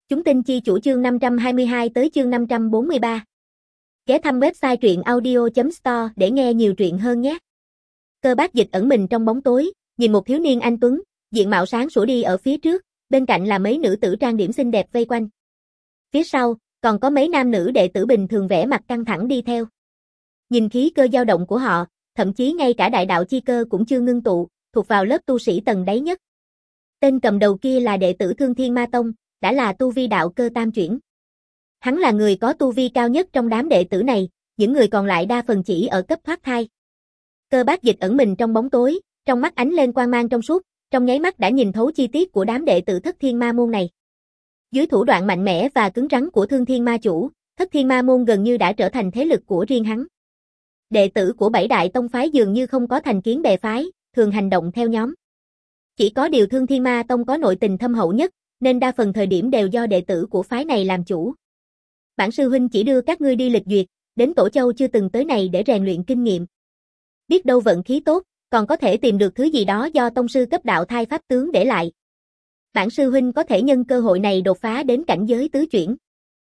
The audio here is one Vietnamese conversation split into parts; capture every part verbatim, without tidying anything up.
Chúng tin chi chủ chương năm trăm hai mươi hai tới chương năm trăm bốn mươi ba. Ghé thăm website truyện audio chấm store để nghe nhiều truyện hơn nhé. Cơ Bác Dịch ẩn mình trong bóng tối, nhìn một thiếu niên anh tuấn, diện mạo sáng sủa đi ở phía trước, bên cạnh là mấy nữ tử trang điểm xinh đẹp vây quanh. Phía sau, còn có mấy nam nữ đệ tử bình thường vẻ mặt căng thẳng đi theo. Nhìn khí cơ dao động của họ, thậm chí ngay cả đại đạo chi cơ cũng chưa ngưng tụ, thuộc vào lớp tu sĩ tầng đáy nhất. Tên cầm đầu kia là đệ tử Thương Thiên Ma Tông, đã là tu vi đạo cơ tam chuyển. Hắn là người có tu vi cao nhất trong đám đệ tử này, những người còn lại đa phần chỉ ở cấp thoát thai. Cơ Bác Dịch ẩn mình trong bóng tối, trong mắt ánh lên quang mang trong suốt, trong nháy mắt đã nhìn thấu chi tiết của đám đệ tử Thất Thiên Ma môn này. Dưới thủ đoạn mạnh mẽ và cứng rắn của Thương Thiên Ma chủ, Thất Thiên Ma môn gần như đã trở thành thế lực của riêng hắn. Đệ tử của bảy đại tông phái dường như không có thành kiến bè phái, thường hành động theo nhóm. Chỉ có điều Thương Thiên Ma tông có nội tình thâm hậu nhất, nên đa phần thời điểm đều do đệ tử của phái này làm chủ. Bản sư huynh chỉ đưa các ngươi đi lịch duyệt, đến Tổ Châu chưa từng tới này để rèn luyện kinh nghiệm. Biết đâu vận khí tốt, còn có thể tìm được thứ gì đó do tông sư cấp đạo thai pháp tướng để lại. Bản sư huynh có thể nhân cơ hội này đột phá đến cảnh giới tứ chuyển.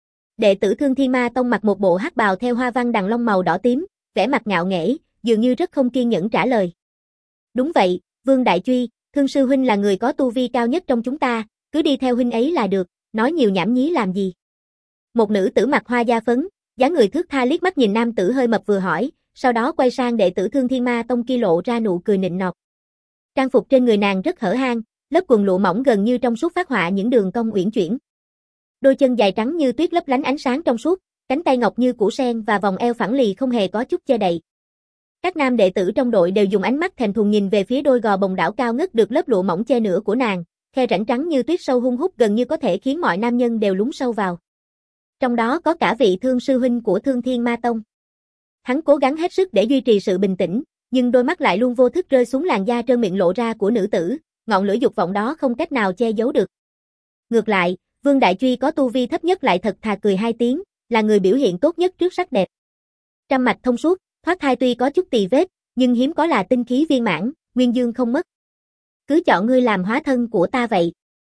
Đệ tử Thương Thiên Ma tông mặc một bộ hắc bào theo hoa văn đằng long màu đỏ tím, vẻ mặt ngạo nghễ, dường như rất không kiên nhẫn trả lời. Đúng vậy, Vương Đại Truy, Thương sư huynh là người có tu vi cao nhất trong chúng ta, cứ đi theo huynh ấy là được, nói nhiều nhảm nhí làm gì. Một nữ tử mặc hoa da phấn, dáng người thướt tha liếc mắt nhìn nam tử hơi mập vừa hỏi, sau đó quay sang đệ tử Thương Thiên Ma tông kia lộ ra nụ cười nịnh nọt. Trang phục trên người nàng rất hở hang, lớp quần lụa mỏng gần như trong suốt phát họa những đường cong uyển chuyển. Đôi chân dài trắng như tuyết lấp lánh ánh sáng trong suốt, cánh tay ngọc như củ sen và vòng eo phẳng lì không hề có chút che đậy. Các nam đệ tử trong đội đều dùng ánh mắt thèm thuồng nhìn về phía đôi gò bồng đảo cao ngất được lớp lụa mỏng che nửa của nàng, khe rãnh trắng như tuyết sâu hun hút gần như có thể khiến mọi nam nhân đều lún sâu vào. Trong đó có cả vị Thương sư huynh của Thương Thiên Ma tông. Hắn cố gắng hết sức để duy trì sự bình tĩnh, nhưng đôi mắt lại luôn vô thức rơi xuống làn da trơn miệng lộ ra của nữ tử, ngọn lửa dục vọng đó không cách nào che giấu được. Ngược lại, Vương Đại Truy có tu vi thấp nhất lại thật thà cười hai tiếng, là người biểu hiện tốt nhất trước sắc đẹp. Trăm mạch thông suốt, thoát thai tuy có chút tì vết, nhưng hiếm có là tinh khí viên mãn, nguyên dương không mất. Cứ chọn ngươi làm hóa thân của ta vậy.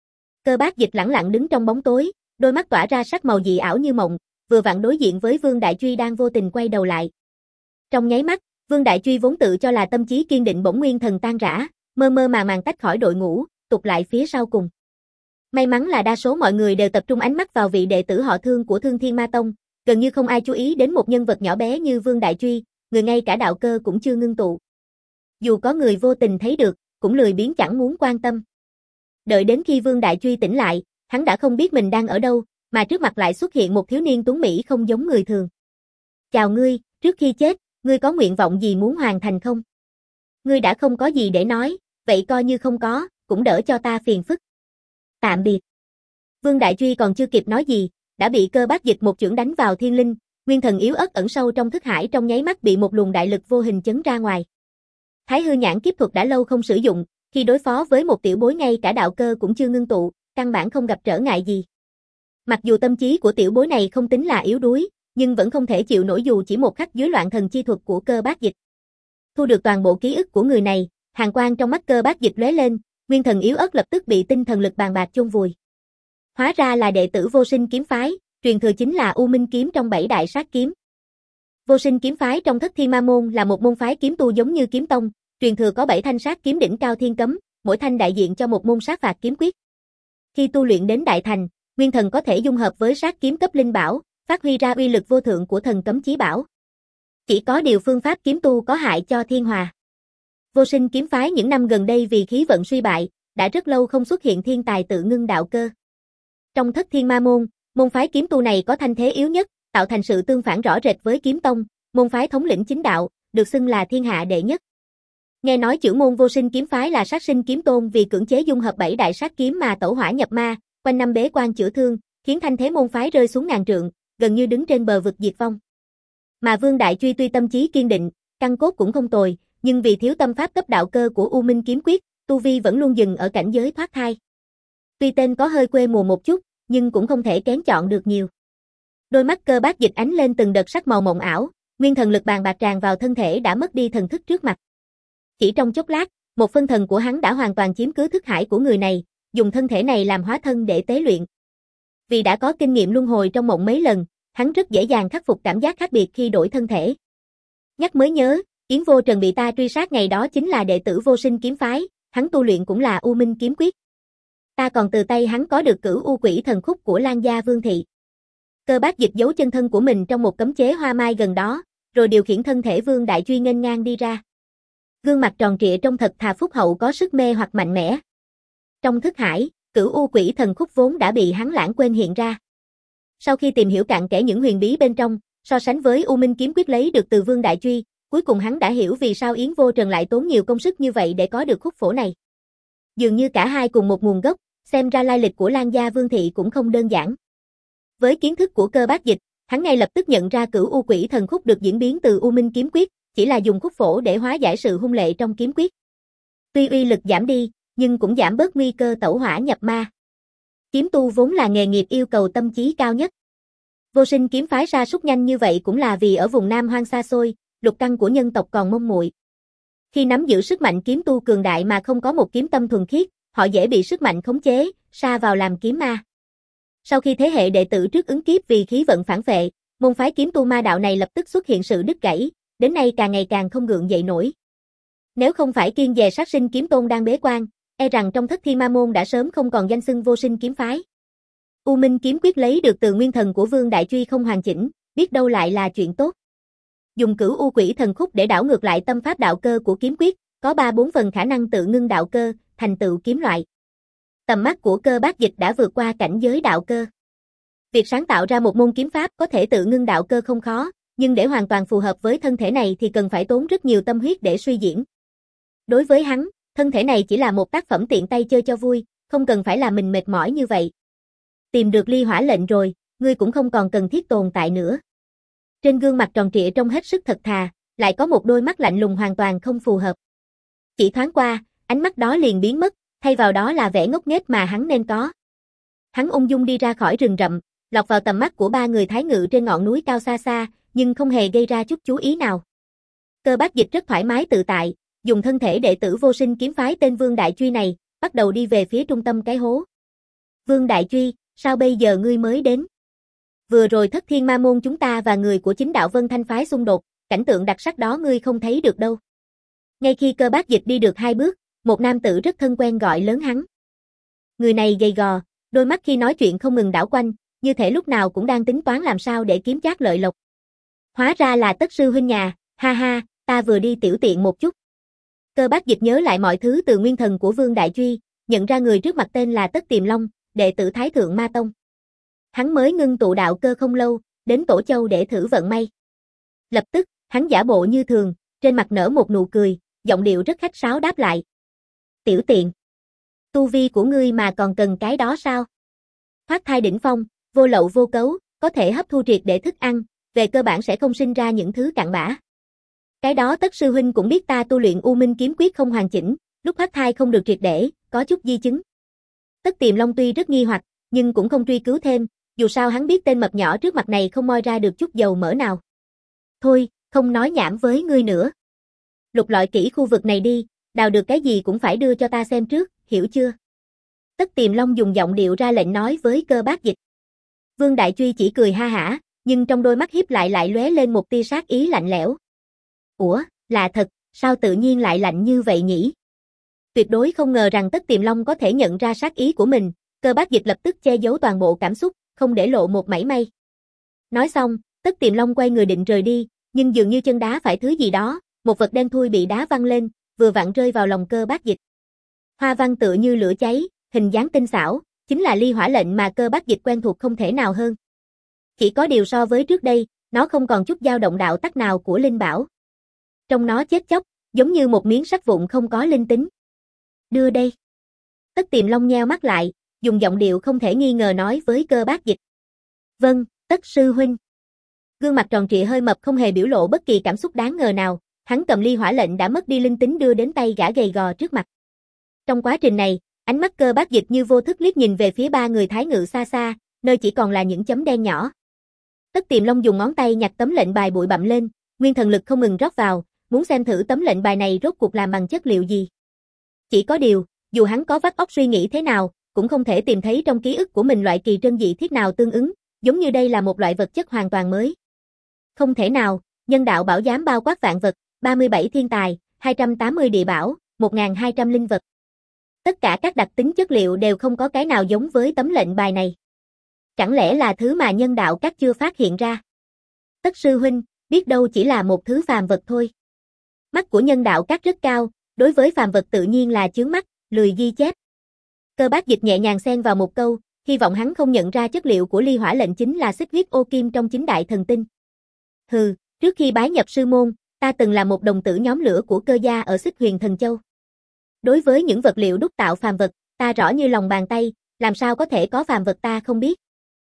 Cơ Bác Dịch lẳng lặng đứng trong bóng tối, đôi mắt tỏa ra sắc màu dị ảo như mộng, vừa vặn đối diện với Vương Đại Truy đang vô tình quay đầu lại. Trong nháy mắt, Vương Đại Truy vốn tự cho là tâm trí kiên định bỗng nguyên thần tan rã, mơ mơ màng màng tách khỏi đội ngũ, tụt lại phía sau cùng. May mắn là đa số mọi người đều tập trung ánh mắt vào vị đệ tử họ Thương của Thương Thiên Ma tông, gần như không ai chú ý đến một nhân vật nhỏ bé như Vương Đại Truy, người ngay cả đạo cơ cũng chưa ngưng tụ. Dù có người vô tình thấy được, cũng lười biếng chẳng muốn quan tâm. Đợi đến khi Vương Đại Truy tỉnh lại, hắn đã không biết mình đang ở đâu, mà trước mặt lại xuất hiện một thiếu niên tuấn mỹ không giống người thường. Chào ngươi, trước khi chết, ngươi có nguyện vọng gì muốn hoàn thành không? Ngươi đã không có gì để nói, vậy coi như không có, cũng đỡ cho ta phiền phức. Tạm biệt. Vương Đại Truy còn chưa kịp nói gì, đã bị Cơ Bác Dịch một chưởng đánh vào thiên linh, nguyên thần yếu ớt ẩn sâu trong thức hải trong nháy mắt bị một luồng đại lực vô hình chấn ra ngoài. Thái hư nhãn kiếp thuật đã lâu không sử dụng, khi đối phó với một tiểu bối ngay cả đạo cơ cũng chưa ngưng tụ, căn bản không gặp trở ngại gì. Mặc dù tâm trí của tiểu bối này không tính là yếu đuối, nhưng vẫn không thể chịu nổi dù chỉ một khắc dưới loạn thần chi thuật của Cơ Bác Dịch. Thu được toàn bộ ký ức của người này, hàn quang trong mắt Cơ Bác Dịch lóe lên, nguyên thần yếu ớt lập tức bị tinh thần lực bàn bạc chôn vùi. Hóa ra là đệ tử Vô Sinh kiếm phái, truyền thừa chính là U Minh kiếm trong bảy đại sát kiếm. Vô Sinh kiếm phái trong Thất Thiên Ma môn là một môn phái kiếm tu giống như kiếm tông, truyền thừa có bảy thanh sát kiếm đỉnh cao thiên cấm, mỗi thanh đại diện cho một môn sát phạt kiếm quyết. Khi tu luyện đến đại thành, nguyên thần có thể dung hợp với sát kiếm cấp linh bảo, phát huy ra uy lực vô thượng của thần cấm chí bảo. Chỉ có điều phương pháp kiếm tu có hại cho thiên hòa. Vô Sinh kiếm phái những năm gần đây vì khí vận suy bại, đã rất lâu không xuất hiện thiên tài tự ngưng đạo cơ. Trong Thất Thiên Ma môn, môn phái kiếm tu này có thanh thế yếu nhất, tạo thành sự tương phản rõ rệt với kiếm tông, môn phái thống lĩnh chính đạo, được xưng là thiên hạ đệ nhất. Nghe nói chưởng môn Vô Sinh kiếm phái là sát sinh kiếm tôn vì cưỡng chế dung hợp bảy đại sát kiếm mà tẩu hỏa nhập ma, quanh năm bế quan chữa thương, khiến thanh thế môn phái rơi xuống ngàn trượng, gần như đứng trên bờ vực diệt vong. Mà Vương Đại Truy tuy tâm trí kiên định, căn cốt cũng không tồi, nhưng vì thiếu tâm pháp cấp đạo cơ của U Minh kiếm quyết, tu vi vẫn luôn dừng ở cảnh giới thoát thai. Tuy tên có hơi quê mùa một chút, nhưng cũng không thể kén chọn được nhiều. Đôi mắt Cơ Bác Dịch ánh lên từng đợt sắc màu mộng ảo, nguyên thần lực bàn bạc tràn vào thân thể đã mất đi thần thức trước mặt. Chỉ trong chốc lát, một phân thần của hắn đã hoàn toàn chiếm cứ thức hải của người này, dùng thân thể này làm hóa thân để tế luyện. Vì đã có kinh nghiệm luân hồi trong mộng mấy lần, hắn rất dễ dàng khắc phục cảm giác khác biệt khi đổi thân thể. Nhắc mới nhớ, Yến Vô Trần bị ta truy sát ngày đó chính là đệ tử Vô Sinh kiếm phái, hắn tu luyện cũng là U Minh kiếm quyết. Ta còn từ tay hắn có được Cửu U Quỷ Thần Khúc của Lan gia Vương thị. Cơ Bác Dịch giấu chân thân của mình trong một cấm chế hoa mai gần đó, rồi điều khiển thân thể Vương Đại Truy nghênh ngang đi ra. Gương mặt tròn trịa trông thật thà phúc hậu có sức mê hoặc mạnh mẽ. Trong thức hải, Cửu U Quỷ Thần Khúc vốn đã bị hắn lãng quên hiện ra. Sau khi tìm hiểu cặn kẽ những huyền bí bên trong, so sánh với U Minh kiếm quyết lấy được từ Vương Đại Truy, cuối cùng hắn đã hiểu vì sao Yến Vô Trần lại tốn nhiều công sức như vậy để có được khúc phổ này. Dường như cả hai cùng một nguồn gốc, xem ra lai lịch của Lan gia Vương thị cũng không đơn giản. Với kiến thức của Cơ Bác Dịch, hắn ngay lập tức nhận ra Cửu U Quỷ Thần Khúc được diễn biến từ U Minh kiếm quyết, chỉ là dùng khúc phổ để hóa giải sự hung lệ trong kiếm quyết. Tuy uy lực giảm đi, nhưng cũng giảm bớt nguy cơ tẩu hỏa nhập ma. Kiếm tu vốn là nghề nghiệp yêu cầu tâm trí cao nhất. Vô Sinh kiếm phái sa sút nhanh như vậy cũng là vì ở vùng Nam Hoang xa xôi, lục căn của nhân tộc còn mông muội. Khi nắm giữ sức mạnh kiếm tu cường đại mà không có một kiếm tâm thuần khiết, họ dễ bị sức mạnh khống chế, sa vào làm kiếm ma. Sau khi thế hệ đệ tử trước ứng kiếp vì khí vận phản phệ, môn phái kiếm tu ma đạo này lập tức xuất hiện sự đứt gãy, đến nay càng ngày càng không gượng dậy nổi. Nếu không phải kiêng dè sát sinh kiếm tôn đang bế quan, e rằng trong Thất Thiên Ma môn đã sớm không còn danh xưng Vô Sinh kiếm phái. U Minh kiếm quyết lấy được từ nguyên thần của Vương Đại Truy không hoàn chỉnh, biết đâu lại là chuyện tốt. Dùng Cửu U Quỷ Thần Khúc để đảo ngược lại tâm pháp đạo cơ của kiếm quyết, có ba bốn phần khả năng tự ngưng đạo cơ, thành tựu kiếm loại. Tầm mắt của Cơ Bác Dịch đã vượt qua cảnh giới đạo cơ. Việc sáng tạo ra một môn kiếm pháp có thể tự ngưng đạo cơ không khó, nhưng để hoàn toàn phù hợp với thân thể này thì cần phải tốn rất nhiều tâm huyết để suy diễn. Đối với hắn, thân thể này chỉ là một tác phẩm tiện tay chơi cho vui, không cần phải làm mình mệt mỏi như vậy. Tìm được ly hỏa lệnh rồi, ngươi cũng không còn cần thiết tồn tại nữa. Trên gương mặt tròn trịa trông hết sức thật thà, lại có một đôi mắt lạnh lùng hoàn toàn không phù hợp. Chỉ thoáng qua, ánh mắt đó liền biến mất, thay vào đó là vẻ ngốc nghếch mà hắn nên có. Hắn ung dung đi ra khỏi rừng rậm, lọt vào tầm mắt của ba người thái ngự trên ngọn núi cao xa xa, nhưng không hề gây ra chút chú ý nào. Cơ Bác Dịch rất thoải mái tự tại, dùng thân thể đệ tử Vô Sinh kiếm phái tên Vương Đại Truy này, bắt đầu đi về phía trung tâm cái hố. Vương Đại Truy, sao bây giờ ngươi mới đến? Vừa rồi Thất Thiên Ma môn chúng ta và người của chính đạo Vân Thanh phái xung đột, cảnh tượng đặc sắc đó ngươi không thấy được đâu. Ngay khi Cơ Bác Dịch đi được hai bước, một nam tử rất thân quen gọi lớn hắn. Người này gầy gò, đôi mắt khi nói chuyện không ngừng đảo quanh, như thể lúc nào cũng đang tính toán làm sao để kiếm trác lợi lộc. Hóa ra là Tất sư huynh nhà, ha ha, ta vừa đi tiểu tiện một chút. Cơ Bác Dịch nhớ lại mọi thứ từ nguyên thần của Vương Đại Truy, nhận ra người trước mặt tên là Tất Tiềm Long, đệ tử Thái Thượng Ma Tông. Hắn mới ngưng tụ đạo cơ không lâu, đến Tổ Châu để thử vận may. Lập tức, hắn giả bộ như thường, trên mặt nở một nụ cười, giọng điệu rất khách sáo đáp lại. Tiểu tiện, tu vi của ngươi mà còn cần cái đó sao? Thoát thai đỉnh phong, vô lậu vô cấu, có thể hấp thu triệt để thức ăn, về cơ bản sẽ không sinh ra những thứ cặn bã. Cái đó Tất sư huynh cũng biết ta tu luyện U Minh kiếm quyết không hoàn chỉnh, lúc thoát thai không được triệt để, có chút di chứng. Tất Tiềm Long tuy rất nghi hoặc, nhưng cũng không truy cứu thêm, dù sao hắn biết tên mập nhỏ trước mặt này không moi ra được chút dầu mỡ nào. Thôi, không nói nhảm với ngươi nữa. Lục lọi kỹ khu vực này đi, đào được cái gì cũng phải đưa cho ta xem trước, hiểu chưa? Tất Tiềm Long dùng giọng điệu ra lệnh nói với Cơ Bác Dịch. Vương Đại Truy chỉ cười ha hả, nhưng trong đôi mắt hiếp lại lại lóe lên một tia sát ý lạnh lẽo. Ủa, là thật, sao tự nhiên lại lạnh như vậy nhỉ? Tuyệt đối không ngờ rằng Tất Tiềm Long có thể nhận ra sát ý của mình, Cơ Bác Dịch lập tức che giấu toàn bộ cảm xúc, không để lộ một mảy may. Nói xong, Tất Tiềm Long quay người định rời đi, nhưng dường như chân đá phải thứ gì đó, một vật đen thui bị đá văng lên, vừa vặn rơi vào lòng Cơ Bác Dịch. Hoa văn tựa như lửa cháy, hình dáng tinh xảo, chính là ly hỏa lệnh mà Cơ Bác Dịch quen thuộc không thể nào hơn. Chỉ có điều so với trước đây, nó không còn chút dao động đạo tắc nào của linh bảo. Trong nó chết chóc, giống như một miếng sắt vụn không có linh tính. Đưa đây. Tất Tiềm Long nheo mắt lại, dùng giọng điệu không thể nghi ngờ nói với Cơ Bác Dịch. Vâng, Tất sư huynh. Gương mặt tròn trịa hơi mập không hề biểu lộ bất kỳ cảm xúc đáng ngờ nào, hắn cầm ly hỏa lệnh đã mất đi linh tính đưa đến tay gã gầy gò trước mặt. Trong quá trình này, ánh mắt Cơ Bác Dịch như vô thức liếc nhìn về phía ba người thái ngự xa xa, nơi chỉ còn là những chấm đen nhỏ. Tất Tiềm Long dùng ngón tay nhặt tấm lệnh bài bụi bặm lên, nguyên thần lực không ngừng rót vào, muốn xem thử tấm lệnh bài này rốt cuộc làm bằng chất liệu gì. Chỉ có điều, dù hắn có vắt óc suy nghĩ thế nào, cũng không thể tìm thấy trong ký ức của mình loại kỳ trân dị thiết nào tương ứng, giống như đây là một loại vật chất hoàn toàn mới. Không thể nào, nhân đạo bảo giám bao quát vạn vật, ba mươi bảy thiên tài, hai trăm tám mươi địa bảo, một nghìn hai trăm linh vật. Tất cả các đặc tính chất liệu đều không có cái nào giống với tấm lệnh bài này. Chẳng lẽ là thứ mà nhân đạo các chưa phát hiện ra? Tất sư huynh, biết đâu chỉ là một thứ phàm vật thôi. Mắt của nhân đạo các rất cao, đối với phàm vật tự nhiên là chướng mắt, lười ghi chép. Cơ Bác Dịch nhẹ nhàng xen vào một câu, hy vọng hắn không nhận ra chất liệu của ly hỏa lệnh chính là xích huyết ô kim trong chính đại thần tinh. Hừ, trước khi bái nhập sư môn, ta từng là một đồng tử nhóm lửa của Cơ gia ở Xích Huyền Thần Châu. Đối với những vật liệu đúc tạo phàm vật, ta rõ như lòng bàn tay, làm sao có thể có phàm vật ta không biết.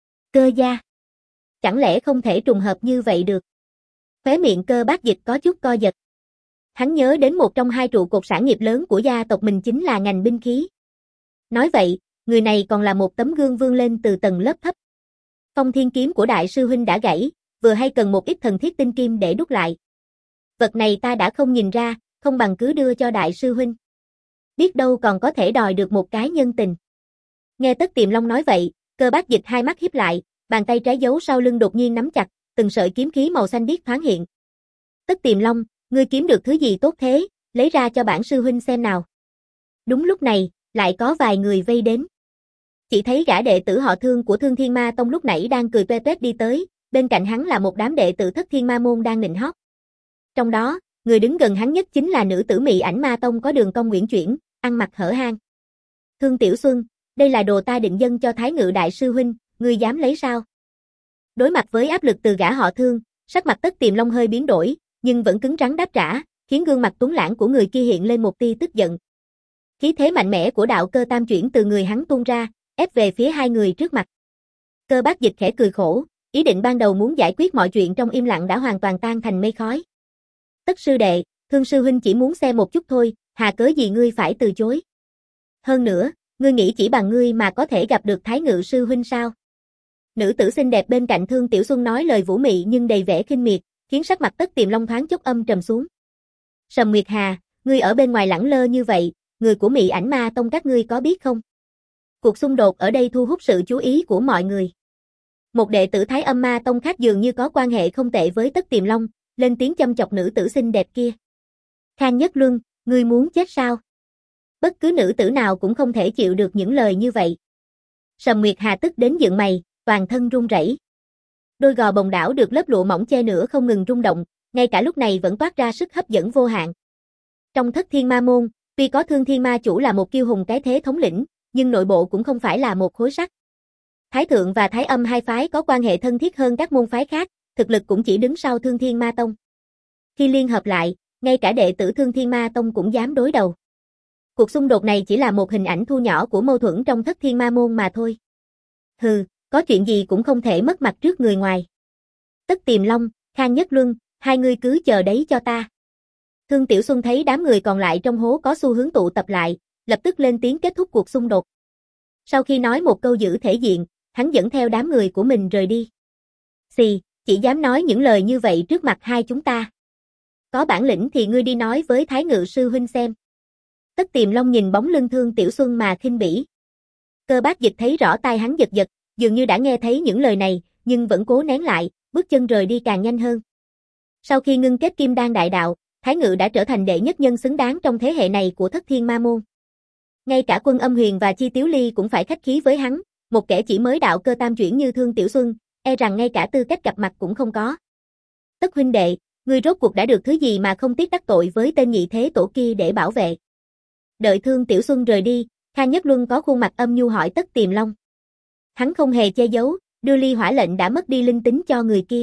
Cơ gia. Chẳng lẽ không thể trùng hợp như vậy được? Khóe miệng Cơ Bác Dịch có chút co giật. Hắn nhớ đến một trong hai trụ cột sản nghiệp lớn của gia tộc mình chính là ngành binh khí. Nói vậy, người này còn là một tấm gương vươn lên từ tầng lớp thấp. Phong thiên kiếm của đại sư huynh đã gãy, vừa hay cần một ít thần thiết tinh kim để đúc lại. Vật này ta đã không nhìn ra, không bằng cứ đưa cho đại sư huynh. Biết đâu còn có thể đòi được một cái nhân tình. Nghe Tất Tiềm Long nói vậy, Cơ Bác Dịch hai mắt híp lại, bàn tay trái giấu sau lưng đột nhiên nắm chặt, từng sợi kiếm khí màu xanh biếc thoáng hiện. Tất Tiềm Long, ngươi kiếm được thứ gì tốt thế, lấy ra cho bản sư huynh xem nào. Đúng lúc này, lại có vài người vây đến. Chỉ thấy gã đệ tử họ Thương của Thương Thiên Ma Tông lúc nãy đang cười toe toét đi tới, bên cạnh hắn là một đám đệ tử Thất Thiên Ma Môn đang nịnh hót. Trong đó, người đứng gần hắn nhất chính là nữ tử Mị Ảnh Ma Tông có đường cong uyển chuyển, ăn mặc hở hang. Thương Tiểu Xuân, đây là đồ ta định dâng cho Thái Ngự đại sư huynh, ngươi dám lấy sao? Đối mặt với áp lực từ gã họ Thương, sắc mặt Tất Tiềm Long hơi biến đổi, nhưng vẫn cứng rắn đáp trả, khiến gương mặt tuấn lãng của người kia hiện lên một tia tức giận. Khí thế mạnh mẽ của đạo cơ tam chuyển từ người hắn tuôn ra, ép về phía hai người trước mặt. Cơ Bác Dịch khẽ cười khổ, ý định ban đầu muốn giải quyết mọi chuyện trong im lặng đã hoàn toàn tan thành mây khói. Tất sư đệ, Thương sư huynh chỉ muốn xem một chút thôi, hà cớ gì ngươi phải từ chối? Hơn nữa, ngươi nghĩ chỉ bằng ngươi mà có thể gặp được Thái Ngự sư huynh sao? Nữ tử xinh đẹp bên cạnh Thương Tiểu Xuân nói lời vũ mị nhưng đầy vẻ khinh miệt, khiến sắc mặt Tất Tiềm Long thoáng chốc âm trầm xuống. Sầm Nguyệt Hà, ngươi ở bên ngoài lẳng lơ như vậy, người của Mị Ảnh Ma Tông các ngươi có biết không? Cuộc xung đột ở đây thu hút sự chú ý của mọi người. Một đệ tử Thái Âm Ma Tông khác dường như có quan hệ không tệ với Tất Tiềm Long, lên tiếng châm chọc nữ tử xinh đẹp kia. Khang Nhất Luân, ngươi muốn chết sao? Bất cứ nữ tử nào cũng không thể chịu được những lời như vậy. Sầm Nguyệt Hà tức đến dựng mày, toàn thân run rẩy. Đôi gò bồng đảo được lớp lụa mỏng che nửa không ngừng rung động, ngay cả lúc này vẫn toát ra sức hấp dẫn vô hạn. Trong Thất Thiên Ma Môn, tuy có Thương Thiên Ma chủ là một kiêu hùng cái thế thống lĩnh, nhưng nội bộ cũng không phải là một khối sắt. Thái Thượng và Thái Âm hai phái có quan hệ thân thiết hơn các môn phái khác, thực lực cũng chỉ đứng sau Thương Thiên Ma Tông. Khi liên hợp lại, ngay cả đệ tử Thương Thiên Ma Tông cũng dám đối đầu. Cuộc xung đột này chỉ là một hình ảnh thu nhỏ của mâu thuẫn trong Thất Thiên Ma Môn mà thôi. Hừ, có chuyện gì cũng không thể mất mặt trước người ngoài. Tất Tiềm Long, Khang Nhất Luân, hai người cứ chờ đấy cho ta. Thương Tiểu Xuân thấy đám người còn lại trong hố có xu hướng tụ tập lại, lập tức lên tiếng kết thúc cuộc xung đột. Sau khi nói một câu giữ thể diện, hắn dẫn theo đám người của mình rời đi. Xì, chỉ dám nói những lời như vậy trước mặt hai chúng ta. Có bản lĩnh thì ngươi đi nói với Thái Ngự sư huynh xem. Tất Tiềm Long nhìn bóng lưng Thương Tiểu Xuân mà khinh bỉ. Cơ Bác Dịch thấy rõ tai hắn giật giật, dường như đã nghe thấy những lời này, nhưng vẫn cố nén lại, bước chân rời đi càng nhanh hơn. Sau khi ngưng kết Kim Đan đại đạo, Thái Ngự đã trở thành đệ nhất nhân xứng đáng trong thế hệ này của Thất Thiên Ma Môn. Ngay cả Quân Âm Huyền và Chi Tiếu Ly cũng phải khách khí với hắn, một kẻ chỉ mới đạo cơ tam chuyển như Thương Tiểu Xuân, e rằng ngay cả tư cách gặp mặt cũng không có. Tất huynh đệ, ngươi rốt cuộc đã được thứ gì mà không tiếc đắc tội với tên nhị thế tổ kia để bảo vệ? Đợi Thương Tiểu Xuân rời đi, Khang Nhất Luân có khuôn mặt âm nhu hỏi Tất Tiềm Long. Hắn không hề che giấu, đưa ly hỏa lệnh đã mất đi linh tính cho người kia.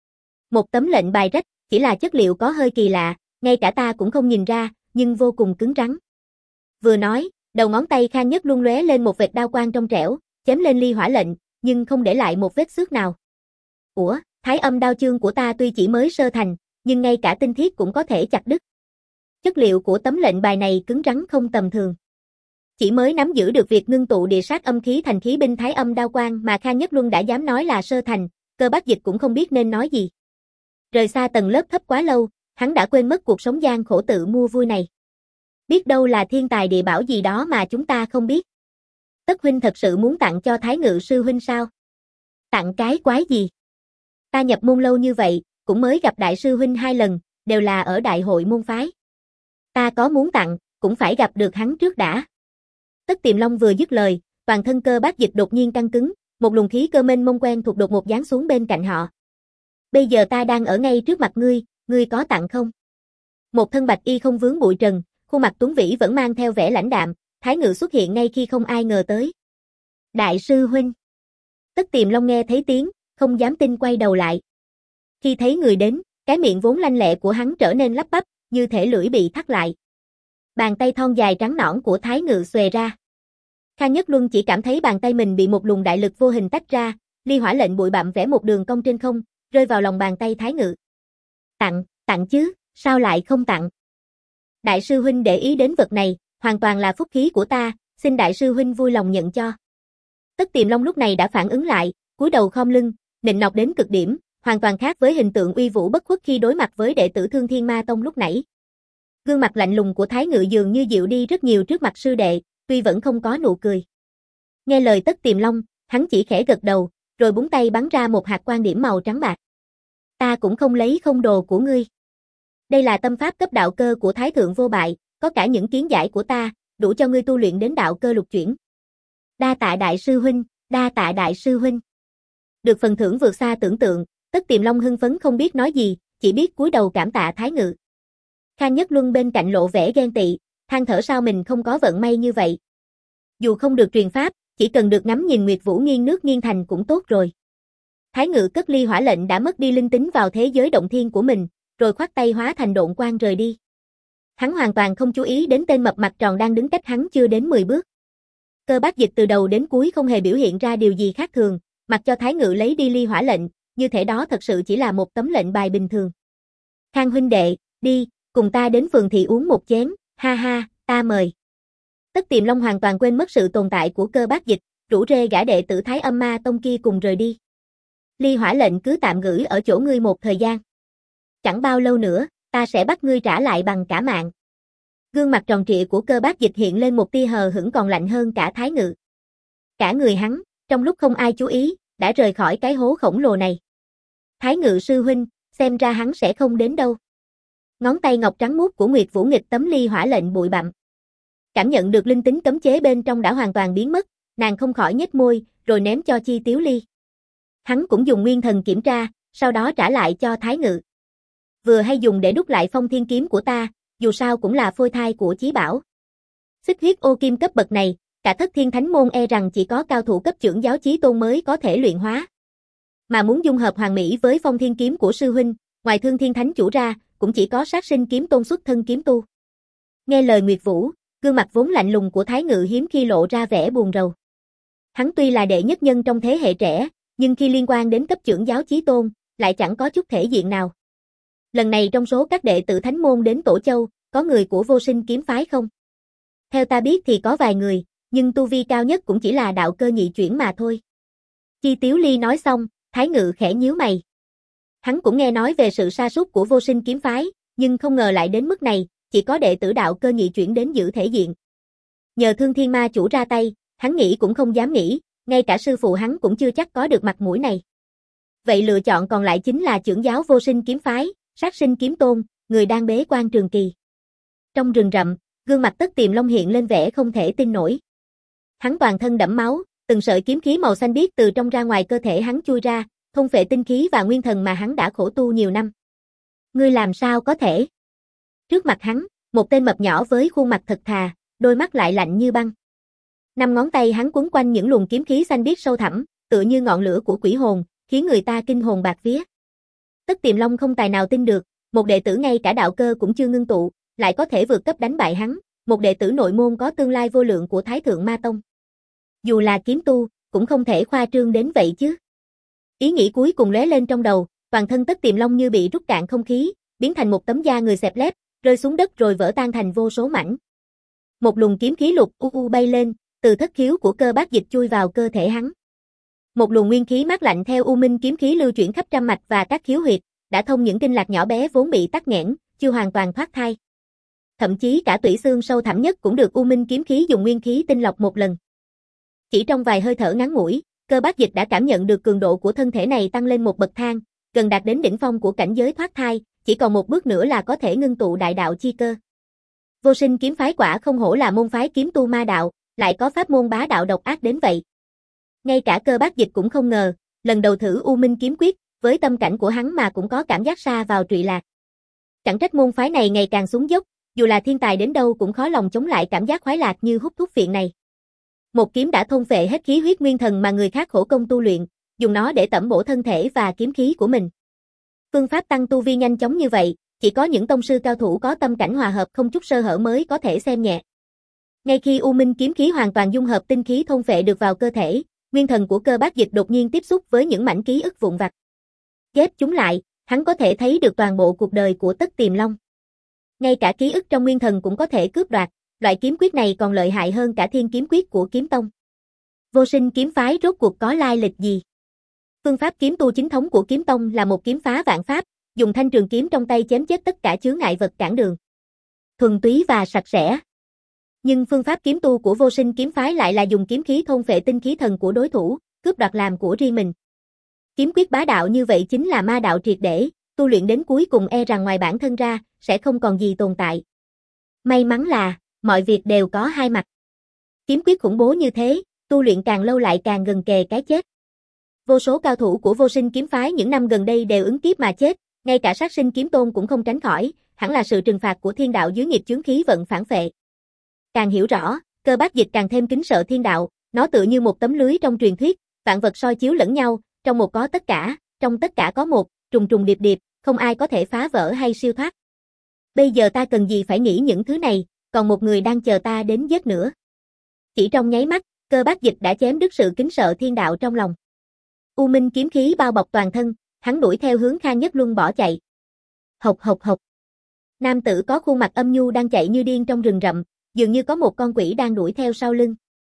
Một tấm lệnh bài rách, chỉ là chất liệu có hơi kỳ lạ, ngay cả ta cũng không nhìn ra, nhưng vô cùng cứng rắn. Vừa nói, đầu ngón tay Khang Nhất Luân lóe lên một vệt đao quang trong trẻo, chém lên ly hỏa lệnh, nhưng không để lại một vết xước nào. Ủa, Thái Âm đao chương của ta tuy chỉ mới sơ thành, nhưng ngay cả tinh thiết cũng có thể chặt đứt. Chất liệu của tấm lệnh bài này cứng rắn không tầm thường. Chỉ mới nắm giữ được việc ngưng tụ địa sát âm khí thành khí binh Thái Âm đao quang mà Khang Nhất Luân đã dám nói là sơ thành, Cơ Bác Dịch cũng không biết nên nói gì. Rời xa tầng lớp thấp quá lâu, hắn đã quên mất cuộc sống gian khổ tự mua vui này. Biết đâu là thiên tài địa bảo gì đó mà chúng ta không biết. Tất huynh thật sự muốn tặng cho Thái Ngự sư huynh sao? Tặng cái quái gì? Ta nhập môn lâu như vậy, cũng mới gặp đại sư huynh hai lần, đều là ở đại hội môn phái. Ta có muốn tặng, cũng phải gặp được hắn trước đã. Tất Tiềm Long vừa dứt lời, toàn thân Cơ Bác Dịch đột nhiên căng cứng, một luồng khí cơ mênh mông quen thuộc đột ngột giáng xuống bên cạnh họ. Bây giờ ta đang ở ngay trước mặt ngươi, ngươi có tặng không? Một thân bạch y không vướng bụi trần, khuôn mặt tuấn vĩ vẫn mang theo vẻ lãnh đạm, Thái Ngự xuất hiện ngay khi không ai ngờ tới. Đại sư huynh. Tất Tiềm Long nghe thấy tiếng, không dám tin quay đầu lại. Khi thấy người đến, cái miệng vốn lanh lẹ của hắn trở nên lắp bắp, như thể lưỡi bị thắt lại. Bàn tay thon dài trắng nõn của Thái Ngự xòe ra. Khang Nhất Luân chỉ cảm thấy bàn tay mình bị một luồng đại lực vô hình tách ra, ly hỏa lệnh bụi bặm vẽ một đường cong trên không, rơi vào lòng bàn tay Thái Ngự. Tặng, tặng chứ, sao lại không tặng? Đại sư huynh để ý đến vật này, hoàn toàn là phúc khí của ta, xin đại sư huynh vui lòng nhận cho. Tất Tiềm Long lúc này đã phản ứng lại, cúi đầu khom lưng, nịnh nọt đến cực điểm, hoàn toàn khác với hình tượng uy vũ bất khuất khi đối mặt với đệ tử Thương Thiên Ma Tông lúc nãy. Gương mặt lạnh lùng của Thái Ngự dường như dịu đi rất nhiều trước mặt sư đệ, tuy vẫn không có nụ cười. Nghe lời Tất Tiềm Long, hắn chỉ khẽ gật đầu, rồi búng tay bắn ra một hạt quang điểm màu trắng bạc. Ta cũng không lấy không đồ của ngươi. Đây là tâm pháp cấp đạo cơ của Thái Thượng Vô Bại, có cả những kiến giải của ta, đủ cho ngươi tu luyện đến đạo cơ lục chuyển. Đa tạ đại sư huynh, đa tạ đại sư huynh. Được phần thưởng vượt xa tưởng tượng, Tất Tiềm Long hưng phấn không biết nói gì, chỉ biết cúi đầu cảm tạ Thái Ngự. Khang Nhất Luân bên cạnh lộ vẻ ghen tị, than thở sao mình không có vận may như vậy. Dù không được truyền pháp, chỉ cần được ngắm nhìn Nguyệt Vũ nghiêng nước nghiêng thành cũng tốt rồi. Thái Ngự cất ly hỏa lệnh đã mất đi linh tính vào thế giới động thiên của mình, rồi khoát tay hóa thành độn quang rời đi. Hắn hoàn toàn không chú ý đến tên mập mặt tròn đang đứng cách hắn chưa đến mười bước. Cơ Bác Dịch từ đầu đến cuối không hề biểu hiện ra điều gì khác thường, mặc cho Thái Ngự lấy đi ly hỏa lệnh, như thể đó thật sự chỉ là một tấm lệnh bài bình thường. Khang huynh đệ, đi, cùng ta đến phường thị uống một chén, ha ha, ta mời. Tất Tiềm Long hoàn toàn quên mất sự tồn tại của Cơ Bác Dịch, rủ rê gã đệ tử Thái Âm Ma Tông kia cùng rời đi. Ly hỏa lệnh cứ tạm gửi ở chỗ ngươi một thời gian. Chẳng bao lâu nữa, ta sẽ bắt ngươi trả lại bằng cả mạng. Gương mặt tròn trịa của Cơ Bác Dịch hiện lên một tia hờ hững còn lạnh hơn cả Thái Ngự. Cả người hắn, trong lúc không ai chú ý, đã rời khỏi cái hố khổng lồ này. Thái Ngự sư huynh, xem ra hắn sẽ không đến đâu. Ngón tay ngọc trắng muốt của Nguyệt Vũ nghịch tấm ly hỏa lệnh bụi bặm. Cảm nhận được linh tính cấm chế bên trong đã hoàn toàn biến mất, nàng không khỏi nhếch môi, rồi ném cho Chi Tiếu Ly. Hắn cũng dùng nguyên thần kiểm tra, sau đó trả lại cho Thái Ngự. Vừa hay dùng để đúc lại phong thiên kiếm của ta, dù sao cũng là phôi thai của chí bảo. Xích huyết ô kim cấp bậc này, cả Thất Thiên Thánh môn e rằng chỉ có cao thủ cấp trưởng giáo chí tôn mới có thể luyện hóa. Mà muốn dung hợp hoàn mỹ với phong thiên kiếm của sư huynh, ngoài Thương Thiên Thánh chủ ra, cũng chỉ có Sát Sinh kiếm tôn xuất thân kiếm tu. Nghe lời Nguyệt Vũ, gương mặt vốn lạnh lùng của Thái Ngự hiếm khi lộ ra vẻ buồn rầu. Hắn tuy là đệ nhất nhân trong thế hệ trẻ, nhưng khi liên quan đến cấp trưởng giáo chí tôn, lại chẳng có chút thể diện nào. Lần này trong số các đệ tử Thánh môn đến Tổ Châu, có người của Vô Sinh kiếm phái không? Theo ta biết thì có vài người, nhưng tu vi cao nhất cũng chỉ là đạo cơ nhị chuyển mà thôi. Chi Tiếu Ly nói xong, Thái Ngự khẽ nhíu mày. Hắn cũng nghe nói về sự sa sút của Vô Sinh kiếm phái, nhưng không ngờ lại đến mức này, chỉ có đệ tử đạo cơ nhị chuyển đến giữ thể diện. Nhờ Thương Thiên Ma chủ ra tay, hắn nghĩ cũng không dám nghĩ, ngay cả sư phụ hắn cũng chưa chắc có được mặt mũi này. Vậy lựa chọn còn lại chính là trưởng giáo Vô Sinh kiếm phái, Sát Sinh kiếm tôn, người đang bế quan trường kỳ. Trong rừng rậm, gương mặt Tất Tiềm Long hiện lên vẻ không thể tin nổi. Hắn toàn thân đẫm máu, từng sợi kiếm khí màu xanh biếc từ trong ra ngoài cơ thể hắn chui ra, thôn phệ tinh khí và nguyên thần mà hắn đã khổ tu nhiều năm. Ngươi làm sao có thể? Trước mặt hắn, một tên mập nhỏ với khuôn mặt thật thà, đôi mắt lại lạnh như băng. Năm ngón tay hắn quấn quanh những luồng kiếm khí xanh biếc sâu thẳm, tựa như ngọn lửa của quỷ hồn, khiến người ta kinh hồn bạt vía. Tất Tiềm Long không tài nào tin được, một đệ tử ngay cả đạo cơ cũng chưa ngưng tụ, lại có thể vượt cấp đánh bại hắn, một đệ tử nội môn có tương lai vô lượng của Thái Thượng Ma Tông. Dù là kiếm tu, cũng không thể khoa trương đến vậy chứ. Ý nghĩ cuối cùng lóe lên trong đầu, toàn thân Tất Tiềm Long như bị rút cạn không khí, biến thành một tấm da người xẹp lép, rơi xuống đất rồi vỡ tan thành vô số mảnh. Một luồng kiếm khí lục u u bay lên, từ thất khiếu của Cơ Bác Dịch chui vào cơ thể hắn. Một luồng nguyên khí mát lạnh theo u minh kiếm khí lưu chuyển khắp trăm mạch và các khiếu huyệt, đã thông những kinh lạc nhỏ bé vốn bị tắc nghẽn, chưa hoàn toàn thoát thai. Thậm chí cả tủy xương sâu thẳm nhất cũng được u minh kiếm khí dùng nguyên khí tinh lọc một lần. Chỉ trong vài hơi thở ngắn ngủi, Cơ Bác Dịch đã cảm nhận được cường độ của thân thể này tăng lên một bậc thang, gần đạt đến đỉnh phong của cảnh giới thoát thai, chỉ còn một bước nữa là có thể ngưng tụ đại đạo chi cơ. Vô Sinh kiếm phái quả không hổ là môn phái kiếm tu ma đạo, lại có pháp môn bá đạo độc ác đến vậy. Ngay cả Cơ Bác Dịch cũng không ngờ, lần đầu thử U Minh kiếm quyết, với tâm cảnh của hắn mà cũng có cảm giác sa vào trụy lạc. Chẳng trách môn phái này ngày càng xuống dốc, dù là thiên tài đến đâu cũng khó lòng chống lại cảm giác khoái lạc như hút thuốc phiện này. Một kiếm đã thôn phệ hết khí huyết nguyên thần mà người khác khổ công tu luyện, dùng nó để tẩm bổ thân thể và kiếm khí của mình. Phương pháp tăng tu vi nhanh chóng như vậy, chỉ có những tông sư cao thủ có tâm cảnh hòa hợp không chút sơ hở mới có thể xem nhẹ. Ngay khi U Minh kiếm khí hoàn toàn dung hợp tinh khí thôn phệ được vào cơ thể, nguyên thần của Cơ Bác Dịch đột nhiên tiếp xúc với những mảnh ký ức vụn vặt. Ghép chúng lại, hắn có thể thấy được toàn bộ cuộc đời của Tất Tiềm Long. Ngay cả ký ức trong nguyên thần cũng có thể cướp đoạt, loại kiếm quyết này còn lợi hại hơn cả Thiên Kiếm Quyết của Kiếm Tông. Vô Sinh kiếm phái rốt cuộc có lai lịch gì? Phương pháp kiếm tu chính thống của Kiếm Tông là một kiếm phá vạn pháp, dùng thanh trường kiếm trong tay chém chết tất cả chướng ngại vật cản đường. Thuần túy và sạch sẽ. Nhưng phương pháp kiếm tu của Vô Sinh kiếm phái lại là dùng kiếm khí thôn phệ tinh khí thần của đối thủ, cướp đoạt làm của riêng mình. Kiếm quyết bá đạo như vậy chính là ma đạo triệt để, tu luyện đến cuối cùng e rằng ngoài bản thân ra, sẽ không còn gì tồn tại. May mắn là, mọi việc đều có hai mặt. Kiếm quyết khủng bố như thế, tu luyện càng lâu lại càng gần kề cái chết. Vô số cao thủ của Vô Sinh kiếm phái những năm gần đây đều ứng kiếp mà chết, ngay cả sát sinh kiếm tôn cũng không tránh khỏi, hẳn là sự trừng phạt của thiên đạo dưới nghiệp chướng khí vận phản phệ. Càng hiểu rõ, Cơ Bác Dịch càng thêm kính sợ thiên đạo, nó tựa như một tấm lưới trong truyền thuyết, vạn vật soi chiếu lẫn nhau, trong một có tất cả, trong tất cả có một, trùng trùng điệp điệp, không ai có thể phá vỡ hay siêu thoát. Bây giờ ta cần gì phải nghĩ những thứ này, còn một người đang chờ ta đến giết nữa. Chỉ trong nháy mắt, Cơ Bác Dịch đã chém đứt sự kính sợ thiên đạo trong lòng. U Minh kiếm khí bao bọc toàn thân, hắn đuổi theo hướng Kha Nhất Luân bỏ chạy. Hộc hộc hộc. Nam tử có khuôn mặt âm nhu đang chạy như điên trong rừng rậm, dường như có một con quỷ đang đuổi theo sau lưng.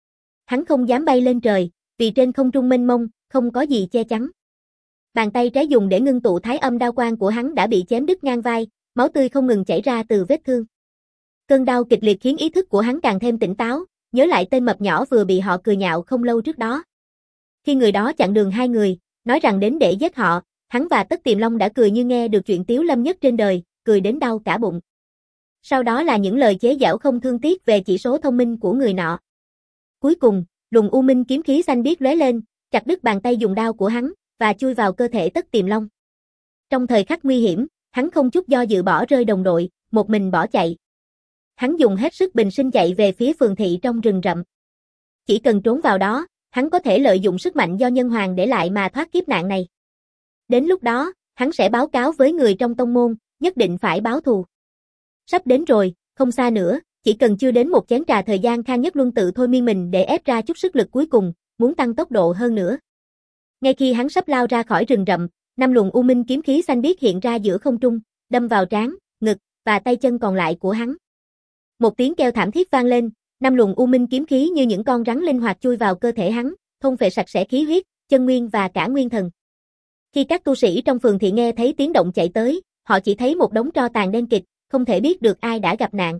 Hắn không dám bay lên trời, vì trên không trung mênh mông, không có gì che chắn. Bàn tay trái dùng để ngưng tụ thái âm đao quang của hắn đã bị chém đứt ngang vai, máu tươi không ngừng chảy ra từ vết thương. Cơn đau kịch liệt khiến ý thức của hắn càng thêm tỉnh táo, nhớ lại tên mập nhỏ vừa bị họ cười nhạo không lâu trước đó. Khi người đó chặn đường hai người, nói rằng đến để giết họ, hắn và Tất Tiềm Long đã cười như nghe được chuyện tiếu lâm nhất trên đời, cười đến đau cả bụng. Sau đó là những lời chế giễu không thương tiếc về chỉ số thông minh của người nọ. Cuối cùng, luồng U Minh kiếm khí xanh biếc lóe lên, chặt đứt bàn tay dùng đao của hắn và chui vào cơ thể Tất Tiềm Long. Trong thời khắc nguy hiểm, hắn không chút do dự bỏ rơi đồng đội, một mình bỏ chạy. Hắn dùng hết sức bình sinh chạy về phía phường thị trong rừng rậm. Chỉ cần trốn vào đó, hắn có thể lợi dụng sức mạnh do nhân hoàng để lại mà thoát kiếp nạn này. Đến lúc đó, hắn sẽ báo cáo với người trong tông môn, nhất định phải báo thù. Sắp đến rồi, không xa nữa, chỉ cần chưa đến một chén trà thời gian Kha Nhất Luân tự thôi miên mình để ép ra chút sức lực cuối cùng, muốn tăng tốc độ hơn nữa. Ngay khi hắn sắp lao ra khỏi rừng rậm, năm luồng U Minh kiếm khí xanh biếc hiện ra giữa không trung, đâm vào trán, ngực và tay chân còn lại của hắn. Một tiếng kêu thảm thiết vang lên, năm luồng U Minh kiếm khí như những con rắn linh hoạt chui vào cơ thể hắn, thôn phệ sạch sẽ khí huyết, chân nguyên và cả nguyên thần. Khi các tu sĩ trong phường thị nghe thấy tiếng động chạy tới, họ chỉ thấy một đống tro tàn đen kịt, không thể biết được ai đã gặp nạn.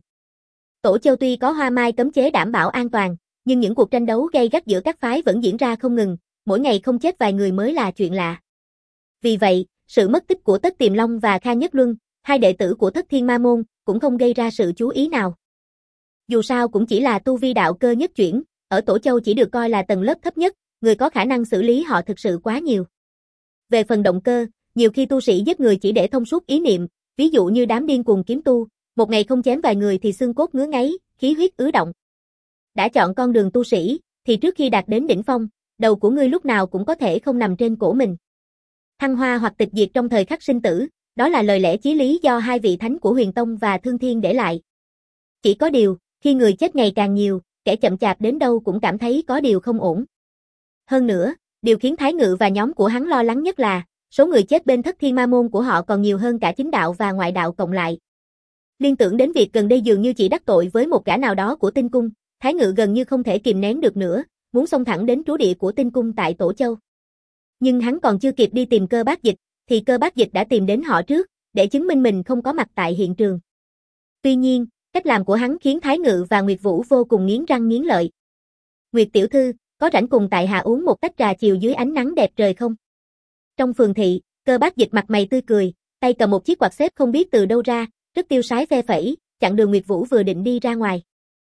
Tổ Châu tuy có hoa mai cấm chế đảm bảo an toàn, nhưng những cuộc tranh đấu gay gắt giữa các phái vẫn diễn ra không ngừng, mỗi ngày không chết vài người mới là chuyện lạ. Vì vậy, sự mất tích của Tất Tiềm Long và Kha Nhất Luân, hai đệ tử của Thất Thiên Ma Môn, cũng không gây ra sự chú ý nào. Dù sao cũng chỉ là tu vi đạo cơ nhất chuyển, ở Tổ Châu chỉ được coi là tầng lớp thấp nhất, người có khả năng xử lý họ thực sự quá nhiều. Về phần động cơ, nhiều khi tu sĩ giết người chỉ để thông suốt ý niệm, ví dụ như đám điên cuồng kiếm tu, một ngày không chém vài người thì xương cốt ngứa ngáy, khí huyết ứ động. Đã chọn con đường tu sĩ, thì trước khi đạt đến đỉnh phong, đầu của ngươi lúc nào cũng có thể không nằm trên cổ mình. Thăng hoa hoặc tịch diệt trong thời khắc sinh tử, đó là lời lẽ chí lý do hai vị thánh của Huyền Tông và Thương Thiên để lại. Chỉ có điều, khi người chết ngày càng nhiều, kẻ chậm chạp đến đâu cũng cảm thấy có điều không ổn. Hơn nữa, điều khiến Thái Ngự và nhóm của hắn lo lắng nhất là, số người chết bên Thất Thiên Ma Môn của họ còn nhiều hơn cả chính đạo và ngoại đạo cộng lại. Liên tưởng đến việc gần đây dường như chỉ đắc tội với một gã nào đó của Tinh Cung, Thái Ngự gần như không thể kìm nén được nữa, muốn xông thẳng đến trú địa của Tinh Cung tại Tổ Châu. Nhưng hắn còn chưa kịp đi tìm Cơ Bác Dịch, thì Cơ Bác Dịch đã tìm đến họ trước, để chứng minh mình không có mặt tại hiện trường. Tuy nhiên, cách làm của hắn khiến Thái Ngự và Nguyệt Vũ vô cùng nghiến răng nghiến lợi. Nguyệt tiểu thư, có rảnh cùng tại hạ uống một tách trà chiều dưới ánh nắng đẹp trời không? Trong phường thị, Cơ Bác Dịch mặt mày tươi cười, tay cầm một chiếc quạt xếp không biết từ đâu ra, rất tiêu sái phe phẩy, chặn đường Nguyệt Vũ vừa định đi ra ngoài.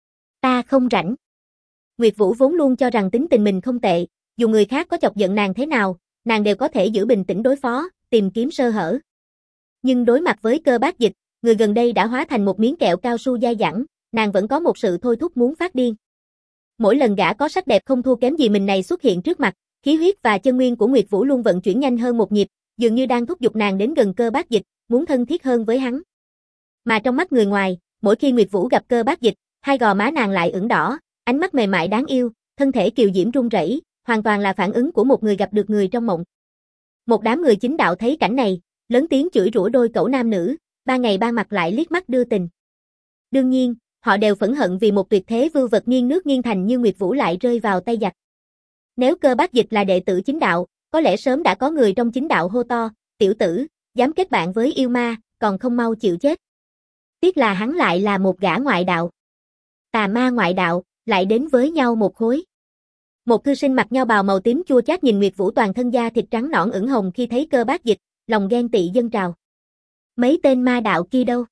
Ta không rảnh. Nguyệt Vũ vốn luôn cho rằng tính tình mình không tệ, dù người khác có chọc giận nàng thế nào, nàng đều có thể giữ bình tĩnh đối phó, tìm kiếm sơ hở. Nhưng đối mặt với Cơ Bác Dịch, người gần đây đã hóa thành một miếng kẹo cao su dai dẳng, nàng vẫn có một sự thôi thúc muốn phát điên. Mỗi lần gã có sắc đẹp không thua kém gì mình này xuất hiện trước mặt, khí huyết và chân nguyên của Nguyệt Vũ luôn vận chuyển nhanh hơn một nhịp, dường như đang thúc giục nàng đến gần Cơ Bác Dịch, muốn thân thiết hơn với hắn. Mà trong mắt người ngoài, mỗi khi Nguyệt Vũ gặp Cơ Bác Dịch, hai gò má nàng lại ửng đỏ, ánh mắt mềm mại đáng yêu, thân thể kiều diễm run rẩy, hoàn toàn là phản ứng của một người gặp được người trong mộng. Một đám người chính đạo thấy cảnh này, lớn tiếng chửi rủa đôi cẩu nam nữ, ba ngày ba mặt lại liếc mắt đưa tình. Đương nhiên, họ đều phẫn hận vì một tuyệt thế vưu vật nghiêng nước nghiêng thành như Nguyệt Vũ lại rơi vào tay giặc. Nếu Cơ Bác Dịch là đệ tử chính đạo, có lẽ sớm đã có người trong chính đạo hô to, tiểu tử, dám kết bạn với yêu ma, còn không mau chịu chết. Tiếc là hắn lại là một gã ngoại đạo. Tà ma ngoại đạo, lại đến với nhau một khối. Một thư sinh mặc nho bào màu tím chua chát nhìn Nguyệt Vũ toàn thân da thịt trắng nõn ửng hồng khi thấy Cơ Bác Dịch, lòng ghen tị dâng trào. Mấy tên ma đạo kia đâu?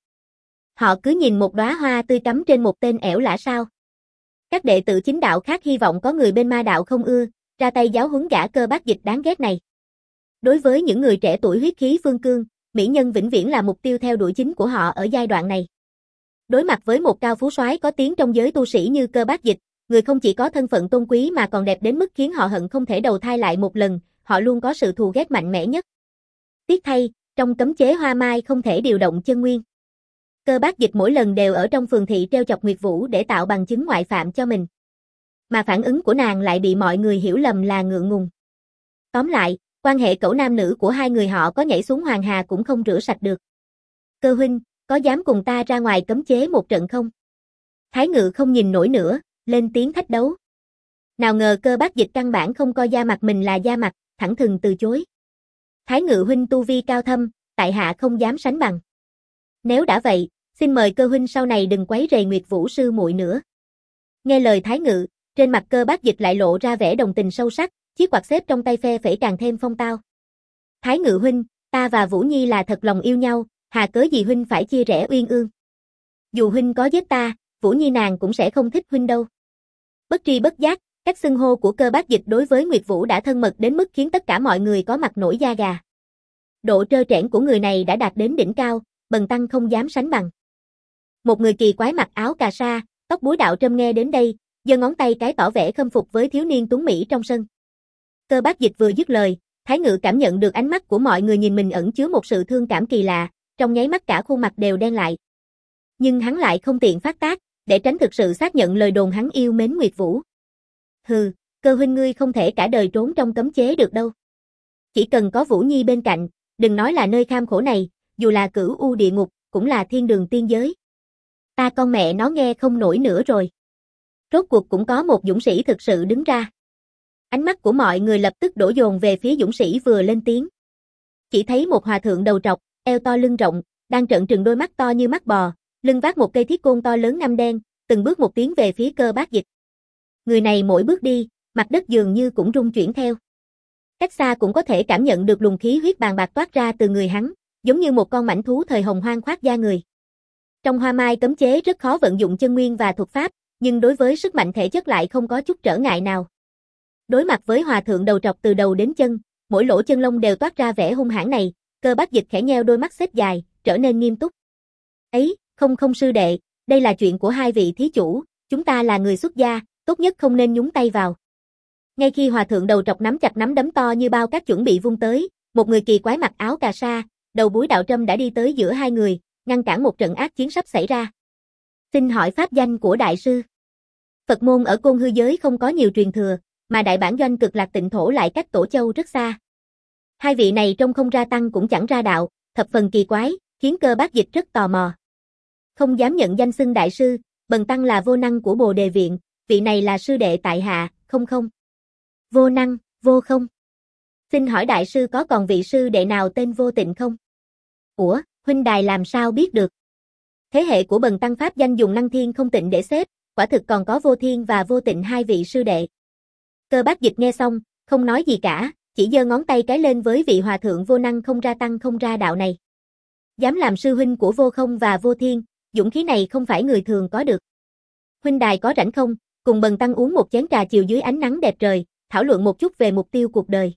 Họ cứ nhìn một đóa hoa tươi cắm trên một tên ẻo lả sao? Các đệ tử chính đạo khác hy vọng có người bên ma đạo không ưa, ra tay giáo huấn gã Cơ Bác Dịch đáng ghét này. Đối với những người trẻ tuổi huyết khí phương cương, mỹ nhân vĩnh viễn là mục tiêu theo đuổi chính của họ ở giai đoạn này. Đối mặt với một cao phú soái có tiếng trong giới tu sĩ như Cơ Bác Dịch, người không chỉ có thân phận tôn quý mà còn đẹp đến mức khiến họ hận không thể đầu thai lại một lần, họ luôn có sự thù ghét mạnh mẽ nhất. Tiếc thay, trong cấm chế hoa mai không thể điều động chân nguyên. Cơ Bác Dịch mỗi lần đều ở trong phường thị treo chọc Nguyệt Vũ để tạo bằng chứng ngoại phạm cho mình. Mà phản ứng của nàng lại bị mọi người hiểu lầm là ngượng ngùng. Tóm lại, quan hệ cẩu nam nữ của hai người họ có nhảy xuống hoàng hà cũng không rửa sạch được. Cơ huynh, có dám cùng ta ra ngoài cấm chế một trận không? Thái Ngự không nhìn nổi nữa, lên tiếng thách đấu. Nào ngờ Cơ Bác Dịch căn bản không coi da mặt mình là da mặt, thẳng thừng từ chối. Thái Ngự huynh tu vi cao thâm, tại hạ không dám sánh bằng. Nếu đã vậy, xin mời Cơ huynh sau này đừng quấy rầy Nguyệt Vũ sư muội nữa. Nghe lời Thái Ngự, trên mặt Cơ Bác Dịch lại lộ ra vẻ đồng tình sâu sắc, chiếc quạt xếp trong tay phe phẩy càng thêm phong tao. Thái Ngự huynh, ta và Vũ Nhi là thật lòng yêu nhau, hà cớ gì huynh phải chia rẽ uyên ương. Dù huynh có giết ta, Vũ Nhi nàng cũng sẽ không thích huynh đâu. Bất tri bất giác, cách xưng hô của Cơ Bác Dịch đối với Nguyệt Vũ đã thân mật đến mức khiến tất cả mọi người có mặt nổi da gà. Độ trơ trẽn của người này đã đạt đến đỉnh cao, bần tăng không dám sánh bằng. Một người kỳ quái mặc áo cà sa, tóc búi đạo trâm nghe đến đây, giơ ngón tay cái tỏ vẻ khâm phục với thiếu niên tuấn mỹ trong sân. Cơ Bác Dịch vừa dứt lời, Thái Ngự cảm nhận được ánh mắt của mọi người nhìn mình ẩn chứa một sự thương cảm kỳ lạ, trong nháy mắt cả khuôn mặt đều đen lại. Nhưng hắn lại không tiện phát tác, để tránh thực sự xác nhận lời đồn hắn yêu mến Nguyệt Vũ. Hừ, Cơ huynh ngươi không thể cả đời trốn trong cấm chế được đâu. Chỉ cần có Vũ Nhi bên cạnh, đừng nói là nơi kham khổ này, dù là cửu u địa ngục, cũng là thiên đường tiên giới. Ta con mẹ nó nghe không nổi nữa rồi. Rốt cuộc cũng có một dũng sĩ thực sự đứng ra. Ánh mắt của mọi người lập tức đổ dồn về phía dũng sĩ vừa lên tiếng. Chỉ thấy một hòa thượng đầu trọc, eo to lưng rộng, đang trợn trừng đôi mắt to như mắt bò, lưng vác một cây thiết côn to lớn năm đen, từng bước một tiến về phía Cơ Bác Dịch. Người này mỗi bước đi, mặt đất dường như cũng rung chuyển theo. Cách xa cũng có thể cảm nhận được luồng khí huyết bàng bạc toát ra từ người hắn, giống như một con mãnh thú thời hồng hoang khoác da người. Trong hoa mai cấm chế rất khó vận dụng chân nguyên và thuật pháp, nhưng đối với sức mạnh thể chất lại không có chút trở ngại nào. Đối mặt với hòa thượng đầu trọc từ đầu đến chân, mỗi lỗ chân lông đều toát ra vẻ hung hãn này, Cơ Bác Dịch khẽ nheo đôi mắt xếp dài, trở nên nghiêm túc. Ấy, không không sư đệ, đây là chuyện của hai vị thí chủ, chúng ta là người xuất gia, tốt nhất không nên nhúng tay vào. Ngay khi hòa thượng đầu trọc nắm chặt nắm đấm to như bao cát chuẩn bị vung tới, một người kỳ quái mặc áo cà sa, đầu búi đạo trâm đã đi tới giữa hai người, ngăn cản một trận ác chiến sắp xảy ra. Xin hỏi pháp danh của đại sư. Phật môn ở Côn Hư giới không có nhiều truyền thừa, mà đại bản doanh Cực Lạc Tịnh thổ lại cách Tổ Châu rất xa. Hai vị này trông không ra tăng cũng chẳng ra đạo, thập phần kỳ quái, khiến Cơ Bác Dịch rất tò mò. Không dám nhận danh xưng đại sư, bần tăng là vô năng của Bồ Đề viện, vị này là sư đệ tại hạ, không không. Vô năng, vô không. Xin hỏi đại sư có còn vị sư đệ nào tên Vô Tịnh không? Ủa, huynh đài làm sao biết được? Thế hệ của bần tăng pháp danh dùng năng thiên không tịnh để xếp, quả thực còn có Vô Thiên và Vô Tịnh hai vị sư đệ. Cơ Bác Dịch nghe xong, không nói gì cả, chỉ giơ ngón tay cái lên với vị hòa thượng vô năng không ra tăng không ra đạo này. Dám làm sư huynh của Vô Không và Vô Thiên, dũng khí này không phải người thường có được. Huynh đài có rảnh không, cùng Bần tăng uống một chén trà chiều dưới ánh nắng đẹp trời, thảo luận một chút về mục tiêu cuộc đời.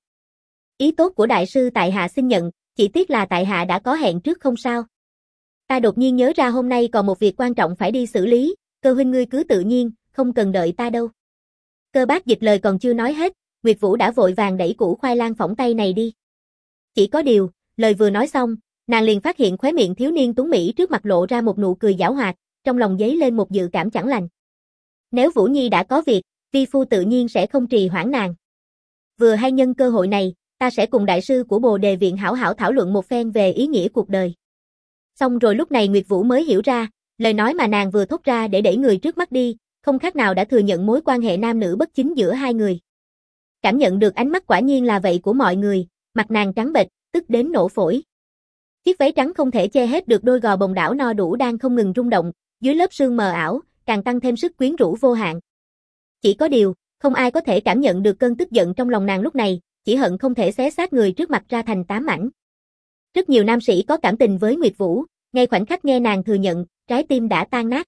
Ý tốt của đại sư tại hạ xin nhận, chỉ tiếc là tại hạ đã có hẹn trước không sao. Ta đột nhiên nhớ ra hôm nay còn một việc quan trọng phải đi xử lý, Cơ huynh ngươi cứ tự nhiên, không cần đợi ta đâu. Cơ Bác Dịch lời còn chưa nói hết, Nguyệt Vũ đã vội vàng đẩy củ khoai lang phỏng tay này đi. Chỉ có điều, lời vừa nói xong, nàng liền phát hiện khóe miệng thiếu niên tuấn mỹ trước mặt lộ ra một nụ cười giảo hoạt, trong lòng dấy lên một dự cảm chẳng lành. Nếu Vũ Nhi đã có việc, vi phu tự nhiên sẽ không trì hoãn nàng. Vừa hay nhân cơ hội này, ta sẽ cùng đại sư của Bồ Đề Viện hảo hảo thảo luận một phen về ý nghĩa cuộc đời. Xong rồi lúc này Nguyệt Vũ mới hiểu ra, lời nói mà nàng vừa thốt ra để đẩy người trước mắt đi, không khác nào đã thừa nhận mối quan hệ nam nữ bất chính giữa hai người. Cảm nhận được ánh mắt quả nhiên là vậy của mọi người, mặt nàng trắng bệch, tức đến nổ phổi. Chiếc váy trắng không thể che hết được đôi gò bồng đảo no đủ đang không ngừng rung động, dưới lớp sương mờ ảo, càng tăng thêm sức quyến rũ vô hạn. Chỉ có điều, không ai có thể cảm nhận được cơn tức giận trong lòng nàng lúc này, chỉ hận không thể xé xác người trước mặt ra thành tám mảnh. Rất nhiều nam sĩ có cảm tình với Nguyệt Vũ, ngay khoảnh khắc nghe nàng thừa nhận, trái tim đã tan nát.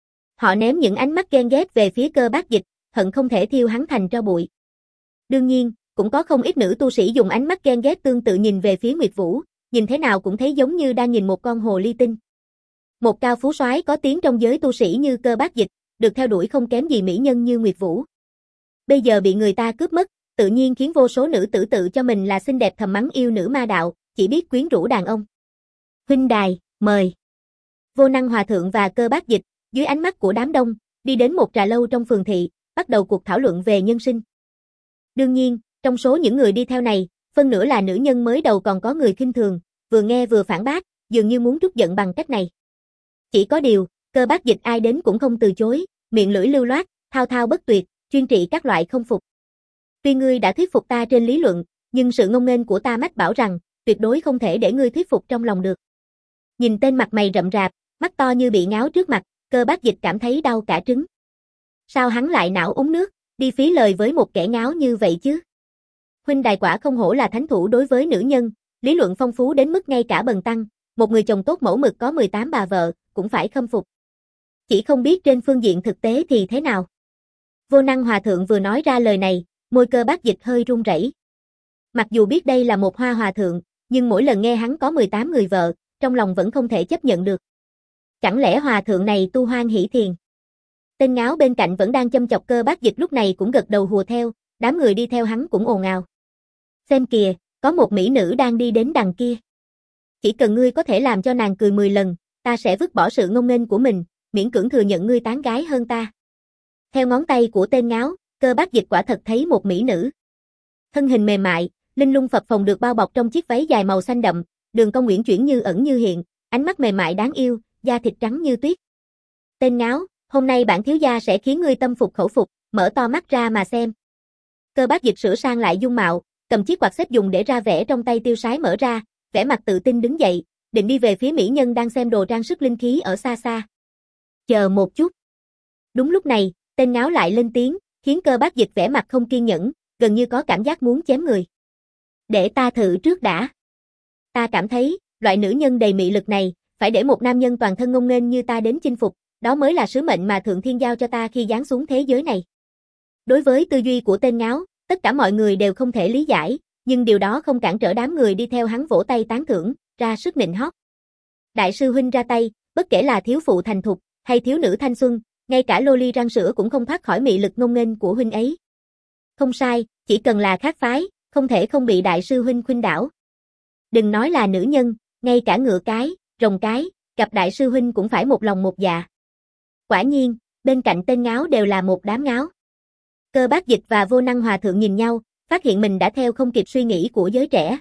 Họ ném những ánh mắt ghen ghét về phía Cơ Bác Dịch, hận không thể thiêu hắn thành tro bụi. Đương nhiên, cũng có không ít nữ tu sĩ dùng ánh mắt ghen ghét tương tự nhìn về phía Nguyệt Vũ, nhìn thế nào cũng thấy giống như đang nhìn một con hồ ly tinh. Một cao phú soái có tiếng trong giới tu sĩ như Cơ Bác Dịch, được theo đuổi không kém gì mỹ nhân như Nguyệt Vũ. Bây giờ bị người ta cướp mất, tự nhiên khiến vô số nữ tử tự cho mình là xinh đẹp thầm mắng yêu nữ ma đạo, chỉ biết quyến rũ đàn ông. Huynh đài, mời. Vô Năng Hòa Thượng và Cơ Bác Dịch, dưới ánh mắt của đám đông, đi đến một trà lâu trong phường thị, bắt đầu cuộc thảo luận về nhân sinh. Đương nhiên, trong số những người đi theo này, phân nửa là nữ nhân mới đầu còn có người khinh thường, vừa nghe vừa phản bác, dường như muốn trút giận bằng cách này. Chỉ có điều, Cơ Bác Dịch ai đến cũng không từ chối, miệng lưỡi lưu loát, thao thao bất tuyệt, chuyên trị các loại không phục. Tuy ngươi đã thuyết phục ta trên lý luận, nhưng sự ngông nghênh của ta mách bảo rằng, tuyệt đối không thể để ngươi thuyết phục trong lòng được. Nhìn tên mặt mày rậm rạp, mắt to như bị ngáo trước mặt, Cơ Bác Dịch cảm thấy đau cả trứng. Sao hắn lại não uống nước, đi phí lời với một kẻ ngáo như vậy chứ? Huynh đài quả không hổ là thánh thủ đối với nữ nhân, lý luận phong phú đến mức ngay cả Bần tăng, một người chồng tốt mẫu mực có mười tám bà vợ, cũng phải khâm phục. Chỉ không biết trên phương diện thực tế thì thế nào. Vô Năng Hòa Thượng vừa nói ra lời này, môi Cơ Bác Dịch hơi run rẩy. Mặc dù biết đây là một hoa hòa thượng, nhưng mỗi lần nghe hắn có mười tám người vợ, trong lòng vẫn không thể chấp nhận được. Chẳng lẽ hòa thượng này tu hoan hỷ thiền? Tên ngáo bên cạnh vẫn đang châm chọc Cơ Bác Dịch lúc này cũng gật đầu hùa theo, đám người đi theo hắn cũng ồn ào. Xem kìa, có một mỹ nữ đang đi đến đằng kia. Chỉ cần ngươi có thể làm cho nàng cười mười lần, ta sẽ vứt bỏ sự ngông nghênh của mình, miễn cưỡng thừa nhận ngươi tán gái hơn ta. Theo ngón tay của tên ngáo, Cơ Bác Dịch quả thật thấy một mỹ nữ. Thân hình mềm mại, linh lung phập phồng được bao bọc trong chiếc váy dài màu xanh đậm, đường cong uyển chuyển như ẩn như hiện, ánh mắt mềm mại đáng yêu, da thịt trắng như tuyết. Tên ngáo, hôm nay bản thiếu gia sẽ khiến ngươi tâm phục khẩu phục, mở to mắt ra mà xem. Cơ Bác Dịch sửa sang lại dung mạo, cầm chiếc quạt xếp dùng để ra vẽ trong tay tiêu sái mở ra, vẻ mặt tự tin đứng dậy, định đi về phía mỹ nhân đang xem đồ trang sức linh khí ở xa xa. Chờ một chút. Đúng lúc này, tên ngáo lại lên tiếng, khiến Cơ Bác Dịch vẻ mặt không kiên nhẫn, gần như có cảm giác muốn chém người. Để ta thử trước đã. Ta cảm thấy, loại nữ nhân đầy mị lực này, phải để một nam nhân toàn thân ngông nghênh như ta đến chinh phục, đó mới là sứ mệnh mà Thượng Thiên giao cho ta khi giáng xuống thế giới này. Đối với tư duy của tên ngáo, tất cả mọi người đều không thể lý giải, nhưng điều đó không cản trở đám người đi theo hắn vỗ tay tán thưởng, ra sức nịnh hót. Đại sư huynh ra tay, bất kể là thiếu phụ thành thục, hay thiếu nữ thanh xuân, ngay cả loli răng sữa cũng không thoát khỏi mị lực ngông nghênh của huynh ấy. Không sai, chỉ cần là khác phái, không thể không bị đại sư huynh khuynh đảo. Đừng nói là nữ nhân, ngay cả ngựa cái, rồng cái, gặp đại sư huynh cũng phải một lòng một dạ. Quả nhiên, bên cạnh tên ngáo đều là một đám ngáo. Cơ Bác Dịch và Vô Năng Hòa Thượng nhìn nhau, phát hiện mình đã theo không kịp suy nghĩ của giới trẻ.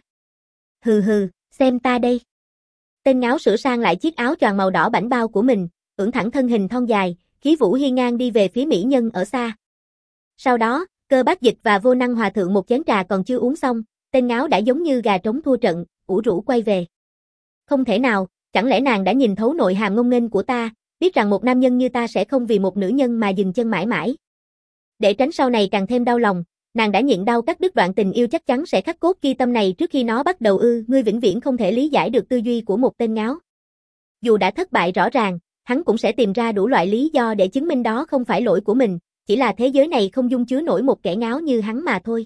Hừ hừ, xem ta đây. Tên ngáo sửa sang lại chiếc áo choàng màu đỏ bảnh bao của mình, ưỡn thẳng thân hình thon dài, khí vũ hiên ngang đi về phía mỹ nhân ở xa. Sau đó, Cơ Bác Dịch và Vô Năng Hòa Thượng một chén trà còn chưa uống xong, tên ngáo đã giống như gà trống thua trận, ủ rũ quay về. Không thể nào, chẳng lẽ nàng đã nhìn thấu nội hàm ngông nghênh của ta, biết rằng một nam nhân như ta sẽ không vì một nữ nhân mà dừng chân mãi mãi. Để tránh sau này càng thêm đau lòng, nàng đã nhịn đau cắt đứt đoạn tình yêu chắc chắn sẽ khắc cốt ghi tâm này trước khi nó bắt đầu ư, ngươi vĩnh viễn không thể lý giải được tư duy của một tên ngáo. Dù đã thất bại rõ ràng, hắn cũng sẽ tìm ra đủ loại lý do để chứng minh đó không phải lỗi của mình, chỉ là thế giới này không dung chứa nổi một kẻ ngáo như hắn mà thôi.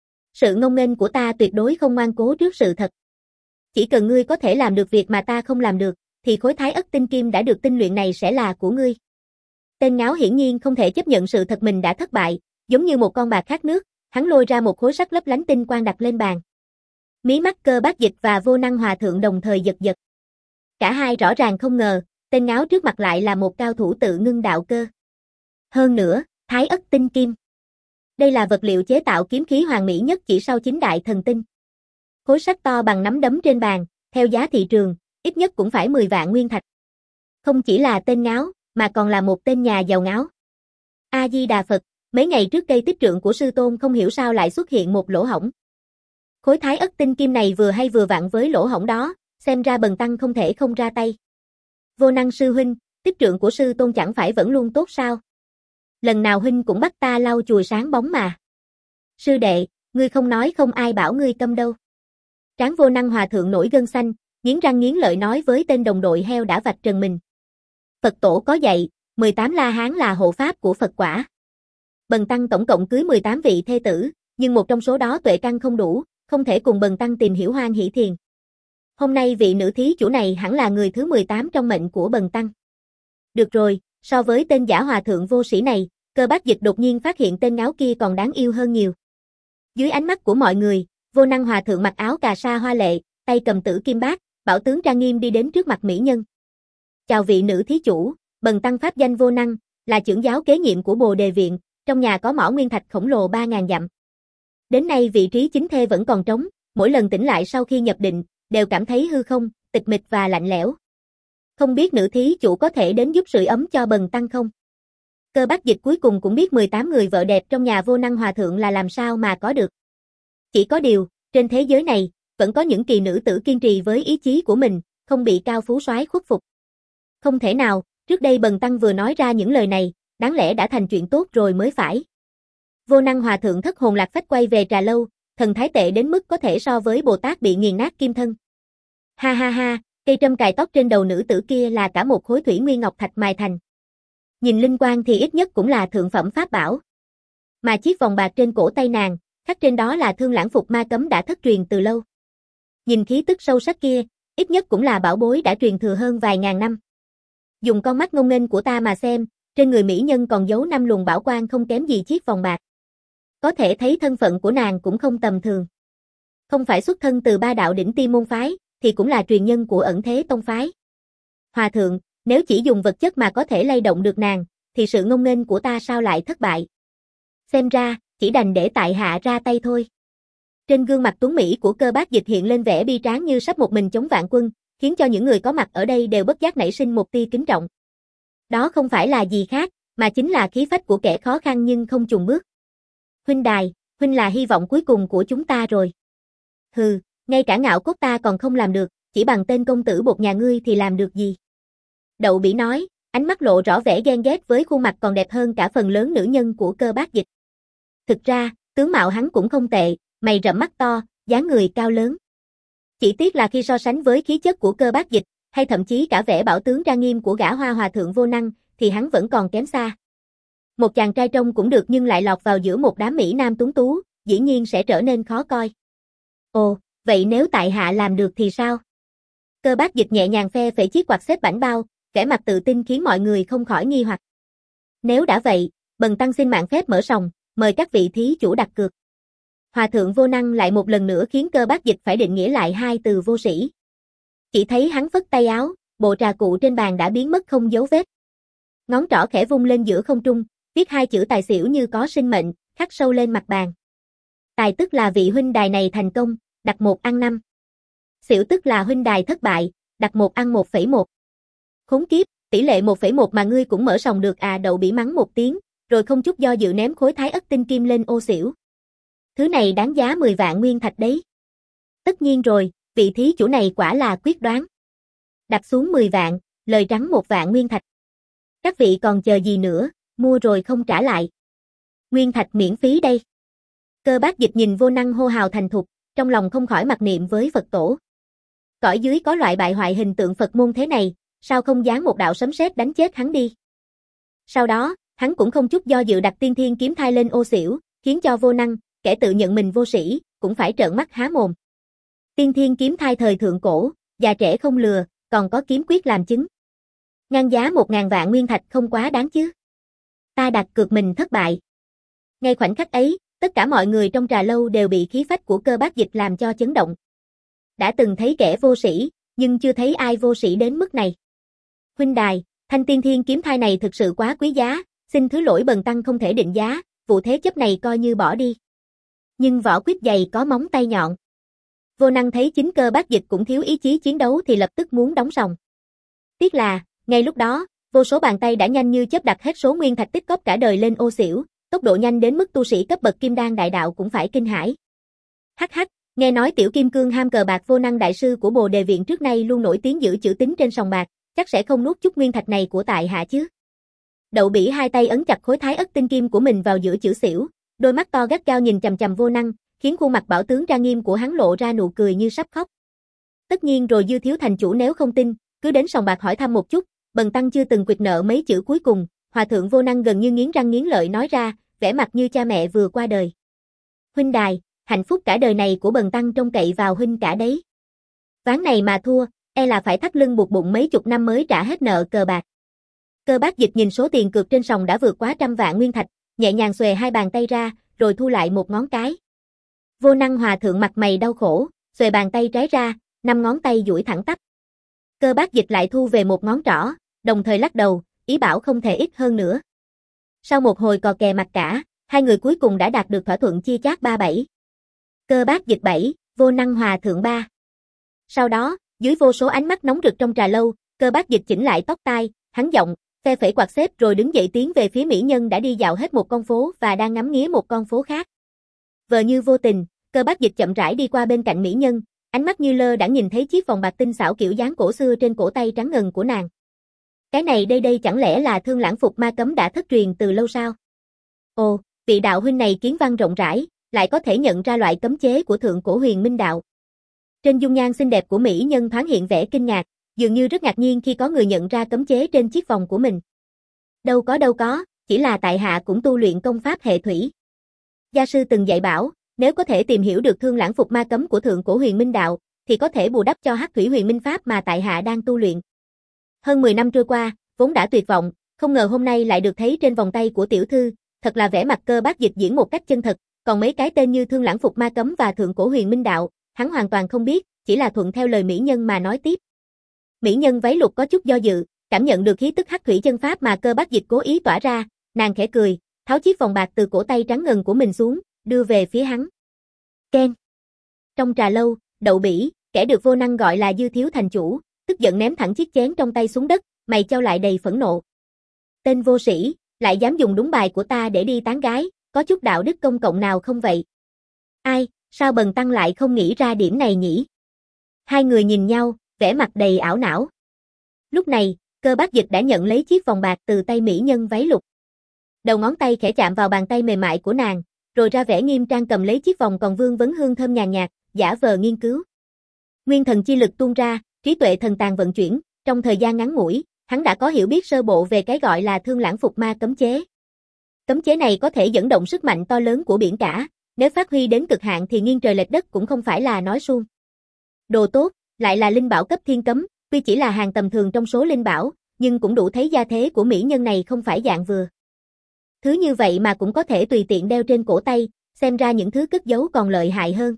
Sự ngông nghênh của ta tuyệt đối không ngoan cố trước sự thật. Chỉ cần ngươi có thể làm được việc mà ta không làm được, thì khối thái ất tinh kim đã được tinh luyện này sẽ là của ngươi. Tên ngáo hiển nhiên không thể chấp nhận sự thật mình đã thất bại, giống như một con bạc khát nước, hắn lôi ra một khối sắt lấp lánh tinh quang đặt lên bàn. Mí mắt Cơ Bác Dịch và Vô Năng Hòa Thượng đồng thời giật giật. Cả hai rõ ràng không ngờ, tên ngáo trước mặt lại là một cao thủ tự ngưng đạo cơ. Hơn nữa, thái ất tinh kim. Đây là vật liệu chế tạo kiếm khí hoàn mỹ nhất chỉ sau chín đại thần tinh. Khối sắt to bằng nắm đấm trên bàn, theo giá thị trường, ít nhất cũng phải mười vạn nguyên thạch. Không chỉ là tên ngáo, mà còn là một tên nhà giàu ngáo. A-di-đà Phật, mấy ngày trước cây tích trượng của sư tôn không hiểu sao lại xuất hiện một lỗ hổng. Khối thái ất tinh kim này vừa hay vừa vặn với lỗ hổng đó, xem ra bần tăng không thể không ra tay. Vô Năng sư huynh, tích trượng của sư tôn chẳng phải vẫn luôn tốt sao? Lần nào huynh cũng bắt ta lau chùi sáng bóng mà. Sư đệ, ngươi không nói không ai bảo ngươi câm đâu. Tráng Vô Năng Hòa Thượng nổi gân xanh, nghiến răng nghiến lợi nói với tên đồng đội heo đã vạch trần mình. Phật tổ có dạy, mười tám La Hán là hộ pháp của Phật quả. Bần tăng tổng cộng cưới mười tám vị thê tử, nhưng một trong số đó tuệ căn không đủ, không thể cùng bần tăng tìm hiểu hoan hỷ thiền. Hôm nay vị nữ thí chủ này hẳn là người thứ mười tám trong mệnh của bần tăng. Được rồi, so với tên giả hòa thượng vô sĩ này, Cơ Bác Dịch đột nhiên phát hiện tên ngáo kia còn đáng yêu hơn nhiều. Dưới ánh mắt của mọi người, Vô Năng Hòa Thượng mặc áo cà sa hoa lệ, tay cầm tử kim bát, bảo tướng trang nghiêm đi đến trước mặt mỹ nhân. Chào vị nữ thí chủ, bần tăng pháp danh Vô Năng, là trưởng giáo kế nhiệm của Bồ Đề Viện, trong nhà có mỏ nguyên thạch khổng lồ ba ngàn dặm. Đến nay vị trí chính thê vẫn còn trống, mỗi lần tỉnh lại sau khi nhập định, đều cảm thấy hư không, tịch mịch và lạnh lẽo. Không biết nữ thí chủ có thể đến giúp sưởi ấm cho bần tăng không? Cơ Bác Dịch cuối cùng cũng biết mười tám người vợ đẹp trong nhà Vô Năng Hòa Thượng là làm sao mà có được. Chỉ có điều, trên thế giới này, vẫn có những kỳ nữ tử kiên trì với ý chí của mình, không bị cao phú soái khuất phục. Không thể nào, trước đây bần tăng vừa nói ra những lời này, đáng lẽ đã thành chuyện tốt rồi mới phải. Vô Năng Hòa Thượng thất hồn lạc phách quay về trà lâu, thần thái tệ đến mức có thể so với Bồ Tát bị nghiền nát kim thân. Ha ha ha, cây trâm cài tóc trên đầu nữ tử kia là cả một khối thủy nguyên ngọc thạch mài thành. Nhìn linh quang thì ít nhất cũng là thượng phẩm pháp bảo. Mà chiếc vòng bạc trên cổ tay nàng, khắc trên đó là Thương Lãng Phục Ma Cấm đã thất truyền từ lâu. Nhìn khí tức sâu sắc kia, ít nhất cũng là bảo bối đã truyền thừa hơn vài ngàn năm. Dùng con mắt ngông nghênh của ta mà xem, trên người mỹ nhân còn giấu năm luồng bảo quang không kém gì chiếc vòng bạc. Có thể thấy thân phận của nàng cũng không tầm thường. Không phải xuất thân từ ba đạo đỉnh tiêm môn phái, thì cũng là truyền nhân của Ẩn Thế Tông phái. Hòa thượng, nếu chỉ dùng vật chất mà có thể lay động được nàng, thì sự ngông nghênh của ta sao lại thất bại? Xem ra, chỉ đành để tại hạ ra tay thôi. Trên gương mặt tuấn mỹ của Cơ Bác Dịch hiện lên vẻ bi tráng như sắp một mình chống vạn quân, khiến cho những người có mặt ở đây đều bất giác nảy sinh một tia kính trọng. Đó không phải là gì khác, mà chính là khí phách của kẻ khó khăn nhưng không chùn bước. Huynh đài, huynh là hy vọng cuối cùng của chúng ta rồi. Hừ, ngay cả ngạo cốt ta còn không làm được, chỉ bằng tên công tử bột nhà ngươi thì làm được gì? Đậu Bỉ nói, ánh mắt lộ rõ vẻ ghen ghét với khuôn mặt còn đẹp hơn cả phần lớn nữ nhân của Cơ Bác Dịch. Thực ra, tướng mạo hắn cũng không tệ, mày rậm mắt to, dáng người cao lớn. Chỉ tiếc là khi so sánh với khí chất của Cơ Bác Dịch, hay thậm chí cả vẻ bảo tướng trang nghiêm của gã Hoa Hòa Thượng Vô Năng, thì hắn vẫn còn kém xa. Một chàng trai trông cũng được nhưng lại lọt vào giữa một đám mỹ nam tuấn tú, dĩ nhiên sẽ trở nên khó coi. Ồ, vậy nếu tại hạ làm được thì sao? Cơ Bác Dịch nhẹ nhàng phe phẩy chiếc quạt xếp bảnh bao, vẻ mặt tự tin khiến mọi người không khỏi nghi hoặc. Nếu đã vậy, bần tăng xin mạng phép mở sòng, mời các vị thí chủ đặt cược. Hòa Thượng Vô Năng lại một lần nữa khiến Cơ Bác Dịch phải định nghĩa lại hai từ vô sĩ. Chỉ thấy hắn phất tay áo, bộ trà cụ trên bàn đã biến mất không dấu vết. Ngón trỏ khẽ vung lên giữa không trung, viết hai chữ tài xỉu như có sinh mệnh, khắc sâu lên mặt bàn. Tài tức là vị huynh đài này thành công, đặt một ăn năm. Xỉu tức là huynh đài thất bại, đặt một ăn một phẩy một. Khốn kiếp, tỷ lệ một phẩy một mà ngươi cũng mở sòng được à? Đậu Bỉ mắng một tiếng, rồi không chút do dự ném khối thái ất tinh kim lên ô xỉu. Thứ này đáng giá mười vạn nguyên thạch đấy. Tất nhiên rồi, vị thí chủ này quả là quyết đoán. Đặt xuống mười vạn, lời trắng một vạn nguyên thạch. Các vị còn chờ gì nữa, mua rồi không trả lại. Nguyên thạch miễn phí đây. Cơ Bác Dịch nhìn Vô Năng hô hào thành thục, trong lòng không khỏi mặc niệm với Phật tổ. Cõi dưới có loại bại hoại hình tượng Phật môn thế này, sao không giáng một đạo sấm sét đánh chết hắn đi. Sau đó, hắn cũng không chút do dự đặt Tiên Thiên kiếm thai lên ô xỉu, khiến cho Vô Năng, kẻ tự nhận mình vô sĩ, cũng phải trợn mắt há mồm. Tiên Thiên kiếm thai thời thượng cổ, già trẻ không lừa, còn có kiếm quyết làm chứng. Ngang giá một ngàn vạn nguyên thạch không quá đáng chứ. Ta đặt cược mình thất bại. Ngay khoảnh khắc ấy, tất cả mọi người trong trà lâu đều bị khí phách của Cơ Bác Dịch làm cho chấn động. Đã từng thấy kẻ vô sĩ, nhưng chưa thấy ai vô sĩ đến mức này. Huynh đài, thanh Tiên Thiên kiếm thai này thực sự quá quý giá, xin thứ lỗi bần tăng không thể định giá, vụ thế chấp này coi như bỏ đi. Nhưng vỏ quýt dày có móng tay nhọn. Vô Năng thấy chính Cơ Bác Dịch cũng thiếu ý chí chiến đấu thì lập tức muốn đóng sòng. Tiếc là, ngay lúc đó, vô số bàn tay đã nhanh như chớp đặt hết số nguyên thạch tích cóp cả đời lên ô xỉu, tốc độ nhanh đến mức tu sĩ cấp bậc kim đan đại đạo cũng phải kinh hãi. Hắc hắc, nghe nói tiểu kim cương ham cờ bạc Vô Năng đại sư của Bồ Đề viện trước nay luôn nổi tiếng giữ chữ tín trên sòng bạc, chắc sẽ không nuốt chút nguyên thạch này của tại hạ chứ. Đậu Bỉ hai tay ấn chặt khối thái ất tinh kim của mình vào giữa chữ xỉu, đôi mắt to gắt gao nhìn chằm chằm Vô Năng, khiến khuôn mặt bảo tướng ra nghiêm của hắn lộ ra nụ cười như sắp khóc. Tất nhiên rồi Dư thiếu thành chủ nếu không tin, cứ đến sòng bạc hỏi thăm một chút, bần tăng chưa từng quỵt nợ mấy chữ cuối cùng. Hòa thượng Vô Năng gần như nghiến răng nghiến lợi nói ra, vẻ mặt như cha mẹ vừa qua đời. Huynh đài, hạnh phúc cả đời này của bần tăng trông cậy vào huynh cả đấy. Ván này mà thua, e là phải thắt lưng buộc bụng mấy chục năm mới trả hết nợ cờ bạc. Cơ Bác Dịch nhìn số tiền cược trên sòng đã vượt quá trăm vạn nguyên thạch, nhẹ nhàng xuề hai bàn tay ra, rồi thu lại một ngón cái. Vô Năng hòa thượng mặt mày đau khổ, xuề bàn tay trái ra, năm ngón tay duỗi thẳng tắp. Cơ Bác Dịch lại thu về một ngón trỏ, đồng thời lắc đầu, ý bảo không thể ít hơn nữa. Sau một hồi cò kè mặt cả, hai người cuối cùng đã đạt được thỏa thuận chia chác ba bảy. Cơ Bác Dịch bảy, Vô Năng hòa thượng ba. Sau đó, dưới vô số ánh mắt nóng rực trong trà lâu, Cơ Bác Dịch chỉnh lại tóc tai, hắn giọng, phe phẩy quạt xếp rồi đứng dậy tiến về phía mỹ nhân đã đi dạo hết một con phố và đang ngắm nghía một con phố khác. Vờ như vô tình, Cơ Bác Dịch chậm rãi đi qua bên cạnh mỹ nhân, ánh mắt như lơ đãng nhìn thấy chiếc vòng bạc tinh xảo kiểu dáng cổ xưa trên cổ tay trắng ngần của nàng. Cái này đây đây chẳng lẽ là Thương Lãng Phục Ma Cấm đã thất truyền từ lâu sao? Ồ, vị đạo huynh này kiến văn rộng rãi, lại có thể nhận ra loại cấm chế của thượng cổ Huyền Minh đạo. Trên dung nhan xinh đẹp của mỹ nhân thoáng hiện vẻ kinh ngạc, dường như rất ngạc nhiên khi có người nhận ra cấm chế trên chiếc vòng của mình. Đâu có đâu có, chỉ là tại hạ cũng tu luyện công pháp hệ thủy. Gia sư từng dạy bảo, nếu có thể tìm hiểu được Thương Lãng Phục Ma Cấm của thượng cổ Huyền Minh đạo, thì có thể bù đắp cho Hắc Thủy Huyền Minh pháp mà tại hạ đang tu luyện. Hơn mười năm trôi qua, vốn đã tuyệt vọng, không ngờ hôm nay lại được thấy trên vòng tay của tiểu thư, thật là vẻ mặt Cơ Bác Dịch diễn một cách chân thật, còn mấy cái tên như Thương Lãng Phục Ma Cấm và thượng cổ Huyền Minh đạo, hắn hoàn toàn không biết, chỉ là thuận theo lời mỹ nhân mà nói tiếp. Mỹ nhân váy lục có chút do dự, cảm nhận được khí tức Hắc Thủy chân pháp mà Cơ Bác Dịch cố ý tỏa ra, nàng khẽ cười, tháo chiếc vòng bạc từ cổ tay trắng ngần của mình xuống, đưa về phía hắn. Ken. Trong trà lâu, Đậu Bỉ, kẻ được Vô Năng gọi là Dư thiếu thành chủ, tức giận ném thẳng chiếc chén trong tay xuống đất, mày trao lại đầy phẫn nộ. Tên vô sĩ, lại dám dùng đúng bài của ta để đi tán gái, có chút đạo đức công cộng nào không vậy? Ai, sao bần tăng lại không nghĩ ra điểm này nhỉ? Hai người nhìn nhau, vẻ mặt đầy ảo não. Lúc này, Cơ Bác Dịch đã nhận lấy chiếc vòng bạc từ tay mỹ nhân váy lục. Đầu ngón tay khẽ chạm vào bàn tay mềm mại của nàng, rồi ra vẻ nghiêm trang cầm lấy chiếc vòng còn vương vấn hương thơm nhàn nhạt, giả vờ nghiên cứu. Nguyên thần chi lực tuôn ra, trí tuệ thần tàng vận chuyển, trong thời gian ngắn ngủi, hắn đã có hiểu biết sơ bộ về cái gọi là Thương Lãng Phục Ma cấm chế. Cấm chế này có thể dẫn động sức mạnh to lớn của biển cả, nếu phát huy đến cực hạn thì nghiêng trời lệch đất cũng không phải là nói suông. Đồ tốt, lại là linh bảo cấp thiên cấm, tuy chỉ là hàng tầm thường trong số linh bảo, nhưng cũng đủ thấy gia thế của mỹ nhân này không phải dạng vừa. Thứ như vậy mà cũng có thể tùy tiện đeo trên cổ tay, xem ra những thứ cất giấu còn lợi hại hơn.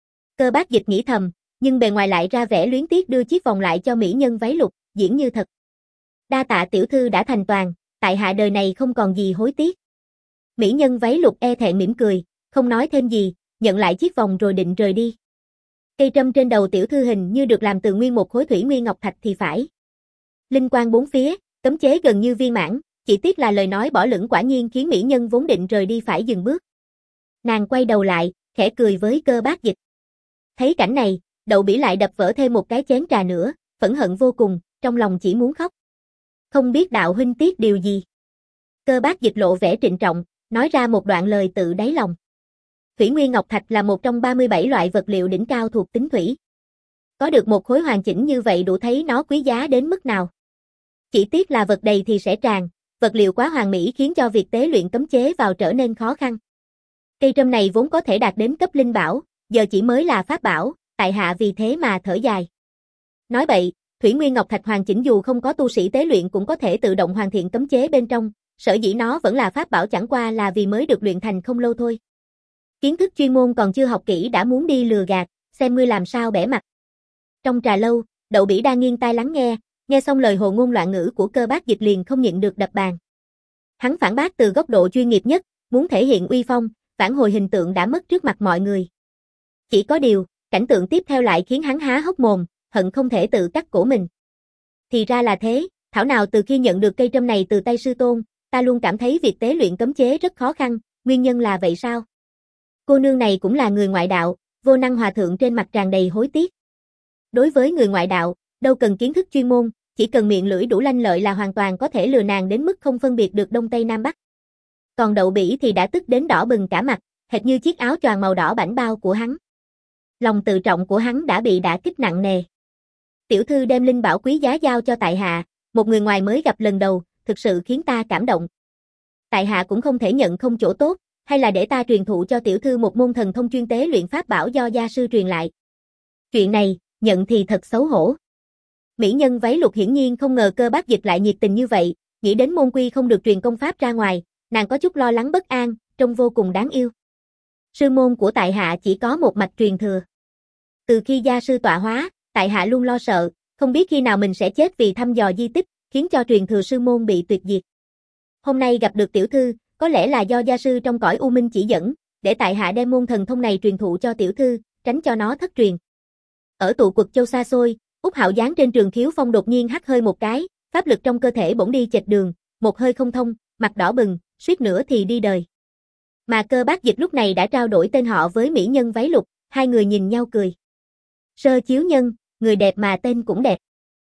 Cơ Bác Dịch nghĩ thầm, nhưng bề ngoài lại ra vẻ luyến tiếc đưa chiếc vòng lại cho mỹ nhân váy lục, diễn như thật. Đa tạ tiểu thư đã thành toàn, tại hạ đời này không còn gì hối tiếc. Mỹ nhân váy lục e thẹn mỉm cười, không nói thêm gì, nhận lại chiếc vòng rồi định rời đi. Cây trâm trên đầu tiểu thư hình như được làm từ nguyên một khối thủy nguyên ngọc thạch thì phải. Linh quang bốn phía, cấm chế gần như viên mãn, chỉ tiếc là lời nói bỏ lửng quả nhiên khiến mỹ nhân vốn định rời đi phải dừng bước. Nàng quay đầu lại, khẽ cười với Cơ Bác Dịch. Thấy cảnh này, Đậu Bỉ lại đập vỡ thêm một cái chén trà nữa, phẫn hận vô cùng, trong lòng chỉ muốn khóc. Không biết đạo huynh tiếc điều gì? Cơ Bác Dịch lộ vẻ trịnh trọng, nói ra một đoạn lời tự đáy lòng. Thủy Nguyên Ngọc Thạch là một trong ba mươi bảy loại vật liệu đỉnh cao thuộc tính thủy. Có được một khối hoàn chỉnh như vậy đủ thấy nó quý giá đến mức nào. Chỉ tiếc là vật đầy thì sẽ tràn, vật liệu quá hoàn mỹ khiến cho việc tế luyện cấm chế vào trở nên khó khăn. Cây trâm này vốn có thể đạt đến cấp linh bảo, giờ chỉ mới là pháp bảo, tại hạ vì thế mà thở dài. Nói bậy, Thủy Nguyên Ngọc Thạch hoàn chỉnh dù không có tu sĩ tế luyện cũng có thể tự động hoàn thiện cấm chế bên trong, sở dĩ nó vẫn là pháp bảo chẳng qua là vì mới được luyện thành không lâu thôi. Kiến thức chuyên môn còn chưa học kỹ đã muốn đi lừa gạt, xem ngươi làm sao bẻ mặt. Trong trà lâu, Đậu Bỉ đang nghiêng tai lắng nghe, nghe xong lời hồ ngôn loạn ngữ của Cơ Bác Dịch liền không nhịn được đập bàn. Hắn phản bác từ góc độ chuyên nghiệp nhất, muốn thể hiện uy phong, phản hồi hình tượng đã mất trước mặt mọi người. Chỉ có điều, cảnh tượng tiếp theo lại khiến hắn há hốc mồm, hận không thể tự cắt cổ mình. Thì ra là thế, thảo nào từ khi nhận được cây trâm này từ tay sư tôn, ta luôn cảm thấy việc tế luyện cấm chế rất khó khăn, nguyên nhân là vậy sao? Cô nương này cũng là người ngoại đạo, Vô Năng Hòa Thượng trên mặt tràn đầy hối tiếc. Đối với người ngoại đạo, đâu cần kiến thức chuyên môn, chỉ cần miệng lưỡi đủ lanh lợi là hoàn toàn có thể lừa nàng đến mức không phân biệt được Đông Tây Nam Bắc. Còn Đậu Bỉ thì đã tức đến đỏ bừng cả mặt, hệt như chiếc áo choàng màu đỏ bảnh bao của hắn. Lòng tự trọng của hắn đã bị đả kích nặng nề. Tiểu thư đem linh bảo quý giá giao cho tại hạ, một người ngoài mới gặp lần đầu, thực sự khiến ta cảm động. Tại hạ cũng không thể nhận không chỗ tốt, hay là để ta truyền thụ cho tiểu thư một môn thần thông chuyên tế luyện pháp bảo do gia sư truyền lại. Chuyện này, nhận thì thật xấu hổ. Mỹ nhân váy lục hiển nhiên không ngờ Cơ Bác Dịch lại nhiệt tình như vậy, nghĩ đến môn quy không được truyền công pháp ra ngoài, nàng có chút lo lắng bất an, trông vô cùng đáng yêu. Sư môn của tại hạ chỉ có một mạch truyền thừa. Từ khi gia sư tọa hóa, tại hạ luôn lo sợ, không biết khi nào mình sẽ chết vì thăm dò di tích, khiến cho truyền thừa sư môn bị tuyệt diệt. Hôm nay gặp được tiểu thư, có lẽ là do gia sư trong cõi u minh chỉ dẫn, để tại hạ đem môn thần thông này truyền thụ cho tiểu thư, tránh cho nó thất truyền. Ở tụ quật châu xa xôi, Úc Hạo Giáng trên trường khiếu phong đột nhiên hắt hơi một cái, pháp lực trong cơ thể bỗng đi chệch đường, một hơi không thông, mặt đỏ bừng, suýt nữa thì đi đời. Mà Cơ Bác Dịch lúc này đã trao đổi tên họ với mỹ nhân váy lục, hai người nhìn nhau cười. Sơ Chiếu Nhân, người đẹp mà tên cũng đẹp.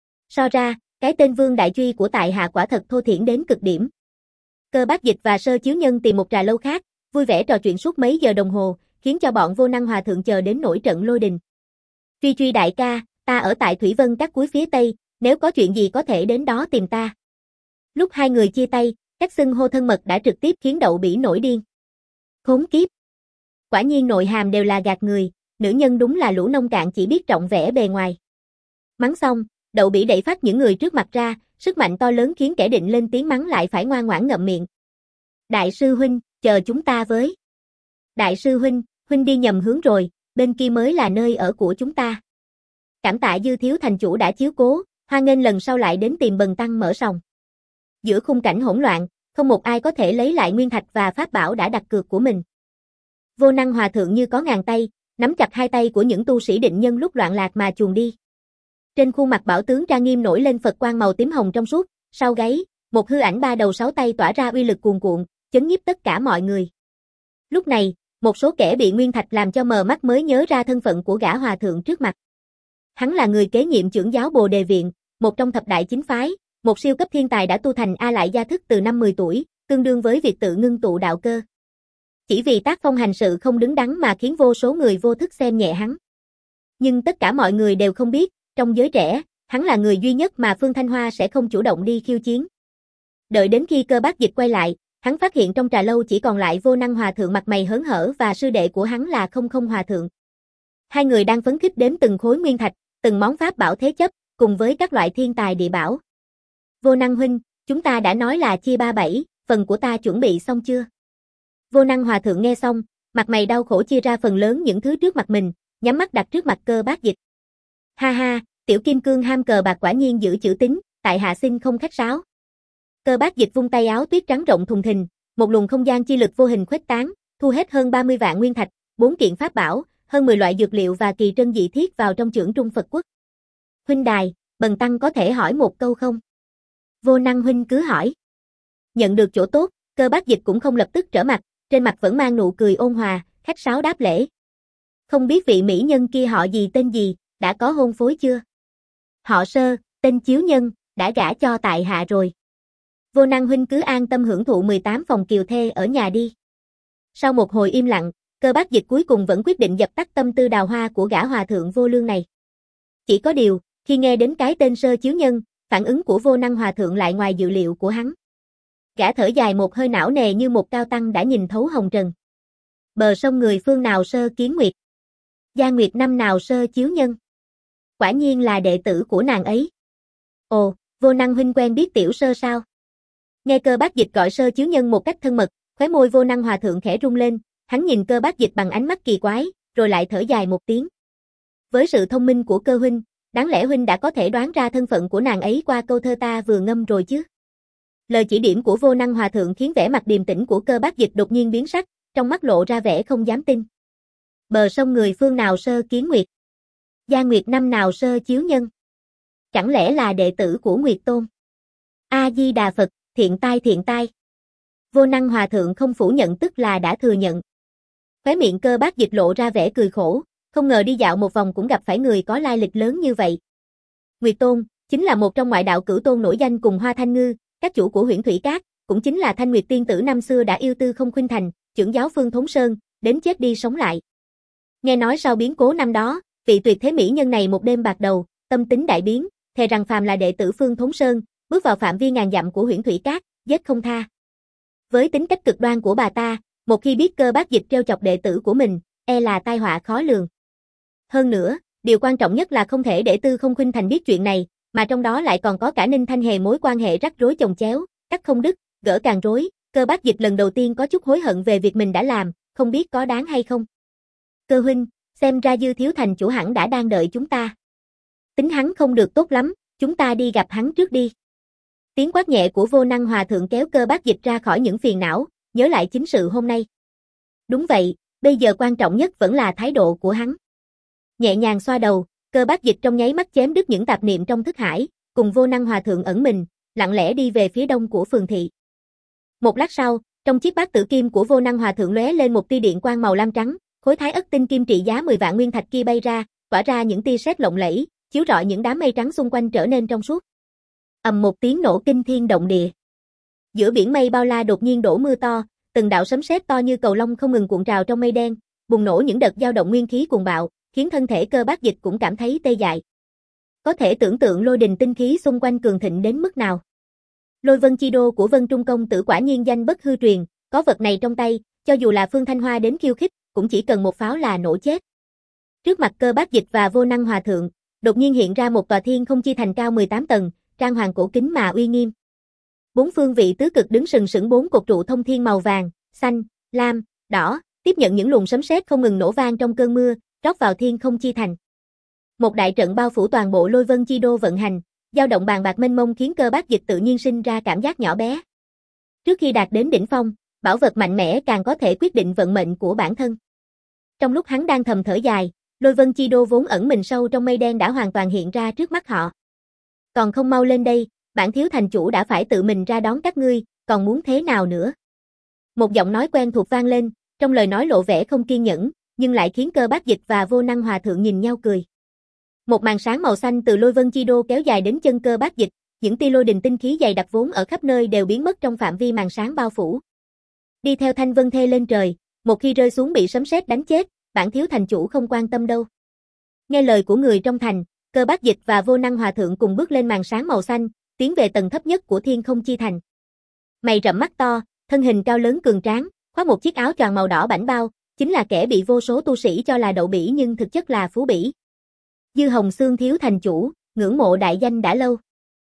So ra, cái tên Vương Đại Truy của tại hạ quả thật thô thiển đến cực điểm. Cơ Bác Dịch và Sơ Chiếu Nhân tìm một trà lâu khác, vui vẻ trò chuyện suốt mấy giờ đồng hồ, khiến cho bọn Vô Năng Hòa Thượng chờ đến nổi trận lôi đình. Truy Truy đại ca, ta ở tại Thủy Vân các cuối phía Tây, nếu có chuyện gì có thể đến đó tìm ta. Lúc hai người chia tay, cách xưng hô thân mật đã trực tiếp khiến Đậu Bỉ nổi điên. Khốn kiếp! Quả nhiên nội hàm đều là gạt người, nữ nhân đúng là lũ nông cạn chỉ biết trọng vẻ bề ngoài. Mắng xong, Đậu Bỉ đẩy phát những người trước mặt ra, sức mạnh to lớn khiến kẻ định lên tiếng mắng lại phải ngoan ngoãn ngậm miệng. Đại sư huynh, chờ chúng ta với. Đại sư huynh, huynh đi nhầm hướng rồi, bên kia mới là nơi ở của chúng ta. Cảm tạ Dư thiếu thành chủ đã chiếu cố, hoan nghênh lần sau lại đến tìm Bần tăng mở sòng. Giữa khung cảnh hỗn loạn, không một ai có thể lấy lại nguyên thạch và pháp bảo đã đặt cược của mình. Vô Năng Hòa Thượng như có ngàn tay, nắm chặt hai tay của những tu sĩ định nhân lúc loạn lạc mà chuồn đi. Trên khuôn mặt bảo tướng trang nghiêm nổi lên Phật quang màu tím hồng trong suốt, sau gáy, một hư ảnh ba đầu sáu tay tỏa ra uy lực cuồn cuộn, chấn nhiếp tất cả mọi người. Lúc này, một số kẻ bị nguyên thạch làm cho mờ mắt mới nhớ ra thân phận của gã hòa thượng trước mặt. Hắn là người kế nhiệm trưởng giáo Bồ Đề Viện, một trong thập đại chính phái, một siêu cấp thiên tài đã tu thành A Lại gia thức từ năm mười tuổi, tương đương với việc tự ngưng tụ đạo cơ. Chỉ vì tác phong hành sự không đứng đắn mà khiến vô số người vô thức xem nhẹ hắn. Nhưng tất cả mọi người đều không biết, trong giới trẻ, hắn là người duy nhất mà Phương Thanh Hoa sẽ không chủ động đi khiêu chiến. Đợi đến khi Cơ Bác Dịch quay lại, hắn phát hiện trong trà lâu chỉ còn lại Vô Năng Hòa Thượng mặt mày hớn hở và sư đệ của hắn là Không Không Hòa Thượng. Hai người đang phấn khích đếm từng khối nguyên thạch, từng món pháp bảo thế chấp, cùng với các loại thiên tài địa bảo. Vô Năng huynh, chúng ta đã nói là chia ba bảy, phần của ta chuẩn bị xong chưa? Vô Năng Hòa Thượng nghe xong, mặt mày đau khổ chia ra phần lớn những thứ trước mặt mình, nhắm mắt đặt trước mặt Cơ Bác Dịch. Ha ha, tiểu kim cương ham cờ bạc quả nhiên giữ chữ tín, tại hạ xin không khách sáo. Cơ Bác Dịch vung tay áo tuyết trắng rộng thùng thình, một luồng không gian chi lực vô hình khuếch tán, thu hết hơn ba mươi vạn nguyên thạch, bốn kiện pháp bảo, hơn mười loại dược liệu và kỳ trân dị thiết vào trong chưởng Trung Phật Quốc. Huynh đài, Bần tăng có thể hỏi một câu không? Vô Năng huynh cứ hỏi. Nhận được chỗ tốt, Cơ Bác Dịch cũng không lập tức trở mặt, trên mặt vẫn mang nụ cười ôn hòa, khách sáo đáp lễ. Không biết vị mỹ nhân kia họ gì tên gì, đã có hôn phối chưa? Họ Sơ, tên Chiếu Nhân, đã gả cho tại hạ rồi. Vô Năng huynh cứ an tâm hưởng thụ mười tám phòng kiều thê ở nhà đi. Sau một hồi im lặng, Cơ Bác Dịch cuối cùng vẫn quyết định dập tắt tâm tư đào hoa của gã hòa thượng vô lương này. Chỉ có điều, khi nghe đến cái tên Sơ Chiếu Nhân, phản ứng của Vô Năng hòa thượng lại ngoài dự liệu của hắn. Gã thở dài một hơi não nề như một cao tăng đã nhìn thấu hồng trần. Bờ sông người phương nào Sơ Kiến Nguyệt? Gia Nguyệt năm nào Sơ Chiếu Nhân? Quả nhiên là đệ tử của nàng ấy. Ồ, Vô Năng huynh quen biết tiểu Sơ sao? Nghe Cơ Bác Dịch gọi Sơ Chiếu Nhân một cách thân mật, khóe môi Vô Năng hòa thượng khẽ rung lên, hắn nhìn Cơ Bác Dịch bằng ánh mắt kỳ quái, rồi lại thở dài một tiếng. Với sự thông minh của Cơ huynh, đáng lẽ huynh đã có thể đoán ra thân phận của nàng ấy qua câu thơ ta vừa ngâm rồi chứ? Lời chỉ điểm của Vô Năng hòa thượng khiến vẻ mặt điềm tĩnh của Cơ Bác Dịch đột nhiên biến sắc, trong mắt lộ ra vẻ không dám tin. Bờ sông người phương nào Sơ Kiến Nguyệt? Gia Nguyệt năm nào Sơ Chiếu Nhân? Chẳng lẽ là đệ tử của Nguyệt Tôn? A Di Đà Phật, thiện tai thiện tai. Vô Năng hòa thượng không phủ nhận tức là đã thừa nhận. Khóe miệng Cơ Bác Dịch lộ ra vẻ cười khổ, không ngờ đi dạo một vòng cũng gặp phải người có lai lịch lớn như vậy. Nguyệt Tôn, chính là một trong ngoại đạo cửu tôn nổi danh cùng Hoa Thanh Ngư, các chủ của Huyễn Thủy Các, cũng chính là Thanh Nguyệt tiên tử năm xưa đã yêu tư không khuynh thành, trưởng giáo Phương Thốn Sơn, đến chết đi sống lại. Nghe nói sau biến cố năm đó, vị tuyệt thế mỹ nhân này một đêm bạc đầu, tâm tính đại biến, thề rằng phàm là đệ tử Phương Thốn Sơn, bước vào phạm vi ngàn dặm của Huyễn Thủy Các, giết không tha. Với tính cách cực đoan của bà ta, một khi biết Cơ Bác Dịch trêu chọc đệ tử của mình, e là tai họa khó lường. Hơn nữa, điều quan trọng nhất là không thể để Tư Không Khuynh Thành biết chuyện này, mà trong đó lại còn có cả Ninh Thanh Hề mối quan hệ rắc rối chồng chéo, cắt không đứt, gỡ càng rối. Cơ Bác Dịch lần đầu tiên có chút hối hận về việc mình đã làm, không biết có đáng hay không. Cơ huynh, xem ra Dư thiếu thành chủ hẳn đã đang đợi chúng ta. Tính hắn không được tốt lắm, chúng ta đi gặp hắn trước đi. Tiếng quát nhẹ của Vô Năng hòa thượng kéo Cơ Bác Dịch ra khỏi những phiền não, nhớ lại chính sự hôm nay. Đúng vậy, bây giờ quan trọng nhất vẫn là thái độ của hắn. Nhẹ nhàng xoa đầu, Cơ Bác Dịch trong nháy mắt chém đứt những tạp niệm trong thức hải, cùng Vô Năng hòa thượng ẩn mình, lặng lẽ đi về phía đông của phường thị. Một lát sau, trong chiếc bát tử kim của Vô Năng hòa thượng lóe lên một tia điện quang màu lam trắng, khối thái ất tinh kim trị giá mười vạn nguyên thạch kia bay ra, tỏa ra những tia sét lộng lẫy, chiếu rọi những đám mây trắng xung quanh trở nên trong suốt. Ầm một tiếng nổ kinh thiên động địa. Giữa biển mây bao la đột nhiên đổ mưa to, từng đạo sấm sét to như cầu lông không ngừng cuộn trào trong mây đen, bùng nổ những đợt dao động nguyên khí cuồng bạo, khiến thân thể Cơ Bác Dịch cũng cảm thấy tê dại. Có thể tưởng tượng lôi đình tinh khí xung quanh cường thịnh đến mức nào. Lôi Vân Chi Đô của Vân Trung công tử quả nhiên danh bất hư truyền, có vật này trong tay, cho dù là Phương Thanh Hoa đến khiêu khích, cũng chỉ cần một pháo là nổ chết. Trước mặt Cơ Bác Dịch và Vô Năng hòa thượng, đột nhiên hiện ra một tòa thiên không chi thành cao mười tám tầng, trang hoàng cổ kính mà uy nghiêm. Bốn phương vị tứ cực đứng sừng sững bốn cột trụ thông thiên màu vàng, xanh, lam, đỏ, tiếp nhận những luồng sấm sét không ngừng nổ vang trong cơn mưa, rót vào thiên không chi thành. Một đại trận bao phủ toàn bộ Lôi Vân Chi Đô vận hành, dao động bàn bạc mênh mông khiến Cơ Bác Dịch tự nhiên sinh ra cảm giác nhỏ bé. Trước khi đạt đến đỉnh phong, bảo vật mạnh mẽ càng có thể quyết định vận mệnh của bản thân. Trong lúc hắn đang thầm thở dài, Lôi Vân Chi Đô vốn ẩn mình sâu trong mây đen đã hoàn toàn hiện ra trước mắt họ. Còn không mau lên đây, bản thiếu thành chủ đã phải tự mình ra đón các ngươi, còn muốn thế nào nữa? Một giọng nói quen thuộc vang lên, trong lời nói lộ vẻ không kiên nhẫn, nhưng lại khiến Cơ Bác Dịch và Vô Năng hòa thượng nhìn nhau cười. Một màn sáng màu xanh từ Lôi Vân Chi Đô kéo dài đến chân Cơ Bác Dịch, những tia lôi đình tinh khí dày đặc vốn ở khắp nơi đều biến mất trong phạm vi màn sáng bao phủ. Đi theo thanh vân thê lên trời, một khi rơi xuống bị sấm sét đánh chết, bản thiếu thành chủ không quan tâm đâu. Nghe lời của người trong thành, Cơ Bác Dịch và Vô Năng hòa thượng cùng bước lên màn sáng màu xanh, tiến về tầng thấp nhất của thiên không chi thành. Mày rậm mắt to, thân hình cao lớn cường tráng, khoác một chiếc áo choàng màu đỏ bảnh bao, chính là kẻ bị vô số tu sĩ cho là đậu bỉ nhưng thực chất là phú bỉ. Dư Hồng Xương thiếu thành chủ, ngưỡng mộ đại danh đã lâu.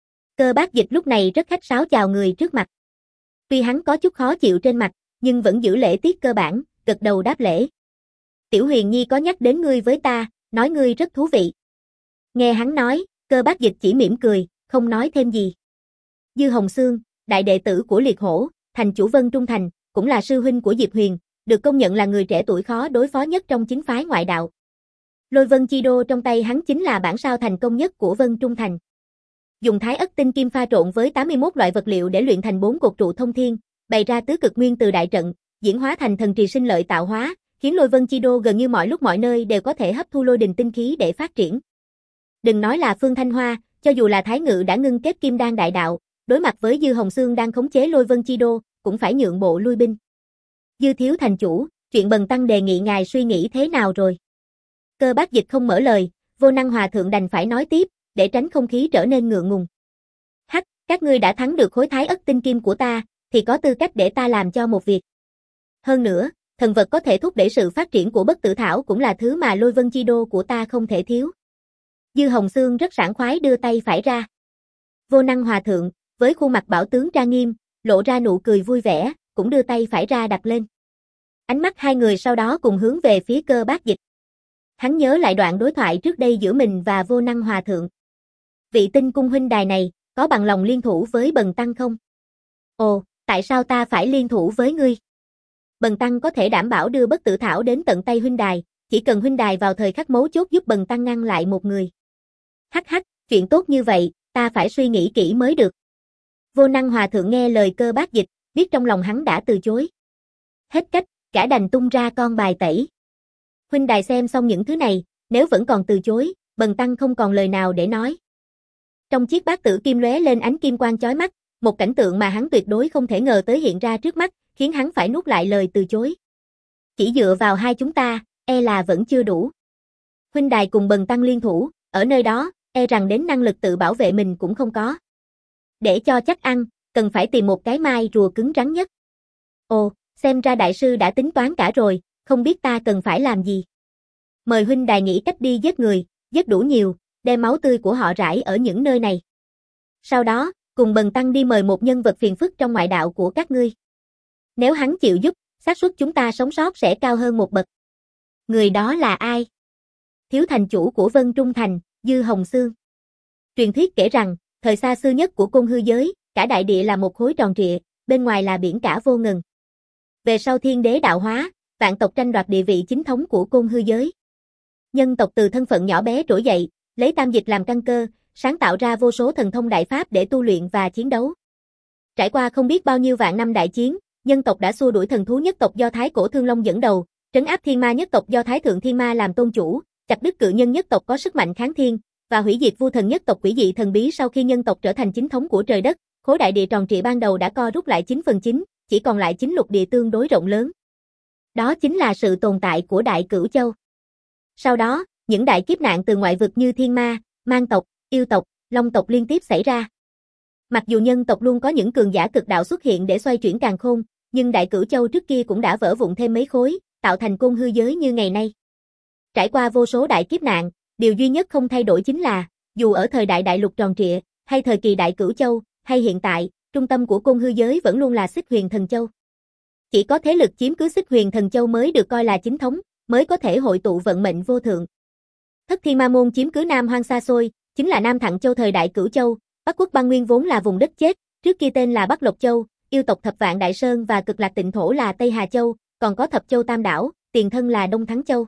Cơ Bác Dịch lúc này rất khách sáo chào người trước mặt. Tuy hắn có chút khó chịu trên mặt, nhưng vẫn giữ lễ tiết cơ bản, gật đầu đáp lễ. Tiểu Huyền Nhi có nhắc đến ngươi với ta, nói ngươi rất thú vị. Nghe hắn nói, Cơ Bác Dịch chỉ mỉm cười, không nói thêm gì. Dư Hồng Xương, đại đệ tử của Liệt Hổ, thành chủ Vân Trung Thành, cũng là sư huynh của Diệp Huyền, được công nhận là người trẻ tuổi khó đối phó nhất trong chính phái ngoại đạo. Lôi Vân Chi Đô trong tay hắn chính là bản sao thành công nhất của Vân Trung Thành. Dùng thái ất tinh kim pha trộn với tám mươi mốt loại vật liệu để luyện thành bốn cột trụ thông thiên, bày ra tứ cực nguyên từ đại trận, diễn hóa thành thần trì sinh lợi tạo hóa, khiến Lôi Vân Chi Đô gần như mọi lúc mọi nơi đều có thể hấp thu lôi đình tinh khí để phát triển. Đừng nói là Phương Thanh Hoa, cho dù là Thái Ngự đã ngưng kết kim đan đại đạo, đối mặt với Dư Hồng Xương đang khống chế Lôi Vân Chi Đô, cũng phải nhượng bộ lui binh. Dư thiếu thành chủ, chuyện bần tăng đề nghị ngài suy nghĩ thế nào rồi? Cơ Bác Dịch không mở lời, Vô Năng Hòa Thượng đành phải nói tiếp, để tránh không khí trở nên ngượng ngùng. Hắc, các ngươi đã thắng được khối thái ất tinh kim của ta, thì có tư cách để ta làm cho một việc. Hơn nữa, thần vật có thể thúc đẩy sự phát triển của bất tử thảo cũng là thứ mà Lôi Vân Chi Đô của ta không thể thiếu. Dư Hồng Xương rất sảng khoái đưa tay phải ra. Vô Năng Hòa Thượng, với khuôn mặt bảo tướng trang nghiêm, lộ ra nụ cười vui vẻ, cũng đưa tay phải ra đặt lên. Ánh mắt hai người sau đó cùng hướng về phía Cơ Bác Dịch. Hắn nhớ lại đoạn đối thoại trước đây giữa mình và Vô Năng Hòa Thượng. Vị Tinh Cung huynh đài này, có bằng lòng liên thủ với bần tăng không? Ồ, tại sao ta phải liên thủ với ngươi? Bần tăng có thể đảm bảo đưa bất tử thảo đến tận tay huynh đài, chỉ cần huynh đài vào thời khắc mấu chốt giúp bần tăng ngăn lại một người. Hắc hắc, chuyện tốt như vậy, ta phải suy nghĩ kỹ mới được. Vô Năng Hòa Thượng nghe lời Cơ Bác Dịch, biết trong lòng hắn đã từ chối. Hết cách, cả đành tung ra con bài tẩy. Huynh đài xem xong những thứ này, nếu vẫn còn từ chối, bần tăng không còn lời nào để nói. Trong chiếc bát tử kim lóe lên ánh kim quang chói mắt, một cảnh tượng mà hắn tuyệt đối không thể ngờ tới hiện ra trước mắt, khiến hắn phải nuốt lại lời từ chối. Chỉ dựa vào hai chúng ta, e là vẫn chưa đủ. Huynh đài cùng bần tăng liên thủ, ở nơi đó, e rằng đến năng lực tự bảo vệ mình cũng không có. Để cho chắc ăn, cần phải tìm một cái mai rùa cứng rắn nhất. Ồ, xem ra đại sư đã tính toán cả rồi, không biết ta cần phải làm gì. Mời huynh đài nghĩ cách đi giết người, giết đủ nhiều, đem máu tươi của họ rải ở những nơi này. Sau đó, cùng bần tăng đi mời một nhân vật phiền phức trong ngoại đạo của các ngươi. Nếu hắn chịu giúp, xác suất chúng ta sống sót sẽ cao hơn một bậc. Người đó là ai? Thiếu thành chủ của Vân Trung Thành, Dư Hồng Xương. Truyền thuyết kể rằng, thời xa xưa nhất của Côn Hư giới, cả đại địa là một khối tròn trịa, bên ngoài là biển cả vô ngần. Về sau thiên đế đạo hóa, vạn tộc tranh đoạt địa vị chính thống của Côn Hư giới. Nhân tộc từ thân phận nhỏ bé trỗi dậy, lấy tam dịch làm căn cơ, sáng tạo ra vô số thần thông đại pháp để tu luyện và chiến đấu. Trải qua không biết bao nhiêu vạn năm đại chiến, nhân tộc đã xua đuổi thần thú nhất tộc do Thái Cổ Thương Long dẫn đầu, trấn áp thiên ma nhất tộc do Thái Thượng Thiên Ma làm tôn chủ, chặt đứt cự nhân nhất tộc có sức mạnh kháng thiên, và hủy diệt vu thần nhất tộc quỷ dị thần bí. Sau khi nhân tộc trở thành chính thống của trời đất, khối đại địa tròn trịa ban đầu đã co rút lại chín phần chín, chỉ còn lại chín lục địa tương đối rộng lớn. Đó chính là sự tồn tại của Đại Cửu Châu. Sau đó, những đại kiếp nạn từ ngoại vực như thiên ma, mang tộc, yêu tộc, long tộc liên tiếp xảy ra. Mặc dù nhân tộc luôn có những cường giả cực đạo xuất hiện để xoay chuyển càn khôn, nhưng Đại Cửu Châu trước kia cũng đã vỡ vụn thêm mấy khối, tạo thành Côn Hư giới như ngày nay. Trải qua vô số đại kiếp nạn, điều duy nhất không thay đổi chính là, dù ở thời đại đại lục tròn trịa, hay thời kỳ Đại Cửu Châu, hay hiện tại, trung tâm của Côn Hư giới vẫn luôn là Xích Huyền Thần Châu. Chỉ có thế lực chiếm cứ Xích Huyền Thần Châu mới được coi là chính thống, mới có thể hội tụ vận mệnh vô thượng. Thất Thiên Ma Môn chiếm cứ Nam Hoang xa xôi, chính là Nam Thặng Châu thời Đại Cửu Châu. Bắc Quốc Băng Nguyên vốn là vùng đất chết, trước kia tên là Bắc Lộc Châu, yêu tộc Thập Vạn Đại Sơn và Cực Lạc Tịnh Thổ là Tây Hà Châu, còn có Thập Châu Tam Đảo, tiền thân là Đông Thắng Châu.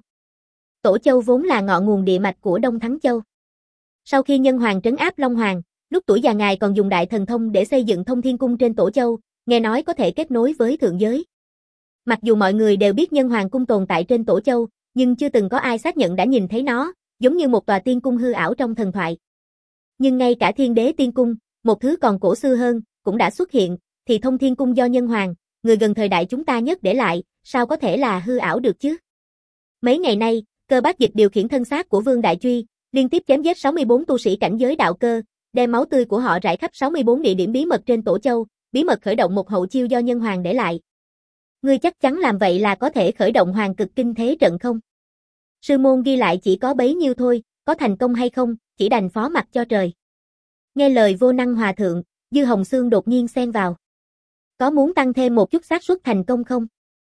Tổ Châu vốn là ngọn nguồn địa mạch của Đông Thắng Châu. Sau khi Nhân Hoàng trấn áp Long Hoàng, lúc tuổi già ngài còn dùng đại thần thông để xây dựng Thông Thiên Cung trên Tổ Châu, nghe nói có thể kết nối với thượng giới. Mặc dù mọi người đều biết Nhân Hoàng cung tồn tại trên Tổ Châu, nhưng chưa từng có ai xác nhận đã nhìn thấy nó, giống như một tòa tiên cung hư ảo trong thần thoại. Nhưng ngay cả Thiên Đế Tiên Cung, một thứ còn cổ xưa hơn, cũng đã xuất hiện, thì Thông Thiên Cung do Nhân Hoàng, người gần thời đại chúng ta nhất để lại, sao có thể là hư ảo được chứ? Mấy ngày nay, Cơ Bác Dịch điều khiển thân xác của Vương Đại Truy, liên tiếp chém giết sáu mươi bốn tu sĩ cảnh giới đạo cơ, đem máu tươi của họ rải khắp sáu mươi bốn địa điểm bí mật trên Tổ Châu, bí mật khởi động một hậu chiêu do Nhân Hoàng để lại. Ngươi chắc chắn làm vậy là có thể khởi động Hoàng Cực Kinh Thế Trận không? Sư môn ghi lại chỉ có bấy nhiêu thôi, có thành công hay không, chỉ đành phó mặc cho trời. Nghe lời Vô Năng Hòa Thượng, Dư Hồng Xương đột nhiên xen vào. Có muốn tăng thêm một chút xác suất thành công không?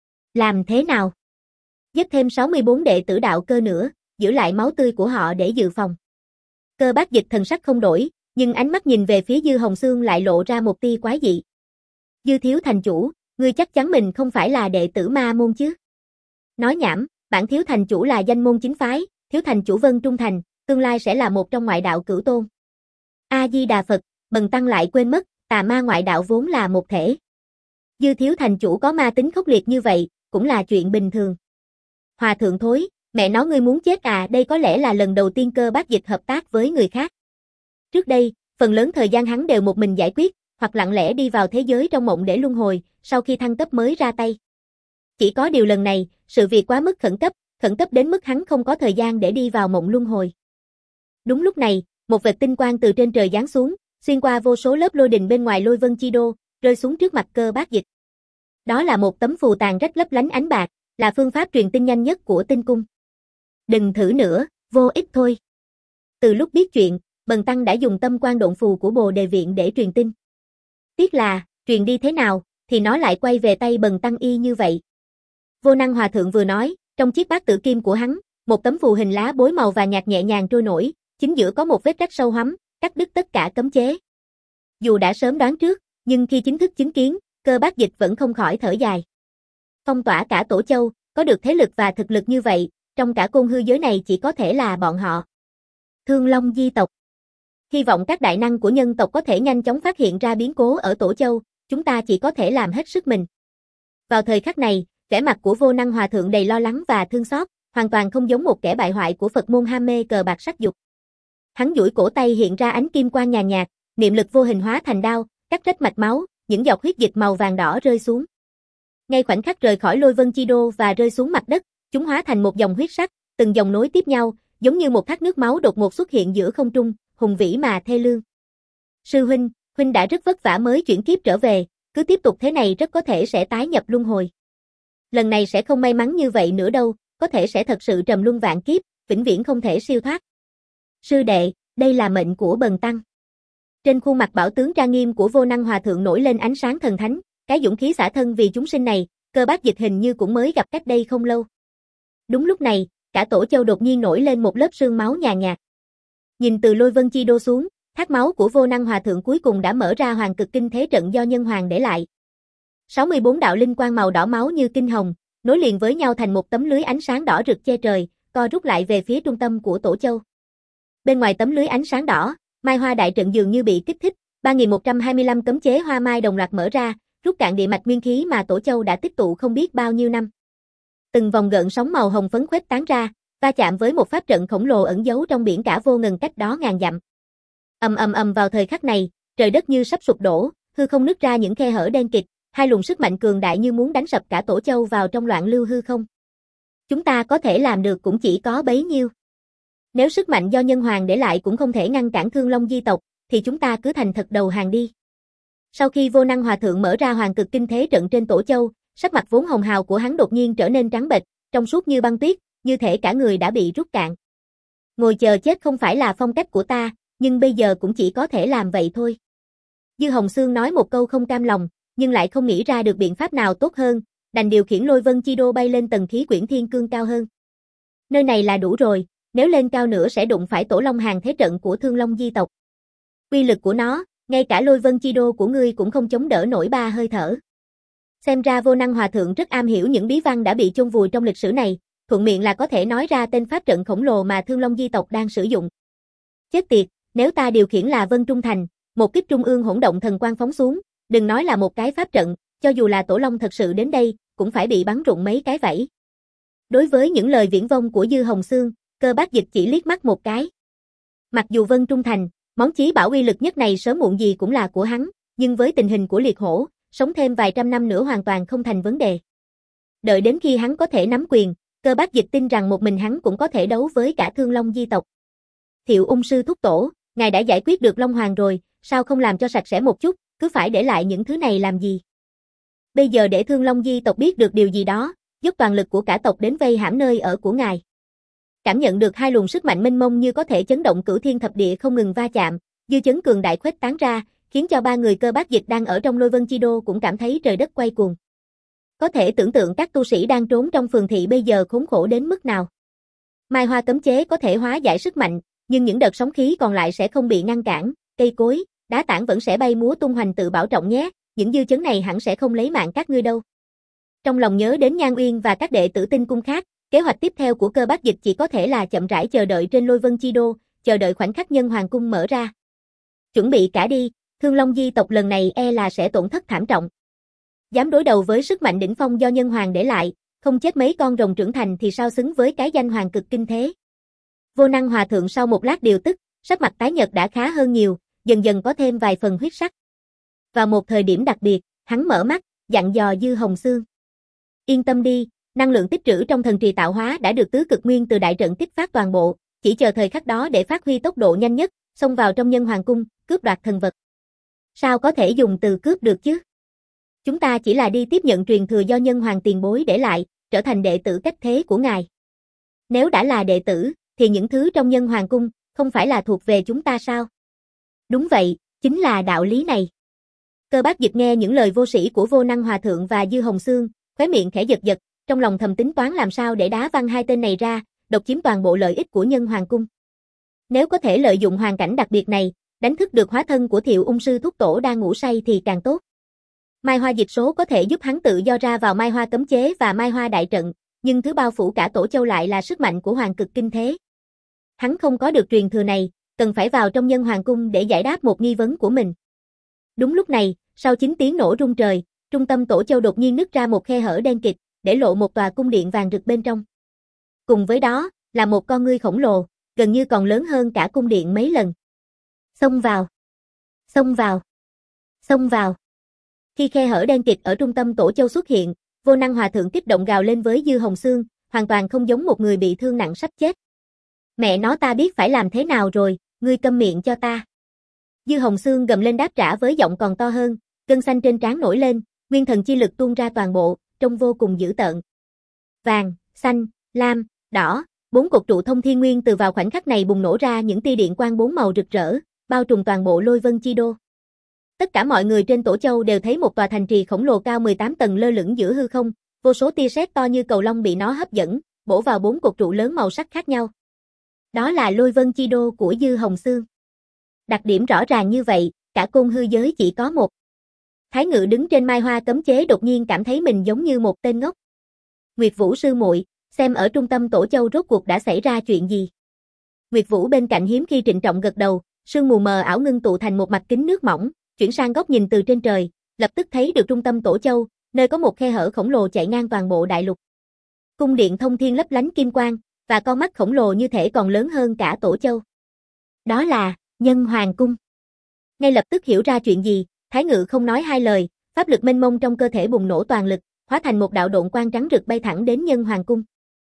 Làm thế nào? Giết thêm sáu mươi bốn đệ tử đạo cơ nữa, giữ lại máu tươi của họ để dự phòng. Cơ Bác Dịch thần sắc không đổi, nhưng ánh mắt nhìn về phía Dư Hồng Xương lại lộ ra một tia quái dị. Dư thiếu thành chủ, ngươi chắc chắn mình không phải là đệ tử Ma Môn chứ? Nói nhảm, bản thiếu thành chủ là danh môn chính phái, thiếu thành chủ Vân Trung Thành, tương lai sẽ là một trong ngoại đạo cửu tôn. A-di-đà Phật, bần tăng lại quên mất, tà ma ngoại đạo vốn là một thể. Dư thiếu thành chủ có ma tính khốc liệt như vậy, cũng là chuyện bình thường. Hòa thượng thối, mẹ nói ngươi muốn chết à, đây có lẽ là lần đầu tiên Cơ Bác Dịch hợp tác với người khác. Trước đây, phần lớn thời gian hắn đều một mình giải quyết, hoặc lặng lẽ đi vào thế giới trong mộng để luân hồi, sau khi thăng cấp mới ra tay. Chỉ có điều lần này, sự việc quá mức khẩn cấp, khẩn cấp đến mức hắn không có thời gian để đi vào mộng luân hồi. Đúng lúc này, một vệt tinh quang từ trên trời giáng xuống, xuyên qua vô số lớp lôi đình bên ngoài Lôi Vân Chi Đô, rơi xuống trước mặt Cơ Bác Dịch. Đó là một tấm phù tàn rách lấp lánh ánh bạc, là phương pháp truyền tin nhanh nhất của tinh cung. Đừng thử nữa, vô ích thôi. Từ lúc biết chuyện, Bần Tăng đã dùng tâm quan độn phù của Bồ Đề Viện để truyền tin. Tiếc là, truyền đi thế nào, thì nó lại quay về tay Bần Tăng y như vậy. Vô Năng Hòa Thượng vừa nói, trong chiếc bát tử kim của hắn, một tấm phù hình lá bối màu và nhạt nhẹ nhàng trôi nổi, chính giữa có một vết rách sâu hoắm, cắt đứt tất cả cấm chế. Dù đã sớm đoán trước, nhưng khi chính thức chứng kiến, Cơ Bác Dịch vẫn không khỏi thở dài. Phong tỏa cả Tổ Châu, có được thế lực và thực lực như vậy, trong cả côn hư giới này chỉ có thể là bọn họ. Thương Long Di tộc. Hy vọng các đại năng của nhân tộc có thể nhanh chóng phát hiện ra biến cố ở Tổ Châu, chúng ta chỉ có thể làm hết sức mình. Vào thời khắc này, vẻ mặt của Vô Năng Hòa Thượng đầy lo lắng và thương xót, hoàn toàn không giống một kẻ bại hoại của Phật môn ham mê cờ bạc sắc dục. Hắn duỗi cổ tay hiện ra ánh kim quang nhàn nhạt, niệm lực vô hình hóa thành đao, cắt rách mạch máu, những giọt huyết dịch màu vàng đỏ rơi xuống. Ngay khoảnh khắc rời khỏi Lôi Vân Chi Đô và rơi xuống mặt đất, chúng hóa thành một dòng huyết sắc, từng dòng nối tiếp nhau, giống như một thác nước máu đột ngột xuất hiện giữa không trung, hùng vĩ mà thê lương. Sư huynh, huynh đã rất vất vả mới chuyển kiếp trở về, cứ tiếp tục thế này rất có thể sẽ tái nhập luân hồi. Lần này sẽ không may mắn như vậy nữa đâu, có thể sẽ thật sự trầm luân vạn kiếp, vĩnh viễn không thể siêu thoát. Sư đệ, đây là mệnh của Bần Tăng. Trên khuôn mặt bảo tướng trang nghiêm của Vô Năng Hòa Thượng nổi lên ánh sáng thần thánh, cái dũng khí xả thân vì chúng sinh này, Cơ Bác Dịch hình như cũng mới gặp cách đây không lâu. Đúng lúc này, cả Tổ Châu đột nhiên nổi lên một lớp sương máu nhàn nhạt. Nhìn từ Lôi Vân Chi Đô xuống, thác máu của Vô Năng Hòa Thượng cuối cùng đã mở ra Hoàng Cực Kinh Thế Trận do Nhân Hoàng để lại. sáu mươi bốn đạo linh quang màu đỏ máu như kinh hồng, nối liền với nhau thành một tấm lưới ánh sáng đỏ rực che trời, co rút lại về phía trung tâm của Tổ Châu. Bên ngoài tấm lưới ánh sáng đỏ, Mai Hoa đại trận dường như bị kích thích, ba nghìn một trăm hai mươi lăm cấm chế hoa mai đồng loạt mở ra, rút cạn địa mạch nguyên khí mà Tổ Châu đã tích tụ không biết bao nhiêu năm. Từng vòng gợn sóng màu hồng phấn khuếch tán ra, va chạm với một pháp trận khổng lồ ẩn giấu trong biển cả vô ngần cách đó ngàn dặm. Ầm ầm ầm vào thời khắc này, trời đất như sắp sụp đổ, hư không nứt ra những khe hở đen kịt, hai luồng sức mạnh cường đại như muốn đánh sập cả Tổ Châu vào trong loạn lưu hư không. Chúng ta có thể làm được cũng chỉ có bấy nhiêu. Nếu sức mạnh do Nhân Hoàng để lại cũng không thể ngăn cản Thương Long Di tộc, thì chúng ta cứ thành thật đầu hàng đi. Sau khi Vô Năng Hòa Thượng mở ra Hoàng Cực Kinh Thế Trận trên Tổ Châu, sắc mặt vốn hồng hào của hắn đột nhiên trở nên trắng bệch, trong suốt như băng tuyết, như thể cả người đã bị rút cạn. Ngồi chờ chết không phải là phong cách của ta, nhưng bây giờ cũng chỉ có thể làm vậy thôi. Dư Hồng Xương nói một câu không cam lòng, nhưng lại không nghĩ ra được biện pháp nào tốt hơn, đành điều khiển Lôi Vân Chi Đô bay lên tầng khí quyển thiên cương cao hơn. Nơi này là đủ rồi, nếu lên cao nữa sẽ đụng phải Tổ Long Hàng Thế Trận của Thương Long Di tộc. Uy lực của nó, ngay cả Lôi Vân Chi Đô của ngươi cũng không chống đỡ nổi ba hơi thở. Xem ra Vô Năng Hòa Thượng rất am hiểu những bí văn đã bị chôn vùi trong lịch sử này, thuận miệng là có thể nói ra tên pháp trận khổng lồ mà Thương Long Di tộc đang sử dụng. Chết tiệt, nếu ta điều khiển là Vân Trung Thành, một kiếp trung ương hỗn động thần quang phóng xuống, đừng nói là một cái pháp trận, cho dù là Tổ Long thật sự đến đây, cũng phải bị bắn rụng mấy cái vảy. Đối với những lời viển vông của Dư Hồng Xương, Cơ Bác Dịch chỉ liếc mắt một cái. Mặc dù Vân Trung Thành, món chí bảo uy lực nhất này sớm muộn gì cũng là của hắn, nhưng với tình hình của liệt hổ, sống thêm vài trăm năm nữa hoàn toàn không thành vấn đề. Đợi đến khi hắn có thể nắm quyền, Cơ Bác Dịch tin rằng một mình hắn cũng có thể đấu với cả Thương Long Di tộc. Thiệu Ung sư thúc tổ, ngài đã giải quyết được Long Hoàng rồi, sao không làm cho sạch sẽ một chút, cứ phải để lại những thứ này làm gì? Bây giờ để Thương Long Di tộc biết được điều gì đó, dốc toàn lực của cả tộc đến vây hãm nơi ở của ngài. Cảm nhận được hai luồng sức mạnh mênh mông như có thể chấn động cửu thiên thập địa không ngừng va chạm, dư chấn cường đại khuếch tán ra, khiến cho ba người Cơ Bác Dịch đang ở trong Lôi Vân Chi Đô cũng cảm thấy trời đất quay cuồng. Có thể tưởng tượng các tu sĩ đang trốn trong phường thị bây giờ khốn khổ đến mức nào. Mai Hoa cấm chế có thể hóa giải sức mạnh, nhưng những đợt sóng khí còn lại sẽ không bị ngăn cản, cây cối, đá tảng vẫn sẽ bay múa tung hoành, tự bảo trọng nhé, những dư chấn này hẳn sẽ không lấy mạng các ngươi đâu. Trong lòng nhớ đến Nhan Uyên và các đệ tử Tinh Cung khác, kế hoạch tiếp theo của Cơ Bác Dịch chỉ có thể là chậm rãi chờ đợi trên Lôi Vân Chi Đô, chờ đợi khoảnh khắc Nhân Hoàng cung mở ra. Chuẩn bị cả đi, Thương Long Di tộc lần này e là sẽ tổn thất thảm trọng. Dám đối đầu với sức mạnh đỉnh phong do Nhân Hoàng để lại, không chết mấy con rồng trưởng thành thì sao xứng với cái danh Hoàng Cực Kinh thế. Vô Năng Hòa Thượng sau một lát điều tức, sắc mặt tái nhợt đã khá hơn nhiều, dần dần có thêm vài phần huyết sắc. Vào một thời điểm đặc biệt, hắn mở mắt, dặn dò Dư Hồng Xương. Yên tâm đi, Năng lượng tích trữ trong thần trì tạo hóa đã được tứ cực nguyên từ đại trận kích phát toàn bộ, chỉ chờ thời khắc đó để phát huy tốc độ nhanh nhất, xông vào trong Nhân Hoàng cung, cướp đoạt thần vật. Sao có thể dùng từ cướp được chứ? Chúng ta chỉ là đi tiếp nhận truyền thừa do Nhân Hoàng tiền bối để lại, trở thành đệ tử cách thế của ngài. Nếu đã là đệ tử, thì những thứ trong Nhân Hoàng cung không phải là thuộc về chúng ta sao? Đúng vậy, chính là đạo lý này. Cơ Bác Dịch nghe những lời vô sĩ của Vô Năng Hòa Thượng và Dư Hồng Xương, khóe miệng khẽ giật giật, trong lòng thầm tính toán làm sao để đá văng hai tên này ra, độc chiếm toàn bộ lợi ích của Nhân Hoàng cung. Nếu có thể lợi dụng hoàn cảnh đặc biệt này, đánh thức được hóa thân của Thiệu Ung sư thúc tổ đang ngủ say thì càng tốt. Mai Hoa dịch số có thể giúp hắn tự do ra vào Mai Hoa cấm chế và Mai Hoa đại trận, nhưng thứ bao phủ cả Tổ Châu lại là sức mạnh của Hoàng Cực Kinh Thế. Hắn không có được truyền thừa này, cần phải vào trong Nhân Hoàng cung để giải đáp một nghi vấn của mình. Đúng lúc này, sau chín tiếng nổ rung trời, trung tâm Tổ Châu đột nhiên nứt ra một khe hở đen kịt, để lộ một tòa cung điện vàng rực bên trong. Cùng với đó, là một con ngươi khổng lồ, gần như còn lớn hơn cả cung điện mấy lần. Xông vào! Xông vào! Xông vào! Khi khe hở đen kịt ở trung tâm Tổ Châu xuất hiện, Vô Năng Hòa Thượng kích động gào lên với Dư Hồng Xương, hoàn toàn không giống một người bị thương nặng sắp chết. Mẹ nó ta biết phải làm thế nào rồi, ngươi câm miệng cho ta. Dư Hồng Xương gầm lên đáp trả với giọng còn to hơn, gân xanh trên trán nổi lên, nguyên thần chi lực tuôn ra toàn bộ, trông vô cùng dữ tợn. Vàng, xanh, lam, đỏ, bốn cột trụ thông thiên nguyên từ vào khoảnh khắc này bùng nổ ra những tia điện quang bốn màu rực rỡ, bao trùm toàn bộ Lôi Vân Chi Đô. Tất cả mọi người trên Tổ Châu đều thấy một tòa thành trì khổng lồ cao mười tám tầng lơ lửng giữa hư không, vô số tia sét to như cầu long bị nó hấp dẫn, bổ vào bốn cột trụ lớn màu sắc khác nhau. Đó là Lôi Vân Chi Đô của Dư Hồng Xương. Đặc điểm rõ ràng như vậy, cả côn hư giới chỉ có một. Thái Ngự đứng trên Mai Hoa cấm chế đột nhiên cảm thấy mình giống như một tên ngốc. Nguyệt Vũ sư muội, xem ở trung tâm Tổ Châu rốt cuộc đã xảy ra chuyện gì? Nguyệt Vũ bên cạnh hiếm khi trịnh trọng gật đầu, sương mù mờ ảo ngưng tụ thành một mặt kính nước mỏng, chuyển sang góc nhìn từ trên trời, lập tức thấy được trung tâm Tổ Châu, nơi có một khe hở khổng lồ chạy ngang toàn bộ đại lục. Cung điện thông thiên lấp lánh kim quang, và con mắt khổng lồ như thể còn lớn hơn cả Tổ Châu. Đó là Nhân Hoàng cung. Ngay lập tức hiểu ra chuyện gì, Thái Ngự không nói hai lời, pháp lực mênh mông trong cơ thể bùng nổ toàn lực, hóa thành một đạo độn quang trắng rực bay thẳng đến Nhân Hoàng cung.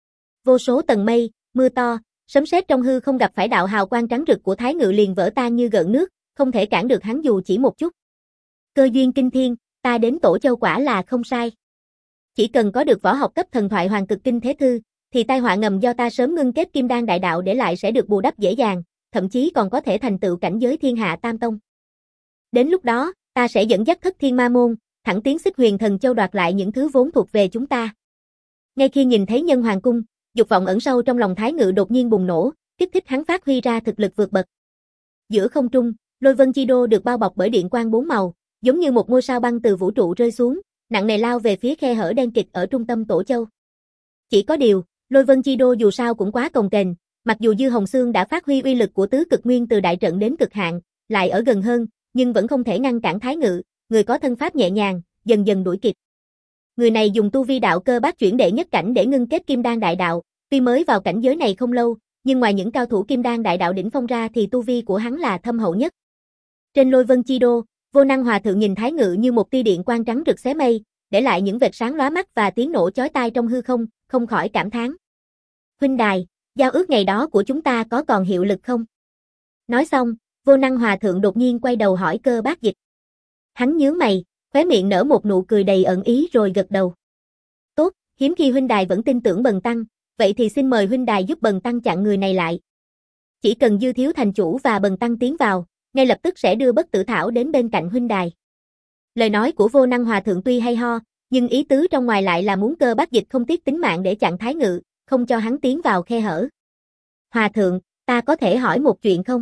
Vô số tầng mây, mưa to, sấm sét trong hư không gặp phải đạo hào quang trắng rực của Thái Ngự liền vỡ tan như gợn nước, không thể cản được hắn dù chỉ một chút. Cơ duyên kinh thiên, ta đến Tổ Châu quả là không sai. Chỉ cần có được võ học cấp thần thoại Hoàng Cực Kinh Thế Thư, thì tai họa ngầm do ta sớm ngưng kết Kim Đan đại đạo để lại sẽ được bù đắp dễ dàng, thậm chí còn có thể thành tựu cảnh giới Thiên Hạ Tam Tông. Đến lúc đó, ta sẽ dẫn dắt Thất Thiên Ma môn, thẳng tiến Xích Huyền Thần Châu đoạt lại những thứ vốn thuộc về chúng ta. Ngay khi nhìn thấy Nhân Hoàng cung, dục vọng ẩn sâu trong lòng Thái Ngự đột nhiên bùng nổ, kích thích hắn phát huy ra thực lực vượt bậc. Giữa không trung, Lôi Vân Chi Đô được bao bọc bởi điện quang bốn màu, giống như một ngôi sao băng từ vũ trụ rơi xuống, nặng nề lao về phía khe hở đen kịt ở trung tâm Tổ Châu. Chỉ có điều, Lôi Vân Chi Đô dù sao cũng quá cồng kềnh, mặc dù Dư Hồng Xương đã phát huy uy lực của tứ cực nguyên từ đại trận đến cực hạn, lại ở gần hơn, nhưng vẫn không thể ngăn cản Thái Ngự, người có thân pháp nhẹ nhàng, dần dần đuổi kịp. Người này dùng tu vi đạo cơ bát chuyển đệ nhất cảnh để ngưng kết Kim Đan đại đạo, tuy mới vào cảnh giới này không lâu, nhưng ngoài những cao thủ Kim Đan đại đạo đỉnh phong ra thì tu vi của hắn là thâm hậu nhất. Trên Lôi Vân Chi Đô, Vô Năng Hòa Thượng nhìn Thái Ngự như một tia điện quang trắng rực xé mây, để lại những vệt sáng lóa mắt và tiếng nổ chói tai trong hư không, không khỏi cảm thán. Huynh đài, giao ước ngày đó của chúng ta có còn hiệu lực không? Nói xong, Vô Năng Hòa Thượng đột nhiên quay đầu hỏi Cơ Bác Dịch. Hắn nhướng mày, khóe miệng nở một nụ cười đầy ẩn ý rồi gật đầu. Tốt, hiếm khi huynh đài vẫn tin tưởng Bần Tăng, vậy thì xin mời huynh đài giúp Bần Tăng chặn người này lại. Chỉ cần Dư thiếu thành chủ và Bần Tăng tiến vào, ngay lập tức sẽ đưa Bất Tử Thảo đến bên cạnh huynh đài. Lời nói của Vô Năng Hòa Thượng tuy hay ho, nhưng ý tứ trong ngoài lại là muốn Cơ Bác Dịch không tiếc tính mạng để chặn Thái Ngự, không cho hắn tiến vào khe hở. Hòa Thượng, ta có thể hỏi một chuyện không?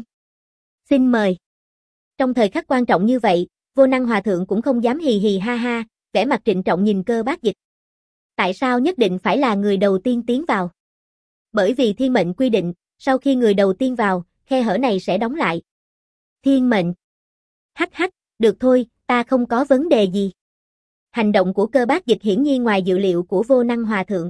Xin mời. Trong thời khắc quan trọng như vậy, Vô Năng Hòa Thượng cũng không dám hì hì ha ha, vẻ mặt trịnh trọng nhìn Cơ Bác Dịch. Tại sao nhất định phải là người đầu tiên tiến vào? Bởi vì thiên mệnh quy định, sau khi người đầu tiên vào, khe hở này sẽ đóng lại. Thiên mệnh. Hắc hắc, được thôi, ta không có vấn đề gì. Hành động của Cơ Bác Dịch hiển nhiên ngoài dự liệu của Vô Năng Hòa Thượng.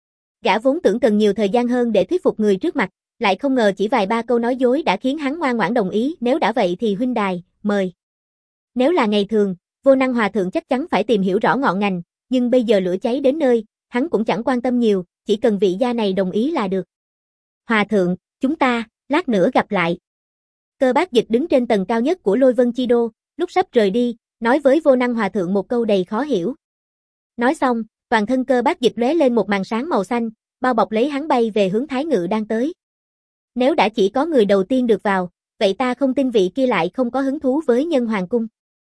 Gã vốn tưởng cần nhiều thời gian hơn để thuyết phục người trước mặt, lại không ngờ chỉ vài ba câu nói dối đã khiến hắn ngoan ngoãn đồng ý, nếu đã vậy thì huynh đài, mời. Nếu là ngày thường, Vô Năng Hòa Thượng chắc chắn phải tìm hiểu rõ ngọn ngành, nhưng bây giờ lửa cháy đến nơi, hắn cũng chẳng quan tâm nhiều, chỉ cần vị gia này đồng ý là được. Hòa thượng, chúng ta, lát nữa gặp lại. Cơ Bác Dịch đứng trên tầng cao nhất của Lôi Vân Chi Đô, lúc sắp rời đi, nói với Vô Năng Hòa thượng một câu đầy khó hiểu. Nói xong, toàn thân Cơ Bác Dịch lóe lên một màn sáng màu xanh, bao bọc lấy hắn bay về hướng Thái Ngự đang tới. Nếu đã chỉ có người đầu tiên được vào, vậy ta không tin vị kia lại không có hứng thú với Nhân Hoàng cung.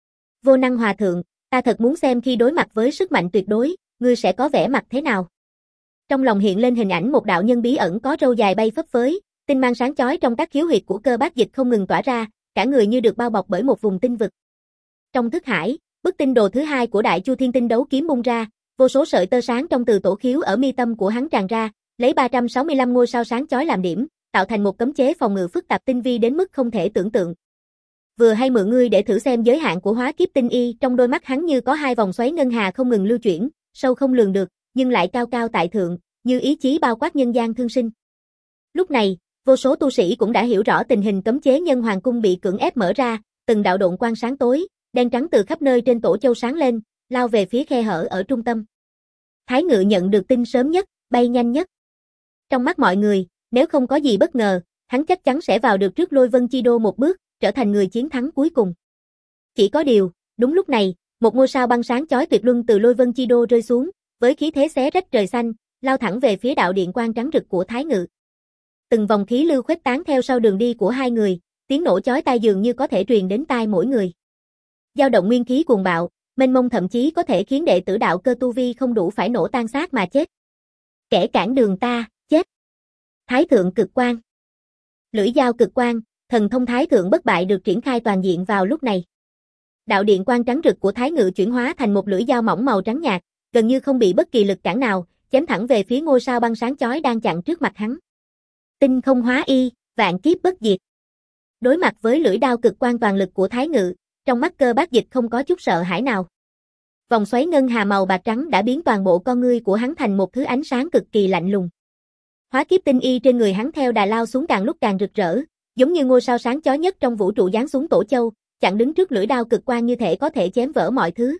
Vô Năng Hòa thượng, ta thật muốn xem khi đối mặt với sức mạnh tuyệt đối, ngươi sẽ có vẻ mặt thế nào. Trong lòng hiện lên hình ảnh một đạo nhân bí ẩn có râu dài bay phấp phới, tinh mang sáng chói trong các khiếu huyệt của Cơ Bác Dịch không ngừng tỏa ra, cả người như được bao bọc bởi một vùng tinh vực. Trong thức hải, bức tinh đồ thứ hai của Đại Chu Thiên Tinh đấu kiếm bung ra, vô số sợi tơ sáng trong từ tổ khiếu ở mi tâm của hắn tràn ra, lấy ba trăm sáu mươi lăm ngôi sao sáng chói làm điểm, tạo thành một cấm chế phòng ngự phức tạp tinh vi đến mức không thể tưởng tượng. Vừa hay mượn ngươi để thử xem giới hạn của hóa kiếp tinh y, trong đôi mắt hắn như có hai vòng xoáy ngân hà không ngừng lưu chuyển, sâu không lường được, nhưng lại cao cao tại thượng, như ý chí bao quát nhân gian thương sinh. Lúc này, vô số tu sĩ cũng đã hiểu rõ tình hình cấm chế Nhân Hoàng cung bị cưỡng ép mở ra, từng đạo độn quang sáng tối, đen trắng từ khắp nơi trên tổ châu sáng lên, lao về phía khe hở ở trung tâm. Thái Ngự nhận được tin sớm nhất, bay nhanh nhất. Trong mắt mọi người, nếu không có gì bất ngờ, hắn chắc chắn sẽ vào được trước Lôi Vân Chi Đô một bước, trở thành người chiến thắng cuối cùng. Chỉ có điều, đúng lúc này, một ngôi sao băng sáng chói tuyệt luân từ Lôi Vân Chi Đô rơi xuống, với khí thế xé rách trời xanh, lao thẳng về phía đạo điện quang trắng rực của Thái Ngự. Từng vòng khí lưu khuếch tán theo sau đường đi của hai người, tiếng nổ chói tai dường như có thể truyền đến tai mỗi người. Dao động nguyên khí cuồng bạo, mênh mông thậm chí có thể khiến đệ tử đạo cơ tu vi không đủ phải nổ tan xác mà chết. Kẻ cản đường ta, chết. Thái thượng cực quang. Lưỡi dao cực quang, thần thông Thái thượng bất bại được triển khai toàn diện vào lúc này. Đạo điện quang trắng rực của Thái Ngự chuyển hóa thành một lưỡi dao mỏng màu trắng nhạt, gần như không bị bất kỳ lực cản nào, chém thẳng về phía ngôi sao băng sáng chói đang chặn trước mặt hắn. Tinh không hóa y, vạn kiếp bất diệt. Đối mặt với lưỡi đao cực quang toàn lực của Thái Ngự, trong mắt Cơ Bác Dịch không có chút sợ hãi nào. Vòng xoáy ngân hà màu bạc trắng đã biến toàn bộ con ngươi của hắn thành một thứ ánh sáng cực kỳ lạnh lùng. Hóa kiếp tinh y trên người hắn theo đà lao xuống càng lúc càng rực rỡ, giống như ngôi sao sáng chói nhất trong vũ trụ giáng xuống Tổ Châu, chặn đứng trước lưỡi đao cực quang như thể có thể chém vỡ mọi thứ.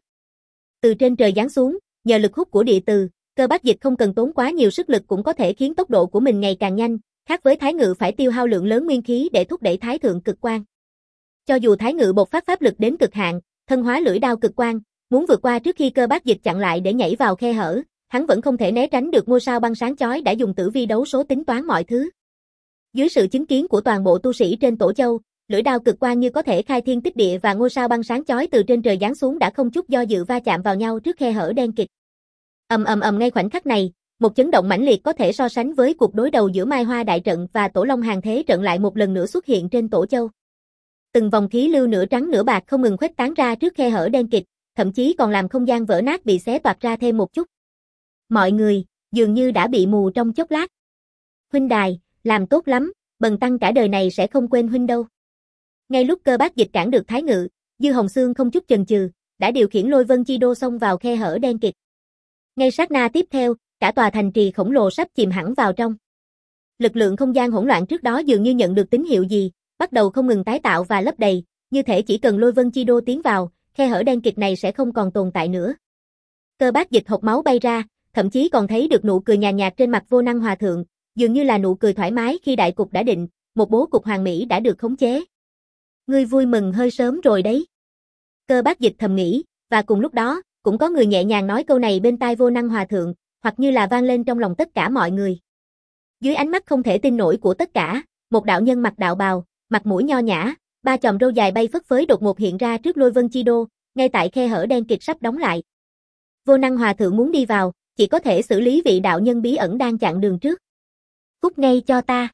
Từ trên trời giáng xuống, nhờ lực hút của địa từ, Cơ Bác Dịch không cần tốn quá nhiều sức lực cũng có thể khiến tốc độ của mình ngày càng nhanh, khác với Thái Ngự phải tiêu hao lượng lớn nguyên khí để thúc đẩy Thái thượng cực quang. Cho dù Thái Ngự bộc phát pháp lực đến cực hạn, thân hóa lưỡi đao cực quang, muốn vượt qua trước khi Cơ Bác Dịch chặn lại để nhảy vào khe hở, hắn vẫn không thể né tránh được ngôi sao băng sáng chói đã dùng tử vi đấu số tính toán mọi thứ. Dưới sự chứng kiến của toàn bộ tu sĩ trên Tổ Châu, lưỡi đao cực quang như có thể khai thiên tích địa và ngôi sao băng sáng chói từ trên trời giáng xuống đã không chút do dự va chạm vào nhau trước khe hở đen kịt. Ầm ầm ầm ngay khoảnh khắc này, một chấn động mãnh liệt có thể so sánh với cuộc đối đầu giữa Mai Hoa đại trận và Tổ Long Hàng Thế trận lại một lần nữa xuất hiện trên Tổ Châu. Từng vòng khí lưu nửa trắng nửa bạc không ngừng khuếch tán ra trước khe hở đen kịt, thậm chí còn làm không gian vỡ nát bị xé toạc ra thêm một chút. Mọi người, dường như đã bị mù trong chốc lát. Huynh đài, làm tốt lắm, Bần tăng cả đời này sẽ không quên huynh đâu. Ngay lúc Cơ Bác Dịch cản được Thái Ngự, Dư Hồng Xương không chút chần chừ, đã điều khiển Lôi Vân Chi Đô xông vào khe hở đen kịt. Ngay sát na tiếp theo, cả tòa thành trì khổng lồ sắp chìm hẳn vào trong. Lực lượng không gian hỗn loạn trước đó dường như nhận được tín hiệu gì, bắt đầu không ngừng tái tạo và lấp đầy, như thể chỉ cần Lôi Vân Chi Đô tiến vào, khe hở đen kịt này sẽ không còn tồn tại nữa. Cơ Bác Dịch hộc máu bay ra, thậm chí còn thấy được nụ cười nhàn nhạt trên mặt Vô Năng Hòa thượng, dường như là nụ cười thoải mái khi đại cục đã định, một bố cục hoàn mỹ đã được khống chế. Ngươi vui mừng hơi sớm rồi đấy. Cơ Bác Dịch thầm nghĩ, và cùng lúc đó, cũng có người nhẹ nhàng nói câu này bên tai Vô Năng Hòa thượng, hoặc như là vang lên trong lòng tất cả mọi người. Dưới ánh mắt không thể tin nổi của tất cả, một đạo nhân mặc đạo bào, mặt mũi nho nhã, ba chòm râu dài bay phất phới đột ngột hiện ra trước Lôi Vân Chi Đô, ngay tại khe hở đen kịt sắp đóng lại. Vô Năng Hòa thượng muốn đi vào, chỉ có thể xử lý vị đạo nhân bí ẩn đang chặn đường trước. Cút ngay cho ta.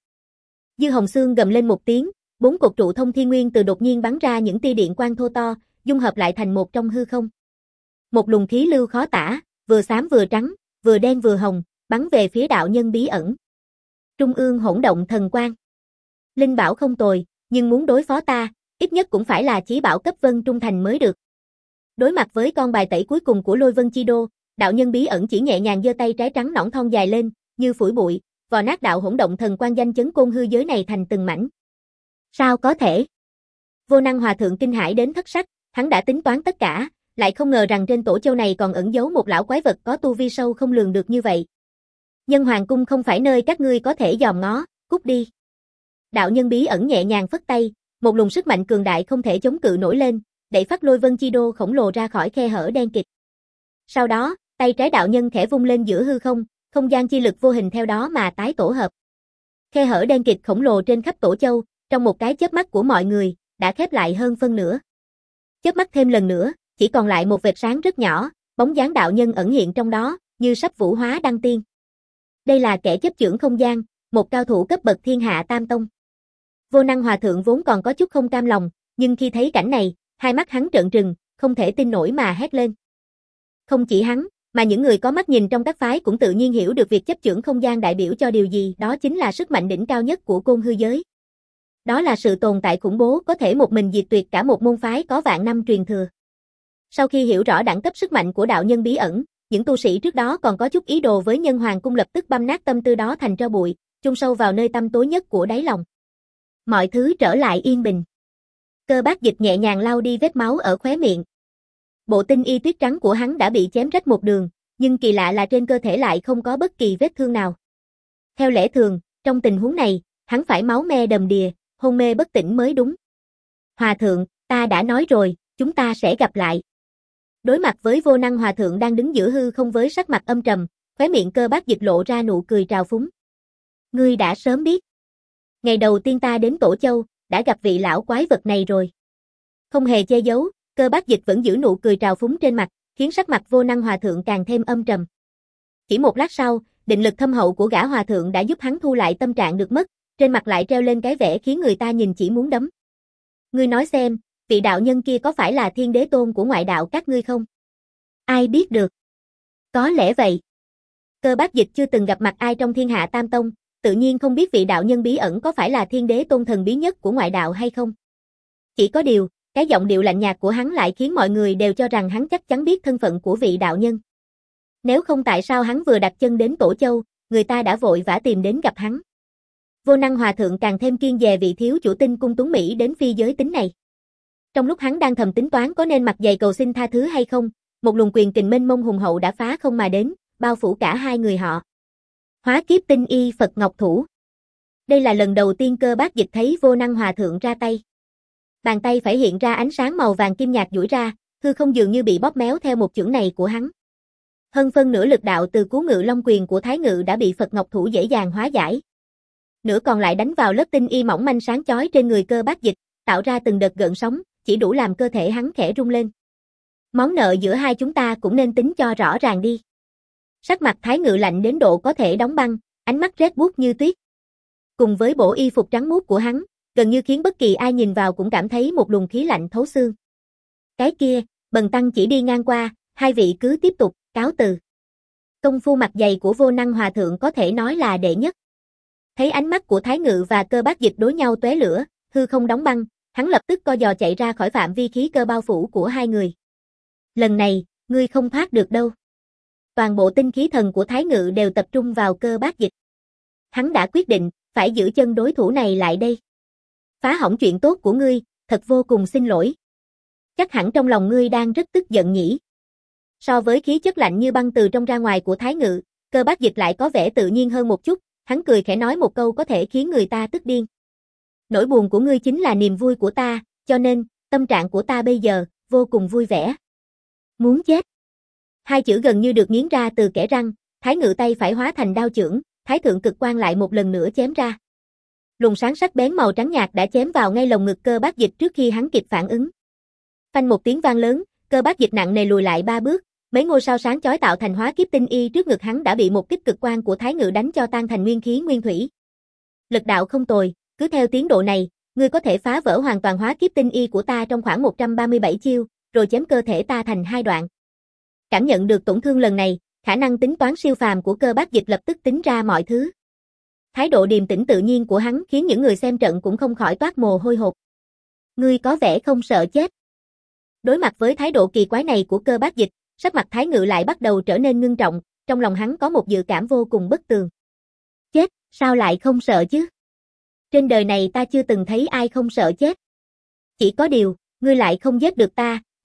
Dư Hồng Xương gầm lên một tiếng, bốn cột trụ thông thiên nguyên từ đột nhiên bắn ra những tia điện quang thô to, dung hợp lại thành một trong hư không. Một luồng khí lưu khó tả, vừa xám vừa trắng, vừa đen vừa hồng, bắn về phía đạo nhân bí ẩn. Trung ương hỗn động thần quang. Linh bảo không tồi, nhưng muốn đối phó ta, ít nhất cũng phải là chí bảo cấp Vân Trung Thành mới được. Đối mặt với con bài tẩy cuối cùng của Lôi Vân Chi Đô, đạo nhân bí ẩn chỉ nhẹ nhàng giơ tay trái trắng nõn thon dài lên, như phủi bụi, vò nát đạo hỗn động thần quang danh chấn côn hư giới này thành từng mảnh. Sao có thể? Vô Năng Hòa thượng kinh hãi đến thất sắc, hắn đã tính toán tất cả, lại không ngờ rằng trên tổ châu này còn ẩn giấu một lão quái vật có tu vi sâu không lường được như vậy. Nhân Hoàng cung không phải nơi các ngươi có thể dòm ngó, cút đi. Đạo nhân bí ẩn nhẹ nhàng phất tay, một luồng sức mạnh cường đại không thể chống cự nổi lên, đẩy phát lôi vân chi đô khổng lồ ra khỏi khe hở đen kịt. Sau đó, tay trái đạo nhân khẽ vung lên giữa hư không, không gian chi lực vô hình theo đó mà tái tổ hợp. Khe hở đen kịt khổng lồ trên khắp tổ châu, trong một cái chớp mắt của mọi người, đã khép lại hơn phân nửa. Chớp mắt thêm lần nữa, chỉ còn lại một vệt sáng rất nhỏ, bóng dáng đạo nhân ẩn hiện trong đó, như sắp vũ hóa đăng tiên. Đây là kẻ chấp chưởng không gian, một cao thủ cấp bậc thiên hạ tam tông. Vô Năng Hòa thượng vốn còn có chút không cam lòng, nhưng khi thấy cảnh này, hai mắt hắn trợn trừng, không thể tin nổi mà hét lên. Không chỉ hắn, mà những người có mắt nhìn trong các phái cũng tự nhiên hiểu được việc chấp chưởng không gian đại biểu cho điều gì, đó chính là sức mạnh đỉnh cao nhất của côn hư giới. Đó là sự tồn tại khủng bố có thể một mình diệt tuyệt cả một môn phái có vạn năm truyền thừa. Sau khi hiểu rõ đẳng cấp sức mạnh của đạo nhân bí ẩn, những tu sĩ trước đó còn có chút ý đồ với Nhân Hoàng cung lập tức băm nát tâm tư đó thành tro bụi, chôn sâu vào nơi tăm tối nhất của đáy lòng. Mọi thứ trở lại yên bình. Cơ Bác Dịch nhẹ nhàng lau đi vết máu ở khóe miệng. Bộ tinh y tuyết trắng của hắn đã bị chém rách một đường, nhưng kỳ lạ là trên cơ thể lại không có bất kỳ vết thương nào. Theo lẽ thường, trong tình huống này, hắn phải máu me đầm đìa, hôn mê bất tỉnh mới đúng. Hòa thượng, ta đã nói rồi, chúng ta sẽ gặp lại. Đối mặt với Vô Năng Hòa thượng đang đứng giữa hư không với sắc mặt âm trầm, khóe miệng Cơ Bác Dịch lộ ra nụ cười trào phúng. Ngươi đã sớm biết. Ngày đầu tiên ta đến Tổ Châu, đã gặp vị lão quái vật này rồi. Không hề che giấu, Cơ Bác Dịch vẫn giữ nụ cười trào phúng trên mặt, khiến sắc mặt Vô Năng Hòa thượng càng thêm âm trầm. Chỉ một lát sau, định lực thâm hậu của gã hòa thượng đã giúp hắn thu lại tâm trạng được mất, trên mặt lại treo lên cái vẻ khiến người ta nhìn chỉ muốn đấm. Ngươi nói xem, vị đạo nhân kia có phải là Thiên Đế Tôn của ngoại đạo các ngươi không? Ai biết được? Có lẽ vậy. Cơ Bác Dịch chưa từng gặp mặt ai trong thiên hạ tam tông, tự nhiên không biết vị đạo nhân bí ẩn có phải là Thiên Đế Tôn thần bí nhất của ngoại đạo hay không. Chỉ có điều, cái giọng điệu lạnh nhạt của hắn lại khiến mọi người đều cho rằng hắn chắc chắn biết thân phận của vị đạo nhân. Nếu không tại sao hắn vừa đặt chân đến Tổ Châu, người ta đã vội vã tìm đến gặp hắn. Vô Năng Hòa thượng càng thêm kiêng dè vị thiếu chủ Tinh cung Tuấn Mỹ đến phi giới tính này. Trong lúc hắn đang thầm tính toán có nên mặt dày cầu xin tha thứ hay không, một luồng quyền kình mênh mông hùng hậu đã phá không mà đến, bao phủ cả hai người họ. Hóa kiếp tinh y Phật Ngọc Thủ. Đây là lần đầu tiên Cơ Bác Dịch thấy Vô Năng Hòa thượng ra tay. Bàn tay phải hiện ra ánh sáng màu vàng kim nhạt duỗi ra, hư không dường như bị bóp méo theo một chưởng này của hắn. Hơn phân nửa lực đạo từ Cú Ngự Long quyền của Thái Ngự đã bị Phật Ngọc Thủ dễ dàng hóa giải. Nửa còn lại đánh vào lớp tinh y mỏng manh sáng chói trên người Cơ Bác Dịch, tạo ra từng đợt gợn sóng, chỉ đủ làm cơ thể hắn khẽ rung lên. Món nợ giữa hai chúng ta cũng nên tính cho rõ ràng đi. Sắc mặt Thái Ngự lạnh đến độ có thể đóng băng, ánh mắt rét buốt như tuyết. Cùng với bộ y phục trắng muốt của hắn, gần như khiến bất kỳ ai nhìn vào cũng cảm thấy một luồng khí lạnh thấu xương. Cái kia, bần tăng chỉ đi ngang qua, hai vị cứ tiếp tục, cáo từ. Công phu mặt dày của Vô Năng Hòa thượng có thể nói là đệ nhất. Thấy ánh mắt của Thái Ngự và Cơ Bác Dịch đối nhau tóe lửa, hư không đóng băng, hắn lập tức co giò chạy ra khỏi phạm vi khí cơ bao phủ của hai người. Lần này, ngươi không thoát được đâu. Toàn bộ tinh khí thần của Thái Ngự đều tập trung vào Cơ Bác Dịch. Hắn đã quyết định, phải giữ chân đối thủ này lại đây. Phá hỏng chuyện tốt của ngươi, thật vô cùng xin lỗi. Chắc hẳn trong lòng ngươi đang rất tức giận nhỉ. So với khí chất lạnh như băng từ trong ra ngoài của Thái Ngự, Cơ Bác Dịch lại có vẻ tự nhiên hơn một chút, hắn cười khẽ nói một câu có thể khiến người ta tức điên. Nỗi buồn của ngươi chính là niềm vui của ta, cho nên, tâm trạng của ta bây giờ, vô cùng vui vẻ. Muốn chết. Hai chữ gần như được nghiến ra từ kẽ răng, Thái Ngự tay phải hóa thành đao chưởng, Thái Thượng Cực Quang lại một lần nữa chém ra. Luồng sáng sắc bén màu trắng nhạt đã chém vào ngay lồng ngực Cơ Bác Dịch trước khi hắn kịp phản ứng. Phanh một tiếng vang lớn, Cơ Bác Dịch nặng nề lùi lại ba bước, mấy ngôi sao sáng chói tạo thành hóa kiếp tinh y trước ngực hắn đã bị một kích cực quang của Thái Ngự đánh cho tan thành nguyên khí nguyên thủy. Lực đạo không tồi, cứ theo tiến độ này, ngươi có thể phá vỡ hoàn toàn hóa kiếp tinh y của ta trong khoảng một trăm ba mươi bảy chiêu, rồi chém cơ thể ta thành hai đoạn. Cảm nhận được tổn thương lần này, khả năng tính toán siêu phàm của Cơ Bác Dịch lập tức tính ra mọi thứ. Thái độ điềm tĩnh tự nhiên của hắn khiến những người xem trận cũng không khỏi toát mồ hôi hột. Ngươi có vẻ không sợ chết. Đối mặt với thái độ kỳ quái này của Cơ Bác Dịch, sắc mặt Thái Ngự lại bắt đầu trở nên ngưng trọng, trong lòng hắn có một dự cảm vô cùng bất tường. Chết, sao lại không sợ chứ? Trên đời này ta chưa từng thấy ai không sợ chết. Chỉ có điều, ngươi lại không giết được ta,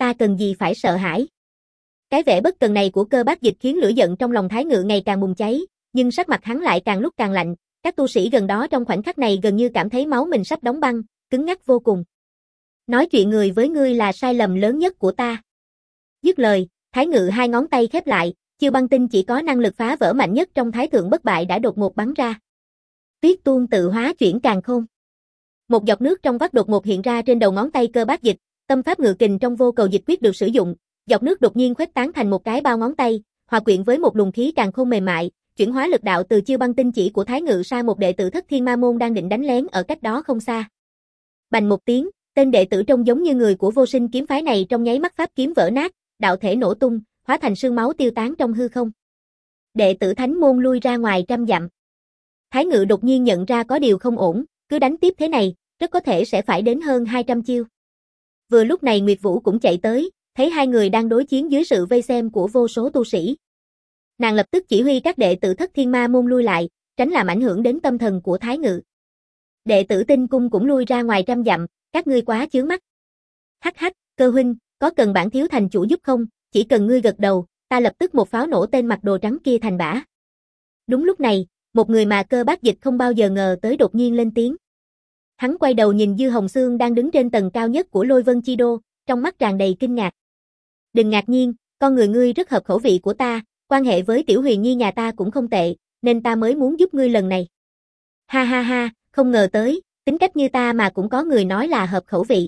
ta cần gì phải sợ hãi. Cái vẻ bất cần này của Cơ Bác Dịch khiến lửa giận trong lòng Thái Ngự ngày càng bùng cháy, nhưng sắc mặt hắn lại càng lúc càng lạnh, các tu sĩ gần đó trong khoảnh khắc này gần như cảm thấy máu mình sắp đóng băng, cứng ngắc vô cùng. Nói chuyện người với ngươi là sai lầm lớn nhất của ta. Dứt lời, Thái Ngự hai ngón tay khép lại, chiêu băng tinh chỉ có năng lực phá vỡ mạnh nhất trong Thái Thượng Bất Bại đã đột ngột bắn ra. Tuyết tuôn tự hóa chuyển càn khôn. Một giọt nước trong vắt đột ngột hiện ra trên đầu ngón tay Cơ Bác Dịch, tâm pháp ngự kình trong vô cầu dịch quyết được sử dụng, giọt nước đột nhiên khuếch tán thành một cái bao ngón tay, hòa quyện với một luồng khí càn khôn mềm mại, chuyển hóa lực đạo từ chiêu băng tinh chỉ của Thái Ngự sang một đệ tử Thất Thiên Ma môn đang định đánh lén ở cách đó không xa. Bành một tiếng, tên đệ tử trông giống như người của Vô Sinh kiếm phái này trong nháy mắt pháp kiếm vỡ nát, đạo thể nổ tung, hóa thành sương máu tiêu tán trong hư không. Đệ tử Thánh môn lui ra ngoài trăm dặm. Thái Ngự đột nhiên nhận ra có điều không ổn, cứ đánh tiếp thế này, rất có thể sẽ phải đến hơn hai trăm chiêu. Vừa lúc này Nguyệt Vũ cũng chạy tới, thấy hai người đang đối chiến dưới sự vây xem của vô số tu sĩ. Nàng lập tức chỉ huy các đệ tử Thất Thiên Ma môn lui lại, tránh làm ảnh hưởng đến tâm thần của Thái Ngự. Đệ tử Tinh cung cũng lui ra ngoài trăm dặm, các ngươi quá chướng mắt. Hắc hắc, Cơ huynh, có cần bản thiếu thành chủ giúp không? Chỉ cần ngươi gật đầu, ta lập tức một pháo nổ tên mặc đồ trắng kia thành bã. Đúng lúc này, một người mà Cơ Bác Dịch không bao giờ ngờ tới đột nhiên lên tiếng. Hắn quay đầu nhìn Dư Hồng Xương đang đứng trên tầng cao nhất của Lôi Vân Chi Đô, trong mắt tràn đầy kinh ngạc. Đừng ngạc nhiên, con người ngươi rất hợp khẩu vị của ta, quan hệ với Tiểu Huyền Nhi nhà ta cũng không tệ, nên ta mới muốn giúp ngươi lần này. Ha ha ha, không ngờ tới, tính cách như ta mà cũng có người nói là hợp khẩu vị.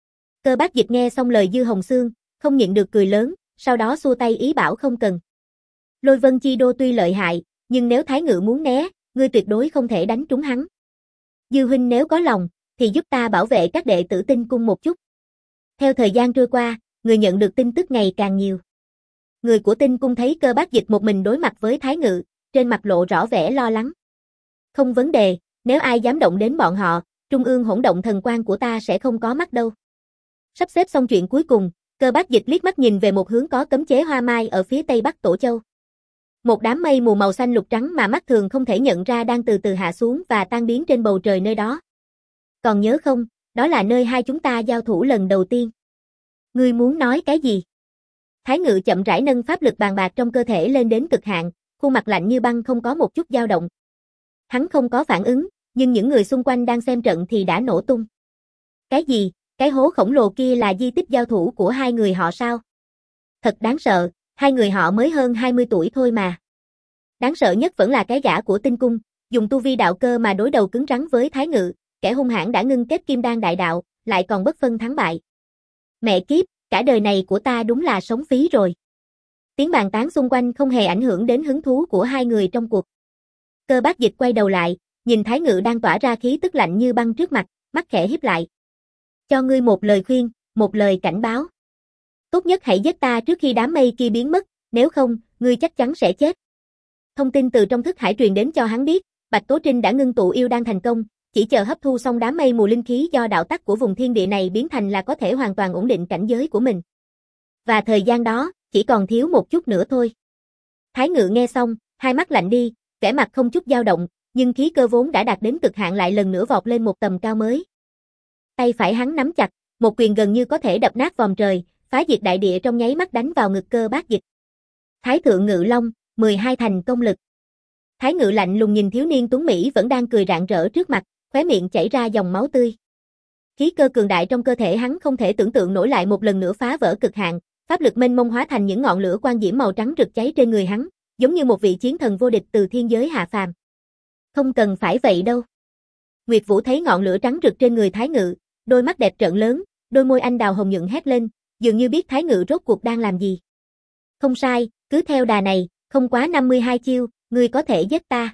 Cơ Bác Dịch nghe xong lời Dư Hồng Xương, không nhịn được cười lớn, sau đó xua tay ý bảo không cần. Lôi Vân Chi Đô tuy lợi hại, nhưng nếu Thái Ngự muốn né, ngươi tuyệt đối không thể đánh trúng hắn. Dư huynh nếu có lòng, thì giúp ta bảo vệ các đệ tử Tinh cung một chút. Theo thời gian trôi qua, người nhận được tin tức ngày càng nhiều. Người của Tinh cung thấy Cơ Bác Dịch một mình đối mặt với Thái Ngự, trên mặt lộ rõ vẻ lo lắng. Không vấn đề, nếu ai dám động đến bọn họ, trung ương hỗn động thần quan của ta sẽ không có mắt đâu. Sắp xếp xong chuyện cuối cùng, Cơ Bác Dịch liếc mắt nhìn về một hướng có cấm chế hoa mai ở phía tây bắc Tổ Châu. Một đám mây mù màu xanh lục trắng mà mắt thường không thể nhận ra đang từ từ hạ xuống và tan biến trên bầu trời nơi đó. Còn nhớ không, đó là nơi hai chúng ta giao thủ lần đầu tiên. Ngươi muốn nói cái gì? Thái Ngự chậm rãi nâng pháp lực bàn bạc trong cơ thể lên đến cực hạn, khuôn mặt lạnh như băng không có một chút dao động. Hắn không có phản ứng, nhưng những người xung quanh đang xem trận thì đã nổ tung. Cái gì? Cái hố khổng lồ kia là di tích giao thủ của hai người họ sao? Thật đáng sợ, hai người họ mới hơn hai mươi tuổi thôi mà. Đáng sợ nhất vẫn là cái gã của Tinh cung, dùng tu vi đạo cơ mà đối đầu cứng rắn với Thái Ngự, kẻ hung hãn đã ngưng kết kim đan đại đạo, lại còn bất phân thắng bại. Mẹ kiếp, cả đời này của ta đúng là sống phí rồi. Tiếng bàn tán xung quanh không hề ảnh hưởng đến hứng thú của hai người trong cuộc. Cơ Bác Dịch quay đầu lại, nhìn Thái Ngự đang tỏa ra khí tức lạnh như băng trước mặt, mắt khẽ híp lại. Cho ngươi một lời khuyên, một lời cảnh báo. Tốt nhất hãy giết ta trước khi đám mây kia biến mất, nếu không, ngươi chắc chắn sẽ chết. Thông tin từ trong thức hải truyền đến cho hắn biết, Bạch Tố Trinh đã ngưng tụ yêu đan thành công, chỉ chờ hấp thu xong đám mây mù linh khí do đạo tắc của vùng thiên địa này biến thành là có thể hoàn toàn ổn định cảnh giới của mình. Và thời gian đó, chỉ còn thiếu một chút nữa thôi. Thái Ngự nghe xong, hai mắt lạnh đi, vẻ mặt không chút dao động, nhưng khí cơ vốn đã đạt đến cực hạn lại lần nữa vọt lên một tầm cao mới. Tay phải hắn nắm chặt, một quyền gần như có thể đập nát vòm trời, phá diệt đại địa trong nháy mắt đánh vào ngực Cơ Bác Dịch. Thái Thượng Ngự Long, mười hai thành công lực. Thái Ngự lạnh lùng nhìn thiếu niên tuấn Mỹ vẫn đang cười rạng rỡ trước mặt, khóe miệng chảy ra dòng máu tươi. Khí cơ cường đại trong cơ thể hắn không thể tưởng tượng nổi lại một lần nữa phá vỡ cực hạn, pháp lực mênh mông hóa thành những ngọn lửa quang diễm màu trắng rực cháy trên người hắn, giống như một vị chiến thần vô địch từ thiên giới hạ phàm. Không cần phải vậy đâu. Nguyệt Vũ thấy ngọn lửa trắng rực trên người Thái Ngự, đôi mắt đẹp trợn lớn, đôi môi anh đào hồng nhuận hét lên, dường như biết Thái Ngự rốt cuộc đang làm gì. Không sai, cứ theo đà này, không quá năm mươi hai chiêu, ngươi có thể giết ta.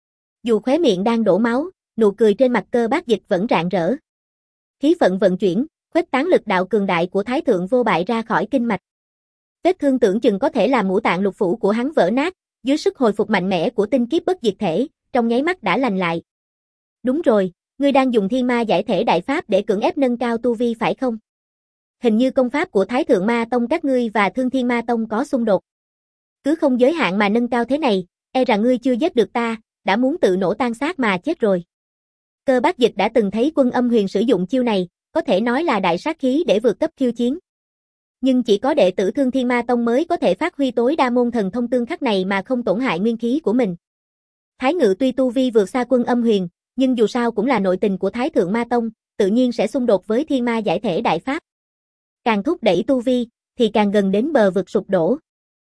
Dù khóe miệng đang đổ máu, nụ cười trên mặt Cơ Bác Dịch vẫn rạng rỡ. Khí vận vận chuyển, khuếch tán lực đạo cường đại của Thái Thượng vô bại ra khỏi kinh mạch. Vết thương tưởng chừng có thể làm ngũ tạng lục phủ của hắn vỡ nát, dưới sức hồi phục mạnh mẽ của tinh kiếp bất diệt thể, trong nháy mắt đã lành lại. Đúng rồi, ngươi đang dùng thiên ma giải thể đại pháp để cưỡng ép nâng cao tu vi phải không? Hình như công pháp của Thái Thượng Ma Tông các ngươi và Thương Thiên Ma Tông có xung đột. Cứ không giới hạn mà nâng cao thế này, e rằng ngươi chưa giết được ta, đã muốn tự nổ tan xác mà chết rồi. Cơ Bác Dịch đã từng thấy Quân Âm Huyền sử dụng chiêu này, có thể nói là đại sát khí để vượt cấp khiêu chiến. Nhưng chỉ có đệ tử Thương Thiên Ma Tông mới có thể phát huy tối đa môn thần thông tương khắc này mà không tổn hại nguyên khí của mình. Thái Ngự tuy tu vi vượt xa Quân Âm Huyền, nhưng dù sao cũng là nội tình của Thái Thượng Ma Tông, tự nhiên sẽ xung đột với Thiên Ma Giải Thể Đại Pháp. Càng thúc đẩy tu vi, thì càng gần đến bờ vực sụp đổ.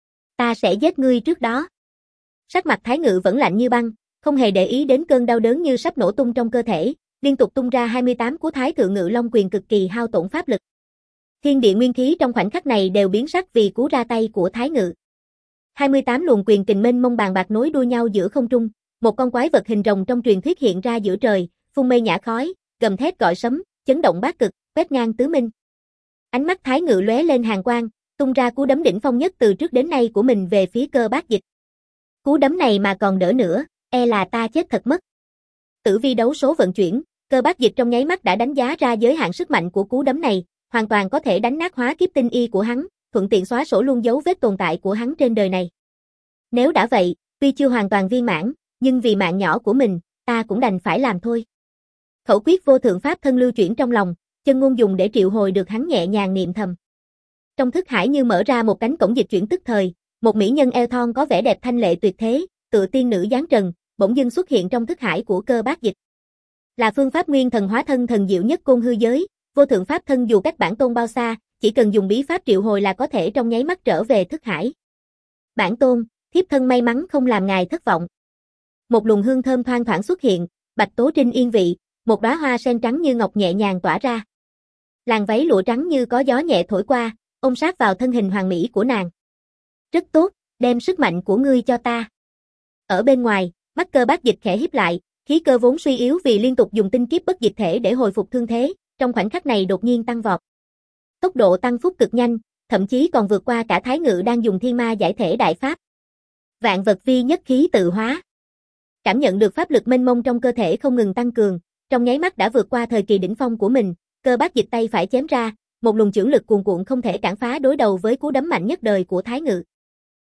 Ta sẽ giết ngươi trước đó. Sắc mặt Thái Ngự vẫn lạnh như băng, không hề để ý đến cơn đau đớn như sắp nổ tung trong cơ thể, liên tục tung ra hai mươi tám cú Thái Thượng Ngự Long Quyền cực kỳ hao tổn pháp lực. Thiên địa nguyên khí trong khoảnh khắc này đều biến sắc vì cú ra tay của Thái Ngự. hai mươi tám luồng quyền kình mênh mông bàn bạc nối đuôi nhau giữa không trung, một con quái vật hình rồng trong truyền thuyết hiện ra giữa trời, phun mây nhả khói, gầm thét gọi sấm, chấn động bát cực, quét ngang tứ minh. Ánh mắt Thái Ngự lóe lên hàn quang, tung ra cú đấm đỉnh phong nhất từ trước đến nay của mình về phía Cơ Bát Dịch. Cú đấm này mà còn đỡ nữa, e là ta chết thật mất. Tử vi đấu số vận chuyển, Cơ Bát Dịch trong nháy mắt đã đánh giá ra giới hạn sức mạnh của cú đấm này, hoàn toàn có thể đánh nát hóa kiếp tinh y của hắn, thuận tiện xóa sổ luôn dấu vết tồn tại của hắn trên đời này. Nếu đã vậy, tuy chưa hoàn toàn viên mãn, nhưng vì mạng nhỏ của mình, ta cũng đành phải làm thôi. Khẩu quyết vô thượng pháp thân lưu chuyển trong lòng, chân ngôn dùng để triệu hồi được hắn nhẹ nhàng niệm thầm. Trong thức hải như mở ra một cánh cổng dịch chuyển tức thời, một mỹ nhân eo thon có vẻ đẹp thanh lệ tuyệt thế, tựa tiên nữ giáng trần, bỗng dưng xuất hiện trong thức hải của Cơ Bát Dịch. Là phương pháp nguyên thần hóa thân thần diệu nhất côn hư giới, vô thượng pháp thân dù cách bản tôn bao xa, chỉ cần dùng bí pháp triệu hồi là có thể trong nháy mắt trở về thức hải. Bản tôn, thiếp thân may mắn không làm ngài thất vọng. Một luồng hương thơm thoang thoảng xuất hiện, Bạch Tố Trinh yên vị, một đóa hoa sen trắng như ngọc nhẹ nhàng tỏa ra. Làn váy lụa trắng như có gió nhẹ thổi qua, ôm sát vào thân hình hoàn mỹ của nàng. Rất tốt, đem sức mạnh của ngươi cho ta. Ở bên ngoài, mắt Cơ Bát Dịch khẽ híp lại, khí cơ vốn suy yếu vì liên tục dùng tinh kiếp bất diệt thể để hồi phục thương thế, trong khoảnh khắc này đột nhiên tăng vọt. Tốc độ tăng phúc cực nhanh, thậm chí còn vượt qua cả Thái Ngự đang dùng Thiên Ma Giải Thể Đại Pháp. Vạn vật vi nhất khí tự hóa. Cảm nhận được pháp lực mênh mông trong cơ thể không ngừng tăng cường, trong nháy mắt đã vượt qua thời kỳ đỉnh phong của mình, Cơ Bát Dịch tay phải chém ra, một luồng chưởng lực cuồn cuộn không thể cản phá đối đầu với cú đấm mạnh nhất đời của Thái Ngự.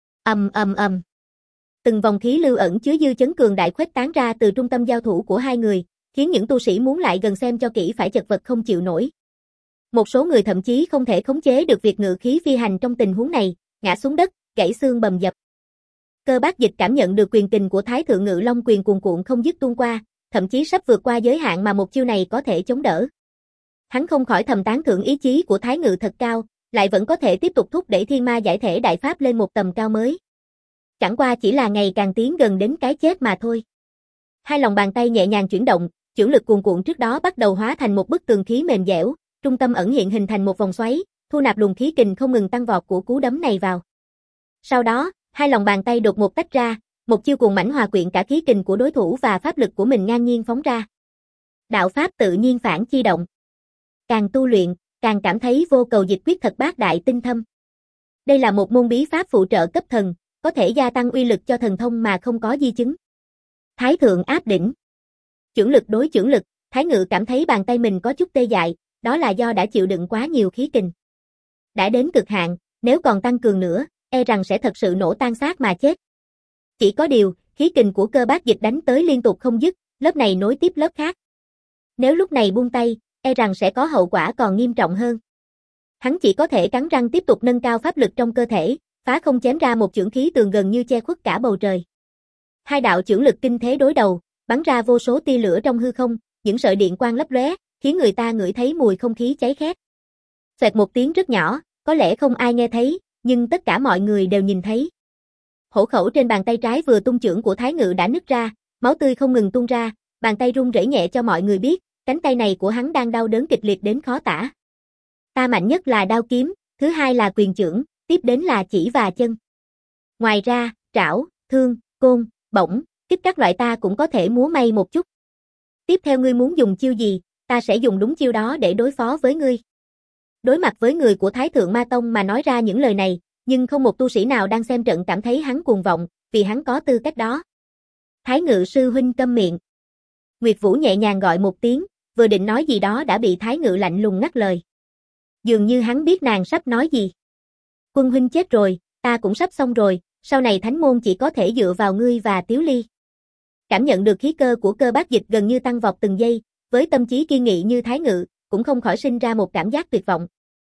Ầm ầm ầm. Từng vòng khí lưu ẩn chứa dư chấn cường đại khuếch tán ra từ trung tâm giao thủ của hai người, khiến những tu sĩ muốn lại gần xem cho kỹ phải chật vật không chịu nổi. Một số người thậm chí không thể khống chế được việc ngự khí phi hành trong tình huống này, ngã xuống đất, gãy xương bầm dập. Cơ Bát Dịch cảm nhận được quyền kình của Thái Thượng Ngự Long quyền cuồn cuộn không dứt tuôn qua, thậm chí sắp vượt qua giới hạn mà một chiêu này có thể chống đỡ. Hắn không khỏi thầm tán thưởng ý chí của Thái Ngự thật cao, lại vẫn có thể tiếp tục thúc đẩy Thiên Ma Giải Thể Đại Pháp lên một tầm cao mới. Chẳng qua chỉ là ngày càng tiến gần đến cái chết mà thôi. Hai lòng bàn tay nhẹ nhàng chuyển động, chưởng lực cuồn cuộn trước đó bắt đầu hóa thành một bức tường khí mềm dẻo, trung tâm ẩn hiện hình thành một vòng xoáy, thu nạp luồng khí kình không ngừng tăng vọt của cú đấm này vào. Sau đó, hai lòng bàn tay đột ngột tách ra, một chiêu cuồng mãnh hòa quyện cả khí kình của đối thủ và pháp lực của mình ngang nhiên phóng ra. Đạo pháp tự nhiên phản chi động. Càng tu luyện, càng cảm thấy vô cầu dịch quyết thật bát đại tinh thâm. Đây là một môn bí pháp phụ trợ cấp thần, có thể gia tăng uy lực cho thần thông mà không có di chứng. Thái thượng áp đỉnh. Chưởng lực đối chưởng lực, Thái Ngự cảm thấy bàn tay mình có chút tê dại, đó là do đã chịu đựng quá nhiều khí kình. Đã đến cực hạn, nếu còn tăng cường nữa, e rằng sẽ thật sự nổ tan xác mà chết. Chỉ có điều, khí kình của Cơ Bát Dịch đánh tới liên tục không dứt, lớp này nối tiếp lớp khác. Nếu lúc này buông tay, e rằng sẽ có hậu quả còn nghiêm trọng hơn. Hắn chỉ có thể cắn răng tiếp tục nâng cao pháp lực trong cơ thể, phá không chém ra một chưởng khí tường gần như che khuất cả bầu trời. Hai đạo chưởng lực kinh thế đối đầu, bắn ra vô số tia lửa trong hư không, những sợi điện quang lấp lóe, khiến người ta ngửi thấy mùi không khí cháy khét. Xoẹt một tiếng rất nhỏ, có lẽ không ai nghe thấy, nhưng tất cả mọi người đều nhìn thấy. Hổ khẩu trên bàn tay trái vừa tung chưởng của Thái Ngự đã nứt ra, máu tươi không ngừng tuôn ra, bàn tay run rẩy nhẹ cho mọi người biết, cánh tay này của hắn đang đau đớn kịch liệt đến khó tả. Ta mạnh nhất là đao kiếm, thứ hai là quyền chưởng, tiếp đến là chỉ và chân. Ngoài ra, trảo, thương, côn, bổng, kích các loại ta cũng có thể múa may một chút. Tiếp theo ngươi muốn dùng chiêu gì, ta sẽ dùng đúng chiêu đó để đối phó với ngươi. Đối mặt với người của Thái Thượng Ma Tông mà nói ra những lời này, nhưng không một tu sĩ nào đang xem trận cảm thấy hắn cuồng vọng, vì hắn có tư cách đó. Thái Ngự sư huynh câm miệng. Nguyệt Vũ nhẹ nhàng gọi một tiếng, vừa định nói gì đó đã bị Thái Ngự lạnh lùng ngắt lời. Dường như hắn biết nàng sắp nói gì. Quân huynh chết rồi, ta cũng sắp xong rồi, sau này thánh môn chỉ có thể dựa vào ngươi và Tiếu Ly. Cảm nhận được khí cơ của Cơ Bát Dịch gần như tăng vọt từng giây, với tâm trí kiên nghị như Thái Ngự, cũng không khỏi sinh ra một cảm giác tuyệt vọng.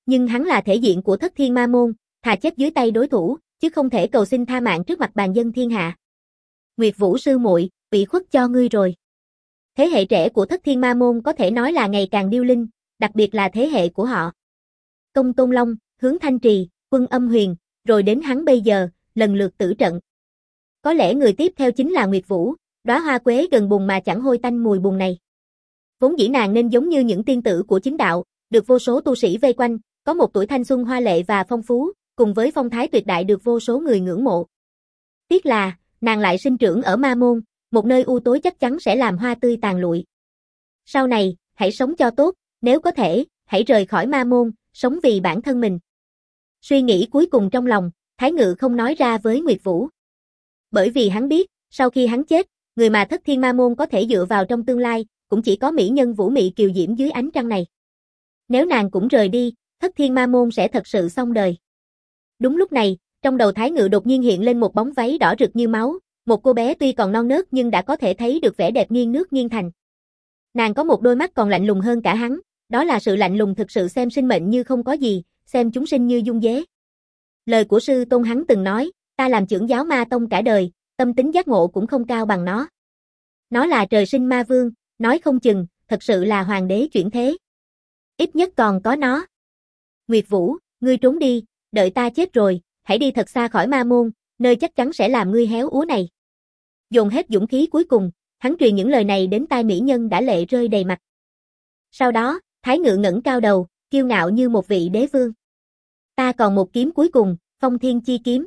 Nhưng hắn là thể diện của Thất Thiên Ma Môn, thà chết dưới tay đối thủ, chứ không thể cầu xin tha mạng trước mặt bàn dân thiên hạ. Nguyệt Vũ sư muội, ủy khuất cho ngươi rồi. Thế hệ trẻ của Thất Thiên Ma Môn có thể nói là ngày càng điêu linh, đặc biệt là thế hệ của họ. Công Tôn Long, Hướng Thanh Trì, Quân Âm Huyền, rồi đến hắn bây giờ, lần lượt tử trận. Có lẽ người tiếp theo chính là Nguyệt Vũ, đóa hoa quế gần bùn mà chẳng hôi tanh mùi bùn này. Vốn dĩ nàng nên giống như những tiên tử của chính đạo, được vô số tu sĩ vây quanh, có một tuổi thanh xuân hoa lệ và phong phú, cùng với phong thái tuyệt đại được vô số người ngưỡng mộ. Tiếc là, nàng lại sinh trưởng ở Ma Môn, một nơi u tối chắc chắn sẽ làm hoa tươi tàn lụi. Sau này, hãy sống cho tốt, nếu có thể, hãy rời khỏi Ma Môn, sống vì bản thân mình. Suy nghĩ cuối cùng trong lòng, Thái Ngự không nói ra với Nguyệt Vũ. Bởi vì hắn biết, sau khi hắn chết, người mà Thất Thiên Ma Môn có thể dựa vào trong tương lai, cũng chỉ có mỹ nhân Vũ Mị kiều diễm dưới ánh trăng này. Nếu nàng cũng rời đi, Thất Thiên Ma Môn sẽ thật sự xong đời. Đúng lúc này, trong đầu Thái Ngự đột nhiên hiện lên một bóng váy đỏ rực như máu, một cô bé tuy còn non nớt nhưng đã có thể thấy được vẻ đẹp nghiêng nước nghiêng thành. Nàng có một đôi mắt còn lạnh lùng hơn cả hắn, đó là sự lạnh lùng thực sự xem sinh mệnh như không có gì, xem chúng sinh như dung dế. Lời của sư tôn hắn từng nói, ta làm trưởng giáo Ma Tông cả đời, tâm tính giác ngộ cũng không cao bằng nó. Nó là trời sinh ma vương, nói không chừng, thật sự là hoàng đế chuyển thế. Ít nhất còn có nó. Nguyệt Vũ, ngươi trốn đi, đợi ta chết rồi, hãy đi thật xa khỏi Ma Môn, nơi chắc chắn sẽ làm ngươi héo úa này. Dồn hết dũng khí cuối cùng, hắn truyền những lời này đến tai mỹ nhân đã lệ rơi đầy mặt. Sau đó, Thái Ngự ngẩng cao đầu, kiêu ngạo như một vị đế vương. Ta còn một kiếm cuối cùng, Phong Thiên Chi Kiếm.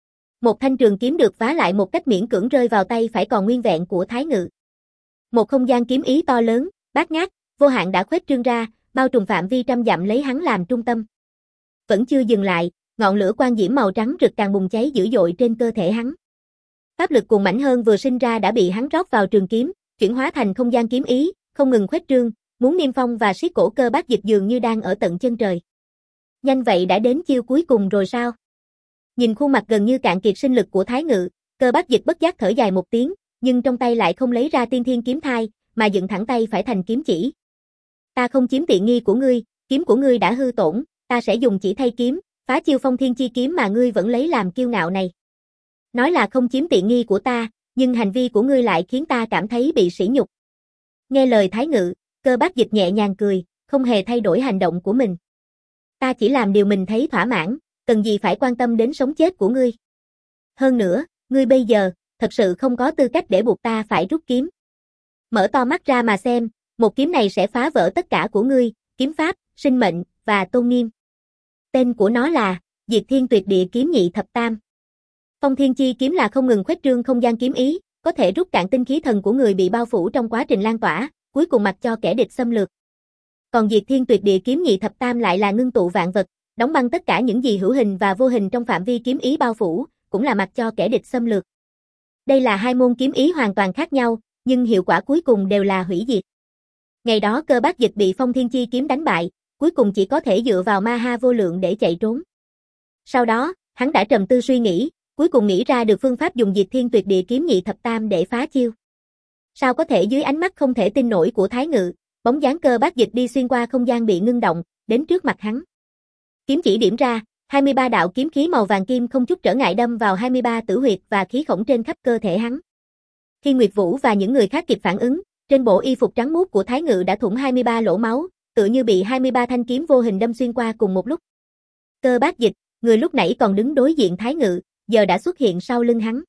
Một thanh trường kiếm được vá lại một cách miễn cưỡng rơi vào tay phải còn nguyên vẹn của Thái Ngự. Một không gian kiếm ý to lớn, bát ngát, vô hạn đã khuếch trương ra, bao trùm phạm vi trăm dặm lấy hắn làm trung tâm. Vẫn chưa dừng lại, ngọn lửa quang diễm màu trắng rực càng bùng cháy dữ dội trên cơ thể hắn. Pháp lực cuồng mãnh hơn vừa sinh ra đã bị hắn rót vào trường kiếm, chuyển hóa thành không gian kiếm ý, không ngừng khuếch trương, muốn niêm phong và siết cổ Cơ Bác Dịch dường như đang ở tận chân trời. Nhanh vậy đã đến chiêu cuối cùng rồi sao? Nhìn khuôn mặt gần như cạn kiệt sinh lực của Thái Ngự, Cơ Bác Dịch bất giác thở dài một tiếng, nhưng trong tay lại không lấy ra Tiên Thiên Kiếm Thai, mà dựng thẳng tay phải thành kiếm chỉ. Ta không chiếm tiện nghi của ngươi, kiếm của ngươi đã hư tổn, ta sẽ dùng chỉ thay kiếm, phá chiêu Phong Thiên Chi Kiếm mà ngươi vẫn lấy làm kiêu ngạo này. Nói là không chiếm tiện nghi của ta, nhưng hành vi của ngươi lại khiến ta cảm thấy bị sỉ nhục. Nghe lời Thái Ngự, Cơ Bác Dịch nhẹ nhàng cười, không hề thay đổi hành động của mình. Ta chỉ làm điều mình thấy thỏa mãn, cần gì phải quan tâm đến sống chết của ngươi. Hơn nữa, ngươi bây giờ, thật sự không có tư cách để buộc ta phải rút kiếm. Mở to mắt ra mà xem, một kiếm này sẽ phá vỡ tất cả của ngươi, kiếm pháp, sinh mệnh, và tôn nghiêm. Tên của nó là, Diệt Thiên Tuyệt Địa Kiếm Nhị Thập Tam. Phong Thiên Chi Kiếm là không ngừng khuếch trương không gian kiếm ý, có thể rút cạn tinh khí thần của người bị bao phủ trong quá trình lan tỏa, cuối cùng mặc cho kẻ địch xâm lược. Còn Diệt Thiên Tuyệt Địa Kiếm Nhị Thập Tam lại là ngưng tụ vạn vật, đóng băng tất cả những gì hữu hình và vô hình trong phạm vi kiếm ý bao phủ, cũng là mặc cho kẻ địch xâm lược. Đây là hai môn kiếm ý hoàn toàn khác nhau, nhưng hiệu quả cuối cùng đều là hủy diệt. Ngày đó Cơ Bác Dịch bị Phong Thiên Chi Kiếm đánh bại, cuối cùng chỉ có thể dựa vào ma ha vô lượng để chạy trốn. Sau đó, hắn đã trầm tư suy nghĩ, cuối cùng nghĩ ra được phương pháp dùng Diệt Thiên Tuyệt Địa Kiếm Nhị Thập Tam để phá chiêu. Sao có thể dưới ánh mắt không thể tin nổi của Thái Ngự, bóng dáng Cơ Bác Dịch đi xuyên qua không gian bị ngưng động, đến trước mặt hắn. Kiếm chỉ điểm ra, hai mươi ba đạo kiếm khí màu vàng kim không chút trở ngại đâm vào hai mươi ba tử huyệt và khí khổng trên khắp cơ thể hắn. Khi Nguyệt Vũ và những người khác kịp phản ứng, trên bộ y phục trắng muốt của Thái Ngự đã thủng hai mươi ba lỗ máu, tựa như bị hai mươi ba thanh kiếm vô hình đâm xuyên qua cùng một lúc. Cơ Bác Dịch, người lúc nãy còn đứng đối diện Thái Ngự, giờ đã xuất hiện sau lưng hắn.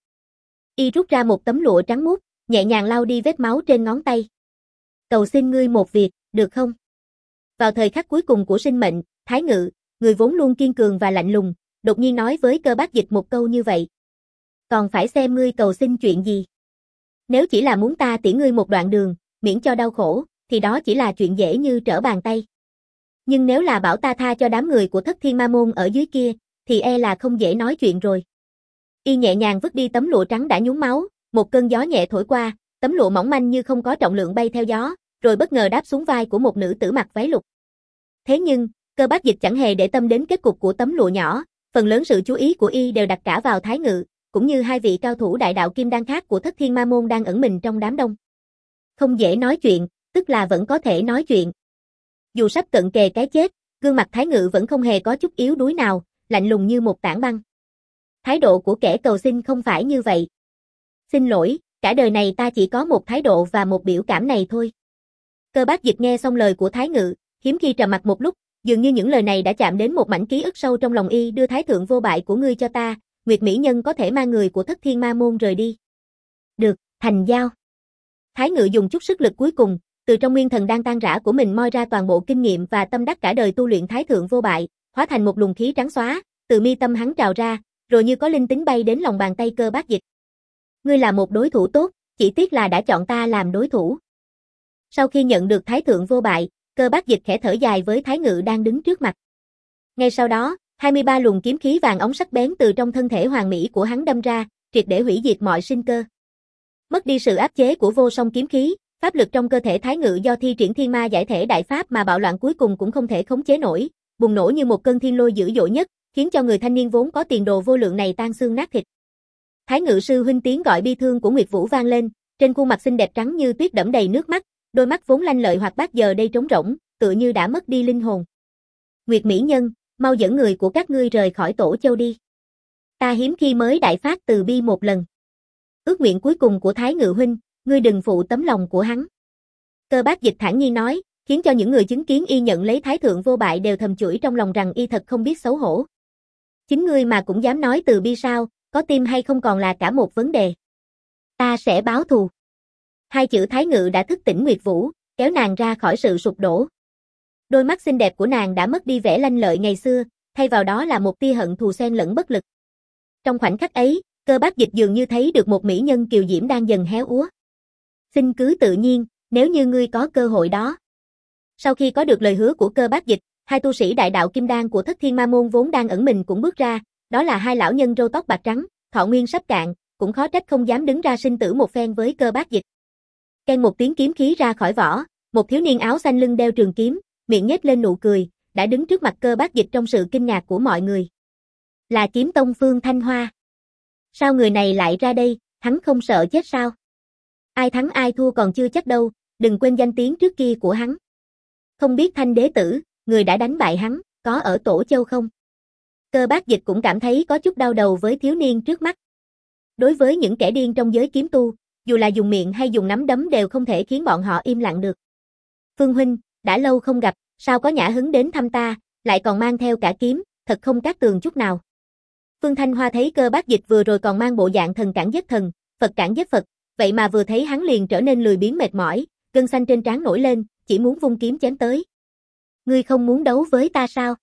Y rút ra một tấm lụa trắng muốt, nhẹ nhàng lau đi vết máu trên ngón tay. Cầu xin ngươi một việc, được không? Vào thời khắc cuối cùng của sinh mệnh, Thái Ngự, người vốn luôn kiên cường và lạnh lùng, đột nhiên nói với Cơ Bác Dịch một câu như vậy. Còn phải xem ngươi cầu xin chuyện gì. Nếu chỉ là muốn ta tiễn ngươi một đoạn đường, miễn cho đau khổ, thì đó chỉ là chuyện dễ như trở bàn tay. Nhưng nếu là bảo ta tha cho đám người của Thất Thiên Ma Môn ở dưới kia, thì e là không dễ nói chuyện rồi. Y nhẹ nhàng vứt đi tấm lụa trắng đã nhúng máu, một cơn gió nhẹ thổi qua, tấm lụa mỏng manh như không có trọng lượng bay theo gió, rồi bất ngờ đáp xuống vai của một nữ tử mặc váy lục. Thế nhưng, Cơ Bác Dịch chẳng hề để tâm đến kết cục của tấm lụa nhỏ, phần lớn sự chú ý của y đều đặt cả vào Thái Ngự, cũng như hai vị cao thủ đại đạo kim đan khác của Thất Thiên Ma Môn đang ẩn mình trong đám đông. Không dễ nói chuyện, tức là vẫn có thể nói chuyện. Dù sắp cận kề cái chết, Gương mặt Thái Ngự vẫn không hề có chút yếu đuối nào, lạnh lùng như một tảng băng. Thái độ của kẻ cầu xin không phải như vậy. Xin lỗi, cả đời này ta chỉ có một thái độ và một biểu cảm này thôi. Cơ Bác Dịch nghe xong lời của Thái Ngự, hiếm khi trầm mặc một lúc, dường như những lời này đã chạm đến một mảnh ký ức sâu trong lòng y. Đưa thái thượng vô bại của ngươi cho ta, Nguyệt Mỹ Nhân có thể mang người của Thất Thiên Ma Môn rời đi. Được, thành giao. Thái Ngự dùng chút sức lực cuối cùng, từ trong nguyên thần đang tan rã của mình moi ra toàn bộ kinh nghiệm và tâm đắc cả đời tu luyện thái thượng vô bại, hóa thành một luồng khí trắng xóa, từ mi tâm hắn trào ra, rồi như có linh tính bay đến lòng bàn tay Cơ Bác Dịch. Ngươi là một đối thủ tốt, chỉ tiếc là đã chọn ta làm đối thủ. Sau khi nhận được thái thượng vô bại, Cơ Bác Dịch khẽ thở dài với Thái Ngự đang đứng trước mặt. Ngay sau đó, hai mươi ba luồng kiếm khí vàng óng sắc bén từ trong thân thể hoàn mỹ của hắn đâm ra, triệt để hủy diệt mọi sinh cơ. Mất đi sự áp chế của vô song kiếm khí, pháp lực trong cơ thể Thái Ngự do thi triển Thiên Ma Giải Thể Đại Pháp mà bạo loạn cuối cùng cũng không thể khống chế nổi, bùng nổ như một cơn thiên lôi dữ dội nhất, khiến cho người thanh niên vốn có tiền đồ vô lượng này tan xương nát thịt. Thái Ngự sư huynh, tiếng gọi bi thương của Nguyệt Vũ vang lên, trên khuôn mặt xinh đẹp trắng như tuyết đẫm đầy nước mắt, đôi mắt vốn lanh lợi hoạt bát giờ đây trống rỗng, tựa như đã mất đi linh hồn. Nguyệt Mỹ Nhân, mau dẫn người của các ngươi rời khỏi Tổ Châu đi. Ta hiếm khi mới đại phát từ bi một lần. Ước nguyện cuối cùng của Thái Ngự huynh, ngươi đừng phụ tấm lòng của hắn. Cơ Bác Dịch thản nhiên nói, khiến cho những người chứng kiến y nhận lấy thái thượng vô bại đều thầm chửi trong lòng rằng y thật không biết xấu hổ. Chính ngươi mà cũng dám nói từ bi sao, có tim hay không còn là cả một vấn đề. Ta sẽ báo thù. Hai chữ Thái Ngự đã thức tỉnh Nguyệt Vũ, kéo nàng ra khỏi sự sụp đổ. Đôi mắt xinh đẹp của nàng đã mất đi vẻ lanh lợi ngày xưa, thay vào đó là một tia hận thù xen lẫn bất lực. Trong khoảnh khắc ấy, Cơ Bác Dịch dường như thấy được một mỹ nhân kiều diễm đang dần héo úa. Xin cứ tự nhiên, nếu như ngươi có cơ hội đó. Sau khi có được lời hứa của Cơ Bác Dịch, hai tu sĩ đại đạo kim đan của Thất Thiên Ma Môn vốn đang ẩn mình cũng bước ra, đó là hai lão nhân râu tóc bạc trắng, thọ nguyên sắp cạn, cũng khó trách không dám đứng ra sinh tử một phen với Cơ Bác Dịch. Keng một tiếng kiếm khí ra khỏi vỏ, một thiếu niên áo xanh lưng đeo trường kiếm, miệng nhếch lên nụ cười, đã đứng trước mặt Cơ Bác Dịch trong sự kinh ngạc của mọi người. Là Kiếm Tông Phương Thanh Hoa. Sao người này lại ra đây, hắn không sợ chết sao? Ai thắng ai thua còn chưa chắc đâu, đừng quên danh tiếng trước kia của hắn. Không biết Thanh đế tử, người đã đánh bại hắn, có ở Tổ Châu không? Cơ Bác Dịch cũng cảm thấy có chút đau đầu với thiếu niên trước mắt. Đối với những kẻ điên trong giới kiếm tu, dù là dùng miệng hay dùng nắm đấm đều không thể khiến bọn họ im lặng được. Phương huynh, đã lâu không gặp, sao có nhã hứng đến thăm ta, lại còn mang theo cả kiếm, thật không cát tường chút nào. Phương Thanh Hoa thấy Cơ Bác Dịch vừa rồi còn mang bộ dạng thần cản giết thần, Phật cản giết Phật, vậy mà vừa thấy hắn liền trở nên lười biếng mệt mỏi, gân xanh trên trán nổi lên, chỉ muốn vung kiếm chém tới. Ngươi không muốn đấu với ta sao?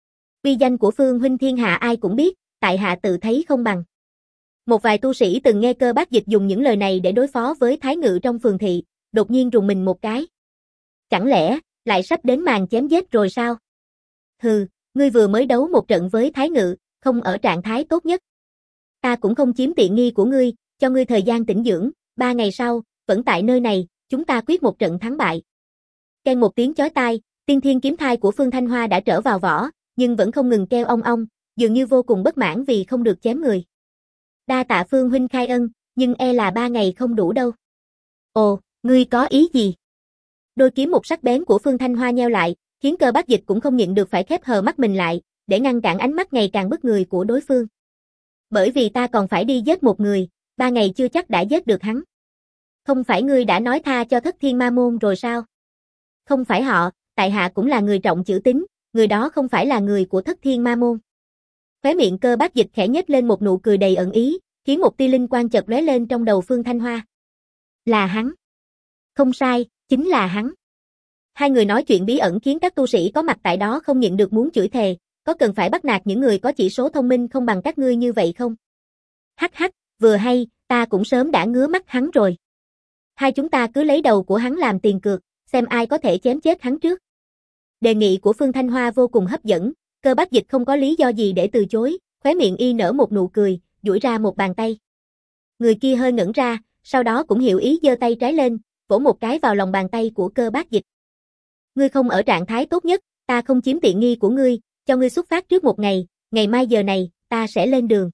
Uy danh của Phương huynh thiên hạ ai cũng biết, tại hạ tự thấy không bằng. Một vài tu sĩ từng nghe Cơ Bác Dịch dùng những lời này để đối phó với Thái Ngự trong phường thị, đột nhiên rùng mình một cái. Chẳng lẽ, lại sắp đến màn chém giết rồi sao? Hừ, ngươi vừa mới đấu một trận với Thái Ngự, không ở trạng thái tốt nhất. Ta cũng không chiếm tiện nghi của ngươi, cho ngươi thời gian tĩnh dưỡng, ba ngày sau, vẫn tại nơi này, chúng ta quyết một trận thắng bại. Keng một tiếng chói tai, tiên thiên kiếm thai của Phương Thanh Hoa đã trở vào vỏ, nhưng vẫn không ngừng kêu ong ong, dường như vô cùng bất mãn vì không được chém người. Đa tạ Phương huynh khai ân, nhưng e là ba ngày không đủ đâu. Ồ, ngươi có ý gì? Đôi kiếm một sắc bén của Phương Thanh Hoa nheo lại, khiến Cơ Bác Dịch cũng không nhịn được phải khép hờ mắt mình lại, để ngăn cản ánh mắt ngày càng bức người của đối phương. Bởi vì ta còn phải đi giết một người, ba ngày chưa chắc đã giết được hắn. Không phải ngươi đã nói tha cho Thất Thiên Ma Môn rồi sao? Không phải họ, tại hạ cũng là người trọng chữ tín, người đó không phải là người của Thất Thiên Ma Môn. Khóe miệng Cơ Bác Dịch khẽ nhếch lên một nụ cười đầy ẩn ý, khiến một tia linh quang chợt lóe lên trong đầu Phương Thanh Hoa. Là hắn. Không sai, chính là hắn. Hai người nói chuyện bí ẩn khiến các tu sĩ có mặt tại đó không nhịn được muốn chửi thề, có cần phải bắt nạt những người có chỉ số thông minh không bằng các ngươi như vậy không? Hắc hắc, vừa hay, ta cũng sớm đã ngứa mắt hắn rồi. Hai chúng ta cứ lấy đầu của hắn làm tiền cược, xem ai có thể chém chết hắn trước. Đề nghị của Phương Thanh Hoa vô cùng hấp dẫn, Cơ Bác Dịch không có lý do gì để từ chối, khóe miệng y nở một nụ cười, duỗi ra một bàn tay. Người kia hơi ngẩn ra, sau đó cũng hiểu ý giơ tay trái lên, vỗ một cái vào lòng bàn tay của Cơ Bác Dịch. Ngươi không ở trạng thái tốt nhất, ta không chiếm tiện nghi của ngươi, cho ngươi xuất phát trước một ngày, ngày mai giờ này, ta sẽ lên đường.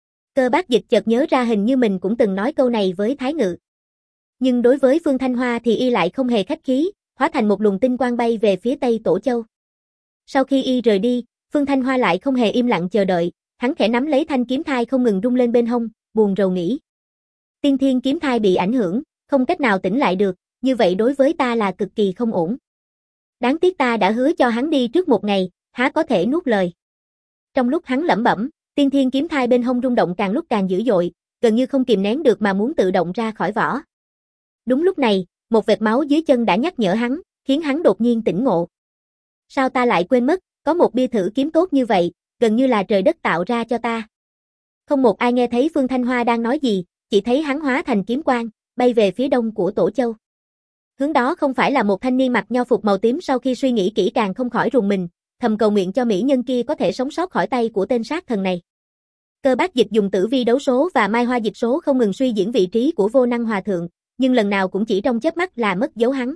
Cơ Bác Dịch chợt nhớ ra hình như mình cũng từng nói câu này với Thái Ngự. Nhưng đối với Phương Thanh Hoa thì y lại không hề khách khí, hóa thành một luồng tinh quang bay về phía Tây Tổ Châu. Sau khi y rời đi, Phương Thanh Hoa lại không hề im lặng chờ đợi, hắn khẽ nắm lấy thanh kiếm thai không ngừng rung lên bên hông, buồn rầu nghĩ. Tiên thiên kiếm thai bị ảnh hưởng, không cách nào tỉnh lại được, như vậy đối với ta là cực kỳ không ổn. Đáng tiếc ta đã hứa cho hắn đi trước một ngày, há có thể nuốt lời. Trong lúc hắn lẩm bẩm, tiên thiên kiếm thai bên hông rung động càng lúc càng dữ dội, gần như không kìm nén được mà muốn tự động ra khỏi vỏ. Đúng lúc này, một vệt máu dưới chân đã nhắc nhở hắn, khiến hắn đột nhiên tỉnh ngộ. Sao ta lại quên mất, có một bia thử kiếm tốt như vậy, gần như là trời đất tạo ra cho ta. Không một ai nghe thấy Phương Thanh Hoa đang nói gì, chỉ thấy hắn hóa thành kiếm quang, bay về phía đông của Tổ Châu. Hướng đó không phải là một thanh niên mặc nho phục màu tím, sau khi suy nghĩ kỹ càng không khỏi rùng mình, thầm cầu nguyện cho mỹ nhân kia có thể sống sót khỏi tay của tên sát thần này. Cơ Bác Dịch dùng tử vi đấu số và mai hoa dịch số không ngừng suy diễn vị trí của Vô Năng Hòa Thượng, nhưng lần nào cũng chỉ trong chớp mắt là mất dấu hắn.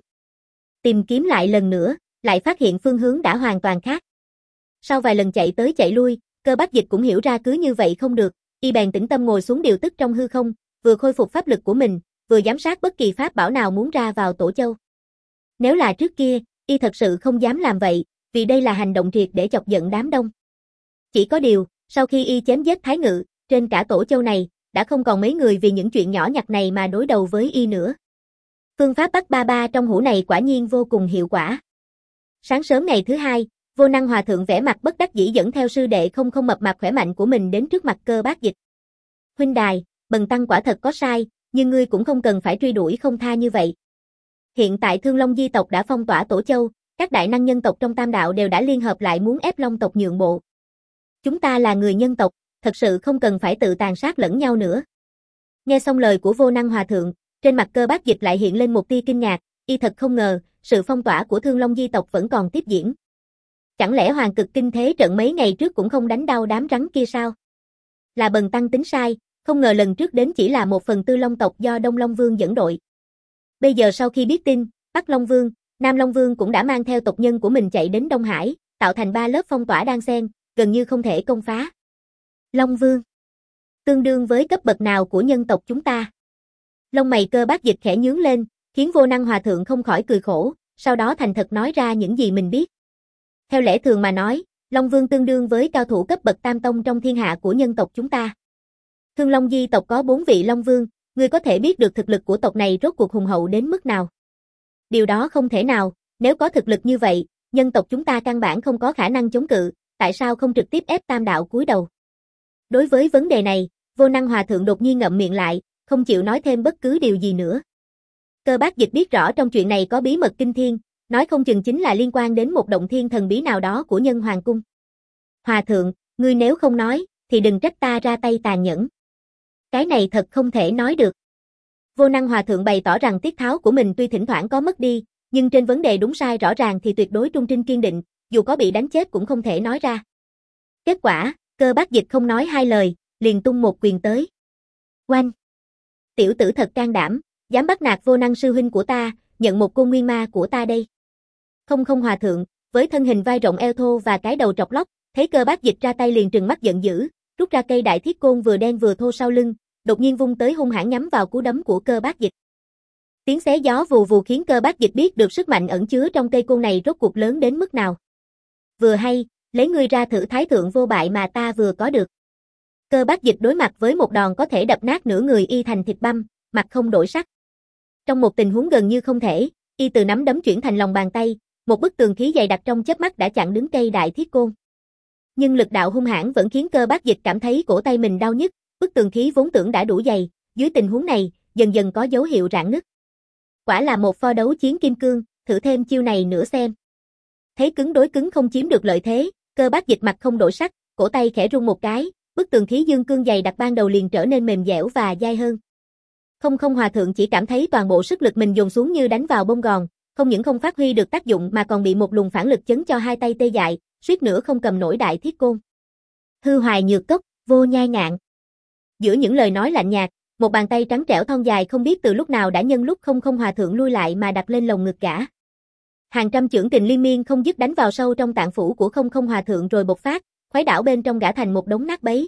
Tìm kiếm lại lần nữa, lại phát hiện phương hướng đã hoàn toàn khác. Sau vài lần chạy tới chạy lui, Cơ Bác Dịch cũng hiểu ra cứ như vậy không được, y bèn tĩnh tâm ngồi xuống điều tức trong hư không, vừa khôi phục pháp lực của mình, vừa giám sát bất kỳ pháp bảo nào muốn ra vào Tổ Châu. Nếu là trước kia, y thật sự không dám làm vậy, vì đây là hành động triệt để chọc giận đám đông. Chỉ có điều, sau khi y chém giết Thái Ngự, trên cả Tổ Châu này, đã không còn mấy người vì những chuyện nhỏ nhặt này mà đối đầu với y nữa. Phương pháp bắt ba ba trong hũ này quả nhiên vô cùng hiệu quả. Sáng sớm ngày thứ hai, Vô Năng Hòa Thượng vẻ mặt bất đắc dĩ dẫn theo sư đệ không không mập mạp khỏe mạnh của mình đến trước mặt Cơ Bác Dịch. Huynh đài, bần tăng quả thật có sai, nhưng ngươi cũng không cần phải truy đuổi không tha như vậy. Hiện tại Thương Long Di tộc đã phong tỏa Tổ Châu, các đại năng nhân tộc trong Tam Đạo đều đã liên hợp lại muốn ép Long tộc nhượng bộ. Chúng ta là người nhân tộc, thật sự không cần phải tự tàn sát lẫn nhau nữa. Nghe xong lời của Vô Năng Hòa Thượng, trên mặt Cơ Bác Dịch lại hiện lên một tia kinh ngạc, y thật không ngờ, sự phong tỏa của Thương Long Di tộc vẫn còn tiếp diễn. Chẳng lẽ Hoàng Cực Kinh Thế trận mấy ngày trước cũng không đánh đau đám rắn kia sao? Là bần tăng tính sai, không ngờ lần trước đến chỉ là một phần tư Long tộc do Đông Long Vương dẫn đội. Bây giờ sau khi biết tin, Bắc Long Vương, Nam Long Vương cũng đã mang theo tộc nhân của mình chạy đến Đông Hải, tạo thành ba lớp phong tỏa đan xen, gần như không thể công phá. Long Vương tương đương với cấp bậc nào của nhân tộc chúng ta? Lông mày Cơ Bác Dịch khẽ nhướng lên, khiến Vô Năng Hòa Thượng không khỏi cười khổ, sau đó thành thật nói ra những gì mình biết. Theo lẽ thường mà nói, Long Vương tương đương với cao thủ cấp bậc tam tông trong thiên hạ của nhân tộc chúng ta. Thương Long Di tộc có bốn vị Long Vương, ngươi có thể biết được thực lực của tộc này rốt cuộc hùng hậu đến mức nào. Điều đó không thể nào, nếu có thực lực như vậy, nhân tộc chúng ta căn bản không có khả năng chống cự, tại sao không trực tiếp ép Tam Đạo cúi đầu? Đối với vấn đề này, Vô Năng Hòa Thượng đột nhiên ngậm miệng lại, không chịu nói thêm bất cứ điều gì nữa. Cơ Bác Dịch biết rõ trong chuyện này có bí mật kinh thiên, nói không chừng chính là liên quan đến một động thiên thần bí nào đó của Nhân Hoàng Cung. Hòa Thượng, ngươi nếu không nói, thì đừng trách ta ra tay tàn nhẫn. Cái này thật không thể nói được. Vô Năng Hòa Thượng bày tỏ rằng tiết tháo của mình tuy thỉnh thoảng có mất đi, nhưng trên vấn đề đúng sai rõ ràng thì tuyệt đối trung trinh kiên định, dù có bị đánh chết cũng không thể nói ra. Kết quả, Cơ Bác Dịch không nói hai lời, liền tung một quyền tới. Oanh! Tiểu tử thật can đảm, dám bắt nạt Vô Năng sư huynh của ta, nhận một cô nguyên ma của ta đây. Không không Hòa Thượng, với thân hình vai rộng eo thô và cái đầu trọc lóc, thấy Cơ Bác Dịch ra tay liền trừng mắt giận dữ, rút ra cây đại thiết côn vừa đen vừa thô sau lưng, đột nhiên vung tới hung hãn nhắm vào cú đấm của Cơ Bác Dịch. Tiếng xé gió vù vù khiến Cơ Bác Dịch biết được sức mạnh ẩn chứa trong cây côn này rốt cuộc lớn đến mức nào. Vừa hay, lấy ngươi ra thử thái thượng vô bại mà ta vừa có được. Cơ Bác Dịch đối mặt với một đòn có thể đập nát nửa người y thành thịt băm, mặt không đổi sắc. Trong một tình huống gần như không thể, y từ nắm đấm chuyển thành lòng bàn tay, một bức tường khí dày đặc trong chớp mắt đã chặn đứng cây đại thiết côn. Nhưng lực đạo hung hãn vẫn khiến Cơ Bác Dịch cảm thấy cổ tay mình đau nhức, bức tường khí vốn tưởng đã đủ dày, dưới tình huống này, dần dần có dấu hiệu rạn nứt. Quả là một pho đấu chiến kim cương, thử thêm chiêu này nữa xem. Thấy cứng đối cứng không chiếm được lợi thế, Cơ Bác Dịch mặt không đổi sắc, cổ tay khẽ rung một cái, bức tường khí dương cương dày đặc ban đầu liền trở nên mềm dẻo và dai hơn. Không không Hòa Thượng chỉ cảm thấy toàn bộ sức lực mình dồn xuống như đánh vào bông gòn, không những không phát huy được tác dụng mà còn bị một luồng phản lực chấn cho hai tay tê dại, suýt nữa không cầm nổi đại thiết côn. Hư hoài nhược cốc, vô nhai ngạn. Giữa những lời nói lạnh nhạt, một bàn tay trắng trẻo thon dài không biết từ lúc nào đã nhân lúc không không Hòa Thượng lui lại mà đặt lên lồng ngực gã. Hàng trăm chưởng kình liên miên không dứt đánh vào sâu trong tạng phủ của không không Hòa Thượng rồi bộc phát, khuấy đảo bên trong gã thành một đống nát bấy.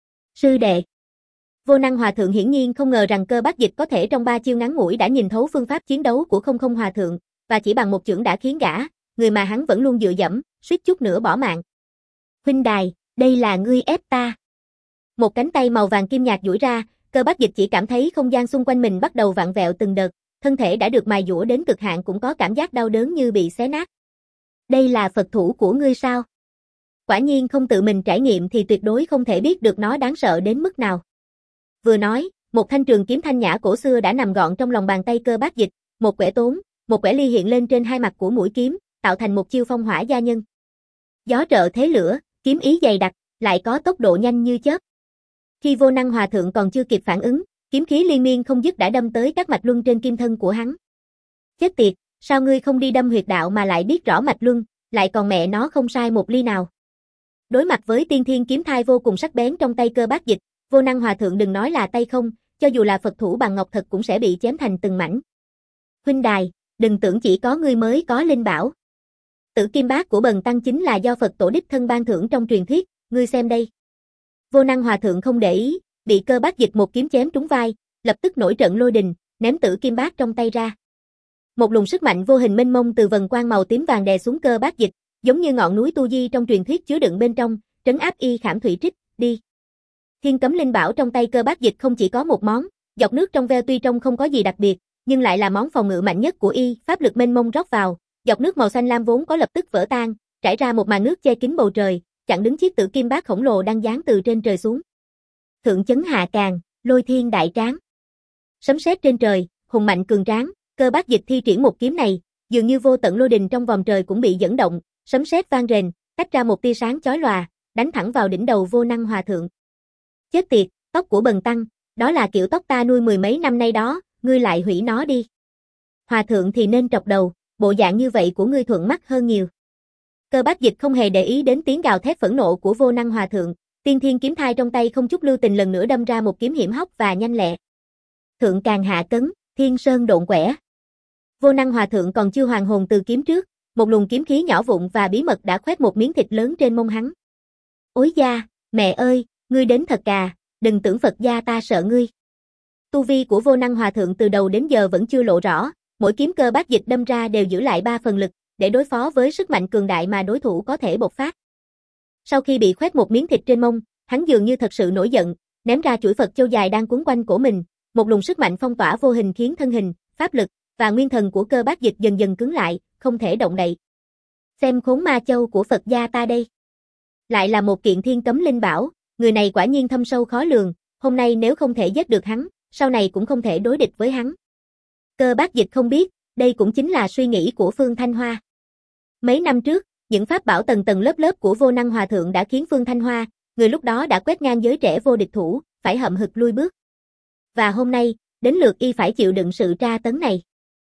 Sư đệ. Vô Năng Hòa Thượng hiển nhiên không ngờ rằng Cơ Bác Dịch có thể trong ba chiêu ngắn ngủi đã nhìn thấu phương pháp chiến đấu của không không Hòa Thượng, và chỉ bằng một chưởng đã khiến gã, người mà hắn vẫn luôn dựa dẫm, suýt chút nữa bỏ mạng. Huynh đài, đây là ngươi ép ta. Một cánh tay màu vàng kim nhạt duỗi ra, Cơ Bác Dịch chỉ cảm thấy không gian xung quanh mình bắt đầu vặn vẹo từng đợt, thân thể đã được mài dũa đến cực hạn cũng có cảm giác đau đớn như bị xé nát. Đây là Phật thủ của ngươi sao? Quả nhiên không tự mình trải nghiệm thì tuyệt đối không thể biết được nó đáng sợ đến mức nào. Vừa nói, một thanh trường kiếm thanh nhã cổ xưa đã nằm gọn trong lòng bàn tay Cơ Bác Dịch, một quẻ tốn, một quẻ ly hiện lên trên hai mặt của mũi kiếm, tạo thành một chiêu phong hỏa gia nhân. Gió trợ thế lửa, kiếm ý dày đặc, lại có tốc độ nhanh như chớp. Khi Vô Năng Hòa Thượng còn chưa kịp phản ứng, kiếm khí liên miên không dứt đã đâm tới các mạch luân trên kim thân của hắn. Chết tiệt, sao ngươi không đi đâm huyệt đạo mà lại biết rõ mạch luân, lại còn mẹ nó không sai một ly nào. Đối mặt với tiên thiên kiếm thai vô cùng sắc bén trong tay Cơ Bác Dịch, Vô Năng Hòa Thượng đừng nói là tay không, cho dù là Phật thủ bằng ngọc thật cũng sẽ bị chém thành từng mảnh. Huynh đài, đừng tưởng chỉ có ngươi mới có linh bảo. Tử Kim Bát của Bần Tăng chính là do Phật tổ đích thân ban thưởng trong truyền thuyết, ngươi xem đây. Vô Năng Hòa Thượng không để ý, bị Cơ Bác Dịch một kiếm chém trúng vai, lập tức nổi trận lôi đình, ném Tử Kim Bát trong tay ra. Một luồng sức mạnh vô hình mênh mông từ vầng quang màu tím vàng đè xuống Cơ Bác Dịch, giống như ngọn núi Tu Di trong truyền thuyết chứa đựng bên trong, trấn áp y khảm thủy trích, đi. Thiên Cấm Linh Bảo trong tay Cơ Bác Dịch không chỉ có một món, dọc nước trong veo tuy trông không có gì đặc biệt, nhưng lại là món phòng ngự mạnh nhất của y, pháp lực mênh mông rót vào, dọc nước màu xanh lam vốn có lập tức vỡ tan, trải ra một màn nước che kín bầu trời, chặn đứng chiếc Tử Kim Bát khổng lồ đang giáng từ trên trời xuống. Thượng chấn hạ càn, lôi thiên đại tráng. Sấm sét trên trời, hùng mạnh cường tráng, Cơ Bác Dịch thi triển một kiếm này, dường như vô tận lôi đình trong vòng trời cũng bị dẫn động, sấm sét vang rền, tách ra một tia sáng chói lòa, đánh thẳng vào đỉnh đầu Vô Năng Hòa Thượng. Chết tiệt, tóc của Bần Tăng, đó là kiểu tóc ta nuôi mười mấy năm nay đó, ngươi lại hủy nó đi. Hòa Thượng thì nên trọc đầu, bộ dạng như vậy của ngươi thuận mắt hơn nhiều. Cơ Bác Dịch không hề để ý đến tiếng gào thét phẫn nộ của Vô Năng Hòa Thượng, tiên thiên kiếm thai trong tay không chút lưu tình lần nữa đâm ra một kiếm hiểm hóc và nhanh lẹ. Thượng Càn Hạ Cấn, Thiên Sơn Độn Quẻ. Vô Năng Hòa Thượng còn chưa hoàn hồn từ kiếm trước, một luồng kiếm khí nhỏ vụn và bí mật đã khoét một miếng thịt lớn trên mông hắn. Ối da, mẹ ơi, ngươi đến thật à, đừng tưởng Phật gia ta sợ ngươi. Tu vi của Vô Năng Hòa Thượng từ đầu đến giờ vẫn chưa lộ rõ, mỗi kiếm Cơ Bác Dịch đâm ra đều giữ lại ba phần lực, để đối phó với sức mạnh cường đại mà đối thủ có thể bộc phát. Sau khi bị khoét một miếng thịt trên mông, hắn dường như thật sự nổi giận, ném ra chuỗi Phật châu dài đang quấn quanh cổ mình, một luồng sức mạnh phong tỏa vô hình khiến thân hình, pháp lực và nguyên thần của Cơ Bác Dịch dần dần cứng lại, không thể động đậy. Xem khốn ma châu của Phật gia ta đây. Lại là một kiện thiên cấm linh bảo, người này quả nhiên thâm sâu khó lường, hôm nay nếu không thể giết được hắn, sau này cũng không thể đối địch với hắn. Cơ Bác Dịch không biết, đây cũng chính là suy nghĩ của Phương Thanh Hoa. Mấy năm trước, những pháp bảo tầng tầng lớp lớp của Vô Năng Hòa Thượng đã khiến Phương Thanh Hoa, người lúc đó đã quét ngang giới trẻ vô địch thủ, phải hậm hực lui bước. Và hôm nay, đến lượt y phải chịu đựng sự tra tấn này.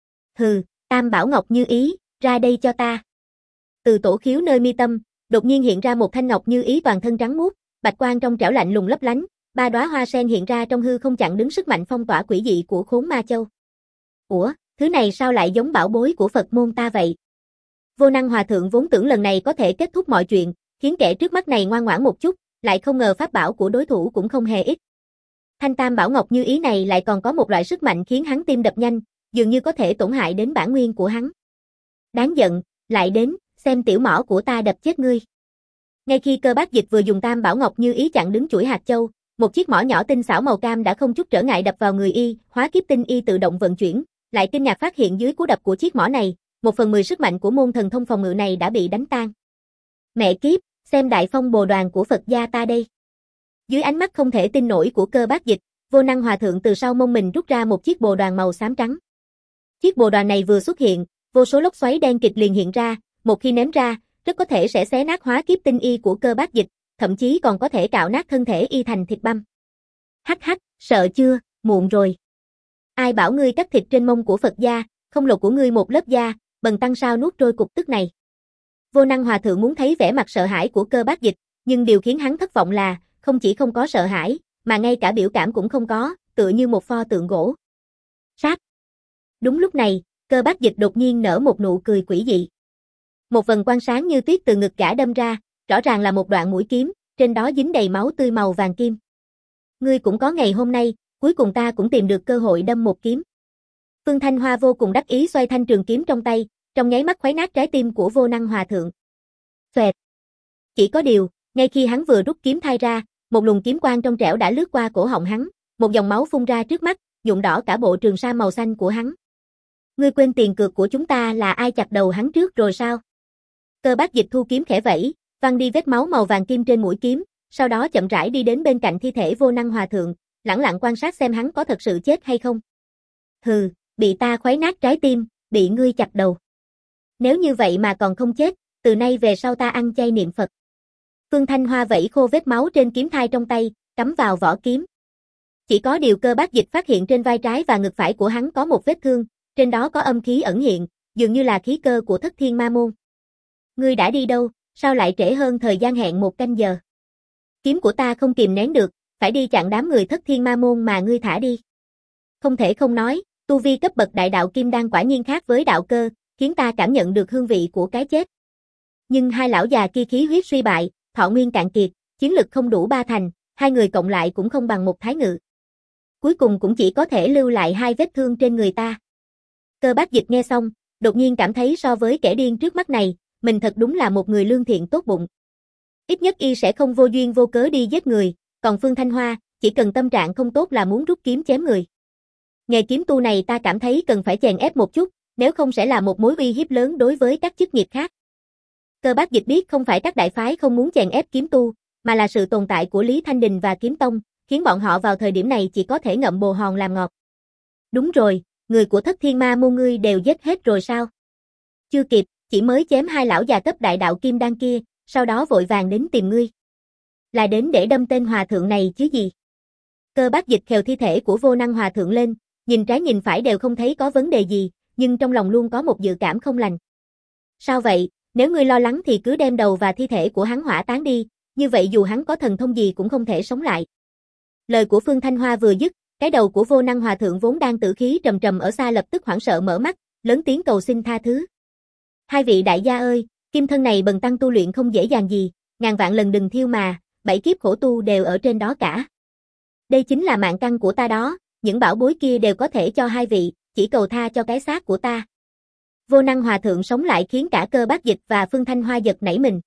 Hừ, Tam Bảo Ngọc Như Ý, ra đây cho ta. Từ tổ khiếu nơi mi tâm, đột nhiên hiện ra một thanh ngọc như ý toàn thân trắng muốt, bạch quang trong trẻo lạnh lùng lấp lánh, ba đóa hoa sen hiện ra trong hư không chặn đứng sức mạnh phong tỏa quỷ dị của Khốn Ma Châu. Ủa, thứ này sao lại giống bảo bối của Phật môn ta vậy? Vô Năng Hòa Thượng vốn tưởng lần này có thể kết thúc mọi chuyện, khiến kẻ trước mắt này ngoan ngoãn một chút, lại không ngờ pháp bảo của đối thủ cũng không hề ít. Thanh Tam Bảo Ngọc Như Ý này lại còn có một loại sức mạnh khiến hắn tim đập nhanh, dường như có thể tổn hại đến bản nguyên của hắn. Đáng giận, lại đến, xem tiểu mỏ của ta đập chết ngươi. Ngay khi Cơ Bác Dịch vừa dùng Tam Bảo Ngọc Như Ý chặn đứng chuỗi hạt châu, một chiếc mỏ nhỏ tinh xảo màu cam đã không chút trở ngại đập vào người y, hóa kiếp tinh y tự động vận chuyển, lại kinh ngạc phát hiện dưới cú đập của chiếc mỏ này, một phần mười sức mạnh của môn thần thông phòng ngự này đã bị đánh tan. Mẹ kiếp, xem đại phong bồ đoàn của Phật gia ta đây. Dưới ánh mắt không thể tin nổi của Cơ Bác Dịch, Vô Năng Hòa Thượng từ sau mông mình rút ra một chiếc bồ đoàn màu xám trắng. Chiếc bồ đoàn này vừa xuất hiện, vô số lốc xoáy đen kịt liền hiện ra, một khi ném ra, rất có thể sẽ xé nát hóa kiếp tinh y của Cơ Bác Dịch, thậm chí còn có thể cạo nát thân thể y thành thịt băm. Hắc hắc, sợ chưa, muộn rồi. Ai bảo ngươi cắt thịt trên mông của Phật gia, không lột của ngươi một lớp da, Bần Tăng sao nuốt trôi cục tức này. Vô Năng Hòa Thượng muốn thấy vẻ mặt sợ hãi của Cơ Bác Dịch, nhưng điều khiến hắn thất vọng là, không chỉ không có sợ hãi, mà ngay cả biểu cảm cũng không có, tựa như một pho tượng gỗ. Sát. Đúng lúc này, Cơ Bác Dịch đột nhiên nở một nụ cười quỷ dị. Một vầng quang sáng như tuyết từ ngực gã đâm ra, rõ ràng là một đoạn mũi kiếm, trên đó dính đầy máu tươi màu vàng kim. Ngươi cũng có ngày hôm nay, cuối cùng ta cũng tìm được cơ hội đâm một kiếm. Phương Thanh Hoa vô cùng đắc ý xoay thanh trường kiếm trong tay, trong nháy mắt khuấy nát trái tim của Vô Năng Hòa Thượng. Xoẹt. Chỉ có điều, ngay khi hắn vừa rút kiếm thai ra, một luồng kiếm quang trong trẻo đã lướt qua cổ họng hắn, một dòng máu phun ra trước mắt, nhuộm đỏ cả bộ trường sa màu xanh của hắn. Ngươi quên tiền cược của chúng ta là ai chặt đầu hắn trước rồi sao? Cơ Bác Dịch thu kiếm khẽ vẫy, văng đi vết máu màu vàng kim trên mũi kiếm, sau đó chậm rãi đi đến bên cạnh thi thể Vô Năng Hòa Thượng, lẳng lặng quan sát xem hắn có thật sự chết hay không. Hừ, bị ta khuấy nát trái tim, bị ngươi chặt đầu. Nếu như vậy mà còn không chết, từ nay về sau ta ăn chay niệm Phật. Phương Thanh Hoa vẫy khô vết máu trên kiếm thai trong tay, cắm vào vỏ kiếm. Chỉ có điều Cơ Bác Dịch phát hiện trên vai trái và ngực phải của hắn có một vết thương, trên đó có âm khí ẩn hiện, dường như là khí cơ của Thất Thiên Ma Môn. Ngươi đã đi đâu, sao lại trễ hơn thời gian hẹn một canh giờ? Kiếm của ta không kìm nén được, phải đi chặn đám người Thất Thiên Ma Môn mà ngươi thả đi. Không thể không nói, tu vi cấp bậc đại đạo kim đan quả nhiên khác với đạo cơ, khiến ta cảm nhận được hương vị của cái chết. Nhưng hai lão già kia khí huyết suy bại, thọ nguyên cạn kiệt, chiến lực không đủ ba thành, hai người cộng lại cũng không bằng một thái ngự. Cuối cùng cũng chỉ có thể lưu lại hai vết thương trên người ta. Cơ Bác Dịch nghe xong, đột nhiên cảm thấy so với kẻ điên trước mắt này, mình thật đúng là một người lương thiện tốt bụng. Ít nhất y sẽ không vô duyên vô cớ đi giết người, còn Phương Thanh Hoa, chỉ cần tâm trạng không tốt là muốn rút kiếm chém người. Nghề kiếm tu này ta cảm thấy cần phải chèn ép một chút, nếu không sẽ là một mối uy hiếp lớn đối với các chức nghiệp khác. Cơ Bác Dịch biết không phải các đại phái không muốn chèn ép kiếm tu, mà là sự tồn tại của Lý Thanh Đình và Kiếm Tông, khiến bọn họ vào thời điểm này chỉ có thể ngậm bồ hòn làm ngọt. Đúng rồi, người của Thất Thiên Ma Môn ngươi đều giết hết rồi sao? Chưa kịp, chỉ mới chém hai lão già cấp đại đạo kim đan kia, sau đó vội vàng đến tìm ngươi. Là đến để đâm tên hòa thượng này chứ gì? Cơ Bác Dịch khều thi thể của Vô Năng Hòa Thượng lên, nhìn trái nhìn phải đều không thấy có vấn đề gì, nhưng trong lòng luôn có một dự cảm không lành. Sao vậy, nếu ngươi lo lắng thì cứ đem đầu và thi thể của hắn hỏa táng đi, như vậy dù hắn có thần thông gì cũng không thể sống lại. Lời của Phương Thanh Hoa vừa dứt, cái đầu của Vô Năng Hòa Thượng vốn đang tử khí trầm trầm ở xa lập tức hoảng sợ mở mắt, lớn tiếng cầu xin tha thứ. Hai vị đại gia ơi, kim thân này bần tăng tu luyện không dễ dàng gì, ngàn vạn lần đừng thiêu mà, bảy kiếp khổ tu đều ở trên đó cả. Đây chính là mạng căn của ta đó, những bảo bối kia đều có thể cho hai vị, chỉ cầu tha cho cái xác của ta. Vô Năng Hòa Thượng sống lại khiến cả Cơ Bác Dịch và Phương Thanh Hoa giật nảy mình.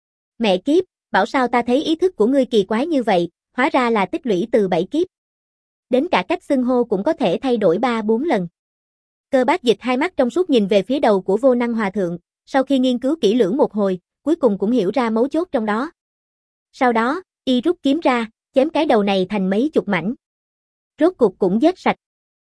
Mẹ kiếp, bảo sao ta thấy ý thức của ngươi kỳ quái như vậy, hóa ra là tích lũy từ bảy kiếp. Đến cả cách xưng hô cũng có thể thay đổi ba bốn lần. Cơ Bác Dịch hai mắt trong suốt nhìn về phía đầu của Vô Năng Hòa Thượng, sau khi nghiên cứu kỹ lưỡng một hồi, cuối cùng cũng hiểu ra mấu chốt trong đó. Sau đó, y rút kiếm ra, chém cái đầu này thành mấy chục mảnh. Rốt cục cũng giết sạch.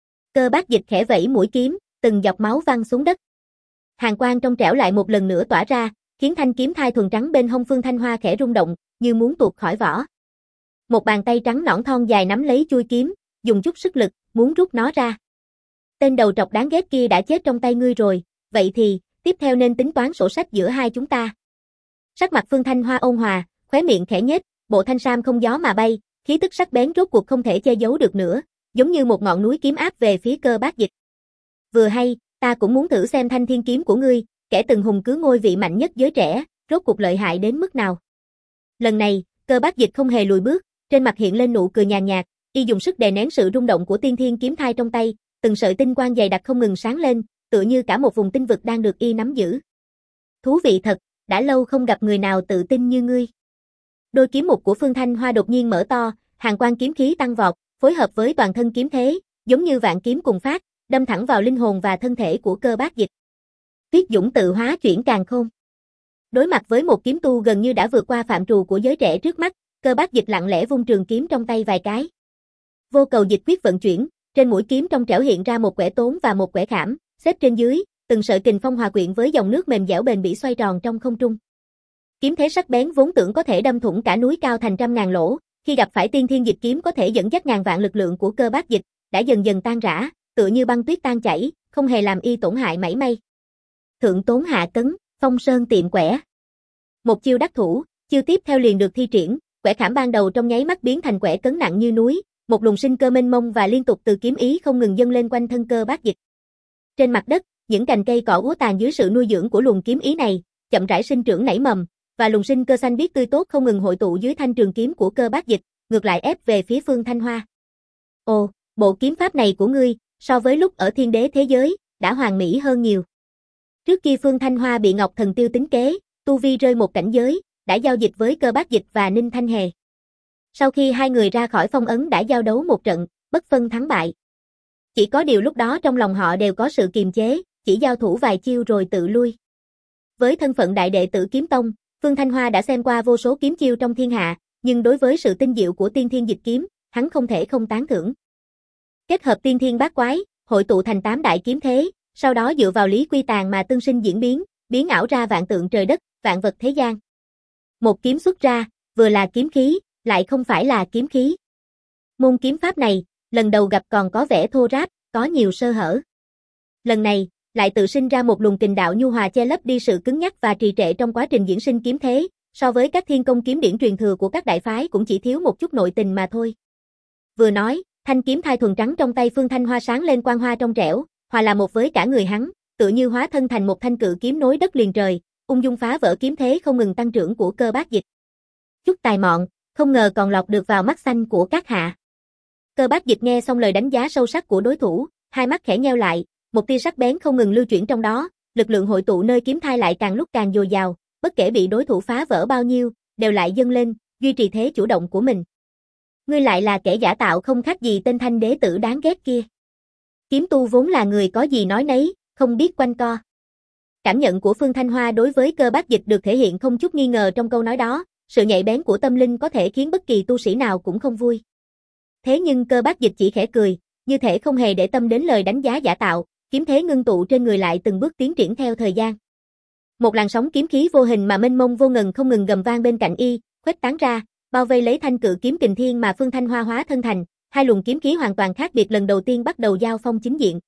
Cơ Bác Dịch khẽ vẫy mũi kiếm, từng giọt máu văng xuống đất. Hàn quang trong trẻo lại một lần nữa tỏa ra, khiến thanh kiếm thai thuần trắng bên hông Phương Thanh Hoa khẽ rung động, như muốn tuột khỏi vỏ. Một bàn tay trắng nõn thon dài nắm lấy chuôi kiếm, dùng chút sức lực, muốn rút nó ra. Tên đầu trọc đáng ghét kia đã chết trong tay ngươi rồi, vậy thì, tiếp theo nên tính toán sổ sách giữa hai chúng ta. Sắc mặt Phương Thanh Hoa ôn hòa, khóe miệng khẽ nhếch, bộ thanh sam không gió mà bay, khí tức sắc bén rốt cuộc không thể che giấu được nữa, giống như một ngọn núi kiếm áp về phía Cơ Bác Dịch. Vừa hay, ta cũng muốn thử xem thanh thiên kiếm của ngươi, kẻ từng hùng cứ ngôi vị mạnh nhất giới trẻ, rốt cuộc lợi hại đến mức nào. Lần này, Cơ Bác Dịch không hề lùi bước, trên mặt hiện lên nụ cười nhàn nhạt, y dùng sức đè nén sự rung động của tiên thiên kiếm thai trong tay, từng sợi tinh quang dày đặc không ngừng sáng lên, tựa như cả một vùng tinh vực đang được y nắm giữ. Thú vị thật, đã lâu không gặp người nào tự tin như ngươi. Đôi kiếm mục của Phương Thanh Hoa đột nhiên mở to, hàn quang kiếm khí tăng vọt, phối hợp với toàn thân kiếm thế, giống như vạn kiếm cùng phát, đâm thẳng vào linh hồn và thân thể của Cơ Bác Dịch. Tuyết Dũng tự hóa chuyển càn khôn. Đối mặt với một kiếm tu gần như đã vượt qua phạm trù của giới trẻ trước mắt, Cơ Bác Dịch lặng lẽ vung trường kiếm trong tay vài cái. Vô Cầu Dịch quyết vận chuyển, trên mũi kiếm trong trẻo hiện ra một quẻ tốn và một quẻ khảm, xếp trên dưới, từng sợi kình phong hòa quyện với dòng nước mềm dẻo bền bỉ xoay tròn trong không trung. Kiếm thế sắc bén vốn tưởng có thể đâm thủng cả núi cao thành trăm ngàn lỗ, khi gặp phải tiên thiên dịch kiếm có thể dẫn dắt ngàn vạn lực lượng của Cơ Bác Dịch, đã dần dần tan rã, tựa như băng tuyết tan chảy, không hề làm y tổn hại mảy may. Thượng tốn hạ cấn, phong sơn tiệm quẻ. Một chiêu đắc thủ, chiêu tiếp theo liền được thi triển, quẻ khảm ban đầu trong nháy mắt biến thành quẻ cấn nặng như núi, một luồng sinh cơ mênh mông và liên tục từ kiếm ý không ngừng dâng lên quanh thân Cơ Bác Dịch. Trên mặt đất, những cành cây cỏ úa tàn dưới sự nuôi dưỡng của luồng kiếm ý này, chậm rãi sinh trưởng nảy mầm, và luồng sinh cơ xanh biếc tươi tốt không ngừng hội tụ dưới thanh trường kiếm của Cơ Bác Dịch, ngược lại ép về phía Phương Thanh Hoa. Ồ, bộ kiếm pháp này của ngươi, so với lúc ở Thiên Đế thế giới, đã hoàn mỹ hơn nhiều. Trước kia Phương Thanh Hoa bị Ngọc Thần Tiêu tính kế, tu vi rơi một cảnh giới, đã giao dịch với Cơ Bác Dịch và Ninh Thanh Hề. Sau khi hai người ra khỏi phong ấn đã giao đấu một trận, bất phân thắng bại. Chỉ có điều lúc đó trong lòng họ đều có sự kiềm chế, chỉ giao thủ vài chiêu rồi tự lui. Với thân phận đại đệ tử Kiếm Tông, Phương Thanh Hoa đã xem qua vô số kiếm chiêu trong thiên hạ, nhưng đối với sự tinh diệu của Tiên Thiên Dịch Kiếm, hắn không thể không tán thưởng. Kết hợp Tiên Thiên Bát Quái, hội tụ thành tám đại kiếm thế, sau đó dựa vào lý quy tàn mà tương sinh diễn biến, biến ảo ra vạn tượng trời đất, vạn vật thế gian. Một kiếm xuất ra, vừa là kiếm khí, lại không phải là kiếm khí. Môn kiếm pháp này, lần đầu gặp còn có vẻ thô ráp, có nhiều sơ hở. Lần này, lại tự sinh ra một luồng kình đạo nhu hòa che lấp đi sự cứng nhắc và trì trệ trong quá trình diễn sinh kiếm thế, so với các thiên công kiếm điển truyền thừa của các đại phái cũng chỉ thiếu một chút nội tình mà thôi. Vừa nói, thanh kiếm thai thuần trắng trong tay Phương Thanh Hoa sáng lên quang hoa trong trẻo, hòa là một với cả người hắn, tựa như hóa thân thành một thanh cự kiếm nối đất liền trời, ung dung phá vỡ kiếm thế không ngừng tăng trưởng của Cơ Bác Dịch. Chút tài mọn, không ngờ còn lọt được vào mắt xanh của các hạ. Cơ Bác Dịch nghe xong lời đánh giá sâu sắc của đối thủ, hai mắt khẽ nheo lại, một tia sắc bén không ngừng lưu chuyển trong đó, lực lượng hội tụ nơi kiếm thai lại càng lúc càng dồi dào, bất kể bị đối thủ phá vỡ bao nhiêu, đều lại dâng lên, duy trì thế chủ động của mình. Ngươi lại là kẻ giả tạo không khác gì tên Thanh đế tử đáng ghét kia. Kiếm tu vốn là người có gì nói nấy, không biết quanh co. Cảm nhận của Phương Thanh Hoa đối với Cơ Bác Dịch được thể hiện không chút nghi ngờ trong câu nói đó, sự nhạy bén của tâm linh có thể khiến bất kỳ tu sĩ nào cũng không vui. Thế nhưng Cơ Bác Dịch chỉ khẽ cười, như thể không hề để tâm đến lời đánh giá giả tạo, kiếm thế ngưng tụ trên người lại từng bước tiến triển theo thời gian. Một làn sóng kiếm khí vô hình mà mênh mông vô ngần không ngừng gầm vang bên cạnh y, khuếch tán ra, bao vây lấy thanh cự kiếm kình thiên mà Phương Thanh Hoa hóa thân thành, hai luồng kiếm khí hoàn toàn khác biệt lần đầu tiên bắt đầu giao phong chính diện.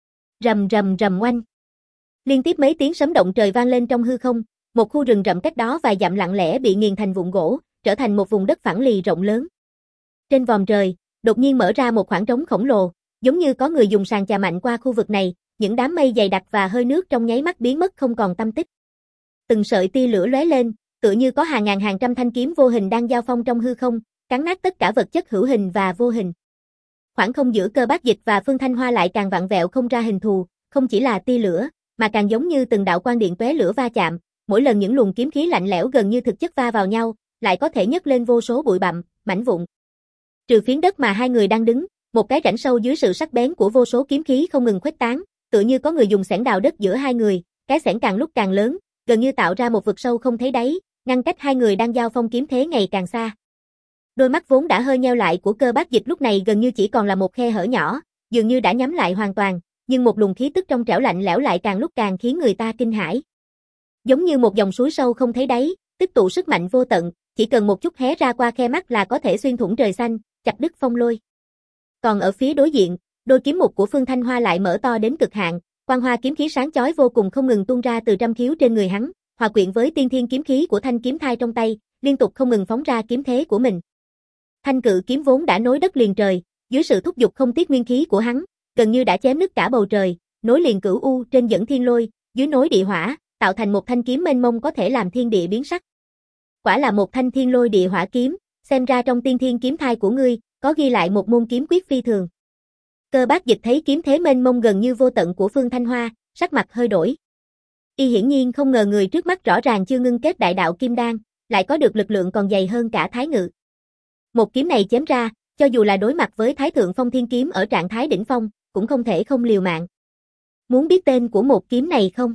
Rầm rầm rầm oanh. Liên tiếp mấy tiếng sấm động trời vang lên trong hư không, một khu rừng rậm cách đó vài dặm lặng lẽ bị nghiền thành vụn gỗ, trở thành một vùng đất phẳng lì rộng lớn. Trên vòm trời, đột nhiên mở ra một khoảng trống khổng lồ, giống như có người dùng sàn chà mạnh qua khu vực này, những đám mây dày đặc và hơi nước trong nháy mắt biến mất không còn tăm tích. Từng sợi tia lửa lóe lên, tựa như có hàng ngàn hàng trăm thanh kiếm vô hình đang giao phong trong hư không, cắn nát tất cả vật chất hữu hình và vô hình. Khoảng không giữa Cơ Bác Dịch và Phương Thanh Hoa lại càng vặn vẹo không ra hình thù, không chỉ là tia lửa, mà càng giống như từng đạo quang điện tóe lửa va chạm, mỗi lần những luồng kiếm khí lạnh lẽo gần như thực chất va vào nhau, lại có thể nhấc lên vô số bụi bặm, mảnh vụn. Trừ phiến đất mà hai người đang đứng, một cái rãnh sâu dưới sự sắc bén của vô số kiếm khí không ngừng khuếch tán, tựa như có người dùng xẻng đào đất giữa hai người, cái xẻng càng lúc càng lớn, gần như tạo ra một vực sâu không thấy đáy, ngăn cách hai người đang giao phong kiếm thế ngày càng xa. Đôi mắt vốn đã hơi nheo lại của Cơ Bác Dịch lúc này gần như chỉ còn là một khe hở nhỏ, dường như đã nhắm lại hoàn toàn, nhưng một luồng khí tức trong trẻo lạnh lẽo lại càng lúc càng khiến người ta kinh hãi. Giống như một dòng suối sâu không thấy đáy, tích tụ sức mạnh vô tận, chỉ cần một chút hé ra qua khe mắt là có thể xuyên thủng trời xanh, chặt đứt phong lôi. Còn ở phía đối diện, đôi kiếm mục của Phương Thanh Hoa lại mở to đến cực hạn, quang hoa kiếm khí sáng chói vô cùng không ngừng tuôn ra từ trăm khiếu trên người hắn, hòa quyện với tiên thiên kiếm khí của thanh kiếm thai trong tay, liên tục không ngừng phóng ra kiếm thế của mình. Thanh cự kiếm vốn đã nối đất liền trời, dưới sự thúc giục không tiếc nguyên khí của hắn, gần như đã chém nứt cả bầu trời, nối liền cửu u, trên dẫn thiên lôi, dưới nối địa hỏa, tạo thành một thanh kiếm mênh mông có thể làm thiên địa biến sắc. Quả là một thanh thiên lôi địa hỏa kiếm, xem ra trong tiên thiên kiếm thai của ngươi, có ghi lại một môn kiếm quyết phi thường. Cơ Bác Dịch thấy kiếm thế mênh mông gần như vô tận của Phương Thanh Hoa, sắc mặt hơi đổi. Y hiển nhiên không ngờ người trước mắt rõ ràng chưa ngưng kết đại đạo kim đan, lại có được lực lượng còn dày hơn cả Thái Ngự. Một kiếm này chém ra, cho dù là đối mặt với Thái Thượng Phong Thiên Kiếm ở trạng thái đỉnh phong, cũng không thể không liều mạng. Muốn biết tên của một kiếm này không?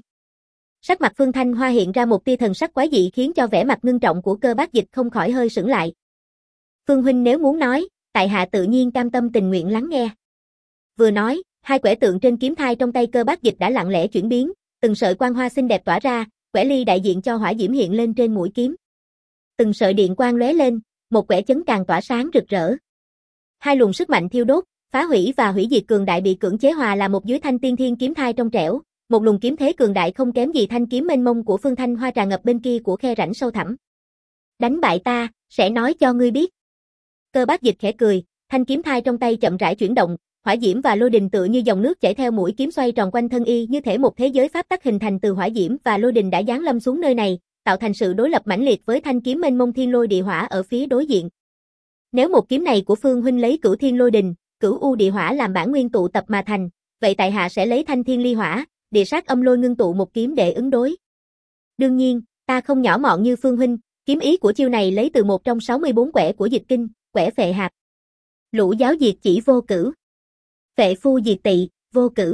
Sắc mặt Phương Thanh Hoa hiện ra một tia thần sắc quái dị khiến cho vẻ mặt ngưng trọng của Cơ Bác Dịch không khỏi hơi sững lại. Phương huynh nếu muốn nói, tại hạ tự nhiên cam tâm tình nguyện lắng nghe. Vừa nói, hai quẻ tượng trên kiếm thai trong tay Cơ Bác Dịch đã lặng lẽ chuyển biến, từng sợi quang hoa xinh đẹp tỏa ra, quẻ ly đại diện cho hỏa diễm hiện lên trên mũi kiếm. Từng sợi điện quang lóe lên, một quẻ chấn càng tỏa sáng rực rỡ. Hai luồng sức mạnh thiêu đốt, phá hủy và hủy diệt cường đại bị cưỡng chế hòa là một dưới thanh tiên thiên kiếm thai trong trẻo, một luồng kiếm thế cường đại không kém gì thanh kiếm mênh mông của Phương Thanh Hoa tràn ngập bên kia của khe rãnh sâu thẳm. Đánh bại ta, sẽ nói cho ngươi biết. Cơ Bác Dịch khẽ cười, thanh kiếm thai trong tay chậm rãi chuyển động, hỏa diễm và lôi đình tựa như dòng nước chảy theo mũi kiếm xoay tròn quanh thân y, như thể một thế giới pháp tắc hình thành từ hỏa diễm và lôi đình đã giáng lâm xuống nơi này, tạo thành sự đối lập mãnh liệt với thanh kiếm mênh mông thiên lôi địa hỏa ở phía đối diện. Nếu một kiếm này của Phương huynh lấy cửu thiên lôi đình, cửu u địa hỏa làm bản nguyên tụ tập mà thành, vậy tại hạ sẽ lấy thanh thiên ly hỏa, địa sát âm lôi ngưng tụ một kiếm để ứng đối. Đương nhiên, ta không nhỏ mọn như Phương huynh, kiếm ý của chiêu này lấy từ một trong sáu mươi bốn quẻ của dịch kinh, quẻ phệ hạp. Lũ giáo diệt chỉ vô cử. Phệ phu diệt tỵ, vô cử.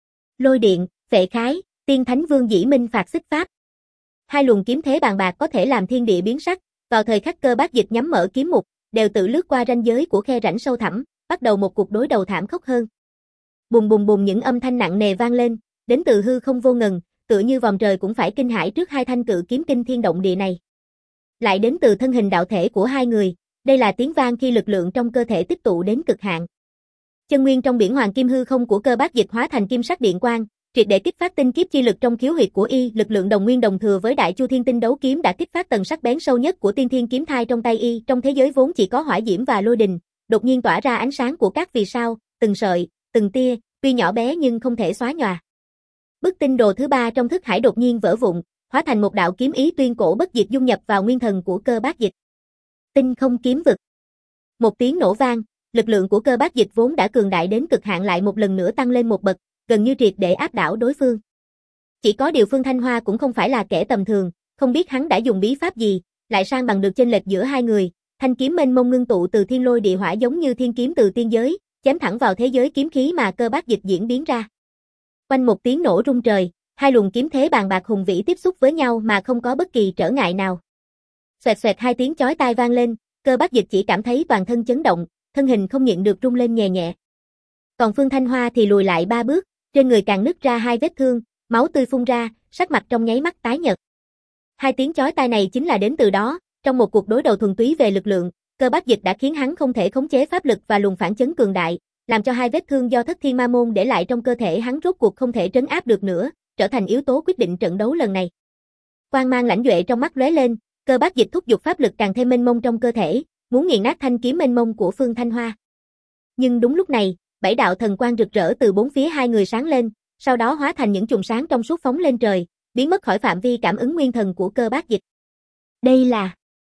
Lôi điện, phệ khái, tiên thánh vương dĩ minh phạt xích pháp. Hai luồng kiếm thế bàn bạc có thể làm thiên địa biến sắc, vào thời khắc Cơ Bác Dịch nhắm mở kiếm mục, đều tự lướt qua ranh giới của khe rãnh sâu thẳm, bắt đầu một cuộc đối đầu thảm khốc hơn. Bùng bùng bùng những âm thanh nặng nề vang lên, đến từ hư không vô ngần, tựa như vòm trời cũng phải kinh hãi trước hai thanh cự kiếm kinh thiên động địa này. Lại đến từ thân hình đạo thể của hai người, đây là tiếng vang khi lực lượng trong cơ thể tích tụ đến cực hạn. Chân nguyên trong biển hoàng kim hư không của Cơ Bác Dịch hóa thành kim sắc điện quang, triệt để kích phát tinh kiếp chi lực trong khiếu huyệt của y, lực lượng đồng nguyên đồng thừa với Đại Chu Thiên Tinh đấu kiếm đã kích phát tầng sắc bén sâu nhất của tiên thiên kiếm thai trong tay y, trong thế giới vốn chỉ có hỏa diễm và lôi đình, đột nhiên tỏa ra ánh sáng của các vì sao, từng sợi, từng tia, tuy nhỏ bé nhưng không thể xóa nhòa. Bức tinh đồ thứ ba trong thức hải đột nhiên vỡ vụn, hóa thành một đạo kiếm ý tuyên cổ bất diệt dung nhập vào nguyên thần của Cơ Bác Dịch. Tinh không kiếm vực. Một tiếng nổ vang, lực lượng của Cơ Bác Dịch vốn đã cường đại đến cực hạn lại một lần nữa tăng lên một bậc, gần như triệt để áp đảo đối phương. Chỉ có điều Phương Thanh Hoa cũng không phải là kẻ tầm thường, không biết hắn đã dùng bí pháp gì, lại sang bằng được chênh lệch giữa hai người, thanh kiếm mênh mông ngưng tụ từ thiên lôi địa hỏa giống như thiên kiếm từ tiên giới, chém thẳng vào thế giới kiếm khí mà Cơ Bác Dịch diễn biến ra. Quanh một tiếng nổ rung trời, hai luồng kiếm thế bàn bạc hùng vĩ tiếp xúc với nhau mà không có bất kỳ trở ngại nào. Xoẹt xoẹt hai tiếng chói tai vang lên, Cơ Bác Dịch chỉ cảm thấy toàn thân chấn động, thân hình không nhịn được rung lên nhẹ nhẹ. Còn Phương Thanh Hoa thì lùi lại ba bước, trên người càng nứt ra hai vết thương, máu tươi phun ra, sắc mặt trong nháy mắt tái nhợt. Hai tiếng chói tai này chính là đến từ đó, trong một cuộc đối đầu thuần túy về lực lượng, Cơ Bác Dịch đã khiến hắn không thể khống chế pháp lực và luồng phản chấn cường đại, làm cho hai vết thương do Thất Thiên Ma Môn để lại trong cơ thể hắn rốt cuộc không thể trấn áp được nữa, trở thành yếu tố quyết định trận đấu lần này. Quang mang lãnh duệ trong mắt lóe lên, Cơ Bác Dịch thúc giục pháp lực càng thêm mênh mông trong cơ thể, muốn nghiền nát thanh kiếm mênh mông của Phương Thanh Hoa. Nhưng đúng lúc này, bảy đạo thần quang rực rỡ từ bốn phía hai người sáng lên, sau đó hóa thành những chùm sáng trong suốt phóng lên trời, biến mất khỏi phạm vi cảm ứng nguyên thần của Cơ Bác Dịch. Đây là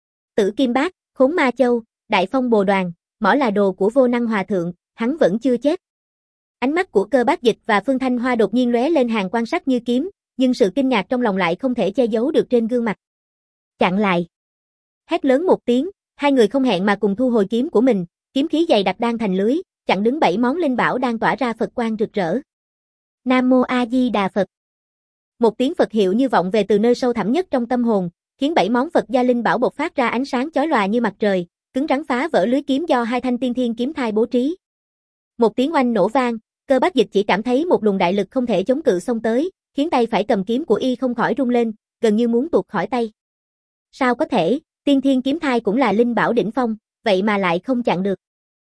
Tử Kim Bát, Khốn Ma Châu, Đại Phong Bồ Đoàn, mỏ là đồ của Vô Năng Hòa Thượng, hắn vẫn chưa chết. Ánh mắt của Cơ Bác Dịch và Phương Thanh Hoa đột nhiên lóe lên hàng quan sắc như kiếm, nhưng sự kinh ngạc trong lòng lại không thể che giấu được trên gương mặt. Chặn lại. Hét lớn một tiếng, hai người không hẹn mà cùng thu hồi kiếm của mình, kiếm khí dày đặc đang thành lưới, chặn đứng bảy món linh bảo đang tỏa ra Phật quang rực rỡ. Nam Mô A Di Đà Phật. Một tiếng Phật hiệu như vọng về từ nơi sâu thẳm nhất trong tâm hồn, khiến bảy món Phật gia linh bảo bộc phát ra ánh sáng chói lòa như mặt trời, cứng rắn phá vỡ lưới kiếm do hai thanh tiên thiên kiếm thai bố trí. Một tiếng oanh nổ vang, Cơ Bác Dịch chỉ cảm thấy một luồng đại lực không thể chống cự xông tới, khiến tay phải cầm kiếm của y không khỏi rung lên, gần như muốn tuột khỏi tay. Sao có thể, tiên thiên kiếm thai cũng là linh bảo đỉnh phong, vậy mà lại không chặn được.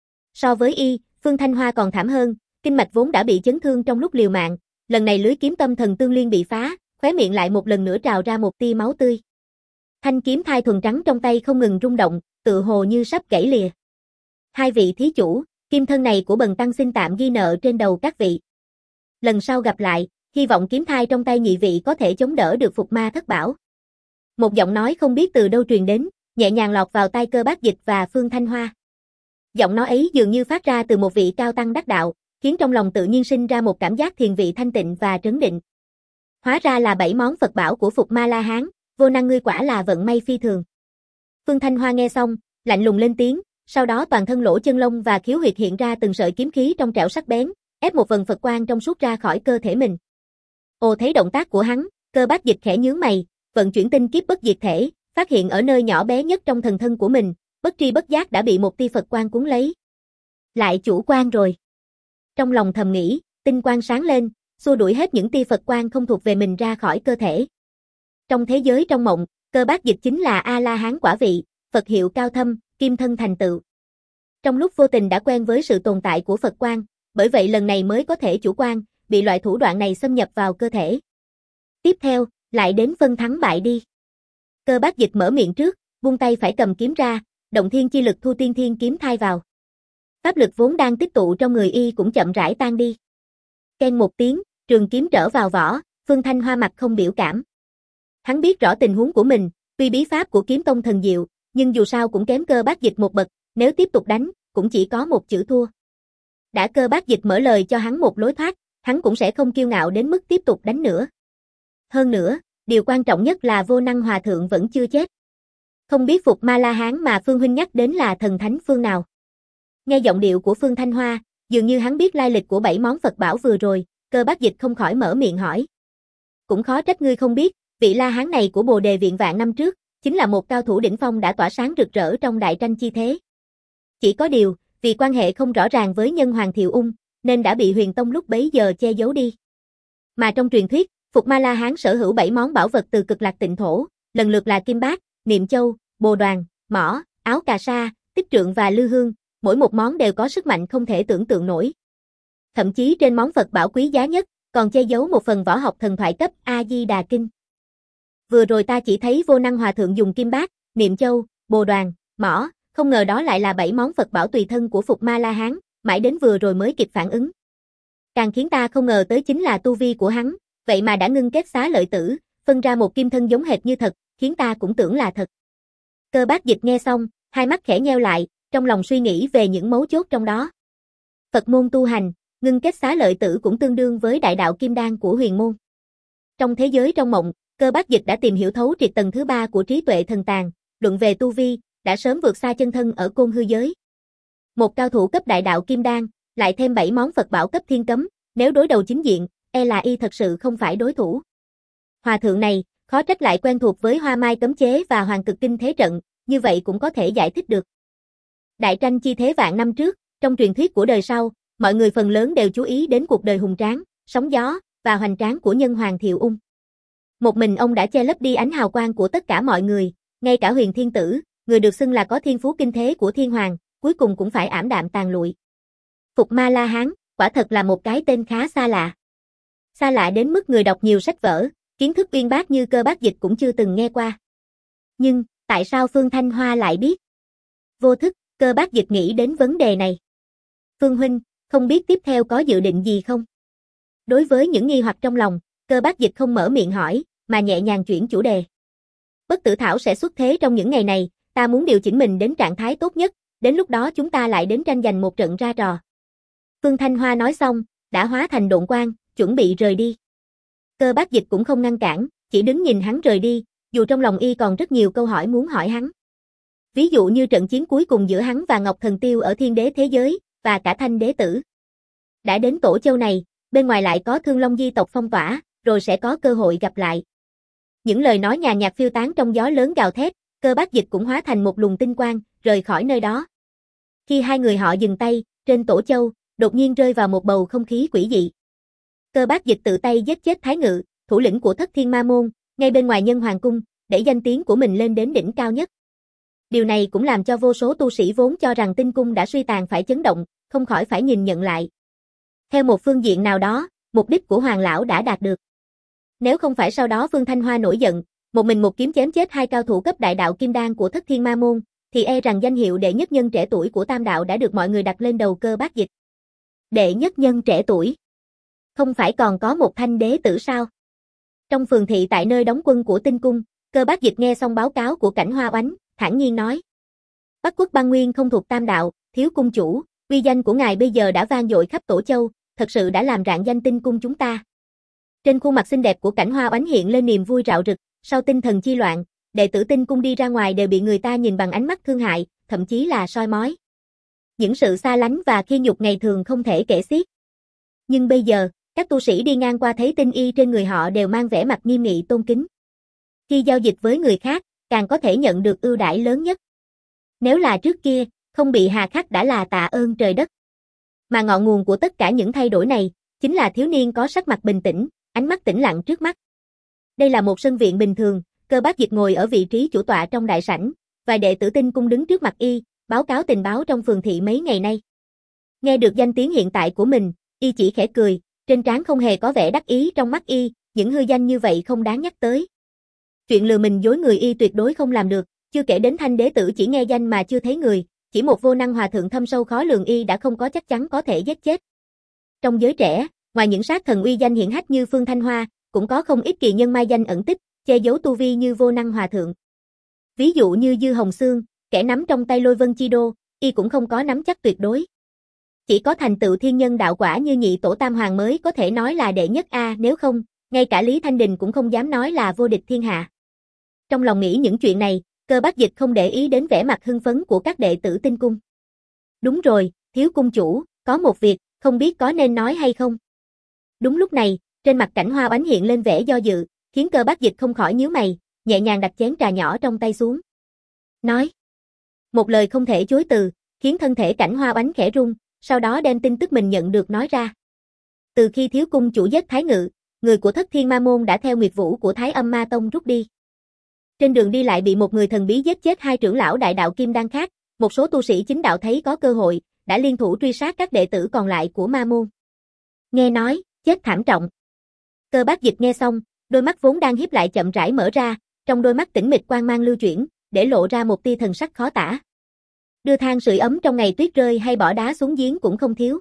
So với y, Phương Thanh Hoa còn thảm hơn, kinh mạch vốn đã bị chấn thương trong lúc liều mạng, lần này lưới kiếm tâm thần tương liên bị phá, khóe miệng lại một lần nữa trào ra một tia máu tươi. Thanh kiếm thai thuần trắng trong tay không ngừng rung động, tựa hồ như sắp gãy lìa. Hai vị thí chủ, kim thân này của bần tăng xin tạm ghi nợ trên đầu các vị. Lần sau gặp lại, hy vọng kiếm thai trong tay nhị vị có thể chống đỡ được phục ma thất bảo. Một giọng nói không biết từ đâu truyền đến, nhẹ nhàng lọt vào tai Cơ Bác Dịch và Phương Thanh Hoa. Giọng nói ấy dường như phát ra từ một vị cao tăng đắc đạo, khiến trong lòng tự nhiên sinh ra một cảm giác thiền vị thanh tịnh và trấn định. Hóa ra là bảy món Phật bảo của Phục Ma La Hán, vô năng ngươi quả là vận may phi thường. Phương Thanh Hoa nghe xong, lạnh lùng lên tiếng, sau đó toàn thân lỗ chân lông và khiếu huyệt hiện ra từng sợi kiếm khí trong trẻo sắc bén, ép một vần Phật quang trong suốt ra khỏi cơ thể mình. Ồ, thấy động tác của hắn, Cơ Bác Dịch khẽ nhướng mày, vận chuyển tinh kiếp bất diệt thể, phát hiện ở nơi nhỏ bé nhất trong thần thân của mình, bất tri bất giác đã bị một tia Phật quang cuốn lấy. Lại chủ quan rồi. Trong lòng thầm nghĩ, tinh quang sáng lên, xua đuổi hết những tia Phật quang không thuộc về mình ra khỏi cơ thể. Trong thế giới trong mộng, Cơ Bác Dịch chính là A-la-hán quả vị, Phật hiệu cao thâm, kim thân thành tựu. Trong lúc vô tình đã quen với sự tồn tại của Phật quang, bởi vậy lần này mới có thể chủ quan, bị loại thủ đoạn này xâm nhập vào cơ thể. Tiếp theo, lại đến phân thắng bại đi. Cơ Bác Dịch mở miệng trước, buông tay phải cầm kiếm ra, động thiên chi lực thu tiên thiên kiếm thai vào. Pháp lực vốn đang tích tụ trong người y cũng chậm rãi tan đi. Keng một tiếng, trường kiếm trở vào vỏ, Phương Thanh Hoa mặt không biểu cảm. Hắn biết rõ tình huống của mình, tuy bí pháp của kiếm tông thần diệu, nhưng dù sao cũng kém Cơ Bác Dịch một bậc, nếu tiếp tục đánh, cũng chỉ có một chữ thua. Đã Cơ Bác Dịch mở lời cho hắn một lối thoát, hắn cũng sẽ không kiêu ngạo đến mức tiếp tục đánh nữa. Hơn nữa, điều quan trọng nhất là Vô Năng Hòa Thượng vẫn chưa chết. Không biết Phục Ma La Hán mà Phương huynh nhắc đến là thần thánh phương nào? Nghe giọng điệu của Phương Thanh Hoa, dường như hắn biết lai lịch của bảy món Phật bảo vừa rồi, Cơ Bác Dịch không khỏi mở miệng hỏi. Cũng khó trách ngươi không biết, vị La Hán này của Bồ Đề Viện vạn năm trước, chính là một cao thủ đỉnh phong đã tỏa sáng rực rỡ trong đại tranh chi thế. Chỉ có điều, vì quan hệ không rõ ràng với Nhân Hoàng Thiệu Ung, nên đã bị Huyền Tông lúc bấy giờ che giấu đi. Mà trong truyền thuyết, Phục Ma La Hán sở hữu bảy món bảo vật từ Cực Lạc Tịnh Thổ, lần lượt là Kim Bát, Niệm Châu, Bồ Đoàn, Mõ, Áo Cà Sa, Tích Trượng và Lư Hương, mỗi một món đều có sức mạnh không thể tưởng tượng nổi. Thậm chí trên món Phật bảo quý giá nhất, còn che giấu một phần võ học thần thoại cấp A Di Đà Kinh. Vừa rồi ta chỉ thấy Vô Năng Hòa Thượng dùng Kim Bát, Niệm Châu, Bồ Đoàn, Mõ, không ngờ đó lại là bảy món Phật bảo tùy thân của Phục Ma La Hán, mãi đến vừa rồi mới kịp phản ứng. Càng khiến ta không ngờ tới chính là tu vi của hắn, vậy mà đã ngưng kết Xá Lợi Tử, phân ra một kim thân giống hệt như thật, khiến ta cũng tưởng là thật. Cơ Bác Dịch nghe xong, hai mắt khẽ nheo lại, trong lòng suy nghĩ về những mấu chốt trong đó. Phật môn tu hành, ngưng kết Xá Lợi Tử cũng tương đương với đại đạo kim đan của huyền môn. Trong thế giới trong mộng, Cơ Bác Dịch đã tìm hiểu thấu triệt tầng thứ ba của trí tuệ thần tàng, luận về tu vi, đã sớm vượt xa chân thân ở côn hư giới. Một cao thủ cấp đại đạo kim đan, lại thêm bảy món Phật bảo cấp thiên cấm, nếu đối đầu chính diện, e là y thật sự không phải đối thủ. Hòa thượng này, khó trách lại quen thuộc với Hoa Mai cấm chế và Hoàng Cực Kinh thế trận, như vậy cũng có thể giải thích được. Đại tranh chi thế vạn năm trước, trong truyền thuyết của đời sau, mọi người phần lớn đều chú ý đến cuộc đời hùng tráng, sóng gió và hoành tráng của Nhân Hoàng Thiệu Ung. Một mình ông đã che lấp đi ánh hào quang của tất cả mọi người, ngay cả Huyền Thiên Tử, người được xưng là có thiên phú kinh thế của Thiên Hoàng, cuối cùng cũng phải ảm đạm tàn lụi. Phục Ma La Hán, quả thật là một cái tên khá xa lạ. Xa lạ đến mức người đọc nhiều sách vở, kiến thức uyên bác như Cơ Bác Dịch cũng chưa từng nghe qua. Nhưng, tại sao Phương Thanh Hoa lại biết? Vô thức, Cơ Bác Dịch nghĩ đến vấn đề này. Phương huynh, không biết tiếp theo có dự định gì không? Đối với những nghi hoặc trong lòng, Cơ Bác Dịch không mở miệng hỏi, mà nhẹ nhàng chuyển chủ đề. Bất Tử Thảo sẽ xuất thế trong những ngày này, ta muốn điều chỉnh mình đến trạng thái tốt nhất, đến lúc đó chúng ta lại đến tranh giành một trận ra trò. Phương Thanh Hoa nói xong, đã hóa thành độn quang, chuẩn bị rời đi. Cơ Bác Dịch cũng không ngăn cản, chỉ đứng nhìn hắn rời đi, dù trong lòng y còn rất nhiều câu hỏi muốn hỏi hắn. Ví dụ như trận chiến cuối cùng giữa hắn và Ngọc Thần Tiêu ở Thiên Đế thế giới, và cả Thanh Đế tử. Đã đến Tổ Châu này, bên ngoài lại có Thương Long di tộc phong tỏa, rồi sẽ có cơ hội gặp lại. Những lời nói nhàn nhạt phiêu tán trong gió lớn gào thét, Cơ Bác Dịch cũng hóa thành một luồng tinh quang, rời khỏi nơi đó. Khi hai người họ dừng tay, trên Tổ Châu, đột nhiên rơi vào một bầu không khí quỷ dị. Cơ Bác Dịch tự tay giết chết Thái Ngự, thủ lĩnh của Thất Thiên Ma Môn, ngay bên ngoài Nhân Hoàng Cung, để danh tiếng của mình lên đến đỉnh cao nhất. Điều này cũng làm cho vô số tu sĩ vốn cho rằng tinh cung đã suy tàn phải chấn động, không khỏi phải nhìn nhận lại. Theo một phương diện nào đó, mục đích của Hoàng lão đã đạt được. Nếu không phải sau đó Phương Thanh Hoa nổi giận, một mình một kiếm chém chết hai cao thủ cấp đại đạo kim đan của Thất Thiên Ma Môn, thì e rằng danh hiệu đệ nhất nhân trẻ tuổi của Tam đạo đã được mọi người đặt lên đầu Cơ Bác Dịch. Đệ nhất nhân trẻ tuổi? Không phải còn có một Thanh Đế tử sao? Trong phường thị tại nơi đóng quân của tinh cung, Cơ Bác Dịch nghe xong báo cáo của Cảnh Hoa Oánh, thản nhiên nói. Bắc quốc băng nguyên không thuộc Tam đạo, thiếu cung chủ, uy danh của ngài bây giờ đã vang dội khắp Tổ Châu, thật sự đã làm rạng danh tinh cung chúng ta. Trên khuôn mặt xinh đẹp của Cảnh Hoa Oánh hiện lên niềm vui rạo rực, sau tinh thần chi loạn, đệ tử tinh cung đi ra ngoài đều bị người ta nhìn bằng ánh mắt thương hại, thậm chí là soi mói. Những sự xa lánh và khi nhục ngày thường không thể kể xiết. Nhưng bây giờ, các tu sĩ đi ngang qua thấy tinh y trên người họ đều mang vẻ mặt nghiêm nghị tôn kính. Khi giao dịch với người khác, càng có thể nhận được ưu đãi lớn nhất. Nếu là trước kia, không bị hà khắc đã là tạ ơn trời đất. Mà ngọn nguồn của tất cả những thay đổi này, chính là thiếu niên có sắc mặt bình tĩnh, ánh mắt tĩnh lặng trước mắt. Đây là một sân viện bình thường, Cơ Bác Dịch ngồi ở vị trí chủ tọa trong đại sảnh, vài đệ tử tinh cung đứng trước mặt y, báo cáo tình báo trong phường thị mấy ngày nay. Nghe được danh tiếng hiện tại của mình, y chỉ khẽ cười, trên trán không hề có vẻ đắc ý, trong mắt y, những hư danh như vậy không đáng nhắc tới. Chuyện lừa mình dối người y tuyệt đối không làm được, chưa kể đến Thanh Đế tử chỉ nghe danh mà chưa thấy người, chỉ một Vô Năng Hòa Thượng thâm sâu khó lường y đã không có chắc chắn có thể giết chết. Trong giới trẻ, ngoài những sát thần uy danh hiển hách như Phương Thanh Hoa, cũng có không ít kỳ nhân mai danh ẩn tích, che giấu tu vi như Vô Năng Hòa Thượng. Ví dụ như Dư Hồng Xương, kẻ nắm trong tay Lôi Vân Chi Đô, y cũng không có nắm chắc tuyệt đối. Chỉ có thành tựu thiên nhân đạo quả như nhị tổ tam hoàng mới có thể nói là đệ nhất a, nếu không, ngay cả Lý Thanh Đình cũng không dám nói là vô địch thiên hạ. Trong lòng nghĩ những chuyện này, Cơ Bác Dịch không để ý đến vẻ mặt hưng phấn của các đệ tử Tinh Cung. Đúng rồi, thiếu cung chủ, có một việc, không biết có nên nói hay không. Đúng lúc này, trên mặt Cảnh Hoa Oánh hiện lên vẻ do dự, khiến Cơ Bác Dịch không khỏi nhíu mày, nhẹ nhàng đặt chén trà nhỏ trong tay xuống. Nói. Một lời không thể chối từ, khiến thân thể Cảnh Hoa Oánh khẽ run, sau đó đem tin tức mình nhận được nói ra. Từ khi thiếu cung chủ giết Thái Ngự, người của Thất Thiên Ma Môn đã theo Nguyệt Vũ của Thái Âm Ma Tông rút đi. Trên đường đi lại bị một người thần bí giết chết hai trưởng lão đại đạo Kim Đan khác, một số tu sĩ chính đạo thấy có cơ hội, đã liên thủ truy sát các đệ tử còn lại của Ma Môn. Nghe nói, chết thảm trọng. Cơ Bác Dịch nghe xong, đôi mắt vốn đang híp lại chậm rãi mở ra, trong đôi mắt tĩnh mịch quang mang lưu chuyển, để lộ ra một tia thần sắc khó tả. Đưa than sưởi ấm trong ngày tuyết rơi hay bỏ đá xuống giếng cũng không thiếu.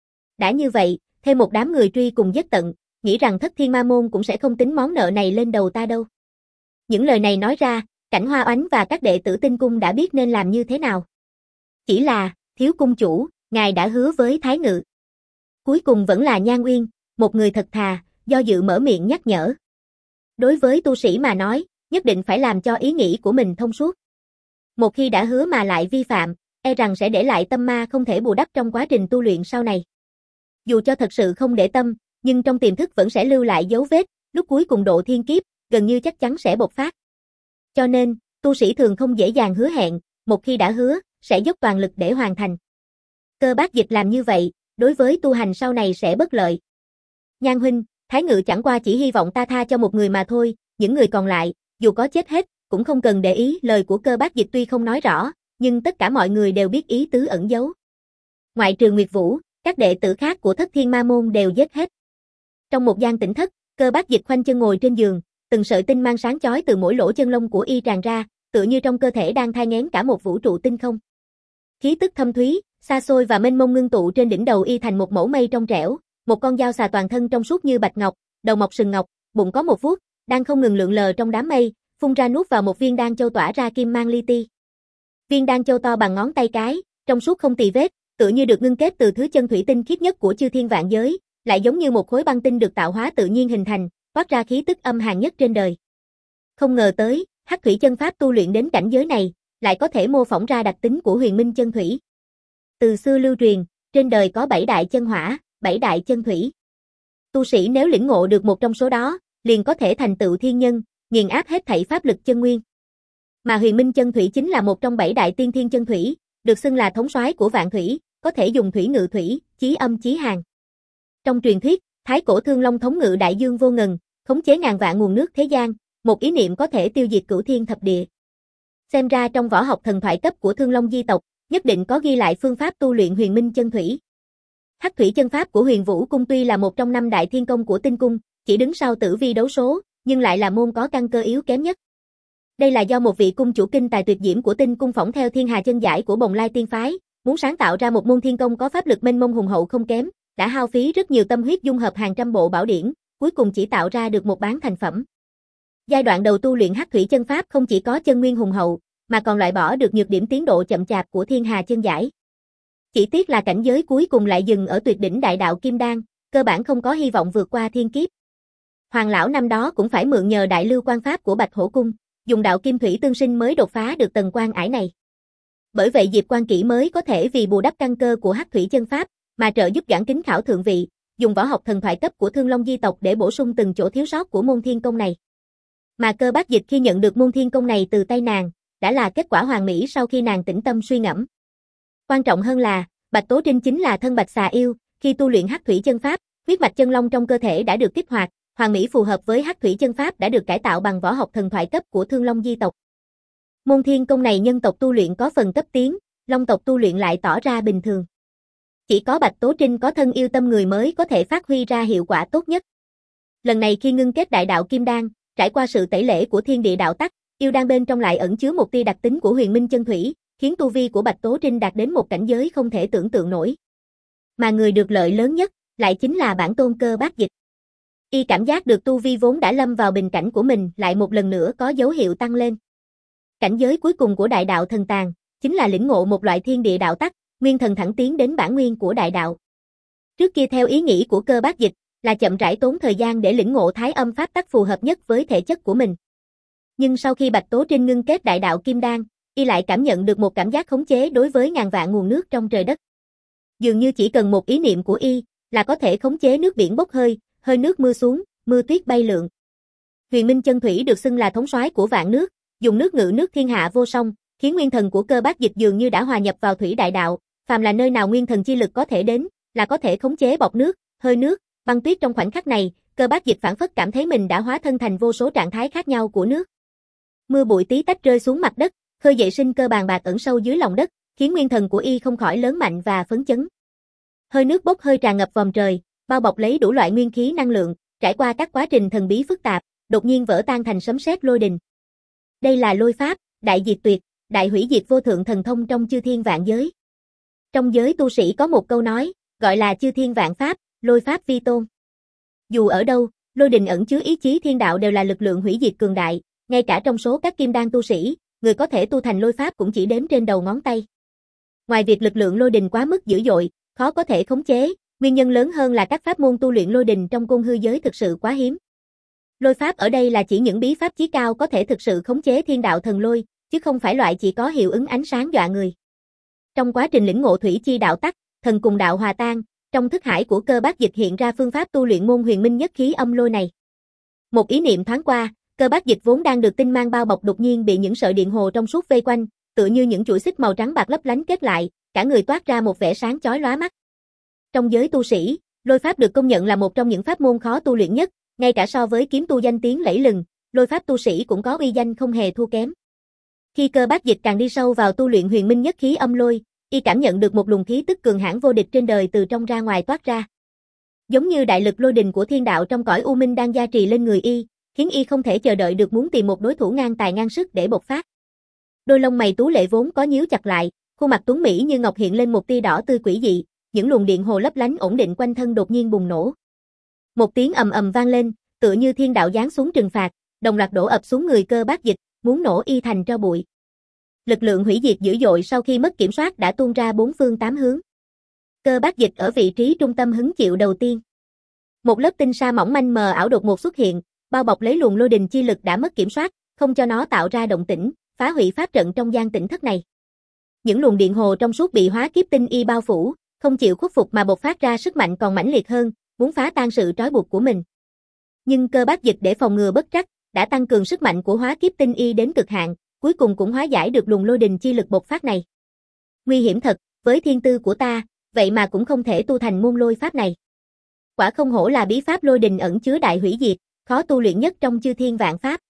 Đã như vậy, thêm một đám người truy cùng giết tận, nghĩ rằng Thất Thiên Ma Môn cũng sẽ không tính món nợ này lên đầu ta đâu. Những lời này nói ra, Cảnh Hoa Oánh và các đệ tử Tinh Cung đã biết nên làm như thế nào. Chỉ là, thiếu cung chủ, ngài đã hứa với Thái Ngự. Cuối cùng vẫn là Nhan Uyên, một người thật thà, do dự mở miệng nhắc nhở. Đối với tu sĩ mà nói, nhất định phải làm cho ý nghĩ của mình thông suốt. Một khi đã hứa mà lại vi phạm, e rằng sẽ để lại tâm ma không thể bù đắp trong quá trình tu luyện sau này. Dù cho thật sự không để tâm, nhưng trong tiềm thức vẫn sẽ lưu lại dấu vết, lúc cuối cùng độ thiên kiếp, gần như chắc chắn sẽ bộc phát. Cho nên, tu sĩ thường không dễ dàng hứa hẹn, một khi đã hứa, sẽ dốc toàn lực để hoàn thành. Cơ Bác Dịch làm như vậy, đối với tu hành sau này sẽ bất lợi. Nhan huynh, Thái Ngự chẳng qua chỉ hy vọng ta tha cho một người mà thôi, những người còn lại, dù có chết hết, cũng không cần để ý. Lời của Cơ Bác Dịch tuy không nói rõ, nhưng tất cả mọi người đều biết ý tứ ẩn giấu. Ngoại trừ Nguyệt Vũ, các đệ tử khác của Thất Thiên Ma Môn đều giết hết. Trong một gian tĩnh thất, Cơ Bác Dịch khoanh chân ngồi trên giường, từng sợi tinh mang sáng chói từ mỗi lỗ chân lông của y tràn ra, tựa như trong cơ thể đang thai nghén cả một vũ trụ tinh không. Khí tức thâm thúy, xa xôi và mênh mông ngưng tụ trên đỉnh đầu y thành một mẫu mây trong trẻo, một con dao xà toàn thân trong suốt như bạch ngọc, đầu mọc sừng ngọc, bụng có một vuốt, đang không ngừng lượn lờ trong đám mây, phun ra nuốt vào một viên đan châu tỏa ra kim mang li ti. Viên đan châu to bằng ngón tay cái, trong suốt không tì vết, tựa như được ngưng kết từ thứ chân thủy tinh khiết nhất của chư thiên vạn giới, lại giống như một khối băng tinh được tạo hóa tự nhiên hình thành, phát ra khí tức âm hàn nhất trên đời. Không ngờ tới, Hắc Thủy chân pháp tu luyện đến cảnh giới này, lại có thể mô phỏng ra đặc tính của Huyền Minh chân thủy. Từ xưa lưu truyền, trên đời có bảy đại chân hỏa, bảy đại chân thủy. Tu sĩ nếu lĩnh ngộ được một trong số đó, liền có thể thành tựu thiên nhân, nghiền áp hết thảy pháp lực chân nguyên. Mà Huyền Minh chân thủy chính là một trong bảy đại tiên thiên chân thủy, được xưng là thống soái của vạn thủy, có thể dùng thủy ngự thủy, chí âm chí hàn. Trong truyền thuyết, Thái cổ Thương Long thống ngự đại dương vô ngần, khống chế ngàn vạn nguồn nước thế gian, một ý niệm có thể tiêu diệt cửu thiên thập địa. Xem ra trong võ học thần thoại cấp của Thương Long di tộc, nhất định có ghi lại phương pháp tu luyện Huyền Minh chân thủy. Hắc Thủy chân pháp của Huyền Vũ cung tuy là một trong năm đại thiên công của Tinh cung, chỉ đứng sau Tử Vi đấu số, nhưng lại là môn có căn cơ yếu kém nhất. Đây là do một vị cung chủ kinh tài tuyệt diễm của Tinh cung phỏng theo Thiên Hà chân giải của Bồng Lai tiên phái, muốn sáng tạo ra một môn thiên công có pháp lực mênh mông hùng hậu không kém, đã hao phí rất nhiều tâm huyết dung hợp hàng trăm bộ bảo điển, cuối cùng chỉ tạo ra được một bán thành phẩm. Giai đoạn đầu tu luyện Hắc Thủy chân pháp không chỉ có chân nguyên hùng hậu, mà còn loại bỏ được nhược điểm tiến độ chậm chạp của Thiên Hà chân giải. Chỉ tiếc là cảnh giới cuối cùng lại dừng ở tuyệt đỉnh đại đạo Kim Đan, cơ bản không có hy vọng vượt qua thiên kiếp. Hoàng lão năm đó cũng phải mượn nhờ đại lưu quan pháp của Bạch Hổ cung, dùng đạo kim thủy tương sinh mới đột phá được tầng quan ải này. Bởi vậy Diệp Quan Kỷ mới có thể vì bù đắp căn cơ của Hắc Thủy chân pháp, mà trợ giúp giảng kính khảo thượng vị, dùng võ học thần thoại cấp của Thương Long di tộc để bổ sung từng chỗ thiếu sót của môn thiên công này. Mà Cơ Bác Dịch khi nhận được môn thiên công này từ tay nàng, đã là kết quả hoàn mỹ sau khi nàng tĩnh tâm suy ngẫm. Quan trọng hơn là, Bạch Tố Trinh chính là thân Bạch xà yêu, khi tu luyện Hắc Thủy chân pháp, huyết mạch chân long trong cơ thể đã được kích hoạt, hoàn mỹ phù hợp với Hắc Thủy chân pháp đã được cải tạo bằng võ học thần thoại cấp của Thương Long di tộc. Môn thiên công này nhân tộc tu luyện có phần cấp tiến, long tộc tu luyện lại tỏ ra bình thường. Chỉ có Bạch Tố Trinh có thân yêu tâm người mới có thể phát huy ra hiệu quả tốt nhất. Lần này khi ngưng kết đại đạo Kim Đan, trải qua sự tẩy lễ của thiên địa đạo tắc, yêu đan bên trong lại ẩn chứa một tia đặc tính của Huyền Minh chân thủy, khiến tu vi của Bạch Tố Trinh đạt đến một cảnh giới không thể tưởng tượng nổi. Mà người được lợi lớn nhất, lại chính là bản tôn Cơ Bác Dịch. Y cảm giác được tu vi vốn đã lâm vào bình cảnh của mình lại một lần nữa có dấu hiệu tăng lên. Cảnh giới cuối cùng của đại đạo thần tàng, chính là lĩnh ngộ một loại thiên địa đạo tắc, nguyên thần thẳng tiến đến bản nguyên của đại đạo. Trước kia theo ý nghĩ của Cơ Bác Dịch, là chậm rãi tốn thời gian để lĩnh ngộ thái âm pháp tắc phù hợp nhất với thể chất của mình. Nhưng sau khi Bạch Tố Trinh ngưng kết đại đạo kim đan, y lại cảm nhận được một cảm giác khống chế đối với ngàn vạn nguồn nước trong trời đất. Dường như chỉ cần một ý niệm của y, là có thể khống chế nước biển bốc hơi, hơi nước mưa xuống, mưa tuyết bay lượn. Huyền Minh Chân Thủy được xưng là thống soái của vạn nước, dùng nước ngự nước thiên hạ vô song, khiến nguyên thần của Cơ Bác Dịch dường như đã hòa nhập vào thủy đại đạo, phàm là nơi nào nguyên thần chi lực có thể đến, là có thể khống chế bọt nước, hơi nước, băng tuyết trong khoảnh khắc này, Cơ Bác Dịch phảng phất cảm thấy mình đã hóa thân thành vô số trạng thái khác nhau của nước. Mưa bụi tí tách rơi xuống mặt đất, khơi dậy sinh cơ bàn bạc ẩn sâu dưới lòng đất, khiến nguyên thần của y không khỏi lớn mạnh và phấn chấn. Hơi nước bốc hơi tràn ngập vòm trời, bao bọc lấy đủ loại nguyên khí năng lượng, trải qua các quá trình thần bí phức tạp, đột nhiên vỡ tan thành sấm sét lôi đình. Đây là lôi pháp, đại diệt tuyệt, đại hủy diệt vô thượng thần thông trong chư thiên vạn giới. Trong giới tu sĩ có một câu nói, gọi là chư thiên vạn pháp, lôi pháp vi tôn. Dù ở đâu, lôi đình ẩn chứa ý chí thiên đạo đều là lực lượng hủy diệt cường đại, ngay cả trong số các kim đan tu sĩ, người có thể tu thành lôi pháp cũng chỉ đếm trên đầu ngón tay. Ngoài việc lực lượng lôi đình quá mức dữ dội, khó có thể khống chế, nguyên nhân lớn hơn là các pháp môn tu luyện lôi đình trong côn hư giới thực sự quá hiếm. Lôi pháp ở đây là chỉ những bí pháp chí cao có thể thực sự khống chế thiên đạo thần lôi, chứ không phải loại chỉ có hiệu ứng ánh sáng dọa người. Trong quá trình lĩnh ngộ thủy chi đạo tắc, thần cùng đạo hòa tan, trong thức hải của Cơ Bác Dịch hiện ra phương pháp tu luyện môn huyền minh nhất khí âm lôi này. Một ý niệm thoáng qua, Cơ Bác Dịch vốn đang được tinh mang bao bọc đột nhiên bị những sợi điện hồ trong suốt vây quanh, tựa như những chuỗi xích màu trắng bạc lấp lánh kết lại, cả người toát ra một vẻ sáng chói lóa mắt. Trong giới tu sĩ, lôi pháp được công nhận là một trong những pháp môn khó tu luyện nhất, ngay cả so với kiếm tu danh tiếng lẫy lừng, lôi pháp tu sĩ cũng có uy danh không hề thua kém. Khi Cơ Bác Dịch càng đi sâu vào tu luyện huyền minh nhất khí âm lôi, y cảm nhận được một luồng khí tức cường hãn vô địch trên đời từ trong ra ngoài toát ra. Giống như đại lực lôi đình của thiên đạo trong cõi u minh đang gia trì lên người y, khiến y không thể chờ đợi được muốn tìm một đối thủ ngang tài ngang sức để bộc phát. Đôi lông mày tú lệ vốn có nhíu chặt lại, khuôn mặt tuấn mỹ như ngọc hiện lên một tia đỏ tươi quỷ dị, những luồng điện hồ lấp lánh ổn định quanh thân đột nhiên bùng nổ. Một tiếng ầm ầm vang lên, tựa như thiên đạo giáng xuống trừng phạt, đồng loạt đổ ập xuống người Cơ Bác Dịch, muốn nổ y thành tro bụi. Lực lượng hủy diệt dữ dội sau khi mất kiểm soát đã tuôn ra bốn phương tám hướng. Cơ Bác Dịch ở vị trí trung tâm hứng chịu đầu tiên. Một lớp tinh sa mỏng manh mờ ảo đột ngột xuất hiện, bao bọc lấy luồng lôi đình chi lực đã mất kiểm soát, không cho nó tạo ra động tĩnh, phá hủy pháp trận trong gian tĩnh thất này. Những luồng điện hồ trong suốt bị hóa kiếp tinh y bao phủ, không chịu khuất phục mà bộc phát ra sức mạnh còn mãnh liệt hơn, muốn phá tan sự trói buộc của mình. Nhưng Cơ Bác Dịch để phòng ngừa bất trắc, đã tăng cường sức mạnh của hóa kiếp tinh y đến cực hạn, cuối cùng cũng hóa giải được luồng lôi đình chi lực bộc phát này. Nguy hiểm thật, với thiên tư của ta, vậy mà cũng không thể tu thành môn lôi pháp này. Quả không hổ là bí pháp lôi đình ẩn chứa đại hủy diệt, khó tu luyện nhất trong chư thiên vạn pháp.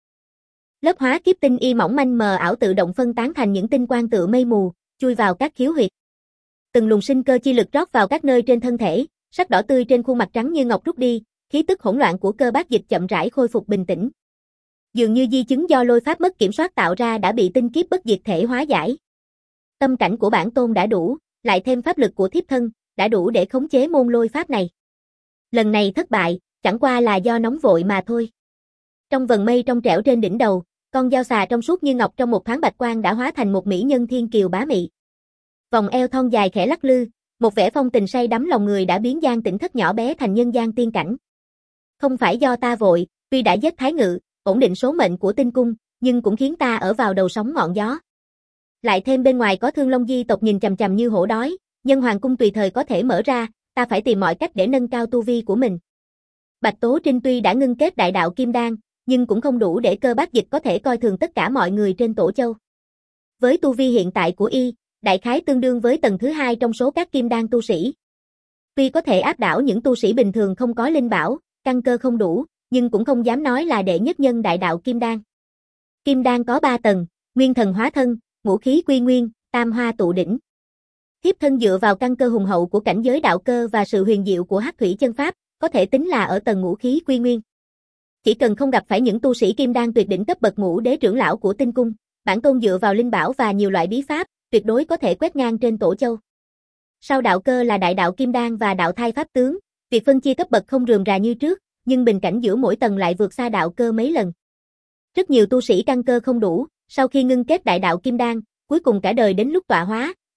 Lớp hóa kiếp tinh y mỏng manh mờ ảo tự động phân tán thành những tinh quang tựa mây mù, chui vào các khiếu huyệt. Từng luồng sinh cơ chi lực rót vào các nơi trên thân thể, sắc đỏ tươi trên khuôn mặt trắng như ngọc rút đi, khí tức hỗn loạn của Cơ Bác Dịch chậm rãi khôi phục bình tĩnh. Dường như di chứng do lôi pháp mất kiểm soát tạo ra đã bị tinh kiếp bất diệt thể hóa giải. Tâm cảnh của bản tôn đã đủ, lại thêm pháp lực của thiếp thân, đã đủ để khống chế môn lôi pháp này. Lần này thất bại, chẳng qua là do nóng vội mà thôi. Trong vầng mây trong trẻo trên đỉnh đầu, con dao xà trong suốt như ngọc trong một thoáng bạch quang đã hóa thành một mỹ nhân thiên kiều bá mị. Vòng eo thon dài khẽ lắc lư, một vẻ phong tình say đắm lòng người đã biến gian tĩnh thất nhỏ bé thành nhân gian tiên cảnh. Không phải do ta vội, tuy đã giết Thái Ngự, ổn định số mệnh của tinh cung, nhưng cũng khiến ta ở vào đầu sóng ngọn gió. Lại thêm bên ngoài có Thương Long di tộc nhìn chằm chằm như hổ đói, nhân hoàng cung tùy thời có thể mở ra, ta phải tìm mọi cách để nâng cao tu vi của mình. Bạch Tố Trinh tuy đã ngưng kết đại đạo kim đan, nhưng cũng không đủ để Cơ Bác Dịch có thể coi thường tất cả mọi người trên Tổ Châu. Với tu vi hiện tại của y, đại khái tương đương với tầng thứ hai trong số các kim đan tu sĩ. Tuy có thể áp đảo những tu sĩ bình thường không có linh bảo, căn cơ không đủ, nhưng cũng không dám nói là đệ nhất nhân đại đạo kim đan. Kim đan có ba tầng, nguyên thần hóa thân, ngũ khí quy nguyên, tam hoa tụ đỉnh. Thiếp thân dựa vào căn cơ hùng hậu của cảnh giới đạo cơ và sự huyền diệu của hắc thủy chân pháp, có thể tính là ở tầng ngũ khí quy nguyên. Chỉ cần không gặp phải những tu sĩ kim đan tuyệt đỉnh cấp bậc ngũ đế trưởng lão của tinh cung, bản tôn dựa vào linh bảo và nhiều loại bí pháp, tuyệt đối có thể quét ngang trên Tổ Châu. Sau đạo cơ là đại đạo kim đan và đạo thai pháp tướng, việc phân chia cấp bậc không rườm rà như trước, nhưng bình cảnh giữa mỗi tầng lại vượt xa đạo cơ mấy lần. Rất nhiều tu sĩ căn cơ không đủ, sau khi ngưng kết đại đạo kim đan, cuối cùng cả đời đến lúc tọa hóa,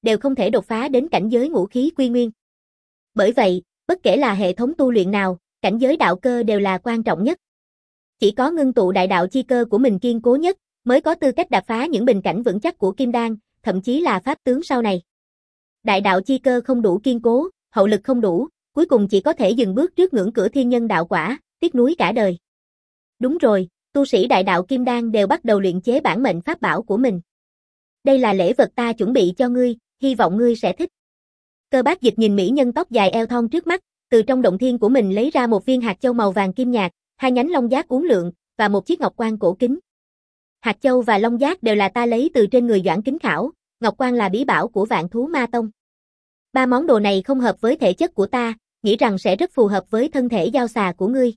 đều không thể đột phá đến cảnh giới ngũ khí quy nguyên. Bởi vậy, bất kể là hệ thống tu luyện nào, cảnh giới đạo cơ đều là quan trọng nhất. Chỉ có ngưng tụ đại đạo chi cơ của mình kiên cố nhất, mới có tư cách đạp phá những bình cảnh vững chắc của kim đan, thậm chí là pháp tướng sau này. Đại đạo chi cơ không đủ kiên cố, hậu lực không đủ, cuối cùng chỉ có thể dừng bước trước ngưỡng cửa thiên nhân đạo quả, tiếc nuối cả đời. Đúng rồi, tu sĩ đại đạo kim đan đều bắt đầu luyện chế bản mệnh pháp bảo của mình. Đây là lễ vật ta chuẩn bị cho ngươi, hy vọng ngươi sẽ thích. Cơ Bác Dịch nhìn mỹ nhân tóc dài eo thon trước mắt, từ trong động thiên của mình lấy ra một viên hạt châu màu vàng kim nhạt, hai nhánh long giác uốn lượn và một chiếc ngọc quan cổ kính. Hạt châu và long giác đều là ta lấy từ trên người Doãn Kính Khảo, ngọc quan là bí bảo của Vạn Thú Ma Tông. Ba món đồ này không hợp với thể chất của ta, nghĩ rằng sẽ rất phù hợp với thân thể dao xà của ngươi.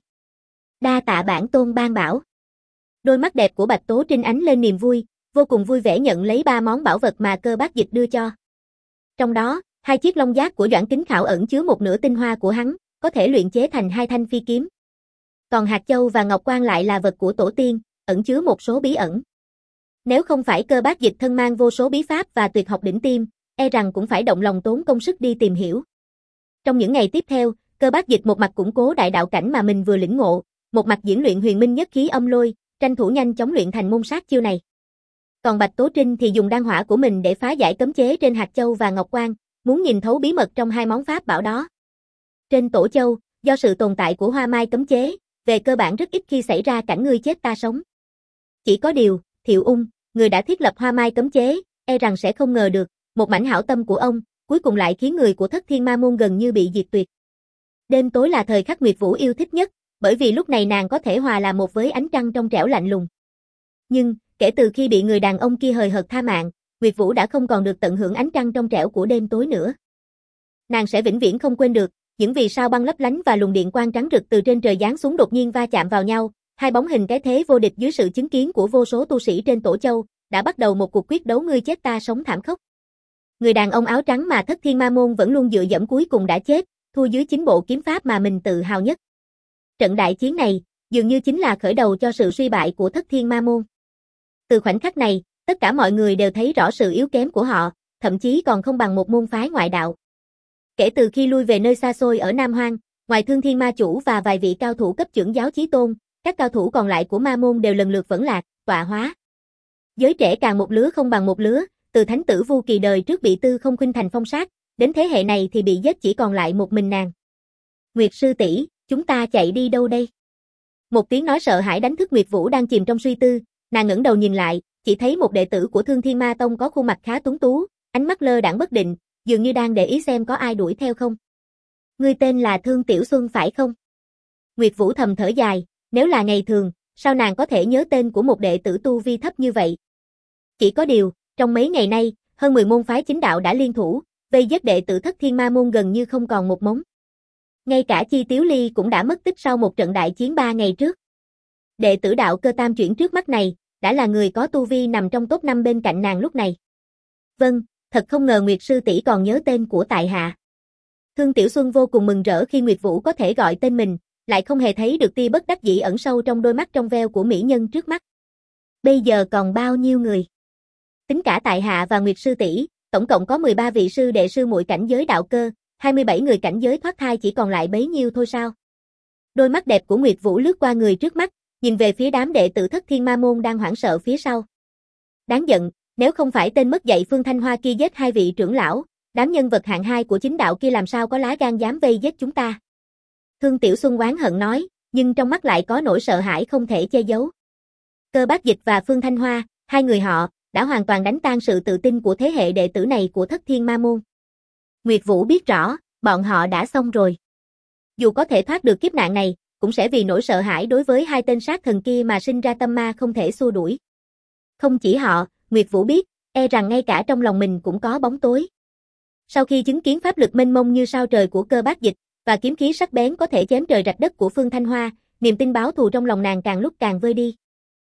Đa tạ bản tôn ban bảo. Đôi mắt đẹp của Bạch Tố Trinh ánh lên niềm vui, vô cùng vui vẻ nhận lấy ba món bảo vật mà Cơ Bác Dịch đưa cho. Trong đó, hai chiếc long giác của Doãn Kính Khảo ẩn chứa một nửa tinh hoa của hắn, có thể luyện chế thành hai thanh phi kiếm. Còn hạt châu và ngọc quan lại là vật của tổ tiên, ẩn chứa một số bí ẩn. Nếu không phải Cơ Bác Dịch thân mang vô số bí pháp và tuyệt học đỉnh tiêm, e rằng cũng phải động lòng tốn công sức đi tìm hiểu. Trong những ngày tiếp theo, Cơ Bác Dịch một mặt củng cố đại đạo cảnh mà mình vừa lĩnh ngộ, một mặt diễn luyện huyền minh nhất khí âm lôi, tranh thủ nhanh chóng luyện thành môn sát chiêu này. Còn Bạch Tố Trinh thì dùng đan hỏa của mình để phá giải cấm chế trên hạt châu và ngọc quan, muốn nhìn thấu bí mật trong hai món pháp bảo đó. Trên Tổ Châu, do sự tồn tại của hoa mai cấm chế, về cơ bản rất ít khi xảy ra cảnh ngươi chết ta sống. Chỉ có điều, Thiệu Ung, người đã thiết lập hoa mai cấm chế, e rằng sẽ không ngờ được, một mảnh hảo tâm của ông, cuối cùng lại khiến người của Thất Thiên Ma Môn gần như bị diệt tuyệt. Đêm tối là thời khắc Nguyệt Vũ yêu thích nhất, bởi vì lúc này nàng có thể hòa làm một với ánh trăng trong trẻo lạnh lùng. Nhưng, kể từ khi bị người đàn ông kia hời hợt tha mạng, Nguyệt Vũ đã không còn được tận hưởng ánh trăng trong trẻo của đêm tối nữa. Nàng sẽ vĩnh viễn không quên được, những vì sao băng lấp lánh và luồng điện quang trắng rực từ trên trời giáng xuống đột nhiên va chạm vào nhau, hai bóng hình cái thế vô địch dưới sự chứng kiến của vô số tu sĩ trên Tổ Châu, đã bắt đầu một cuộc quyết đấu ngươi chết ta sống thảm khốc. Người đàn ông áo trắng mà Thất Thiên Ma Môn vẫn luôn dựa dẫm cuối cùng đã chết, thua dưới chính bộ kiếm pháp mà mình tự hào nhất. Trận đại chiến này, dường như chính là khởi đầu cho sự suy bại của Thất Thiên Ma Môn. Từ khoảnh khắc này, tất cả mọi người đều thấy rõ sự yếu kém của họ, thậm chí còn không bằng một môn phái ngoại đạo. Kể từ khi lui về nơi xa xôi ở Nam Hoang, ngoài Thương Thiên Ma Chủ và vài vị cao thủ cấp trưởng giáo chí tôn, các cao thủ còn lại của Ma Môn đều lần lượt vẫn lạc, tọa hóa. Giới trẻ càng một lứa không bằng một lứa, từ thánh tử Vu Kỳ đời trước bị Tư Không Khuynh thành phong sát, đến thế hệ này thì bị giết chỉ còn lại một mình nàng. Nguyệt sư tỷ, chúng ta chạy đi đâu đây? Một tiếng nói sợ hãi đánh thức Nguyệt Vũ đang chìm trong suy tư, nàng ngẩng đầu nhìn lại, chỉ thấy một đệ tử của Thương Thiên Ma Tông có khuôn mặt khá tuấn tú, ánh mắt lơ đãng bất định, dường như đang để ý xem có ai đuổi theo không. Ngươi tên là Thương Tiểu Xuân phải không? Nguyệt Vũ thầm thở dài, nếu là ngày thường, sao nàng có thể nhớ tên của một đệ tử tu vi thấp như vậy? Chỉ có điều, trong mấy ngày nay, hơn mười môn phái chính đạo đã liên thủ, vây giết đệ tử Thất Thiên Ma Môn gần như không còn một mống. Ngay cả Chi Tiếu Ly cũng đã mất tích sau một trận đại chiến ba ngày trước. Đệ tử đạo cơ tam chuyển trước mắt này, đã là người có tu vi nằm trong top năm bên cạnh nàng lúc này. Vâng, thật không ngờ Nguyệt sư tỷ còn nhớ tên của tại hạ. Thương Tiểu Xuân vô cùng mừng rỡ khi Nguyệt Vũ có thể gọi tên mình, lại không hề thấy được tia bất đắc dĩ ẩn sâu trong đôi mắt trong veo của mỹ nhân trước mắt. Bây giờ còn bao nhiêu người? Tính cả tại hạ và Nguyệt sư tỷ, tổng cộng có mười ba vị sư đệ sư muội cảnh giới đạo cơ, hai mươi bảy người cảnh giới thoát thai chỉ còn lại bấy nhiêu thôi sao? Đôi mắt đẹp của Nguyệt Vũ lướt qua người trước mắt, nhìn về phía đám đệ tử Thất Thiên Ma Môn đang hoảng sợ phía sau. Đáng giận, nếu không phải tên mất dạy Phương Thanh Hoa kia giết hai vị trưởng lão, đám nhân vật hạng hai của chính đạo kia làm sao có lá gan dám vây giết chúng ta? Thương Tiểu Xuân oán hận nói, nhưng trong mắt lại có nỗi sợ hãi không thể che giấu. Cơ Bác Dịch và Phương Thanh Hoa, hai người họ, đã hoàn toàn đánh tan sự tự tin của thế hệ đệ tử này của Thất Thiên Ma Môn. Nguyệt Vũ biết rõ, bọn họ đã xong rồi. Dù có thể thoát được kiếp nạn này, cũng sẽ vì nỗi sợ hãi đối với hai tên sát thần kia mà sinh ra tâm ma không thể xua đuổi. Không chỉ họ, Nguyệt Vũ biết, e rằng ngay cả trong lòng mình cũng có bóng tối. Sau khi chứng kiến pháp lực mênh mông như sao trời của Cơ Bác Dịch, và kiếm khí sắc bén có thể chém trời rạch đất của Phương Thanh Hoa, niềm tin báo thù trong lòng nàng càng lúc càng vơi đi.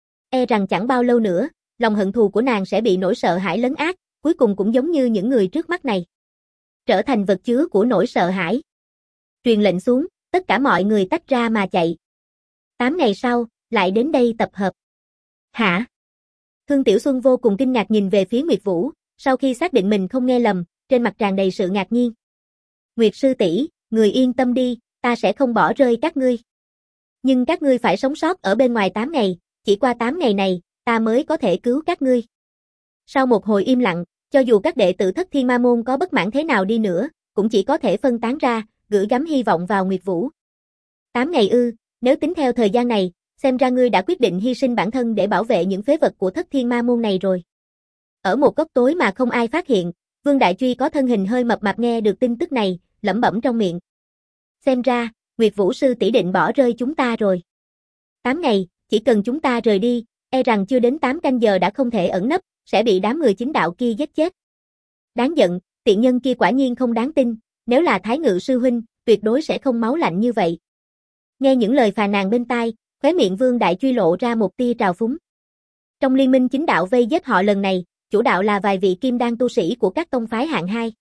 E rằng chẳng bao lâu nữa, lòng hận thù của nàng sẽ bị nỗi sợ hãi lấn át, cuối cùng cũng giống như những người trước mắt này. Trở thành vật chứa của nỗi sợ hãi. Truyền lệnh xuống, tất cả mọi người tách ra mà chạy. Tám ngày sau, lại đến đây tập hợp. Hả? Thương Tiểu Xuân vô cùng kinh ngạc nhìn về phía Nguyệt Vũ, sau khi xác định mình không nghe lầm, trên mặt tràn đầy sự ngạc nhiên. Nguyệt sư tỷ, người yên tâm đi, ta sẽ không bỏ rơi các ngươi. Nhưng các ngươi phải sống sót ở bên ngoài tám ngày, chỉ qua tám ngày này, ta mới có thể cứu các ngươi. Sau một hồi im lặng, cho dù các đệ tử Thất Thiên Ma Môn có bất mãn thế nào đi nữa, cũng chỉ có thể phân tán ra, gửi gắm hy vọng vào Nguyệt Vũ. Tám ngày ư, nếu tính theo thời gian này, xem ra ngươi đã quyết định hy sinh bản thân để bảo vệ những phế vật của Thất Thiên Ma Môn này rồi. Ở một góc tối mà không ai phát hiện, Vương Đại Truy có thân hình hơi mập mạp nghe được tin tức này, lẩm bẩm trong miệng. Xem ra, Nguyệt Vũ sư tỷ định bỏ rơi chúng ta rồi. Tám ngày, chỉ cần chúng ta rời đi, e rằng chưa đến tám canh giờ đã không thể ẩn nấp, sẽ bị đám người chính đạo kia giết chết. Đáng giận, tiện nhân kia quả nhiên không đáng tin, nếu là Thái Ngự sư huynh, tuyệt đối sẽ không máu lạnh như vậy. Nghe những lời phàn nàn bên tai, khóe miệng Vương Đại Truy lộ ra một tia trào phúng. Trong liên minh chính đạo vây giết họ lần này, chủ đạo là vài vị kim đan tu sĩ của các tông phái hạng hai.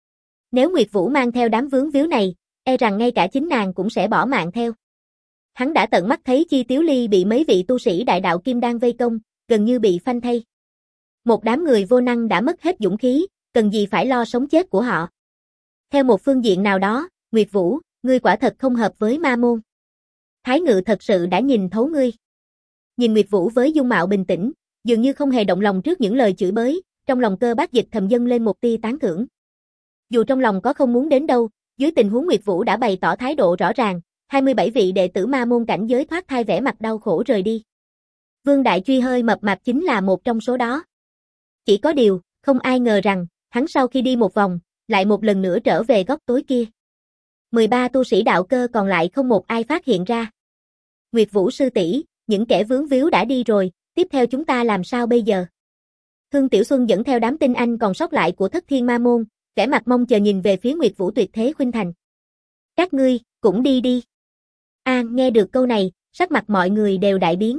Nếu Nguyệt Vũ mang theo đám vướng víu này, e rằng ngay cả chính nàng cũng sẽ bỏ mạng theo. Hắn đã tận mắt thấy Chi Tiếu Ly bị mấy vị tu sĩ đại đạo kim đan vây công, gần như bị phanh thây. Một đám người vô năng đã mất hết dũng khí, cần gì phải lo sống chết của họ. Theo một phương diện nào đó, Nguyệt Vũ, ngươi quả thật không hợp với ma môn. Thái Ngự thật sự đã nhìn thấu ngươi. Nhìn Nguyệt Vũ với dung mạo bình tĩnh, dường như không hề động lòng trước những lời chửi bới, trong lòng Cơ Bác Dịch thầm dâng lên một tia tán thưởng. Dù trong lòng có không muốn đến đâu, dưới tình huống Nguyệt Vũ đã bày tỏ thái độ rõ ràng, hai mươi bảy vị đệ tử ma môn cảnh giới thoát thai vẻ mặt đau khổ rời đi. Vương Đại Truy hơi mập mạp chính là một trong số đó. Chỉ có điều, không ai ngờ rằng, hắn sau khi đi một vòng, lại một lần nữa trở về góc tối kia. mười ba tu sĩ đạo cơ còn lại không một ai phát hiện ra. Nguyệt Vũ sư tỷ, những kẻ vướng víu đã đi rồi, tiếp theo chúng ta làm sao bây giờ? Thương Tiểu Xuân dẫn theo đám tinh anh còn sót lại của Thất Thiên Ma Môn, vẻ mặt mong chờ nhìn về phía Nguyệt Vũ tuyệt thế khuynh thành. Các ngươi, cũng đi đi. A, à, nghe được câu này, sắc mặt mọi người đều đại biến.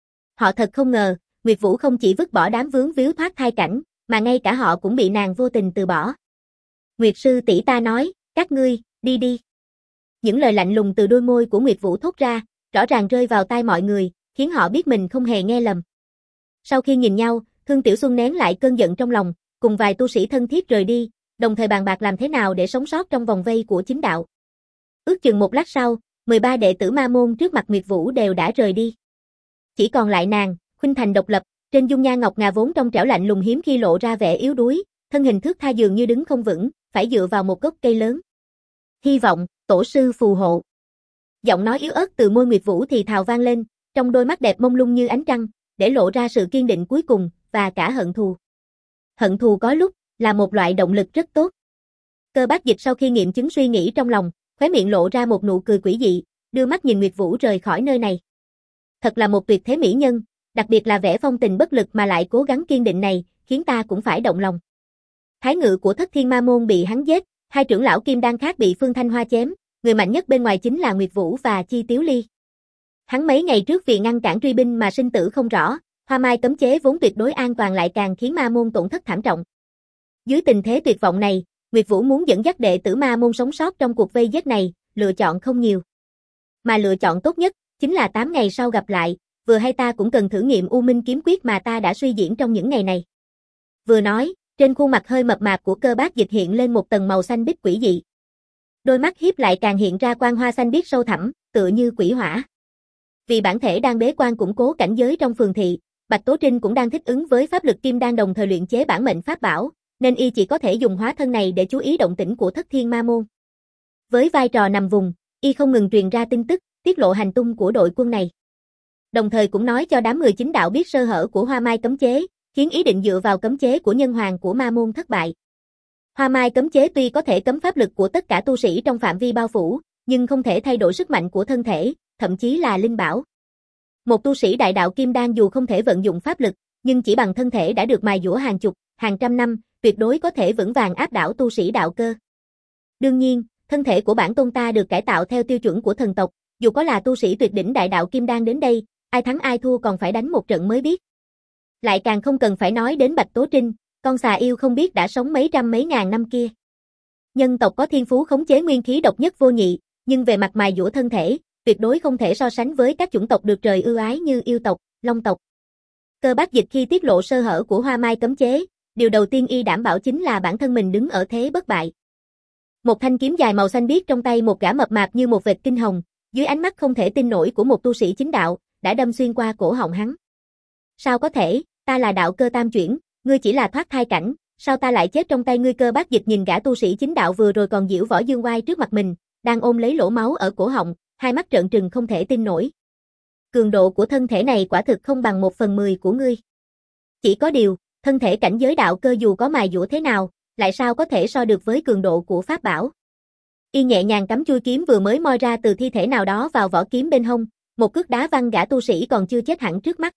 Họ thật không ngờ, Nguyệt Vũ không chỉ vứt bỏ đám vướng víu thoát thai cảnh, mà ngay cả họ cũng bị nàng vô tình từ bỏ. Nguyệt sư tỷ ta nói, các ngươi, đi đi. Những lời lạnh lùng từ đôi môi của Nguyệt Vũ thốt ra, rõ ràng rơi vào tai mọi người, khiến họ biết mình không hề nghe lầm. Sau khi nhìn nhau, Thương Tiểu Xuân nén lại cơn giận trong lòng, cùng vài tu sĩ thân thiết rời đi, đồng thời bàn bạc làm thế nào để sống sót trong vòng vây của chính đạo. Ước chừng một lát sau, mười ba đệ tử ma môn trước mặt Nguyệt Vũ đều đã rời đi. Chỉ còn lại nàng, khuynh thành độc lập, trên dung nhan ngọc ngà vốn trong trẻo lạnh lùng hiếm khi lộ ra vẻ yếu đuối, thân hình thước tha dường như đứng không vững, phải dựa vào một gốc cây lớn. Hy vọng, tổ sư phù hộ. Giọng nói yếu ớt từ môi Nguyệt Vũ thì thào vang lên, trong đôi mắt đẹp mông lung như ánh trăng, để lộ ra sự kiên định cuối cùng, và cả hận thù. Hận thù có lúc, là một loại động lực rất tốt. Cơ Bác Dịch sau khi nghiệm chứng suy nghĩ trong lòng, khóe miệng lộ ra một nụ cười quỷ dị, đưa mắt nhìn Nguyệt Vũ rời khỏi nơi này. Thật là một tuyệt thế mỹ nhân, đặc biệt là vẻ phong tình bất lực mà lại cố gắng kiên định này, khiến ta cũng phải động lòng. Thái Ngự của Thất Thiên Ma Môn bị hắn giết, hai trưởng lão kim đan khác bị Phương Thanh Hoa chém, người mạnh nhất bên ngoài chính là Nguyệt Vũ và Chi Tiếu Ly. Hắn mấy ngày trước vì ngăn cản truy binh mà sinh tử không rõ, Hoa Mai cấm chế vốn tuyệt đối an toàn lại càng khiến Ma Môn tổn thất thảm trọng. Dưới tình thế tuyệt vọng này, Nguyệt Vũ muốn dẫn dắt đệ tử Ma Môn sống sót trong cuộc vây giết này, lựa chọn không nhiều. Mà lựa chọn tốt nhất, chính là tám ngày sau gặp lại, vừa hay ta cũng cần thử nghiệm U Minh kiếm quyết mà ta đã suy diễn trong những ngày này. Vừa nói, trên khuôn mặt hơi mập mạp của Cơ Bác Dịch hiện lên một tầng màu xanh biếc quỷ dị. Đôi mắt hiếp lại càng hiện ra quang hoa xanh biếc sâu thẳm, tựa như quỷ hỏa. Vì bản thể đang bế quan củng cố cảnh giới trong phường thị, Bạch Tố Trinh cũng đang thích ứng với pháp lực kim đan đồng thời luyện chế bản mệnh pháp bảo, nên y chỉ có thể dùng hóa thân này để chú ý động tĩnh của Thất Thiên Ma Môn. Với vai trò nằm vùng, y không ngừng truyền ra tin tức, tiết lộ hành tung của đội quân này. Đồng thời cũng nói cho đám người chính đạo biết sơ hở của Hoa Mai cấm chế, khiến ý định dựa vào cấm chế của nhân hoàng của Ma Môn thất bại. Hoa Mai cấm chế tuy có thể cấm pháp lực của tất cả tu sĩ trong phạm vi bao phủ, nhưng không thể thay đổi sức mạnh của thân thể, thậm chí là linh bảo. Một tu sĩ đại đạo kim đan dù không thể vận dụng pháp lực, nhưng chỉ bằng thân thể đã được mài dũa hàng chục, hàng trăm năm, tuyệt đối có thể vững vàng áp đảo tu sĩ đạo cơ. Đương nhiên, thân thể của bản tôn ta được cải tạo theo tiêu chuẩn của thần tộc, dù có là tu sĩ tuyệt đỉnh đại đạo kim đan đến đây, ai thắng ai thua còn phải đánh một trận mới biết. Lại càng không cần phải nói đến Bạch Tố Trinh, con xà yêu không biết đã sống mấy trăm mấy ngàn năm kia. Nhân tộc có thiên phú khống chế nguyên khí độc nhất vô nhị, nhưng về mặt mài dũa thân thể, tuyệt đối không thể so sánh với các chủng tộc được trời ưu ái như yêu tộc, long tộc. Cơ Bác Dịch khi tiết lộ sơ hở của Hoa Mai cấm chế, điều đầu tiên y đảm bảo chính là bản thân mình đứng ở thế bất bại. Một thanh kiếm dài màu xanh biếc trong tay một gã mập mạp như một vệt kinh hồng, dưới ánh mắt không thể tin nổi của một tu sĩ chính đạo, đã đâm xuyên qua cổ họng hắn. Sao có thể, ta là đạo cơ tam chuyển, ngươi chỉ là thoát thai cảnh, sao ta lại chết trong tay ngươi? Cơ Bác Dịch nhìn gã tu sĩ chính đạo vừa rồi còn giễu võ dương oai trước mặt mình, đang ôm lấy lỗ máu ở cổ họng, hai mắt trợn trừng không thể tin nổi. Cường độ của thân thể này quả thực không bằng một phần mười của ngươi. Chỉ có điều, thân thể cảnh giới đạo cơ dù có mài dũa thế nào, lại sao có thể so được với cường độ của pháp bảo. Y nhẹ nhàng cắm chui kiếm vừa mới moi ra từ thi thể nào đó vào vỏ kiếm bên hông, một cước đá văng gã tu sĩ còn chưa chết hẳn trước mắt.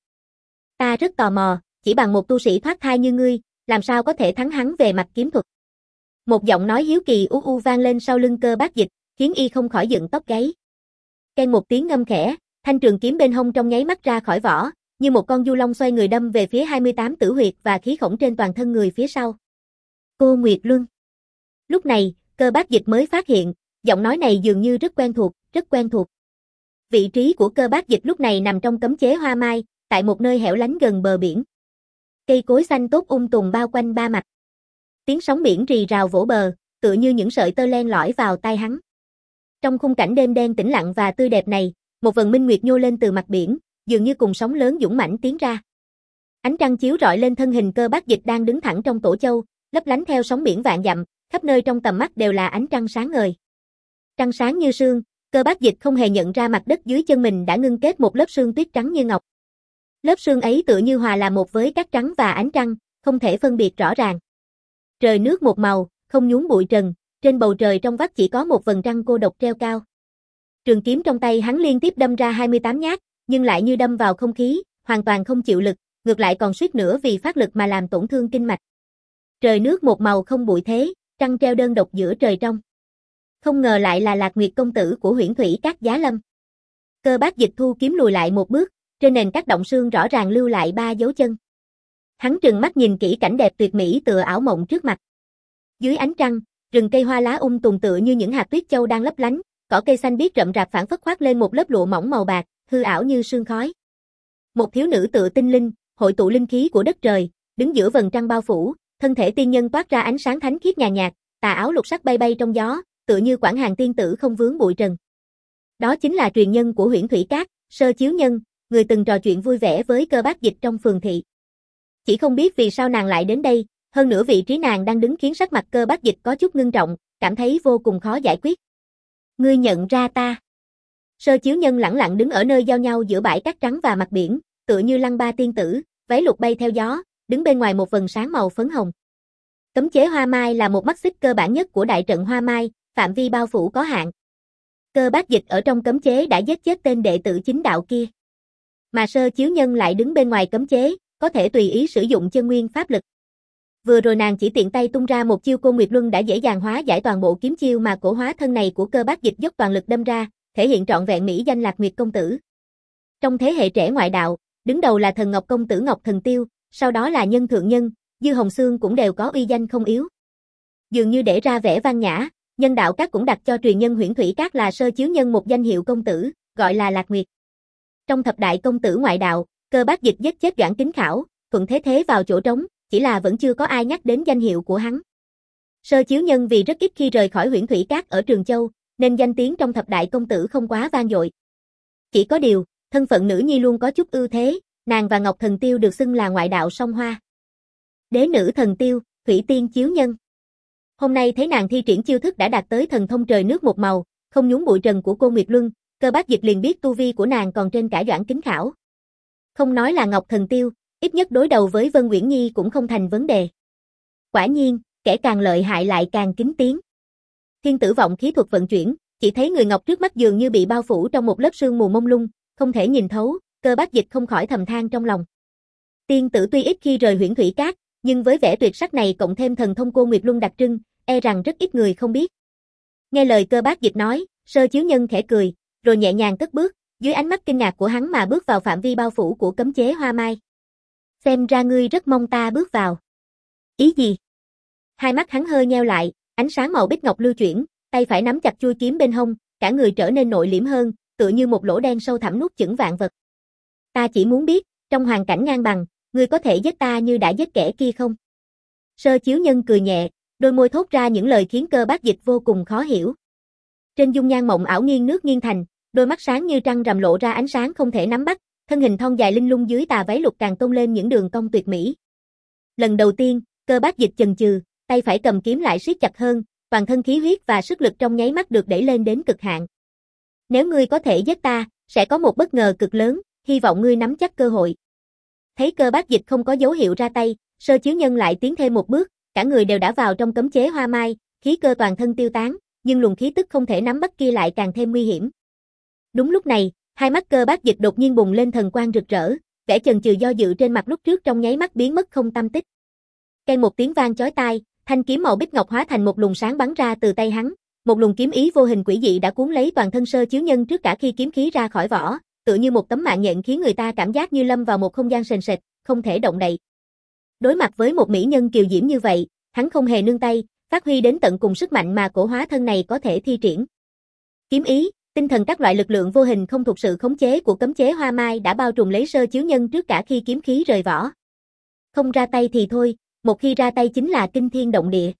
Ta rất tò mò, chỉ bằng một tu sĩ thoát thai như ngươi, làm sao có thể thắng hắn về mặt kiếm thuật. Một giọng nói hiếu kỳ u u vang lên sau lưng Cơ Bác Dịch, khiến y không khỏi dựng tóc gáy. Keng một tiếng ngâm khẽ, thanh trường kiếm bên hông trong nháy mắt ra khỏi vỏ, như một con du long xoay người đâm về phía hai mươi tám tử huyệt và khí khổng trên toàn thân người phía sau. Cô Nguyệt Luân. Lúc này, Cơ Bác Dịch mới phát hiện, giọng nói này dường như rất quen thuộc, rất quen thuộc. Vị trí của Cơ Bác Dịch lúc này nằm trong cấm chế hoa mai, tại một nơi hẻo lánh gần bờ biển. Cây cối xanh tốt um tùm bao quanh ba mặt. Tiếng sóng biển rì rào vỗ bờ, tựa như những sợi tơ len lỏi vào tai hắn. Trong khung cảnh đêm đen tĩnh lặng và tươi đẹp này, một vầng minh nguyệt nhô lên từ mặt biển, dường như cùng sóng lớn dũng mãnh tiến ra. Ánh trăng chiếu rọi lên thân hình Cơ Bác Dịch đang đứng thẳng trong tổ châu, lấp lánh theo sóng biển vạn dặm, khắp nơi trong tầm mắt đều là ánh trăng sáng ngời. Trăng sáng như sương, Cơ Bác Dịch không hề nhận ra mặt đất dưới chân mình đã ngưng kết một lớp sương tuyết trắng như ngọc. Lớp sương ấy tựa như hòa là một với cát trắng và ánh trăng, không thể phân biệt rõ ràng. Trời nước một màu, không nhúm bụi trần, trên bầu trời trong vắt chỉ có một vầng trăng cô độc treo cao. Trường kiếm trong tay hắn liên tiếp đâm ra hai mươi tám nhát, nhưng lại như đâm vào không khí, hoàn toàn không chịu lực, ngược lại còn suýt nữa vì phát lực mà làm tổn thương kinh mạch. Trời nước một màu không bụi thế, trăng treo đơn độc giữa trời trong. Không ngờ lại là Lạc Nguyệt công tử của Huyễn Thủy Các Giá Lâm. Cơ Bác Dịch thu kiếm lùi lại một bước, trên nền các động xương rõ ràng lưu lại ba dấu chân. Hắn trừng mắt nhìn kỹ cảnh đẹp tuyệt mỹ tựa ảo mộng trước mặt. Dưới ánh trăng, rừng cây hoa lá um tùm tựa như những hạt tuyết châu đang lấp lánh, cỏ cây xanh biếc rậm rạp phảng phất khoác lên một lớp lụa mỏng màu bạc, hư ảo như sương khói. Một thiếu nữ tựa tinh linh, hội tụ linh khí của đất trời, đứng giữa vầng trăng bao phủ, thân thể tiên nhân toát ra ánh sáng thánh khiết nhàn nhạt, tà áo lục sắc bay bay trong gió, tựa như quảng hàng tiên tử không vướng bụi trần. Đó chính là truyền nhân của Huyễn Thủy Các, Sơ Chiếu Nhân, người từng trò chuyện vui vẻ với Cơ Bác Dịch trong phường thị. Chỉ không biết vì sao nàng lại đến đây, hơn nữa vị trí nàng đang đứng khiến sắc mặt Cơ Bác Dịch có chút ngưng trọng, cảm thấy vô cùng khó giải quyết. Ngươi nhận ra ta? Sơ Chiếu Nhân lẳng lặng đứng ở nơi giao nhau giữa bãi cát trắng và mặt biển, tựa như lăng ba tiên tử, váy lục bay theo gió, đứng bên ngoài một vầng sáng màu phấn hồng. Cấm chế hoa mai là một mắt xích cơ bản nhất của đại trận hoa mai, phạm vi bao phủ có hạn. Cơ Bác Dịch ở trong cấm chế đã giết chết tên đệ tử chính đạo kia. Mà Sơ Chiếu Nhân lại đứng bên ngoài cấm chế, có thể tùy ý sử dụng chân nguyên pháp lực. Vừa rồi nàng chỉ tiện tay tung ra một chiêu Cô Nguyệt Luân đã dễ dàng hóa giải toàn bộ kiếm chiêu mà cổ hóa thân này của Cơ Bác Dịch dốc toàn lực đâm ra, thể hiện trọn vẹn mỹ danh Lạc Nguyệt công tử. Trong thế hệ trẻ ngoại đạo, đứng đầu là Thần Ngọc công tử Ngọc Thần Tiêu, sau đó là Nhân Thượng Nhân, Dư Hồng Xương cũng đều có uy danh không yếu. Dường như để ra vẻ văn nhã, Nhân Đạo Các cũng đặt cho truyền nhân Huyễn Thủy Các là Sơ Chiếu Nhân một danh hiệu công tử, gọi là Lạc Nguyệt. Trong thập đại công tử ngoại đạo, Cơ Bác Dịch giết chết Doãn Kính Khảo, thuận thế thế vào chỗ trống, chỉ là vẫn chưa có ai nhắc đến danh hiệu của hắn. Sơ Chiếu Nhân vì rất ít khi rời khỏi Huyễn Thủy Các ở Trường Châu, nên danh tiếng trong thập đại công tử không quá vang dội. Chỉ có điều, thân phận nữ nhi luôn có chút ưu thế, nàng và Ngọc Thần Tiêu được xưng là ngoại đạo song hoa. Đế nữ Thần Tiêu, Thủy Tiên Chiếu Nhân. Hôm nay thấy nàng thi triển chiêu thức đã đạt tới thần thông trời nước một màu, không nhúng bụi trần của Cô Nguyệt Luân, Cơ Bác Dịch liền biết tu vi của nàng còn trên cả Doãn Kính Khảo. Không nói là Ngọc Thần Tiêu, ít nhất đối đầu với Vân Uyển Nhi cũng không thành vấn đề. Quả nhiên, kẻ càng lợi hại lại càng kính tiếng. Thiên tử vọng khí thuật vận chuyển, chỉ thấy người ngọc trước mắt dường như bị bao phủ trong một lớp sương mù mông lung, không thể nhìn thấu, Cơ Bác Dịch không khỏi thầm than trong lòng. Tiên tử tuy ít khi rời Huyễn Thủy Các, nhưng với vẻ tuyệt sắc này cộng thêm thần thông Cô Nguyệt Luân đặc trưng, e rằng rất ít người không biết. Nghe lời Cơ Bác Dịch nói, Sơ Chiếu Nhân khẽ cười, rồi nhẹ nhàng cất bước, dưới ánh mắt kinh ngạc của hắn mà bước vào phạm vi bao phủ của cấm chế hoa mai. Xem ra ngươi rất mong ta bước vào. Ý gì? Hai mắt hắn hơi nheo lại, ánh sáng màu bích ngọc lưu chuyển, tay phải nắm chặt chuôi kiếm bên hông, cả người trở nên nội liễm hơn, tựa như một lỗ đen sâu thẳm nuốt chửng vạn vật. Ta chỉ muốn biết, trong hoàn cảnh ngang bằng, ngươi có thể giết ta như đã giết kẻ kia không? Sơ Chiếu Nhân cười nhẹ, đôi môi thốt ra những lời khiến Cơ Bác Dịch vô cùng khó hiểu. Trên dung nhan mộng ảo nghiêng nước nghiêng thành, đôi mắt sáng như trăng rằm lộ ra ánh sáng không thể nắm bắt, thân hình thon dài linh lung dưới tà váy lục càng tôn lên những đường cong tuyệt mỹ. Lần đầu tiên, Cơ Bác Dịch chần chừ, tay phải cầm kiếm lại siết chặt hơn, toàn thân khí huyết và sức lực trong nháy mắt được đẩy lên đến cực hạn. Nếu ngươi có thể giết ta, sẽ có một bất ngờ cực lớn, hy vọng ngươi nắm chắc cơ hội. Thấy Cơ Bác Dịch không có dấu hiệu ra tay, Sơ Chiếu Nhân lại tiến thêm một bước, cả người đều đã vào trong cấm chế hoa mai, khí cơ toàn thân tiêu tán, nhưng luồng khí tức không thể nắm bắt kia lại càng thêm nguy hiểm. Đúng lúc này, hai mắt Cơ Bác Dịch đột nhiên bùng lên thần quang rực rỡ, vẻ chần chừ do dự trên mặt lúc trước trong nháy mắt biến mất không tăm tích. Keng một tiếng vang chói tai, thanh kiếm màu bích ngọc hóa thành một luồng sáng bắn ra từ tay hắn, một luồng kiếm ý vô hình quỷ dị đã cuốn lấy toàn thân Sơ Chiếu Nhân trước cả khi kiếm khí ra khỏi vỏ, tựa như một tấm mạng nhện khiến người ta cảm giác như lâm vào một không gian sền sệt, không thể động đậy. Đối mặt với một mỹ nhân kiều diễm như vậy, hắn không hề nương tay, phát huy đến tận cùng sức mạnh mà cổ hóa thân này có thể thi triển. Kiếm ý, tinh thần các loại lực lượng vô hình không thuộc sự khống chế của cấm chế hoa mai đã bao trùm lấy Sơ Chiếu Nhân trước cả khi kiếm khí rời vỏ. Không ra tay thì thôi, một khi ra tay chính là kinh thiên động địa.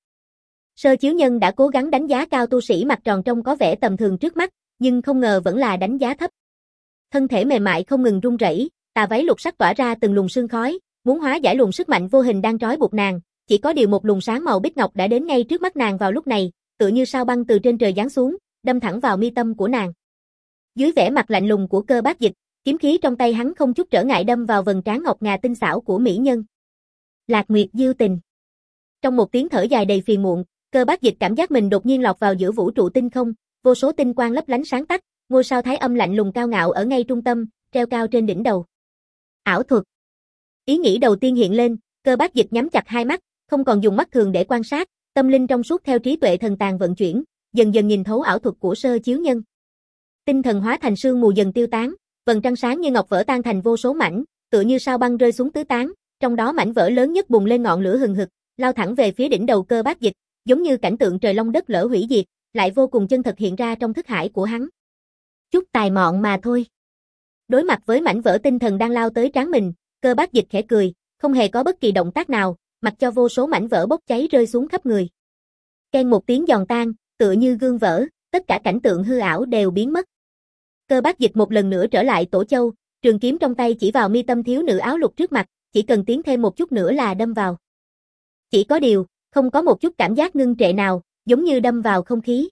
Sơ Chiếu Nhân đã cố gắng đánh giá cao tu sĩ mặt tròn trông có vẻ tầm thường trước mắt, nhưng không ngờ vẫn là đánh giá thấp. Thân thể mềm mại không ngừng run rẩy, tà váy lục sắc tỏa ra từng luồng sương khói, muốn hóa giải luồng sức mạnh vô hình đang trói buộc nàng, chỉ có điều một luồng sáng màu bích ngọc đã đến ngay trước mắt nàng vào lúc này, tựa như sao băng từ trên trời giáng xuống, đâm thẳng vào mi tâm của nàng. Dưới vẻ mặt lạnh lùng của Cơ Bác Dịch, kiếm khí trong tay hắn không chút trở ngại đâm vào vầng trán ngọc ngà tinh xảo của mỹ nhân. Lạc Nguyệt Diêu Tình. Trong một tiếng thở dài đầy phiền muộn, Cơ Bác Dịch cảm giác mình đột nhiên lọt vào giữa vũ trụ tinh không, vô số tinh quang lấp lánh sáng tắt, ngôi sao thái âm lạnh lùng cao ngạo ở ngay trung tâm, treo cao trên đỉnh đầu. Ảo thuật. Ý nghĩ đầu tiên hiện lên, Cơ Bác Dịch nhắm chặt hai mắt, không còn dùng mắt thường để quan sát, tâm linh trong suốt theo trí tuệ thần tàng vận chuyển, dần dần nhìn thấu ảo thuật của Sơ Chiếu Nhân. Tinh thần hóa thành sương mù dần tiêu tán, vầng trăng sáng như ngọc vỡ tan thành vô số mảnh, tựa như sao băng rơi xuống tứ tán, trong đó mảnh vỡ lớn nhất bùng lên ngọn lửa hừng hực, lao thẳng về phía đỉnh đầu Cơ Bác Dịch, giống như cảnh tượng trời long đất lở hủy diệt, lại vô cùng chân thật hiện ra trong thức hải của hắn. Chút tài mọn mà thôi. Đối mặt với mảnh vỡ tinh thần đang lao tới trán mình, Cơ Bác Dịch khẽ cười, không hề có bất kỳ động tác nào, mặc cho vô số mảnh vỡ bốc cháy rơi xuống khắp người. Keng một tiếng giòn tan, tựa như gương vỡ, tất cả cảnh tượng hư ảo đều biến mất. Cơ Bác Dịch một lần nữa trở lại Tổ Châu, trường kiếm trong tay chỉ vào mi tâm thiếu nữ áo lục trước mặt, chỉ cần tiến thêm một chút nữa là đâm vào. Chỉ có điều, không có một chút cảm giác ngưng trệ nào, giống như đâm vào không khí.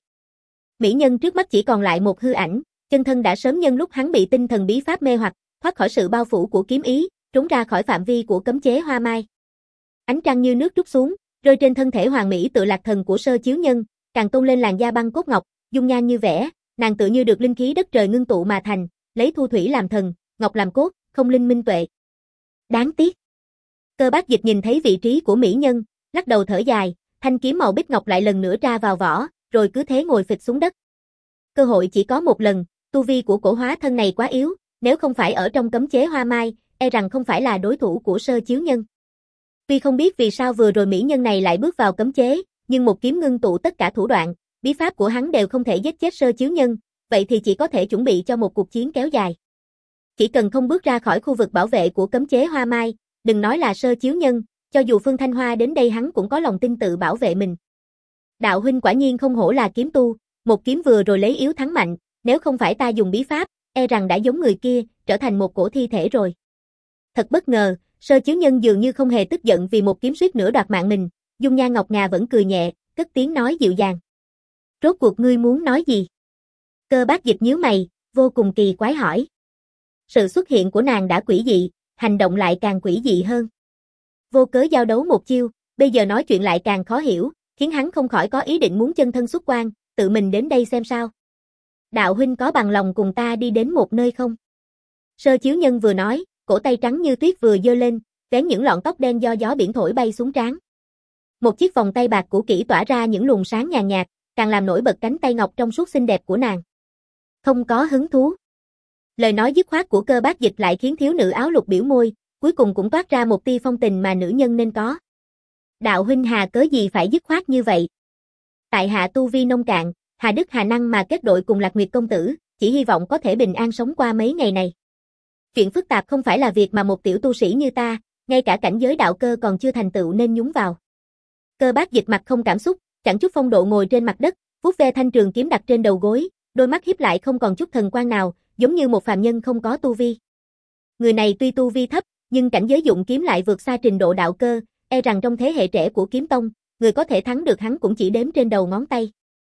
Mỹ nhân trước mắt chỉ còn lại một hư ảnh, chân thân đã sớm nhân lúc hắn bị tinh thần bí pháp mê hoặc, thoát khỏi sự bao phủ của kiếm ý, trốn ra khỏi phạm vi của cấm chế hoa mai. Ánh trăng như nước trút xuống, rơi trên thân thể hoàng mỹ tự lạc thần của Sơ Chiếu Nhân, càng tôn lên làn da băng cốt ngọc, dung nhan như vẽ, nàng tựa như được linh khí đất trời ngưng tụ mà thành, lấy thu thủy làm thần, ngọc làm cốt, không linh minh tuệ. Đáng tiếc. Cơ Bác Dịch nhìn thấy vị trí của mỹ nhân, lắc đầu thở dài, thanh kiếm màu bích ngọc lại lần nữa ra vào vỏ, rồi cứ thế ngồi phịch xuống đất. Cơ hội chỉ có một lần, tu vi của cổ hóa thân này quá yếu, nếu không phải ở trong cấm chế hoa mai, e rằng không phải là đối thủ của Sơ Chiếu Nhân. Tuy không biết vì sao vừa rồi mỹ nhân này lại bước vào cấm chế, nhưng một kiếm ngưng tụ tất cả thủ đoạn, bí pháp của hắn đều không thể giết chết Sơ Chiếu Nhân, vậy thì chỉ có thể chuẩn bị cho một cuộc chiến kéo dài. Chỉ cần không bước ra khỏi khu vực bảo vệ của cấm chế hoa mai, đừng nói là Sơ Chiếu Nhân, cho dù Phương Thanh Hoa đến đây hắn cũng có lòng tin tự bảo vệ mình. Đạo huynh quả nhiên không hổ là kiếm tu, một kiếm vừa rồi lấy yếu thắng mạnh, nếu không phải ta dùng bí pháp, e rằng đã giống người kia, trở thành một cổ thi thể rồi. Thật bất ngờ, Sơ Chiếu Nhân dường như không hề tức giận vì một kiếm suýt nữa đoạt mạng mình, dung nhan ngọc ngà vẫn cười nhẹ, cất tiếng nói dịu dàng. Rốt cuộc ngươi muốn nói gì? Cơ Bác Dịch nhíu mày, vô cùng kỳ quái hỏi. Sự xuất hiện của nàng đã quỷ dị, hành động lại càng quỷ dị hơn. Vô cớ giao đấu một chiêu, bây giờ nói chuyện lại càng khó hiểu, khiến hắn không khỏi có ý định muốn chân thân xuất quan, tự mình đến đây xem sao. Đạo huynh có bằng lòng cùng ta đi đến một nơi không? Sơ Chiếu Nhân vừa nói, cổ tay trắng như tuyết vừa giơ lên, vén những lọn tóc đen do gió biển thổi bay xuống trán. Một chiếc vòng tay bạc cũ kỹ tỏa ra những luồng sáng nhàn nhạt, càng làm nổi bật cánh tay ngọc trong suốt xinh đẹp của nàng. Không có hứng thú. Lời nói dứt khoát của Cơ Bác Dịch lại khiến thiếu nữ áo lục biểu môi, cuối cùng cũng toát ra một tia phong tình mà nữ nhân nên có. Đạo huynh hà cớ gì phải dứt khoát như vậy? Tại hạ tu vi nông cạn, hà đức hà năng mà kết đội cùng Lạc Nguyệt công tử, chỉ hy vọng có thể bình an sống qua mấy ngày này. Chuyện phức tạp không phải là việc mà một tiểu tu sĩ như ta, ngay cả cảnh giới đạo cơ còn chưa thành tựu nên nhúng vào. Cơ Bác Dịch mặt không cảm xúc, chẳng chút phong độ ngồi trên mặt đất, vuốt ve thanh trường kiếm đặt trên đầu gối, đôi mắt híp lại không còn chút thần quang nào, giống như một phàm nhân không có tu vi. Người này tuy tu vi thấp, nhưng cảnh giới dụng kiếm lại vượt xa trình độ đạo cơ, e rằng trong thế hệ trẻ của kiếm tông, người có thể thắng được hắn cũng chỉ đếm trên đầu ngón tay.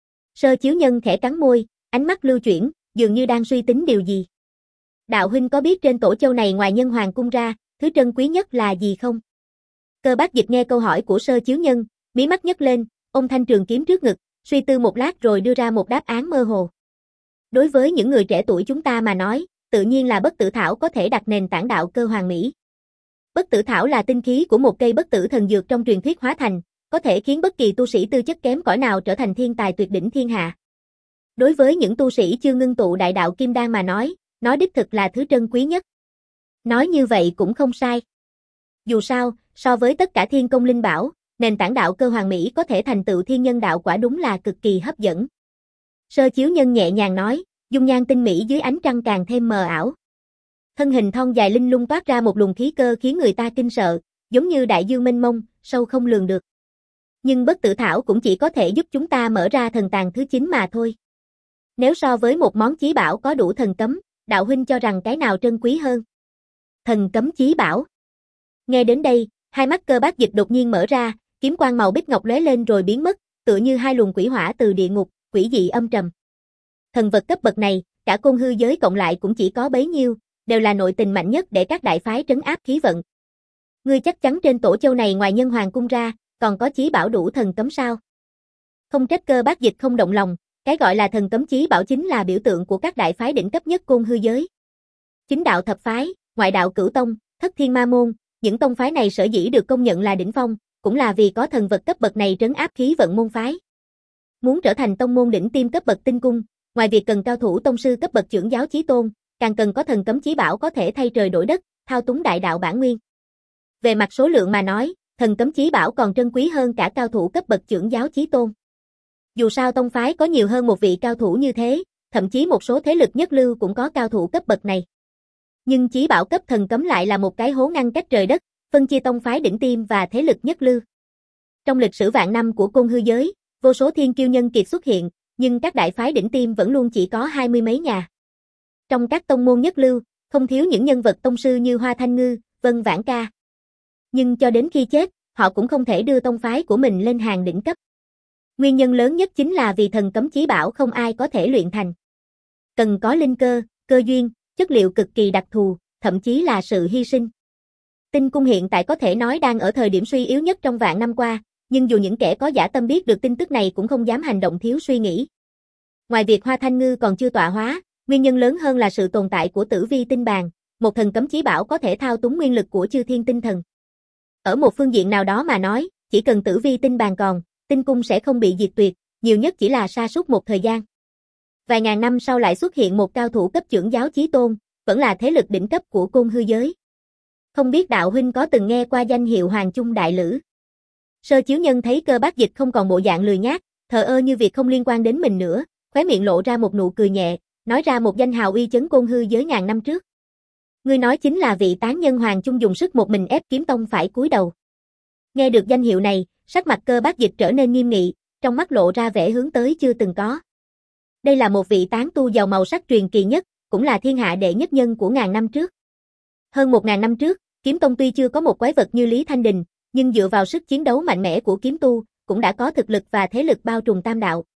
Sơ Chiếu Nhân khẽ cắn môi, ánh mắt lưu chuyển, dường như đang suy tính điều gì. Đạo huynh có biết trên Tổ Châu này ngoài Nhân Hoàng cung ra, thứ trân quý nhất là gì không? Cơ Bác Dịch nghe câu hỏi của Sơ Chiếu Nhân, mí mắt nhấc lên, ôm thanh trường kiếm trước ngực, suy tư một lát rồi đưa ra một đáp án mơ hồ. Đối với những người trẻ tuổi chúng ta mà nói, tự nhiên là bất tử thảo có thể đặt nền tảng đạo cơ hoàn mỹ. Bất tử thảo là tinh khí của một cây bất tử thần dược trong truyền thuyết hóa thành, có thể khiến bất kỳ tu sĩ tư chất kém cỏi nào trở thành thiên tài tuyệt đỉnh thiên hạ. Đối với những tu sĩ chưa ngưng tụ đại đạo kim đan mà nói, nó đích thực là thứ trân quý nhất. Nói như vậy cũng không sai. Dù sao, so với tất cả thiên công linh bảo, nền tảng đạo cơ hoàn mỹ có thể thành tựu thiên nhân đạo quả đúng là cực kỳ hấp dẫn. Sơ Chiếu Nhân nhẹ nhàng nói, dung nhan tinh mỹ dưới ánh trăng càng thêm mờ ảo. Thân hình thon dài linh lung toát ra một luồng khí cơ khiến người ta kinh sợ, giống như đại dương mênh mông, sâu không lường được. Nhưng bất tử thảo cũng chỉ có thể giúp chúng ta mở ra thần tàng thứ chín mà thôi. Nếu so với một món chí bảo có đủ thần cấm, đạo huynh cho rằng cái nào trân quý hơn? Thần cấm chí bảo. Nghe đến đây, hai mắt Cơ Bác Dịch đột nhiên mở ra, kiếm quang màu bích ngọc lóe lên rồi biến mất, tựa như hai luồng quỷ hỏa từ địa ngục, quỷ dị âm trầm. Thần vật cấp bậc này, cả côn hư giới cộng lại cũng chỉ có bấy nhiêu, đều là nội tình mạnh nhất để các đại phái trấn áp khí vận. Ngươi chắc chắn trên Tổ Châu này ngoài Nhân Hoàng cung ra, còn có chí bảo đủ thần cấm sao? Không trách Cơ Bác Dịch không động lòng, cái gọi là thần cấm chí bảo chính là biểu tượng của các đại phái đỉnh cấp nhất côn hư giới. Chính đạo thập phái, ngoại đạo cửu tông, thất thiên ma môn, những tông phái này sở dĩ được công nhận là đỉnh phong, cũng là vì có thần vật cấp bậc này trấn áp khí vận môn phái. Muốn trở thành tông môn đỉnh tiêm cấp bậc tinh cung, ngoài việc cần cao thủ tông sư cấp bậc trưởng giáo chí tôn, càng cần có thần cấm chí bảo có thể thay trời đổi đất, thao túng đại đạo bản nguyên. Về mặt số lượng mà nói, thần cấm chí bảo còn trân quý hơn cả cao thủ cấp bậc trưởng giáo chí tôn. Dù sao tông phái có nhiều hơn một vị cao thủ như thế, thậm chí một số thế lực nhất lưu cũng có cao thủ cấp bậc này. Nhưng chí bảo cấp thần cấm lại là một cái hố ngăn cách trời đất, phân chia tông phái đỉnh tiêm và thế lực nhất lưu. Trong lịch sử vạn năm của côn hư giới, vô số thiên kiêu nhân kiệt xuất hiện, nhưng các đại phái đỉnh tiêm vẫn luôn chỉ có hai mươi mấy nhà. Trong các tông môn nhất lưu, không thiếu những nhân vật tông sư như Hoa Thanh Ngư, Vân Vãn Ca. Nhưng cho đến khi chết, họ cũng không thể đưa tông phái của mình lên hàng đỉnh cấp. Nguyên nhân lớn nhất chính là vì thần cấm chí bảo không ai có thể luyện thành. Cần có linh cơ, cơ duyên, chất liệu cực kỳ đặc thù, thậm chí là sự hy sinh. Tinh cung hiện tại có thể nói đang ở thời điểm suy yếu nhất trong vạn năm qua, nhưng dù những kẻ có dã tâm biết được tin tức này cũng không dám hành động thiếu suy nghĩ. Ngoài việc Hoa Thanh Ngư còn chưa tọa hóa, nguyên nhân lớn hơn là sự tồn tại của Tử Vi Tinh Bàn, một thần cấm chí bảo có thể thao túng nguyên lực của chư thiên tinh thần. Ở một phương diện nào đó mà nói, chỉ cần Tử Vi Tinh Bàn còn, tinh cung sẽ không bị diệt tuyệt, nhiều nhất chỉ là sa sút một thời gian. Vài ngàn năm sau lại xuất hiện một cao thủ cấp trưởng giáo chí tôn, vẫn là thế lực đỉnh cấp của côn hư giới. Không biết đạo huynh có từng nghe qua danh hiệu Hoàng Chung Đại Lữ? Sơ Chiếu Nhân thấy Cơ Bác Dịch không còn bộ dạng lười nhác, thờ ơ như việc không liên quan đến mình nữa, khóe miệng lộ ra một nụ cười nhẹ, nói ra một danh hào uy chấn côn hư giới ngàn năm trước. Ngươi nói chính là vị tán nhân Hoàng Chung dùng sức một mình ép kiếm tông phải cúi đầu. Nghe được danh hiệu này, sắc mặt Cơ Bác Dịch trở nên nghiêm nghị, trong mắt lộ ra vẻ hướng tới chưa từng có. Đây là một vị tán tu giàu màu sắc truyền kỳ nhất, cũng là thiên hạ đệ nhất nhân của ngàn năm trước. Hơn một ngàn năm trước, kiếm tông tuy chưa có một quái vật như Lý Thanh Đình, nhưng dựa vào sức chiến đấu mạnh mẽ của kiếm tu, cũng đã có thực lực và thế lực bao trùm tam đạo.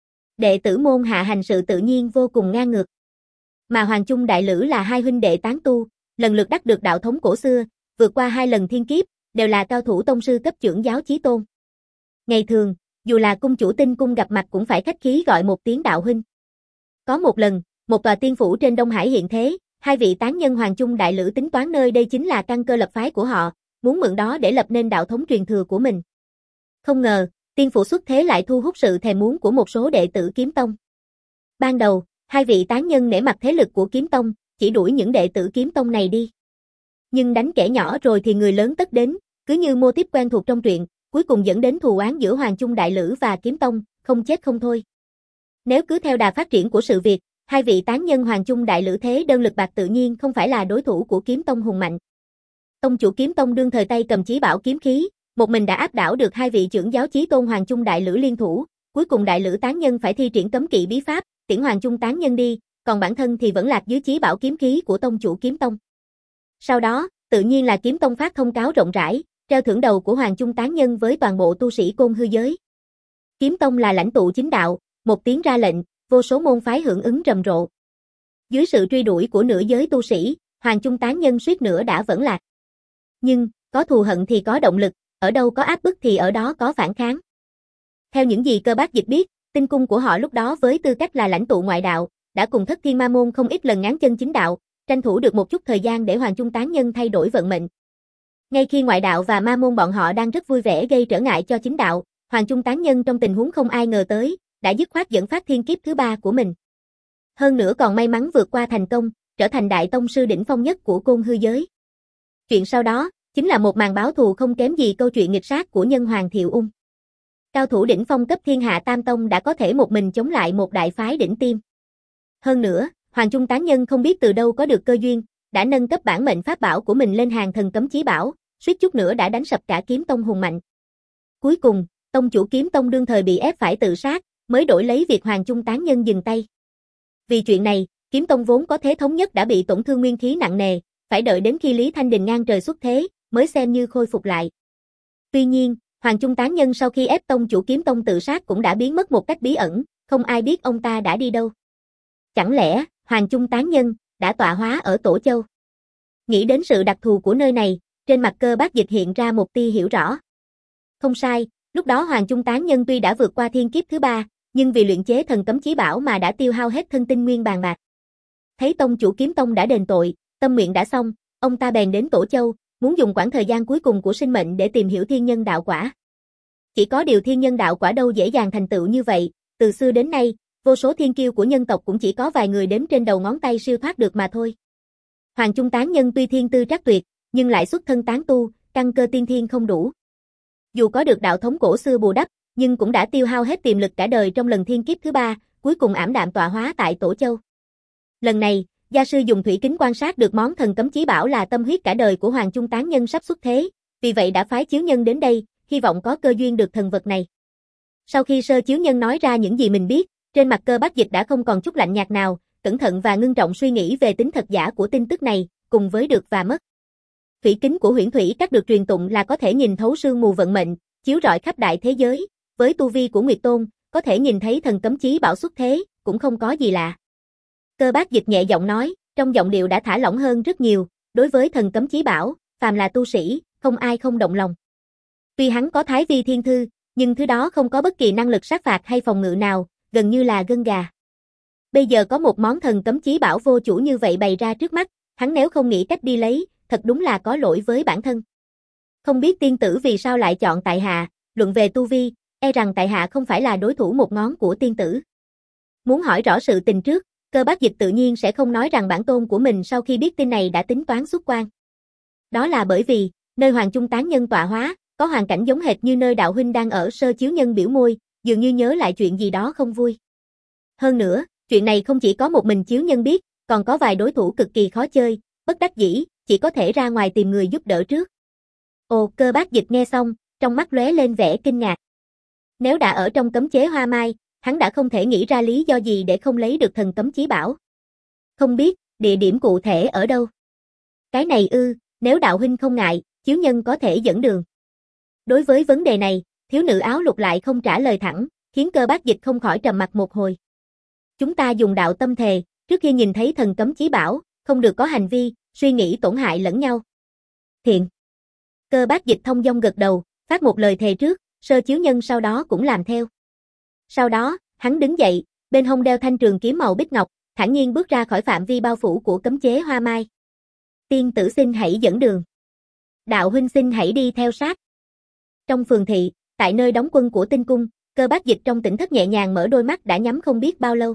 Đệ tử môn hạ hành sự tự nhiên vô cùng ngang ngược. Mà Hoàng Chung Đại Lữ là hai huynh đệ tán tu, lần lượt đắc được đạo thống cổ xưa, vượt qua hai lần thiên kiếp, đều là cao thủ tông sư cấp trưởng giáo chí tôn. Ngày thường, dù là cung chủ Tinh cung gặp mặt cũng phải khách khí gọi một tiếng đạo huynh. Có một lần, một tòa tiên phủ trên Đông Hải hiện thế, hai vị tán nhân Hoàng Chung Đại Lữ tính toán nơi đây chính là căn cơ lập phái của họ, muốn mượn đó để lập nên đạo thống truyền thừa của mình. Không ngờ, tiên phủ xuất thế lại thu hút sự thèm muốn của một số đệ tử kiếm tông. Ban đầu, hai vị tán nhân nể mặt thế lực của kiếm tông, chỉ đuổi những đệ tử kiếm tông này đi. Nhưng đánh kẻ nhỏ rồi thì người lớn tất đến, cứ như mô típ quen thuộc trong truyện, cuối cùng dẫn đến thù oán giữa Hoàng Chung Đại Lữ và kiếm tông, không chết không thôi. Nếu cứ theo đà phát triển của sự việc, hai vị tán nhân Hoàng Chung Đại Lữ thế đơn lực bạc tự nhiên không phải là đối thủ của kiếm tông hùng mạnh. Tông chủ kiếm tông đương thời tay cầm chí bảo kiếm khí, một mình đã áp đảo được hai vị trưởng giáo chí tôn Hoàng Chung Đại Lữ liên thủ, cuối cùng Đại Lữ tán nhân phải thi triển cấm kỵ bí pháp, tiễn Hoàng Chung tán nhân đi, còn bản thân thì vẫn lạc dưới chí bảo kiếm khí của tông chủ kiếm tông. Sau đó, tự nhiên là kiếm tông phát thông cáo rộng rãi, treo thưởng đầu của Hoàng Chung tán nhân với toàn bộ tu sĩ côn hư giới. Kiếm tông là lãnh tụ chính đạo, một tiếng ra lệnh, vô số môn phái hưởng ứng rầm rộ. Dưới sự truy đuổi của nửa giới tu sĩ, Hoàng Chung tán nhân suýt nữa đã vẫn lạc. Nhưng, có thù hận thì có động lực, ở đâu có áp bức thì ở đó có phản kháng. Theo những gì Cơ Bác Dịch biết, tinh cung của họ lúc đó với tư cách là lãnh tụ ngoại đạo, đã cùng Thất Thiên Ma môn không ít lần ngáng chân chính đạo, tranh thủ được một chút thời gian để Hoàng Chung tán nhân thay đổi vận mệnh. Ngay khi ngoại đạo và ma môn bọn họ đang rất vui vẻ gây trở ngại cho chính đạo, Hoàng Chung tán nhân trong tình huống không ai ngờ tới, đã dứt khoát dẫn phát thiên kiếp thứ ba của mình. Hơn nữa còn may mắn vượt qua thành công, trở thành đại tông sư đỉnh phong nhất của côn hư giới. Chuyện sau đó, chính là một màn báo thù không kém gì câu chuyện nghịch sát của nhân hoàng Thiệu Ung. Cao thủ đỉnh phong cấp thiên hạ tam tông đã có thể một mình chống lại một đại phái đỉnh tiêm. Hơn nữa, Hoàng Chung tán nhân không biết từ đâu có được cơ duyên, đã nâng cấp bản mệnh pháp bảo của mình lên hàng thần cấm chí bảo, suýt chút nữa đã đánh sập cả kiếm tông hùng mạnh. Cuối cùng, tông chủ kiếm tông đương thời bị ép phải tự sát, mới đổi lấy việc Hoàng Chung tán nhân dừng tay. Vì chuyện này, kiếm tông vốn có thế thống nhất đã bị tổn thương nguyên khí nặng nề, phải đợi đến khi Lý Thanh Đình ngang trời xuất thế, mới xem như khôi phục lại. Tuy nhiên, Hoàng Chung tán nhân sau khi ép tông chủ kiếm tông tự sát cũng đã biến mất một cách bí ẩn, không ai biết ông ta đã đi đâu. Chẳng lẽ, Hoàng Chung tán nhân đã tọa hóa ở Tổ Châu? Nghĩ đến sự đặc thù của nơi này, trên mặt Cơ Bác Dịch hiện ra một tia hiểu rõ. Không sai, lúc đó Hoàng Chung tán nhân tuy đã vượt qua thiên kiếp thứ ba, nhưng vì luyện chế thần cấm chí bảo mà đã tiêu hao hết thân tinh nguyên bàn bạc. Thấy tông chủ kiếm tông đã đền tội, tâm nguyện đã xong, ông ta bèn đến Tổ Châu, muốn dùng quãng thời gian cuối cùng của sinh mệnh để tìm hiểu thiên nhân đạo quả. Chỉ có điều thiên nhân đạo quả đâu dễ dàng thành tựu như vậy, từ xưa đến nay, vô số thiên kiêu của nhân tộc cũng chỉ có vài người đếm trên đầu ngón tay siêu thoát được mà thôi. Hoàng Chung tán nhân tuy thiên tư trắc tuyệt, nhưng lại xuất thân tán tu, căn cơ tiên thiên không đủ. Dù có được đạo thống cổ xưa bù đắp, nhưng cũng đã tiêu hao hết tiềm lực cả đời trong lần thiên kiếp thứ ba, cuối cùng ảm đạm tọa hóa tại Tổ Châu. Lần này, gia sư dùng thủy kính quan sát được món thần cấm chí bảo là tâm huyết cả đời của Hoàng Chung tán nhân sắp xuất thế, vì vậy đã phái chiếu nhân đến đây, hy vọng có cơ duyên được thần vật này. Sau khi sơ chiếu nhân nói ra những gì mình biết, trên mặt Cơ Bác Dịch đã không còn chút lạnh nhạt nào, cẩn thận và ngưng trọng suy nghĩ về tính thật giả của tin tức này, cùng với được và mất. Thủy kính của Huyễn Thủy Các được truyền tụng là có thể nhìn thấu sương mù vận mệnh, chiếu rọi khắp đại thế giới, với tu vi của Nguyệt Tôn, có thể nhìn thấy thần cấm chí bảo xuất thế, cũng không có gì lạ. Cơ Bác Dịch nhẹ giọng nói, trong giọng điệu đã thả lỏng hơn rất nhiều, đối với thần cấm chí bảo, phàm là tu sĩ, không ai không động lòng. Tuy hắn có thái vi thiên thư, nhưng thứ đó không có bất kỳ năng lực sát phạt hay phòng ngự nào, gần như là gân gà. Bây giờ có một món thần cấm chí bảo vô chủ như vậy bày ra trước mắt, hắn nếu không nghĩ cách đi lấy, thật đúng là có lỗi với bản thân. Không biết tiên tử vì sao lại chọn tại hạ, luận về tu vi, e rằng tại hạ không phải là đối thủ một ngón của tiên tử. Muốn hỏi rõ sự tình trước, Cơ Bác Dịch tự nhiên sẽ không nói rằng bản tôn của mình sau khi biết tin này đã tính toán xuất quan. Đó là bởi vì, nơi Hoàng Chung tán nhân tọa hóa, có hoàn cảnh giống hệt như nơi đạo huynh đang ở. Sơ chiếu nhân biểu môi, dường như nhớ lại chuyện gì đó không vui. Hơn nữa, chuyện này không chỉ có một mình chiếu nhân biết, còn có vài đối thủ cực kỳ khó chơi, bất đắc dĩ, chỉ có thể ra ngoài tìm người giúp đỡ trước. Ồ, Cơ Bác Dịch nghe xong, trong mắt lóe lên vẻ kinh ngạc. Nếu đã ở trong cấm chế hoa mai, hắn đã không thể nghĩ ra lý do gì để không lấy được thần cấm chí bảo. Không biết, địa điểm cụ thể ở đâu? Cái này ư, nếu đạo huynh không ngại, chiếu nhân có thể dẫn đường. Đối với vấn đề này, thiếu nữ áo lục lại không trả lời thẳng, khiến Cơ Bác Dịch không khỏi trầm mặc một hồi. Chúng ta dùng đạo tâm thề, trước khi nhìn thấy thần cấm chí bảo, không được có hành vi, suy nghĩ tổn hại lẫn nhau. Thiện. Cơ Bác Dịch thông dong gật đầu, phát một lời thề trước, sơ chiếu nhân sau đó cũng làm theo. Sau đó, hắn đứng dậy, bên hông đeo thanh trường kiếm màu bích ngọc, thản nhiên bước ra khỏi phạm vi bao phủ của cấm chế hoa mai. Tiên tử xin hãy dẫn đường. Đạo huynh xin hãy đi theo sát. Trong phường thị, tại nơi đóng quân của tinh cung, Cơ Bác Dịch trong tỉnh thất nhẹ nhàng mở đôi mắt đã nhắm không biết bao lâu.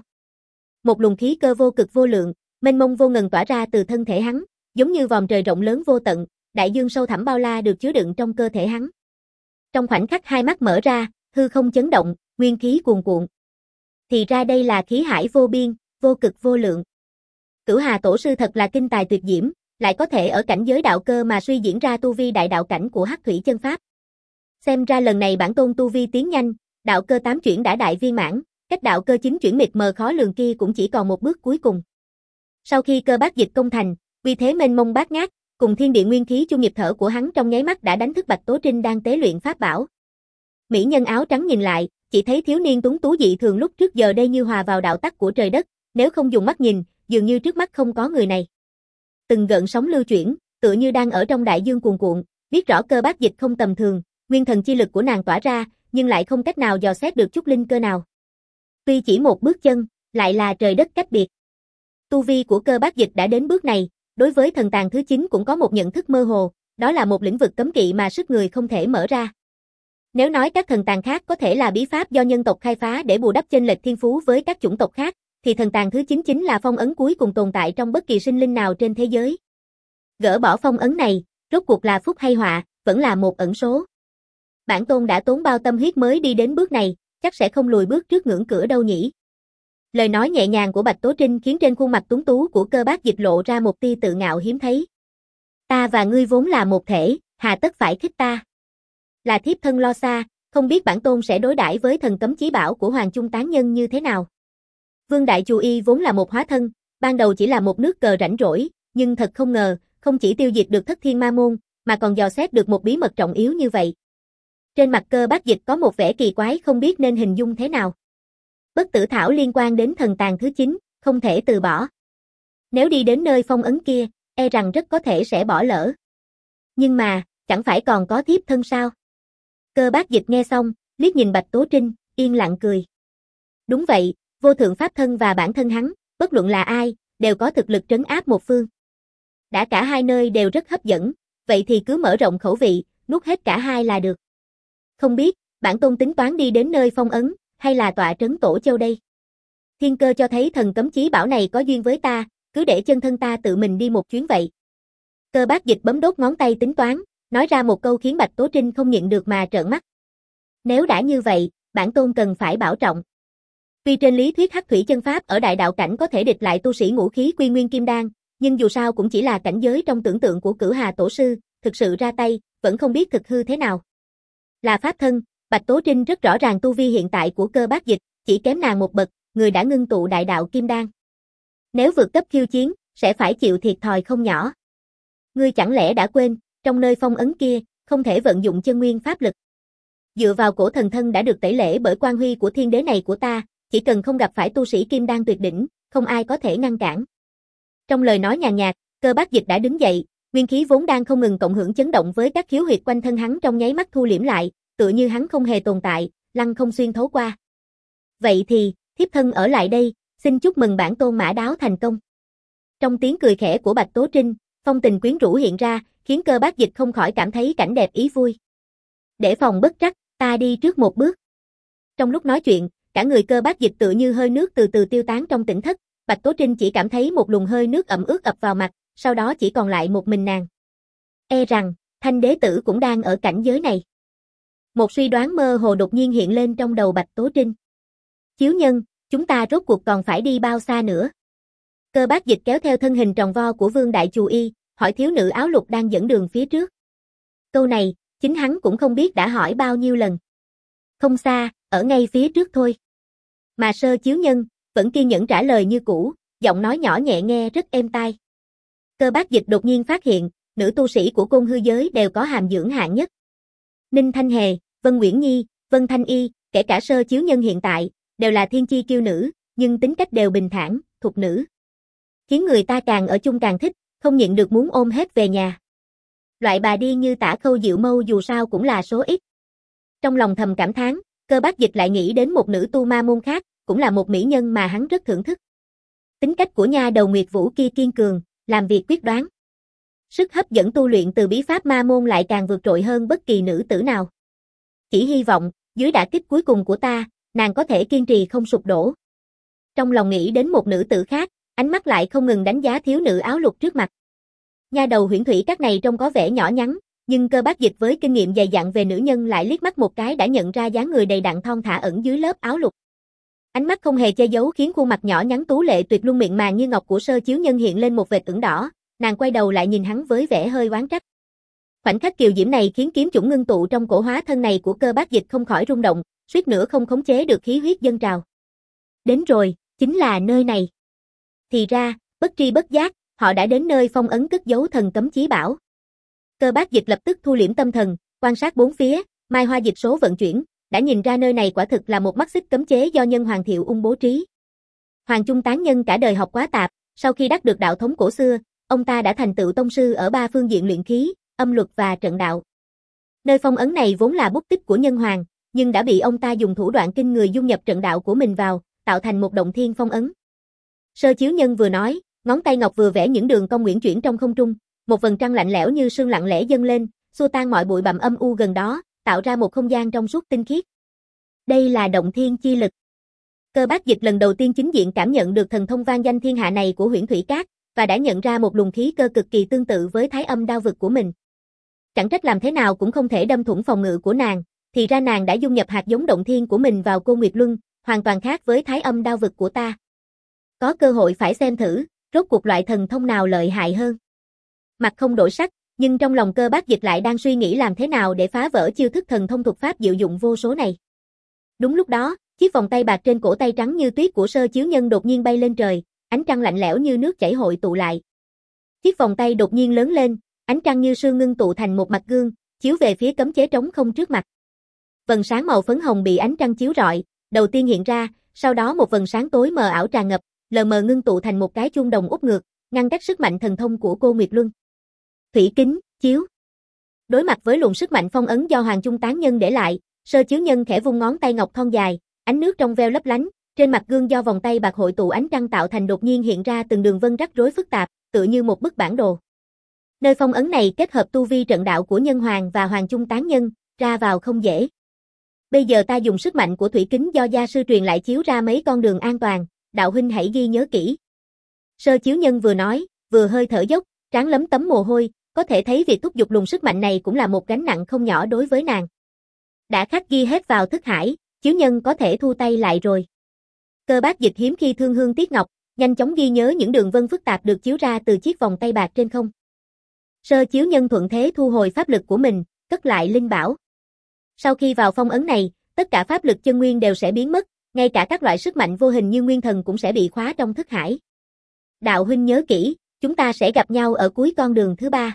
Một luồng khí cơ vô cực vô lượng, mênh mông vô ngần tỏa ra từ thân thể hắn, giống như vòm trời rộng lớn vô tận, đại dương sâu thẳm bao la được chứa đựng trong cơ thể hắn. Trong khoảnh khắc hai mắt mở ra, hư không chấn động, nguyên khí cuồn cuộn. Thì ra đây là khí hải vô biên, vô cực vô lượng. Cửu Hà tổ sư thật là kinh tài tuyệt diễm, lại có thể ở cảnh giới đạo cơ mà suy diễn ra tu vi đại đạo cảnh của Hắc Thủy chân pháp. Xem ra lần này bản tôn tu vi tiến nhanh, đạo cơ tám chuyển đã đại viên mãn, cách đạo cơ chín chuyển mịt mờ khó lường kia cũng chỉ còn một bước cuối cùng. Sau khi cơ bát dịch công thành, uy thế mênh mông bát ngát, cùng thiên địa nguyên khí chu nghiệp thở của hắn trong nháy mắt đã đánh thức Bạch Tố Trinh đang tế luyện pháp bảo. Mỹ nhân áo trắng nhìn lại, chỉ thấy thiếu niên tuấn tú dị thường lúc trước giờ đây như hòa vào đạo tắc của trời đất, nếu không dùng mắt nhìn, dường như trước mắt không có người này. Từng gợn sóng lưu chuyển, tựa như đang ở trong đại dương cuồn cuộn, biết rõ cơ bát dịch không tầm thường, nguyên thần chi lực của nàng tỏa ra, nhưng lại không cách nào dò xét được chút linh cơ nào. Tuy chỉ một bước chân, lại là trời đất cách biệt. Tu vi của cơ bát dịch đã đến bước này, đối với thần tàng thứ chín cũng có một nhận thức mơ hồ, đó là một lĩnh vực cấm kỵ mà sức người không thể mở ra. Nếu nói các thần tàng khác có thể là bí pháp do nhân tộc khai phá để bù đắp chênh lệch thiên phú với các chủng tộc khác, thì thần tàng thứ chín chính là phong ấn cuối cùng tồn tại trong bất kỳ sinh linh nào trên thế giới. Gỡ bỏ phong ấn này, rốt cuộc là phúc hay họa, vẫn là một ẩn số. Bản tôn đã tốn bao tâm huyết mới đi đến bước này, chắc sẽ không lùi bước trước ngưỡng cửa đâu nhỉ. Lời nói nhẹ nhàng của Bạch Tố Trinh khiến trên khuôn mặt tuấn tú của cơ bát dịch lộ ra một tia tự ngạo hiếm thấy. Ta và ngươi vốn là một thể, hà tất phải khích ta. Là thiếp thân lo xa, không biết bản tôn sẽ đối đãi với thần cấm chí bảo của Hoàng Chung tán nhân như thế nào. Vương Đại Chù Y vốn là một hóa thân, ban đầu chỉ là một nước cờ rảnh rỗi, nhưng thật không ngờ, không chỉ tiêu diệt được Thất Thiên Ma Môn, mà còn dò xét được một bí mật trọng yếu như vậy. Trên mặt cơ bát dịch có một vẻ kỳ quái không biết nên hình dung thế nào. Bất tử thảo liên quan đến thần tàng thứ chín, không thể từ bỏ. Nếu đi đến nơi phong ấn kia, e rằng rất có thể sẽ bỏ lỡ. Nhưng mà, chẳng phải còn có thiếp thân sao? Cơ bát dịch nghe xong, liếc nhìn Bạch Tố Trinh, yên lặng cười. Đúng vậy, vô thượng pháp thân và bản thân hắn, bất luận là ai, đều có thực lực trấn áp một phương. Đã cả hai nơi đều rất hấp dẫn, vậy thì cứ mở rộng khẩu vị, nuốt hết cả hai là được. Không biết, bản tôn tính toán đi đến nơi phong ấn, hay là tọa trấn Tổ Châu đây? Thiên cơ cho thấy thần cấm chí bảo này có duyên với ta, cứ để chân thân ta tự mình đi một chuyến vậy. Cơ bát dịch bấm đốt ngón tay tính toán, nói ra một câu khiến Bạch Tố Trinh không nhịn được mà trợn mắt. Nếu đã như vậy, bản tôn cần phải bảo trọng. Tuy trên lý thuyết hắc thủy chân pháp ở đại đạo cảnh có thể địch lại tu sĩ ngũ khí quy nguyên kim đan, nhưng dù sao cũng chỉ là cảnh giới trong tưởng tượng của Cửu Hà Tổ sư, thực sự ra tay, vẫn không biết thực hư thế nào. Là pháp thân, Bạch Tố Trinh rất rõ ràng tu vi hiện tại của cơ bát dịch, chỉ kém nàng một bậc, người đã ngưng tụ đại đạo kim đan. Nếu vượt cấp khiêu chiến, sẽ phải chịu thiệt thòi không nhỏ. Ngươi chẳng lẽ đã quên, trong nơi phong ấn kia, không thể vận dụng chân nguyên pháp lực. Dựa vào cổ thần thân đã được tẩy lễ bởi quan huy của thiên đế này của ta, chỉ cần không gặp phải tu sĩ kim đan tuyệt đỉnh, không ai có thể ngăn cản. Trong lời nói nhàn nhạt, cơ bát dịch đã đứng dậy, nguyên khí vốn đang không ngừng cộng hưởng chấn động với các khiếu huyệt quanh thân hắn trong nháy mắt thu liễm lại, tựa như hắn không hề tồn tại, lăng không xuyên thấu qua. Vậy thì, thiếp thân ở lại đây, xin chúc mừng bản tôn mã đáo thành công. Trong tiếng cười khẽ của Bạch Tố Trinh, phong tình quyến rũ hiện ra, khiến cơ bát dịch không khỏi cảm thấy cảnh đẹp ý vui. Để phòng bất trắc, ta đi trước một bước. Trong lúc nói chuyện, cả người cơ bát dịch tựa như hơi nước từ từ tiêu tán trong tỉnh thất, Bạch Tố Trinh chỉ cảm thấy một luồng hơi nước ẩm ướt ập vào mặt, sau đó chỉ còn lại một mình nàng. E rằng, Thanh đế tử cũng đang ở cảnh giới này. Một suy đoán mơ hồ đột nhiên hiện lên trong đầu Bạch Tố Trinh. Chiếu nhân, chúng ta rốt cuộc còn phải đi bao xa nữa? Cơ bát dịch kéo theo thân hình tròn vo của Vương Đại Chù Y, hỏi thiếu nữ áo lục đang dẫn đường phía trước. Câu này, chính hắn cũng không biết đã hỏi bao nhiêu lần. Không xa, ở ngay phía trước thôi. Mà Sơ Chiếu Nhân, vẫn kiên nhẫn trả lời như cũ, giọng nói nhỏ nhẹ nghe rất êm tai. Cơ bát dịch đột nhiên phát hiện, nữ tu sĩ của côn hư giới đều có hàm dưỡng hạng nhất. Ninh Thanh Hề, Vân Nguyễn Nhi, Vân Thanh Y, kể cả Sơ Chiếu Nhân hiện tại, đều là thiên chi kiêu nữ, nhưng tính cách đều bình thản, thục nữ. Khiến người ta càng ở chung càng thích, không nhịn được muốn ôm hết về nhà. Loại bà điên như Tả Khâu Diệu Mâu dù sao cũng là số ít. Trong lòng thầm cảm thán, cơ bát dịch lại nghĩ đến một nữ tu ma môn khác, cũng là một mỹ nhân mà hắn rất thưởng thức. Tính cách của nha đầu Nguyệt Vũ kia kiên cường, làm việc quyết đoán. Sức hấp dẫn tu luyện từ bí pháp ma môn lại càng vượt trội hơn bất kỳ nữ tử nào. Chỉ hy vọng, dưới đả kích cuối cùng của ta, nàng có thể kiên trì không sụp đổ. Trong lòng nghĩ đến một nữ tử khác, ánh mắt lại không ngừng đánh giá thiếu nữ áo lục trước mặt. Nha đầu Huyễn Thủy các này trông có vẻ nhỏ nhắn, nhưng cơ bát dịch với kinh nghiệm dày dặn về nữ nhân lại liếc mắt một cái đã nhận ra dáng người đầy đặn thon thả ẩn dưới lớp áo lục. Ánh mắt không hề che giấu khiến khuôn mặt nhỏ nhắn tú lệ tuyệt luân miệng màng như ngọc của Sơ Chiếu Nhân hiện lên một vệt ửng đỏ, nàng quay đầu lại nhìn hắn với vẻ hơi oán trách. Khoảnh khắc kiều diễm này khiến kiếm chủng ngưng tụ trong cổ hóa thân này của Cơ Bác Dịch không khỏi rung động, suýt nữa không khống chế được khí huyết dâng trào. Đến rồi, chính là nơi này. Thì ra, bất tri bất giác, họ đã đến nơi phong ấn cất giấu thần cấm chí bảo. Cơ Bác Dịch lập tức thu liễm tâm thần, quan sát bốn phía, mai hoa dịch số vận chuyển, đã nhìn ra nơi này quả thực là một mắt xích cấm chế do Nhân Hoàng Thiệu Ung bố trí. Hoàng Trung Tán Nhân cả đời học quá tạp, sau khi đắc được đạo thống cổ xưa, ông ta đã thành tựu tông sư ở ba phương diện luyện khí, âm luật và trận đạo. Nơi phong ấn này vốn là bút tích của Nhân Hoàng, nhưng đã bị ông ta dùng thủ đoạn kinh người dung nhập trận đạo của mình vào, tạo thành một động thiên phong ấn. Sơ Chiếu Nhân vừa nói, ngón tay ngọc vừa vẽ những đường cong uyển chuyển trong không trung, một vầng trăng lạnh lẽo như sương lặng lẽ dâng lên, xua tan mọi bụi bặm âm u gần đó, tạo ra một không gian trong suốt tinh khiết. Đây là động thiên chi lực. Cơ Bác Dịch lần đầu tiên chính diện cảm nhận được thần thông vang danh thiên hạ này của Huyễn Thủy Các, và đã nhận ra một luồng khí cơ cực kỳ tương tự với Thái Âm đao vực của mình. Chẳng trách làm thế nào cũng không thể đâm thủng phòng ngự của nàng, thì ra nàng đã dung nhập hạt giống động thiên của mình vào Cô Nguyệt Luân, hoàn toàn khác với Thái Âm đao vực của ta. Có cơ hội phải xem thử, rốt cuộc loại thần thông nào lợi hại hơn. Mặt không đổi sắc, nhưng trong lòng Cơ Bác Dịch lại đang suy nghĩ làm thế nào để phá vỡ chiêu thức thần thông thuật pháp diệu dụng vô số này. Đúng lúc đó, chiếc vòng tay bạc trên cổ tay trắng như tuyết của Sơ Chiếu Nhân đột nhiên bay lên trời, ánh trăng lạnh lẽo như nước chảy hội tụ lại. Chiếc vòng tay đột nhiên lớn lên, ánh trăng như sương ngưng tụ thành một mặt gương, chiếu về phía cấm chế trống không trước mặt. Vầng sáng màu phấn hồng bị ánh trăng chiếu rọi, đầu tiên hiện ra, sau đó một vầng sáng tối mờ ảo tràn ngập, lờ mờ ngưng tụ thành một cái chuông đồng úp ngược, ngăn cách sức mạnh thần thông của Cô Nguyệt Luân. Thủy kính, chiếu. Đối mặt với luồng sức mạnh phong ấn do Hoàng Trung Tán Nhân để lại, Sơ Chiếu Nhân khẽ vung ngón tay ngọc thon dài, ánh nước trong veo lấp lánh, trên mặt gương do vòng tay bạc hội tụ ánh trăng tạo thành đột nhiên hiện ra từng đường vân rắc rối phức tạp, tựa như một bức bản đồ. Nơi phong ấn này kết hợp tu vi trận đạo của Nhân Hoàng và Hoàng Trung Tán Nhân, ra vào không dễ. Bây giờ ta dùng sức mạnh của thủy kính do gia sư truyền lại chiếu ra mấy con đường an toàn, đạo huynh hãy ghi nhớ kỹ. Sơ Chiếu Nhân vừa nói, vừa hơi thở dốc, trán lấm tấm mồ hôi, có thể thấy việc thúc giục luồng sức mạnh này cũng là một gánh nặng không nhỏ đối với nàng. Đã khắc ghi hết vào thức hải, Chiếu Nhân có thể thu tay lại rồi. Cơ Bác Dịch hiếm khi thương hương tiếc ngọc, nhanh chóng ghi nhớ những đường vân phức tạp được chiếu ra từ chiếc vòng tay bạc trên không. Sơ Chiếu Nhân thuận thế thu hồi pháp lực của mình, cất lại linh bảo. Sau khi vào phong ấn này, tất cả pháp lực chân nguyên đều sẽ biến mất, ngay cả các loại sức mạnh vô hình như nguyên thần cũng sẽ bị khóa trong thức hải. Đạo huynh nhớ kỹ, chúng ta sẽ gặp nhau ở cuối con đường thứ ba.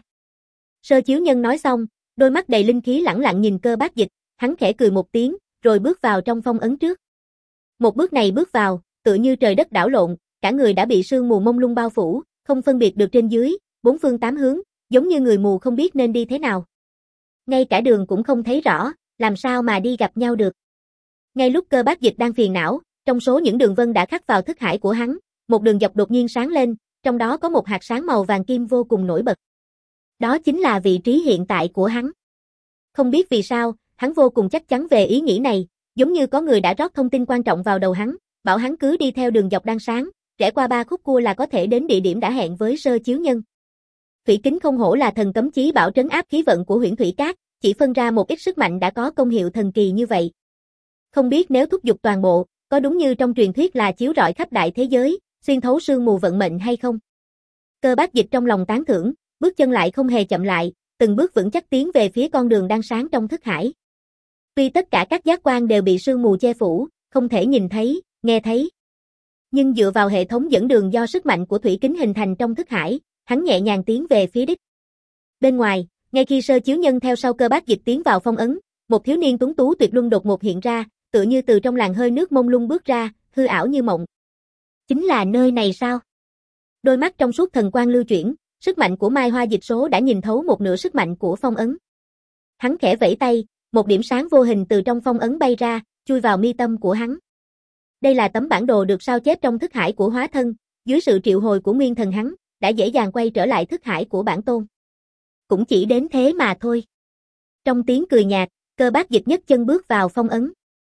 Sơ Chiếu Nhân nói xong, đôi mắt đầy linh khí lẳng lặng nhìn Cơ Bác Dịch, hắn khẽ cười một tiếng, rồi bước vào trong phong ấn trước. Một bước này bước vào, tựa như trời đất đảo lộn, cả người đã bị sương mù mông lung bao phủ, không phân biệt được trên dưới, bốn phương tám hướng, giống như người mù không biết nên đi thế nào. Ngay cả đường cũng không thấy rõ, làm sao mà đi gặp nhau được. Ngay lúc Cơ Bác Dịch đang phiền não, trong số những đường vân đã khắc vào thức hải của hắn, một đường dọc đột nhiên sáng lên, trong đó có một hạt sáng màu vàng kim vô cùng nổi bật. Đó chính là vị trí hiện tại của hắn. Không biết vì sao, hắn vô cùng chắc chắn về ý nghĩ này, giống như có người đã rót thông tin quan trọng vào đầu hắn, bảo hắn cứ đi theo đường dọc đang sáng, rẽ qua ba khúc cua là có thể đến địa điểm đã hẹn với Sơ Chiếu Nhân. Thủy kính không hổ là thần cấm chí bảo trấn áp khí vận của Huyễn Thủy Các, chỉ phân ra một ít sức mạnh đã có công hiệu thần kỳ như vậy. Không biết nếu thúc giục toàn bộ, có đúng như trong truyền thuyết là chiếu rọi khắp đại thế giới, xuyên thấu sương mù vận mệnh hay không? Cơ Bác Dịch trong lòng tán thưởng, bước chân lại không hề chậm lại, từng bước vững chắc tiến về phía con đường đang sáng trong thức hải. Tuy tất cả các giác quan đều bị sương mù che phủ, không thể nhìn thấy, nghe thấy. Nhưng dựa vào hệ thống dẫn đường do sức mạnh của thủy kính hình thành trong thức hải, hắn nhẹ nhàng tiến về phía đích. Bên ngoài, ngay khi Sơ Chiếu Nhân theo sau Cơ Bác Dịch tiến vào phong ấn, một thiếu niên tuấn tú tuyệt luân đột ngột hiện ra, tựa như từ trong làn hơi nước mông lung bước ra, hư ảo như mộng. Chính là nơi này sao? Đôi mắt trong suốt thần quang lưu chuyển, sức mạnh của Mai Hoa Dịch Số đã nhìn thấu một nửa sức mạnh của phong ấn. Hắn khẽ vẫy tay, một điểm sáng vô hình từ trong phong ấn bay ra, chui vào mi tâm của hắn. Đây là tấm bản đồ được sao chép trong thức hải của hóa thân, dưới sự triệu hồi của nguyên thần hắn, đã dễ dàng quay trở lại thức hải của bản tôn. Cũng chỉ đến thế mà thôi. Trong tiếng cười nhạt, Cơ Bác Dịch nhấc chân bước vào phong ấn.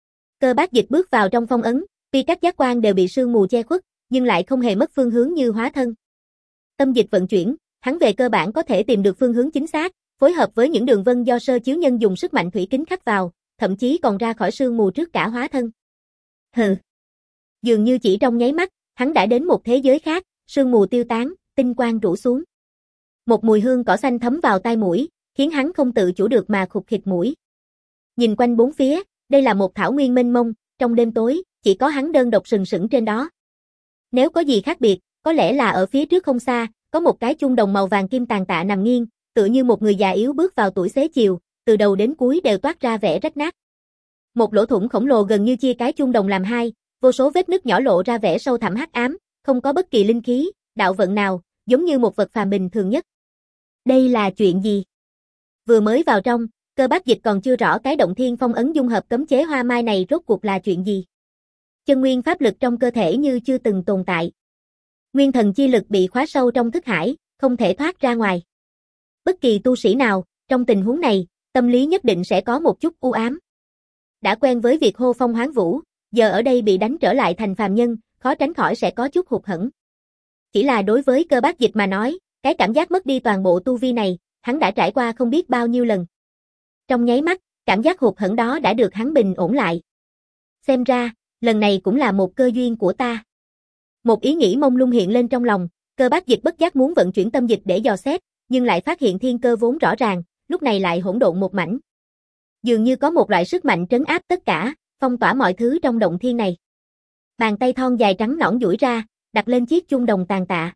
Cơ Bác Dịch bước vào trong phong ấn, tuy các giác quan đều bị sương mù che khuất, nhưng lại không hề mất phương hướng như hóa thân. Tâm dịch vận chuyển, hắn về cơ bản có thể tìm được phương hướng chính xác, phối hợp với những đường vân do Sơ Chiếu Nhân dùng sức mạnh thủy kính khắc vào, thậm chí còn ra khỏi sương mù trước cả hóa thân. Hừ. Dường như chỉ trong nháy mắt, hắn đã đến một thế giới khác, sương mù tiêu tán, tinh quang rủ xuống. Một mùi hương cỏ xanh thấm vào tai mũi, khiến hắn không tự chủ được mà khụt khịt mũi. Nhìn quanh bốn phía, đây là một thảo nguyên mênh mông, trong đêm tối, chỉ có hắn đơn độc sừng sững trên đó. Nếu có gì khác biệt, có lẽ là ở phía trước không xa, có một cái chuông đồng màu vàng kim tàn tạ nằm nghiêng, tựa như một người già yếu bước vào tuổi xế chiều, từ đầu đến cuối đều toát ra vẻ rách nát. Một lỗ thủng khổng lồ gần như chia cái chuông đồng làm hai, vô số vết nứt nhỏ lộ ra vẻ sâu thẳm hắc ám, không có bất kỳ linh khí, đạo vận nào, giống như một vật phàm bình thường nhất. Đây là chuyện gì? Vừa mới vào trong, Cơ Bác Dịch còn chưa rõ cái động thiên phong ấn dung hợp cấm chế hoa mai này rốt cuộc là chuyện gì. Chân nguyên pháp lực trong cơ thể như chưa từng tồn tại. Nguyên thần chi lực bị khóa sâu trong thức hải, không thể thoát ra ngoài. Bất kỳ tu sĩ nào, trong tình huống này, tâm lý nhất định sẽ có một chút u ám. Đã quen với việc hô phong hoán vũ, giờ ở đây bị đánh trở lại thành phàm nhân, khó tránh khỏi sẽ có chút hụt hẫng. Chỉ là đối với Cơ Bác Dịch mà nói, cái cảm giác mất đi toàn bộ tu vi này, hắn đã trải qua không biết bao nhiêu lần. Trong nháy mắt, cảm giác hụt hẫng đó đã được hắn bình ổn lại. Xem ra, lần này cũng là một cơ duyên của ta. Một ý nghĩ mông lung hiện lên trong lòng, Cơ Bác Dịch bất giác muốn vận chuyển tâm dịch để dò xét, nhưng lại phát hiện thiên cơ vốn rõ ràng, lúc này lại hỗn độn một mảnh. Dường như có một loại sức mạnh trấn áp tất cả, phong tỏa mọi thứ trong động thiên này. Bàn tay thon dài trắng nõn duỗi ra, đặt lên chiếc chuông đồng tàn tạ.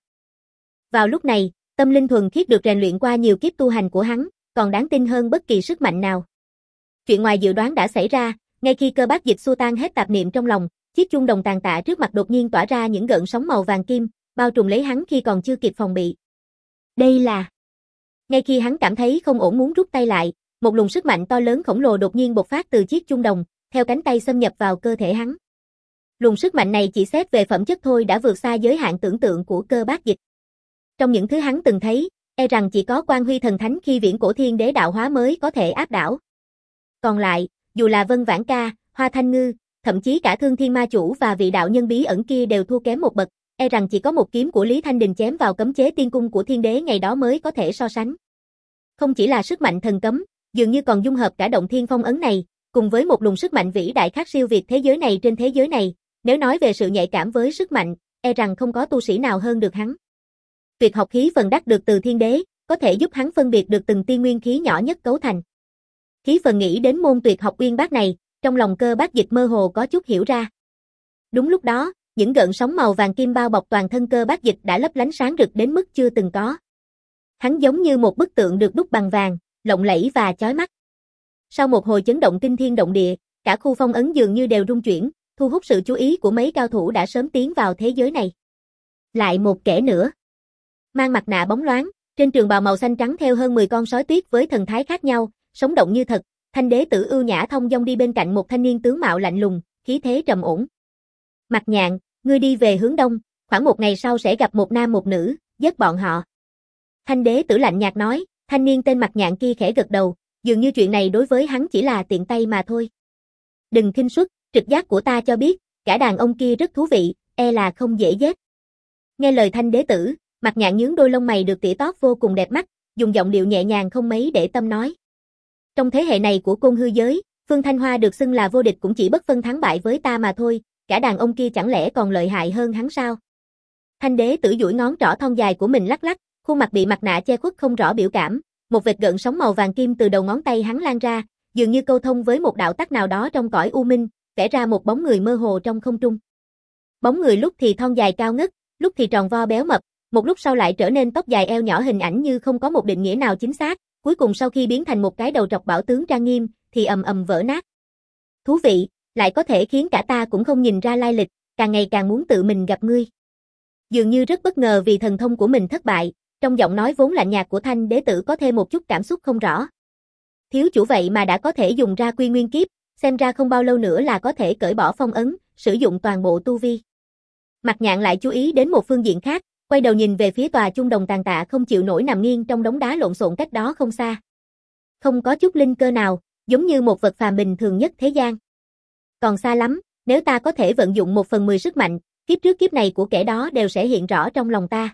Vào lúc này, tâm linh thuần khiết được rèn luyện qua nhiều kiếp tu hành của hắn, còn đáng tin hơn bất kỳ sức mạnh nào. Chuyện ngoài dự đoán đã xảy ra, ngay khi Cơ Bác Dịch xua tan hết tạp niệm trong lòng, chiếc chuông đồng tàn tạ trước mặt đột nhiên tỏa ra những gợn sóng màu vàng kim, bao trùm lấy hắn khi còn chưa kịp phòng bị. Đây là... Ngay khi hắn cảm thấy không ổn muốn rút tay lại, một luồng sức mạnh to lớn khổng lồ đột nhiên bộc phát từ chiếc chuông đồng, theo cánh tay xâm nhập vào cơ thể hắn. Luồng sức mạnh này chỉ xét về phẩm chất thôi đã vượt xa giới hạn tưởng tượng của Cơ Bác Dịch. Trong những thứ hắn từng thấy, e rằng chỉ có Quan Huy thần thánh khi viễn cổ thiên đế đạo hóa mới có thể áp đảo. Còn lại, dù là Vân Vãn Ca, Hoa Thanh Ngư, thậm chí cả Thương Thiên Ma Chủ và vị đạo nhân bí ẩn kia đều thua kém một bậc, e rằng chỉ có một kiếm của Lý Thanh Đình chém vào cấm chế tiên cung của thiên đế ngày đó mới có thể so sánh. Không chỉ là sức mạnh thần cấm, dường như còn dung hợp cả động thiên phong ấn này, cùng với một luồng sức mạnh vĩ đại khác siêu việt thế giới này trên thế giới này, nếu nói về sự nhạy cảm với sức mạnh, e rằng không có tu sĩ nào hơn được hắn. Tuyệt học khí phần đắc được từ thiên đế, có thể giúp hắn phân biệt được từng tiên nguyên khí nhỏ nhất cấu thành. Khí phần nghĩ đến môn tuyệt học uyên bác này, trong lòng Cơ Bác Dịch mơ hồ có chút hiểu ra. Đúng lúc đó, những gợn sóng màu vàng kim bao bọc toàn thân Cơ Bác Dịch đã lấp lánh sáng rực đến mức chưa từng có. Hắn giống như một bức tượng được đúc bằng vàng, lộng lẫy và chói mắt. Sau một hồi chấn động kinh thiên động địa, cả khu phong ấn dường như đều rung chuyển, thu hút sự chú ý của mấy cao thủ đã sớm tiến vào thế giới này. Lại một kẻ nữa. Mang mặt nạ bóng loáng, trên trường bào màu xanh trắng theo hơn mười con sói tuyết với thần thái khác nhau, sống động như thật, Thanh đế tử ưu nhã thông dong đi bên cạnh một thanh niên tướng mạo lạnh lùng, khí thế trầm ổn. Mặt Nhạn, ngươi đi về hướng đông, khoảng một ngày sau sẽ gặp một nam một nữ, giết bọn họ. Thanh đế tử lạnh nhạt nói, thanh niên tên Mặt Nhạn kia khẽ gật đầu, dường như chuyện này đối với hắn chỉ là tiện tay mà thôi. Đừng khinh suất, trực giác của ta cho biết, cả đàn ông kia rất thú vị, e là không dễ giết. Nghe lời thanh đế tử, Mặt Nhạn nhướng đôi lông mày được tỉa tót vô cùng đẹp mắt, dùng giọng điệu nhẹ nhàng không mấy để tâm nói. Trong thế hệ này của côn hư giới, Phương Thanh Hoa được xưng là vô địch cũng chỉ bất phân thắng bại với ta mà thôi, cả đàn ông kia chẳng lẽ còn lợi hại hơn hắn sao? Thanh đế tử duỗi ngón trỏ thon dài của mình lắc lắc, khuôn mặt bị mặt nạ che khuất không rõ biểu cảm, một vệt gợn sóng màu vàng kim từ đầu ngón tay hắn lan ra, dường như câu thông với một đạo tắc nào đó trong cõi u minh, vẽ ra một bóng người mơ hồ trong không trung. Bóng người lúc thì thon dài cao ngất, lúc thì tròn vo béo mập, một lúc sau lại trở nên tóc dài eo nhỏ, hình ảnh như không có một định nghĩa nào chính xác, cuối cùng sau khi biến thành một cái đầu trọc bảo tướng trang nghiêm, thì ầm ầm vỡ nát. Thú vị, lại có thể khiến cả ta cũng không nhìn ra lai lịch, càng ngày càng muốn tự mình gặp ngươi. Dường như rất bất ngờ vì thần thông của mình thất bại, trong giọng nói vốn lạnh nhạt của thanh đế tử có thêm một chút cảm xúc không rõ. Thiếu chủ vậy mà đã có thể dùng ra quy nguyên kiếp, xem ra không bao lâu nữa là có thể cởi bỏ phong ấn, sử dụng toàn bộ tu vi. Mặt Nhạn lại chú ý đến một phương diện khác, quay đầu nhìn về phía tòa chuông đồng tàn tạ không chịu nổi nằm nghiêng trong đống đá lộn xộn cách đó không xa. Không có chút linh cơ nào, giống như một vật phàm bình thường nhất thế gian. Còn xa lắm, nếu ta có thể vận dụng một phần mười sức mạnh, kiếp trước kiếp này của kẻ đó đều sẽ hiện rõ trong lòng ta.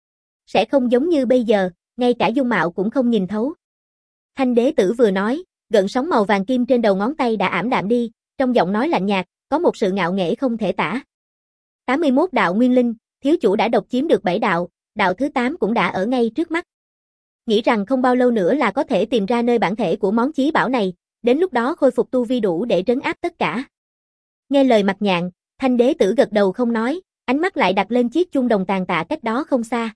Sẽ không giống như bây giờ, ngay cả dung mạo cũng không nhìn thấu. Thanh đế tử vừa nói, gợn sóng màu vàng kim trên đầu ngón tay đã ảm đạm đi, trong giọng nói lạnh nhạt, có một sự ngạo nghễ không thể tả. tám mươi mốt đạo nguyên linh, thiếu chủ đã độc chiếm được bảy đạo, đạo thứ tám cũng đã ở ngay trước mắt. nghĩ rằng không bao lâu nữa là có thể tìm ra nơi bản thể của món chí bảo này, đến lúc đó khôi phục tu vi đủ để trấn áp tất cả. Nghe lời Mặc Nhạn, Thanh đế tử gật đầu không nói, ánh mắt lại đặt lên chiếc chuông đồng tàn tạ cách đó không xa.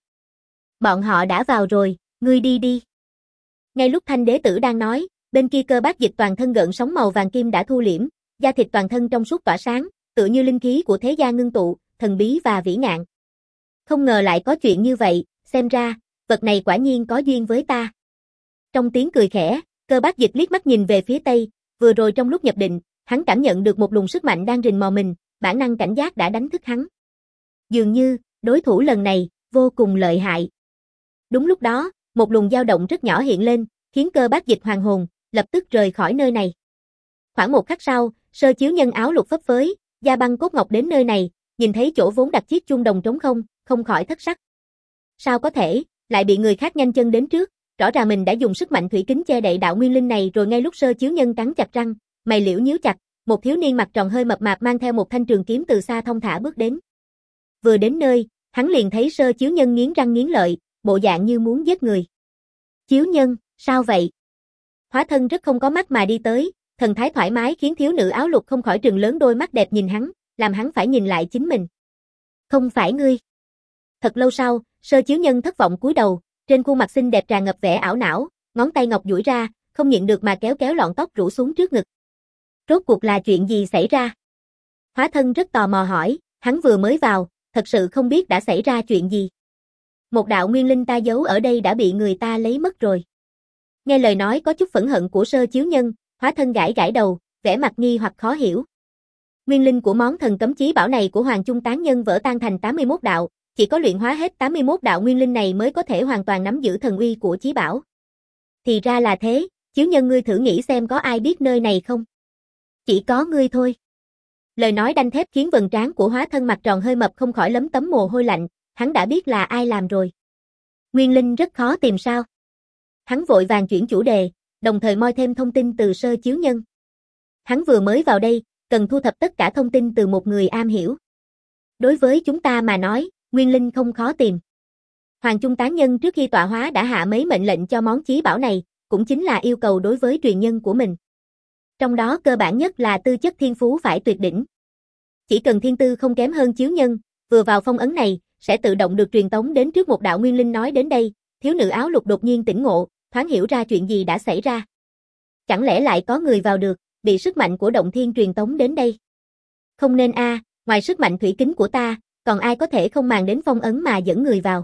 Bọn họ đã vào rồi, ngươi đi đi. Ngay lúc Thanh đế tử đang nói, bên kia Cơ Bác Dịch toàn thân gợn sóng màu vàng kim đã thu liễm, da thịt toàn thân trong suốt tỏa sáng, tựa như linh khí của thế gia ngưng tụ, thần bí và vĩ ngạn. Không ngờ lại có chuyện như vậy, xem ra, vật này quả nhiên có duyên với ta. Trong tiếng cười khẽ, Cơ Bác Dịch liếc mắt nhìn về phía tây, vừa rồi trong lúc nhập định, hắn cảm nhận được một luồng sức mạnh đang rình mò mình, bản năng cảnh giác đã đánh thức hắn. Dường như, đối thủ lần này, vô cùng lợi hại. Đúng lúc đó, một luồng dao động rất nhỏ hiện lên, khiến Cơ Bác Dịch hoàn hồn, lập tức rời khỏi nơi này. Khoảng một khắc sau, Sơ Chiếu Nhân áo lục phấp phới, da băng cốt ngọc đến nơi này, nhìn thấy chỗ vốn đặt chiếc chuông đồng trống không, không khỏi thất sắc. Sao có thể, lại bị người khác nhanh chân đến trước, rõ ràng mình đã dùng sức mạnh thủy kính che đậy đạo nguyên linh này rồi. Ngay lúc Sơ Chiếu Nhân cắn chặt răng, mày liễu nhíu chặt, một thiếu niên mặt tròn hơi mập mạp mang theo một thanh trường kiếm từ xa thong thả bước đến. Vừa đến nơi, hắn liền thấy Sơ Chiếu Nhân nghiến răng nghiến lợi, bộ dạng như muốn giết người. Chiếu Nhân, sao vậy? Hóa thân rất không có mắt mà đi tới, thần thái thoải mái khiến thiếu nữ áo lục không khỏi trừng lớn đôi mắt đẹp nhìn hắn, làm hắn phải nhìn lại chính mình. Không phải ngươi. Thật lâu sau, Sơ Chiếu Nhân thất vọng cúi đầu, trên khuôn mặt xinh đẹp tràn ngập vẻ ảo não, ngón tay ngọc duỗi ra, không nhịn được mà kéo kéo lọn tóc rủ xuống trước ngực. Rốt cuộc là chuyện gì xảy ra? Hóa thân rất tò mò hỏi, hắn vừa mới vào, thật sự không biết đã xảy ra chuyện gì. Một đạo nguyên linh ta giấu ở đây đã bị người ta lấy mất rồi. Nghe lời nói có chút phẫn hận của Sơ Chiếu Nhân, hóa thân gãi gãi đầu, vẻ mặt nghi hoặc khó hiểu. Nguyên linh của món thần cấm chí bảo này của Hoàng Chung tán nhân vỡ tan thành tám mươi mốt đạo, chỉ có luyện hóa hết tám mươi mốt đạo nguyên linh này mới có thể hoàn toàn nắm giữ thần uy của chí bảo. Thì ra là thế, Chiếu Nhân ngươi thử nghĩ xem có ai biết nơi này không? Chỉ có ngươi thôi. Lời nói đanh thép khiến vầng trán của hóa thân mặt tròn hơi mập không khỏi lấm tấm mồ hôi lạnh, hắn đã biết là ai làm rồi. Nguyên linh rất khó tìm sao? Hắn vội vàng chuyển chủ đề, đồng thời moi thêm thông tin từ Sơ Chiếu Nhân. Hắn vừa mới vào đây, cần thu thập tất cả thông tin từ một người am hiểu. Đối với chúng ta mà nói, nguyên linh không khó tìm. Hoàng Chung tán nhân trước khi tọa hóa đã hạ mấy mệnh lệnh cho món chí bảo này, cũng chính là yêu cầu đối với truyền nhân của mình. Trong đó cơ bản nhất là tư chất thiên phú phải tuyệt đỉnh. Chỉ cần thiên tư không kém hơn Chiếu Nhân, vừa vào phong ấn này, sẽ tự động được truyền tống đến trước một đạo nguyên linh. Nói đến đây, thiếu nữ áo lục đột nhiên tỉnh ngộ, thoáng hiểu ra chuyện gì đã xảy ra. Chẳng lẽ lại có người vào được, bị sức mạnh của động thiên truyền tống đến đây? Không nên a, à, ngoài sức mạnh thủy kính của ta, còn ai có thể không màng đến phong ấn mà dẫn người vào?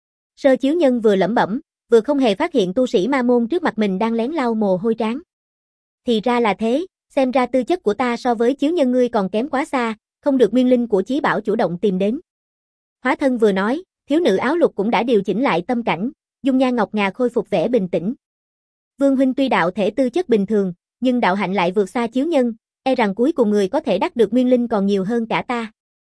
Sơ Chiếu Nhân vừa lẩm bẩm, vừa không hề phát hiện tu sĩ ma môn trước mặt mình đang lén lau mồ hôi trán. Thì ra là thế, xem ra tư chất của ta so với Chiếu Nhân ngươi còn kém quá xa, không được nguyên linh của chí bảo chủ động tìm đến. Hóa thân vừa nói, thiếu nữ áo lục cũng đã điều chỉnh lại tâm cảnh, dung nhan ngọc ngà khôi phục vẻ bình tĩnh. Vương huynh tuy đạo thể tư chất bình thường, nhưng đạo hạnh lại vượt xa Chiếu Nhân, e rằng cuối cùng người có thể đắc được nguyên linh còn nhiều hơn cả ta.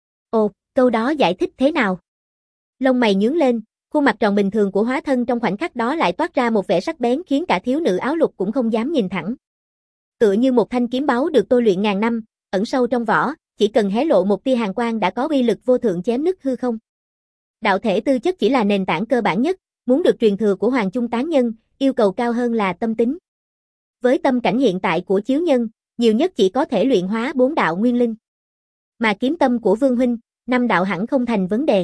Ồ, câu đó giải thích thế nào? Lông mày nhướng lên, khuôn mặt tròn bình thường của hóa thân trong khoảnh khắc đó lại toát ra một vẻ sắc bén khiến cả thiếu nữ áo lục cũng không dám nhìn thẳng. Tựa như một thanh kiếm báu được tôi luyện ngàn năm, ẩn sâu trong vỏ, chỉ cần hé lộ một tia hàn quang đã có uy lực vô thượng chém nứt hư không. Đạo thể tư chất chỉ là nền tảng cơ bản nhất, muốn được truyền thừa của Hoàng Chung tán nhân, yêu cầu cao hơn là tâm tính. Với tâm cảnh hiện tại của Chiếu Nhân, nhiều nhất chỉ có thể luyện hóa bốn đạo nguyên linh. Mà kiếm tâm của Vương huynh, năm đạo hẳn không thành vấn đề.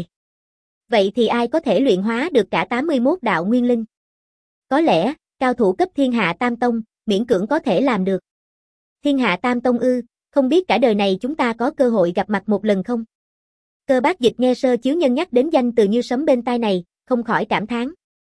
Vậy thì ai có thể luyện hóa được cả tám mươi mốt đạo nguyên linh? Có lẽ, cao thủ cấp Thiên Hạ Tam Tông, miễn cưỡng có thể làm được. Thiên Hạ Tam Tông ư, không biết cả đời này chúng ta có cơ hội gặp mặt một lần không? Cơ Bác Dịch nghe Sơ Chiếu Nhân nhắc đến danh từ như sấm bên tai này, không khỏi cảm thán.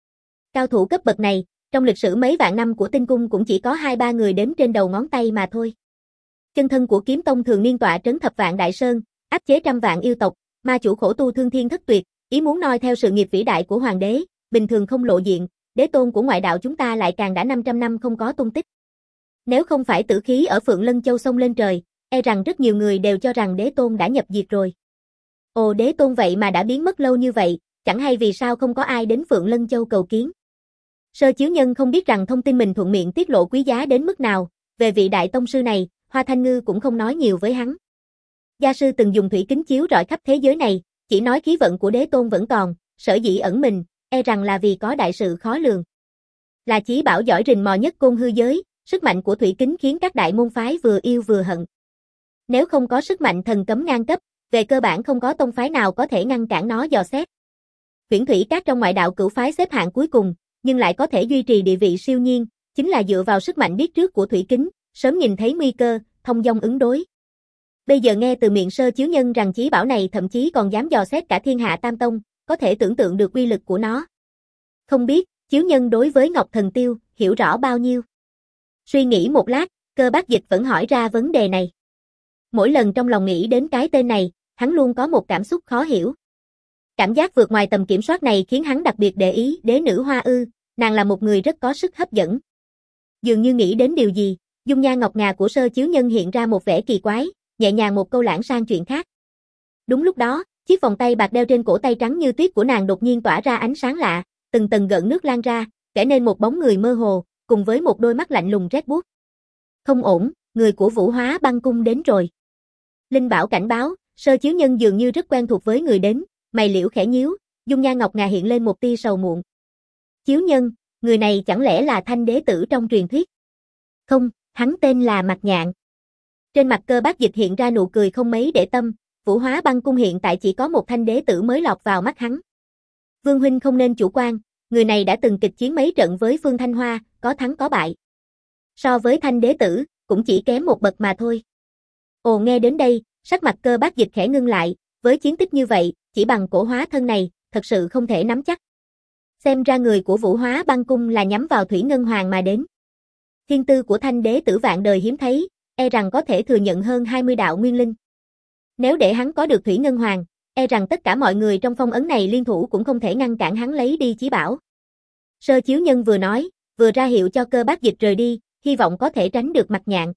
Cao thủ cấp bậc này, trong lịch sử mấy vạn năm của tinh cung cũng chỉ có hai ba người đếm trên đầu ngón tay mà thôi. Chân thân của kiếm tông thường niên tọa trấn thập vạn đại sơn, áp chế trăm vạn yêu tộc, ma chủ khổ tu thương thiên thất tuyệt, ý muốn noi theo sự nghiệp vĩ đại của hoàng đế, bình thường không lộ diện, đế tôn của ngoại đạo chúng ta lại càng đã năm trăm năm không có tung tích. Nếu không phải tử khí ở Phượng Lân Châu xông lên trời, e rằng rất nhiều người đều cho rằng đế tôn đã nhập diệt rồi. Ồ, đế tôn vậy mà đã biến mất lâu như vậy, chẳng hay vì sao không có ai đến Phượng Lân Châu cầu kiến. Sơ Chiếu Nhân không biết rằng thông tin mình thuận miệng tiết lộ quý giá đến mức nào, về vị đại tông sư này, Hoa Thanh Ngư cũng không nói nhiều với hắn. Gia sư từng dùng thủy kính chiếu rọi khắp thế giới này, chỉ nói khí vận của đế tôn vẫn còn, sở dĩ ẩn mình, e rằng là vì có đại sự khó lường. Là chí bảo giỏi rình mò nhất côn hư giới, sức mạnh của thủy kính khiến các đại môn phái vừa yêu vừa hận. Nếu không có sức mạnh thần cấm ngang cấp, về cơ bản không có tông phái nào có thể ngăn cản nó dò xét. Huyễn thủy các trong ngoại đạo cửu phái xếp hạng cuối cùng, nhưng lại có thể duy trì địa vị siêu nhiên, chính là dựa vào sức mạnh biết trước của thủy kính, sớm nhìn thấy nguy cơ, thông dong ứng đối. Bây giờ nghe từ miệng Sơ Chiếu Nhân rằng chí bảo này thậm chí còn dám dò xét cả thiên hạ tam tông, có thể tưởng tượng được uy lực của nó. Không biết, Chiếu Nhân đối với Ngọc Thần Tiêu, hiểu rõ bao nhiêu? Suy nghĩ một lát, Cơ Bác Dịch vẫn hỏi ra vấn đề này. Mỗi lần trong lòng nghĩ đến cái tên này, hắn luôn có một cảm xúc khó hiểu. Cảm giác vượt ngoài tầm kiểm soát này khiến hắn đặc biệt để ý Đế nữ Hoa Ư, nàng là một người rất có sức hấp dẫn. Dường như nghĩ đến điều gì, dung nhan ngọc ngà của Sơ Chiếu Nhân hiện ra một vẻ kỳ quái, nhẹ nhàng một câu lãng sang chuyện khác. Đúng lúc đó, chiếc vòng tay bạc đeo trên cổ tay trắng như tuyết của nàng đột nhiên tỏa ra ánh sáng lạ, từng tầng gợn nước lan ra, kể nên một bóng người mơ hồ, cùng với một đôi mắt lạnh lùng rét buốt. Không ổn, người của Vũ Hóa Băng Cung đến rồi. Linh Bảo cảnh báo, Sơ Chiếu Nhân dường như rất quen thuộc với người đến, mày liễu khẽ nhíu, dung nhan ngọc ngà hiện lên một tia sầu muộn. Chiếu Nhân, người này chẳng lẽ là Thanh đế tử trong truyền thuyết? Không, hắn tên là Mạc Nhạn. Trên mặt Cơ Bác Dịch hiện ra nụ cười không mấy để tâm, Vũ Hóa Băng Cung hiện tại chỉ có một Thanh đế tử mới lọt vào mắt hắn. Vương huynh không nên chủ quan, người này đã từng kịch chiến mấy trận với Phương Thanh Hoa, có thắng có bại. So với Thanh đế tử, cũng chỉ kém một bậc mà thôi. Ồ, nghe đến đây, sắc mặt Cơ Bác Dịch khẽ ngưng lại, với chiến tích như vậy, chỉ bằng cổ hóa thân này, thật sự không thể nắm chắc. Xem ra người của Vũ Hóa Băng Cung là nhắm vào Thủy Ngân Hoàng mà đến. Thiên tư của Thanh đế tử vạn đời hiếm thấy, e rằng có thể thừa nhận hơn hai mươi đạo nguyên linh. Nếu để hắn có được Thủy Ngân Hoàng, e rằng tất cả mọi người trong phong ấn này liên thủ cũng không thể ngăn cản hắn lấy đi chí bảo. Sơ Chiếu Nhân vừa nói, vừa ra hiệu cho Cơ Bác Dịch rời đi, hy vọng có thể tránh được Mạc Nhạn.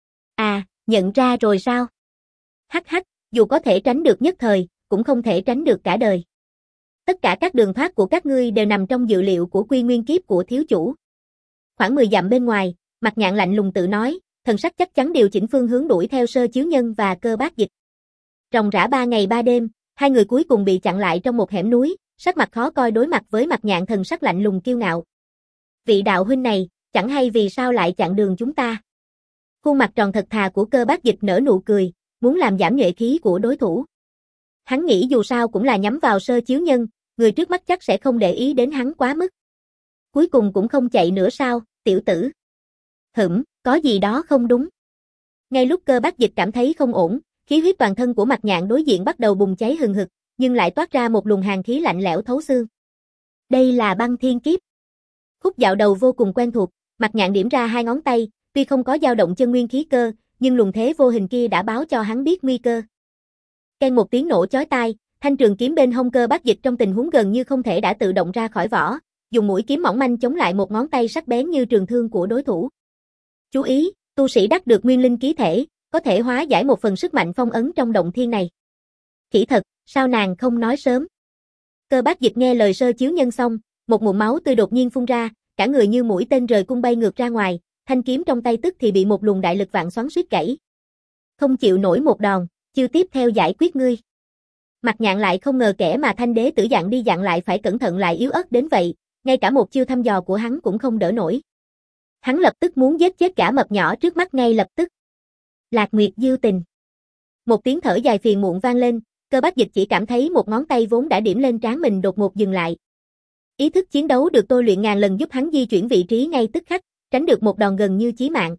À, nhận ra rồi sao? Hắc hắc, dù có thể tránh được nhất thời, cũng không thể tránh được cả đời. Tất cả các đường thoát của các ngươi đều nằm trong dự liệu của quy nguyên kiếp của thiếu chủ. Khoảng mười dặm bên ngoài, Mạc Nhạn lạnh lùng tự nói, thần sắc chắc chắn điều chỉnh phương hướng đuổi theo Sơ Chiếu Nhân và Cơ Bác Dịch. Ròng rã ba ngày ba đêm, hai người cuối cùng bị chặn lại trong một hẻm núi, sắc mặt khó coi đối mặt với Mạc Nhạn thần sắc lạnh lùng kiêu ngạo. Vị đạo huynh này, chẳng hay vì sao lại chặn đường chúng ta. Khuôn mặt tròn thật thà của Cơ Bác Dịch nở nụ cười, muốn làm giảm nhuệ khí của đối thủ. Hắn nghĩ dù sao cũng là nhắm vào Sơ Chiếu Nhân, người trước mắt chắc sẽ không để ý đến hắn quá mức. Cuối cùng cũng không chạy nữa sao, tiểu tử. Hửm, có gì đó không đúng. Ngay lúc Cơ Bác Dịch cảm thấy không ổn, khí huyết toàn thân của Mạc Nhạn đối diện bắt đầu bùng cháy hừng hực, nhưng lại toát ra một luồng hàn khí lạnh lẽo thấu xương. Đây là băng thiên kiếp. Khúc dạo đầu vô cùng quen thuộc, Mạc Nhạn điểm ra hai ngón tay, tuy không có dao động chân nguyên khí cơ, nhưng luồng thế vô hình kia đã báo cho hắn biết nguy cơ. Keng một tiếng nổ chói tai, thanh trường kiếm bên hông Cơ Bác Dịch trong tình huống gần như không thể đã tự động ra khỏi vỏ, dùng mũi kiếm mỏng manh chống lại một ngón tay sắc bén như trường thương của đối thủ. Chú ý, tu sĩ đắc được nguyên linh ký thể, có thể hóa giải một phần sức mạnh phong ấn trong động thiên này. Khỉ thật, sao nàng không nói sớm? Cơ Bác Dịch nghe lời Sơ Chiếu Nhân xong, một ngụm máu tươi đột nhiên phun ra, cả người như mũi tên rời cung bay ngược ra ngoài, thanh kiếm trong tay tức thì bị một luồng đại lực vạn xoắn suýt gãy. Không chịu nổi một đòn, chiêu tiếp theo giải quyết ngươi. Mạc Nhạn lại không ngờ kẻ mà Thanh đế tử dặn đi dặn lại phải cẩn thận lại yếu ớt đến vậy, ngay cả một chiêu thăm dò của hắn cũng không đỡ nổi. Hắn lập tức muốn giết chết gã mập nhỏ trước mắt ngay lập tức. Lạc Nguyệt Diêu Tình. Một tiếng thở dài phiền muộn vang lên, Cơ Bác Dịch chỉ cảm thấy một ngón tay vốn đã điểm lên trán mình đột ngột dừng lại. Ý thức chiến đấu được tôi luyện ngàn lần giúp hắn di chuyển vị trí ngay tức khắc, tránh được một đòn gần như chí mạng.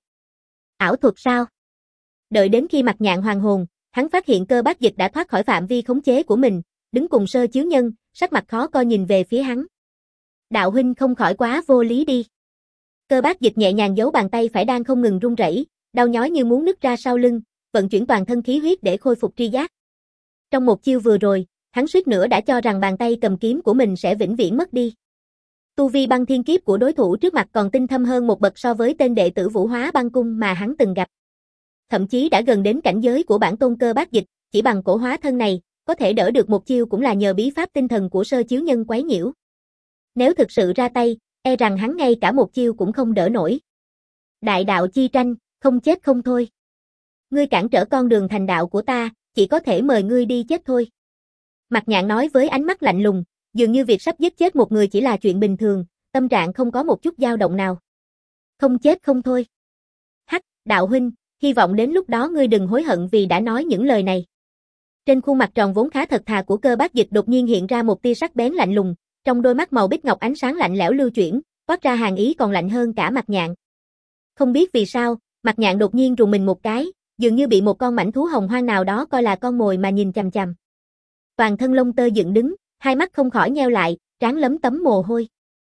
Ảo thuật sao? Đợi đến khi Mạc Nhạn hoàn hồn, hắn phát hiện Cơ Bác Dịch đã thoát khỏi phạm vi khống chế của mình, đứng cùng Sơ Chiếu Nhân, sắc mặt khó coi nhìn về phía hắn. Đạo huynh không khỏi quá vô lý đi. Cơ Bác Dịch nhẹ nhàng giấu bàn tay phải đang không ngừng run rẩy, đau nhói như muốn nứt ra sau lưng, vận chuyển toàn thân khí huyết để khôi phục tri giác. Trong một chiêu vừa rồi, hắn suýt nữa đã cho rằng bàn tay cầm kiếm của mình sẽ vĩnh viễn mất đi. Tu vi băng thiên kiếp của đối thủ trước mặt còn tinh thâm hơn một bậc so với tên đệ tử Vũ Hóa Băng Cung mà hắn từng gặp. Thậm chí đã gần đến cảnh giới của bản tôn Cơ Bác Dịch, chỉ bằng cổ hóa thân này, có thể đỡ được một chiêu cũng là nhờ bí pháp tinh thần của Sơ Chiếu Nhân quấy nhiễu. Nếu thực sự ra tay, e rằng hắn ngay cả một chiêu cũng không đỡ nổi. Đại đạo chi tranh, không chết không thôi. Ngươi cản trở con đường thành đạo của ta, chỉ có thể mời ngươi đi chết thôi. Mạc Nhạn nói với ánh mắt lạnh lùng, dường như việc sắp giết chết một người chỉ là chuyện bình thường, tâm trạng không có một chút dao động nào. Không chết không thôi. Hắc, đạo huynh, hy vọng đến lúc đó ngươi đừng hối hận vì đã nói những lời này. Trên khuôn mặt tròn vốn khá thật thà của Cơ Bác Dịch đột nhiên hiện ra một tia sắc bén lạnh lùng, trong đôi mắt màu bích ngọc ánh sáng lạnh lẽo lưu chuyển, toát ra hàn ý còn lạnh hơn cả Mạc Nhạn. Không biết vì sao, Mạc Nhạn đột nhiên rùng mình một cái, dường như bị một con mãnh thú hồng hoang nào đó coi là con mồi mà nhìn chằm chằm. Toàn thân lông tơ dựng đứng, hai mắt không khỏi nheo lại, trán lấm tấm mồ hôi.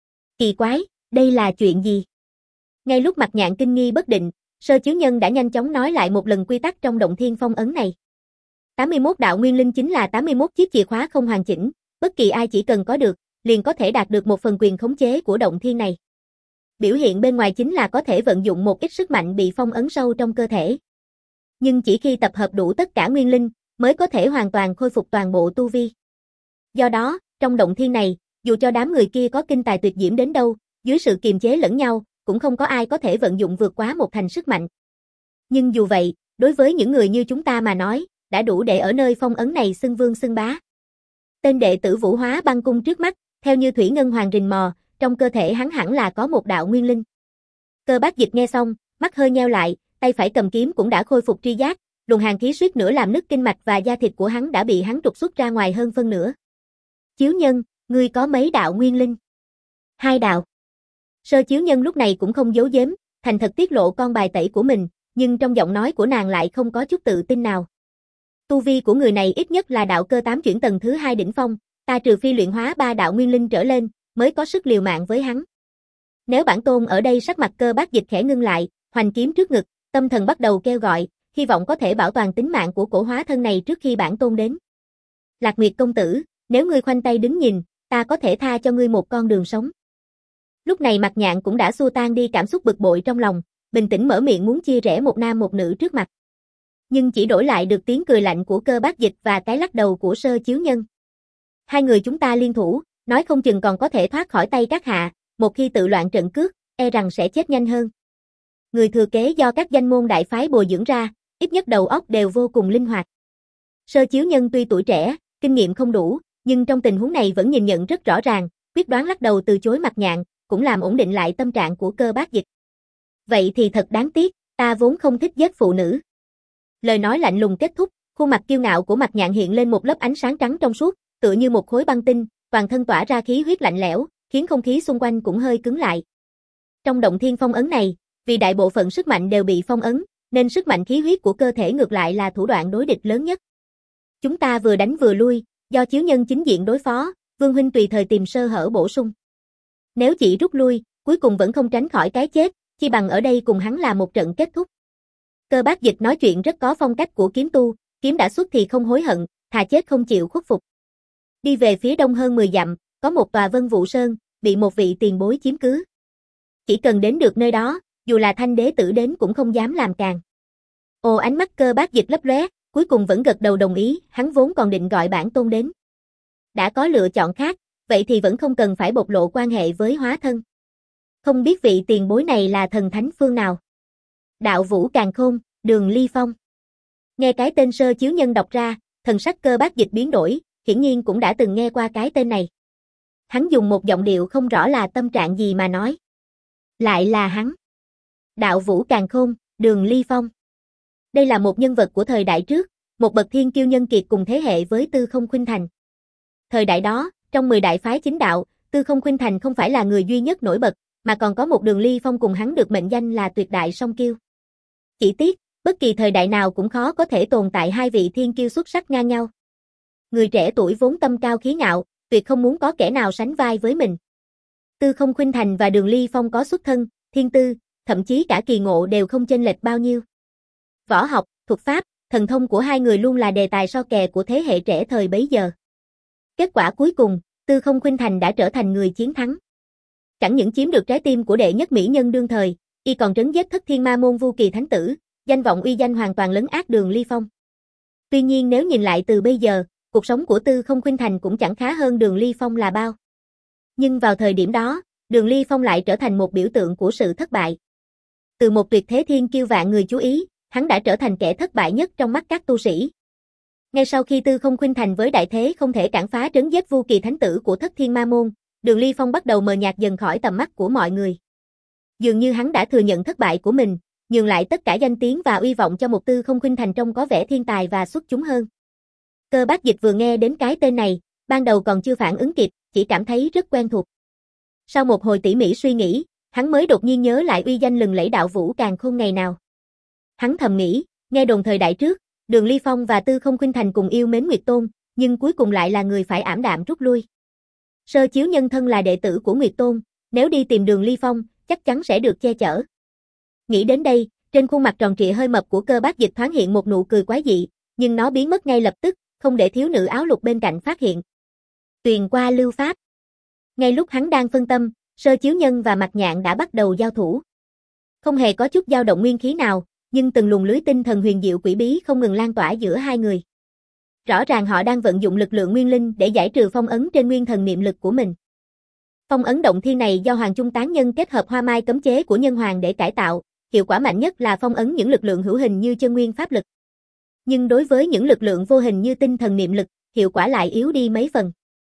Kỳ quái, đây là chuyện gì? Ngay lúc Mạc Nhạn kinh nghi bất định, Sơ Chiếu Nhân đã nhanh chóng nói lại một lần quy tắc trong động thiên phong ấn này. tám mươi mốt đạo nguyên linh chính là tám mươi mốt chiếc chìa khóa không hoàn chỉnh, bất kỳ ai chỉ cần có được, liền có thể đạt được một phần quyền khống chế của động thiên này. Biểu hiện bên ngoài chính là có thể vận dụng một ít sức mạnh bị phong ấn sâu trong cơ thể. Nhưng chỉ khi tập hợp đủ tất cả nguyên linh, mới có thể hoàn toàn khôi phục toàn bộ tu vi. Do đó, trong động thiên này, dù cho đám người kia có kinh tài tuyệt diễm đến đâu, dưới sự kiềm chế lẫn nhau, cũng không có ai có thể vận dụng vượt quá một thành sức mạnh. Nhưng dù vậy, đối với những người như chúng ta mà nói, đã đủ để ở nơi phong ấn này xưng vương xưng bá. Tên đệ tử Vũ Hóa Băng Cung trước mắt, theo như Thủy Ngân Hoàng rình mò, trong cơ thể hắn hẳn là có một đạo nguyên linh. Cơ Bác Dịch nghe xong, mắt hơi nheo lại, tay phải cầm kiếm cũng đã khôi phục tri giác, luồng hàn khí suýt nữa làm nứt kinh mạch và da thịt của hắn đã bị hắn trục xuất ra ngoài hơn phân nửa. Chiếu Nhân, ngươi có mấy đạo nguyên linh? Hai đạo. Sơ Chiếu Nhân lúc này cũng không giấu giếm, thành thật tiết lộ con bài tẩy của mình, nhưng trong giọng nói của nàng lại không có chút tự tin nào. Tu vi của người này ít nhất là đạo cơ tám chuyển tầng thứ hai đỉnh phong, ta trừ phi luyện hóa ba đạo nguyên linh trở lên, mới có sức liều mạng với hắn. Nếu bản tôn ở đây, sắc mặt Cơ Bác Dịch khẽ ngưng lại, hoành kiếm trước ngực, tâm thần bắt đầu kêu gọi, hy vọng có thể bảo toàn tính mạng của cổ hóa thân này trước khi bản tôn đến. Lạc Nguyệt công tử, nếu ngươi khoanh tay đứng nhìn, ta có thể tha cho ngươi một con đường sống. Lúc này Mạc Nhạn cũng đã xua tan đi cảm xúc bực bội trong lòng, bình tĩnh mở miệng muốn chia rẽ một nam một nữ trước mặt. Nhưng chỉ đổi lại được tiếng cười lạnh của Cơ Bác Dịch và cái lắc đầu của Sơ Chiếu Nhân. Hai người chúng ta liên thủ, nói không chừng còn có thể thoát khỏi tay các hạ, một khi tự loạn trận cước, e rằng sẽ chết nhanh hơn. Người thừa kế do các danh môn đại phái bồi dưỡng ra, ít nhất đầu óc đều vô cùng linh hoạt. Sơ Chiếu Nhân tuy tuổi trẻ, kinh nghiệm không đủ, nhưng trong tình huống này vẫn nhìn nhận rất rõ ràng, quyết đoán lắc đầu từ chối Mạc Nhạn, cũng làm ổn định lại tâm trạng của Cơ Bác Dịch. Vậy thì thật đáng tiếc, ta vốn không thích giết phụ nữ. Lời nói lạnh lùng kết thúc, khuôn mặt kiêu ngạo của Mạc Nhạn hiện lên một lớp ánh sáng trắng trong suốt, tựa như một khối băng tinh, toàn thân tỏa ra khí huyết lạnh lẽo, khiến không khí xung quanh cũng hơi cứng lại. Trong động thiên phong ấn này, vì đại bộ phận sức mạnh đều bị phong ấn, nên sức mạnh khí huyết của cơ thể ngược lại là thủ đoạn đối địch lớn nhất. Chúng ta vừa đánh vừa lui, do Chiếu Nhân chính diện đối phó, Vương huynh tùy thời tìm sơ hở bổ sung. Nếu chỉ rút lui, cuối cùng vẫn không tránh khỏi cái chết, chi bằng ở đây cùng hắn là một trận kết thúc. Cơ Bác Dịch nói chuyện rất có phong cách của kiếm tu, kiếm đã xuất thì không hối hận, thà chết không chịu khuất phục. Đi về phía đông hơn mười dặm, có một tòa Vân Vũ Sơn, bị một vị tiền bối chiếm cứ. Chỉ cần đến được nơi đó, dù là Thanh đế tử đến cũng không dám làm càn. Ồ, ánh mắt Cơ Bác Dịch lấp lóe, cuối cùng vẫn gật đầu đồng ý, hắn vốn còn định gọi bản tôn đến. Đã có lựa chọn khác, vậy thì vẫn không cần phải bộc lộ quan hệ với hóa thân. Không biết vị tiền bối này là thần thánh phương nào? Đạo Vũ Càn Khôn, Đường Ly Phong. Nghe cái tên Sơ Chiếu Nhân đọc ra, thần sắc Cơ Bác Dịch biến đổi, hiển nhiên cũng đã từng nghe qua cái tên này. Hắn dùng một giọng điệu không rõ là tâm trạng gì mà nói. Lại là hắn. Đạo Vũ Càn Khôn, Đường Ly Phong. Đây là một nhân vật của thời đại trước, một bậc thiên kiêu nhân kiệt cùng thế hệ với Tư Không Khuynh Thành. Thời đại đó, trong mười đại phái chính đạo, Tư Không Khuynh Thành không phải là người duy nhất nổi bật, mà còn có một Đường Ly Phong cùng hắn được mệnh danh là tuyệt đại song kiêu. Chỉ tiếc, bất kỳ thời đại nào cũng khó có thể tồn tại hai vị thiên kiêu xuất sắc ngang nhau. Người trẻ tuổi vốn tâm cao khí ngạo, tuyệt không muốn có kẻ nào sánh vai với mình. Tư Không Khuynh Thành và Đường Ly Phong có xuất thân, thiên tư, thậm chí cả kỳ ngộ đều không chênh lệch bao nhiêu. Võ học, thuật pháp, thần thông của hai người luôn là đề tài so kè của thế hệ trẻ thời bấy giờ. Kết quả cuối cùng, Tư Không Khuynh Thành đã trở thành người chiến thắng. Chẳng những chiếm được trái tim của đệ nhất mỹ nhân đương thời, y còn trấn giết Thất Thiên Ma Môn Vu Kỳ Thánh Tử, danh vọng uy danh hoàn toàn lấn át Đường Ly Phong. Tuy nhiên nếu nhìn lại từ bây giờ, cuộc sống của Tư Không Khuynh Thành cũng chẳng khá hơn Đường Ly Phong là bao. Nhưng vào thời điểm đó, Đường Ly Phong lại trở thành một biểu tượng của sự thất bại. Từ một tuyệt thế thiên kiêu vạn người chú ý, hắn đã trở thành kẻ thất bại nhất trong mắt các tu sĩ. Ngay sau khi Tư Không Khuynh Thành với đại thế không thể cản phá trấn giết Vu Kỳ Thánh Tử của Thất Thiên Ma Môn, Đường Ly Phong bắt đầu mờ nhạt dần khỏi tầm mắt của mọi người. Dường như hắn đã thừa nhận thất bại của mình, nhường lại tất cả danh tiếng và uy vọng cho một Tư Không Khuynh Thành trông có vẻ thiên tài và xuất chúng hơn. Cơ Bác Dịch vừa nghe đến cái tên này, ban đầu còn chưa phản ứng kịp, chỉ cảm thấy rất quen thuộc. Sau một hồi tỉ mỉ suy nghĩ, hắn mới đột nhiên nhớ lại uy danh lừng lẫy Đạo Vũ Càn Khôn ngày nào. Hắn thầm nghĩ, nghe đồn thời đại trước, Đường Ly Phong và Tư Không Khuynh Thành cùng yêu mến Nguyệt Tôn, nhưng cuối cùng lại là người phải ảm đạm rút lui. Sơ Chiếu Nhân thân là đệ tử của Nguyệt Tôn, nếu đi tìm Đường Ly Phong, chắc chắn sẽ được che chở. Nghĩ đến đây, trên khuôn mặt tròn trịa hơi mập của Cơ Bác Dịch thoáng hiện một nụ cười quái dị, nhưng nó biến mất ngay lập tức, không để thiếu nữ áo lục bên cạnh phát hiện. Tuyền qua lưu pháp. Ngay lúc hắn đang phân tâm, Sơ Chiếu Nhân và Mặt Nhạn đã bắt đầu giao thủ. Không hề có chút dao động nguyên khí nào, nhưng từng luồng lưới tinh thần huyền diệu quỷ bí không ngừng lan tỏa giữa hai người. Rõ ràng họ đang vận dụng lực lượng nguyên linh để giải trừ phong ấn trên nguyên thần niệm lực của mình. Phong ấn động thiên này do Hoàng Trung Tán Nhân kết hợp hoa mai cấm chế của Nhân Hoàng để cải tạo, hiệu quả mạnh nhất là phong ấn những lực lượng hữu hình như chân nguyên pháp lực. Nhưng đối với những lực lượng vô hình như tinh thần niệm lực, hiệu quả lại yếu đi mấy phần.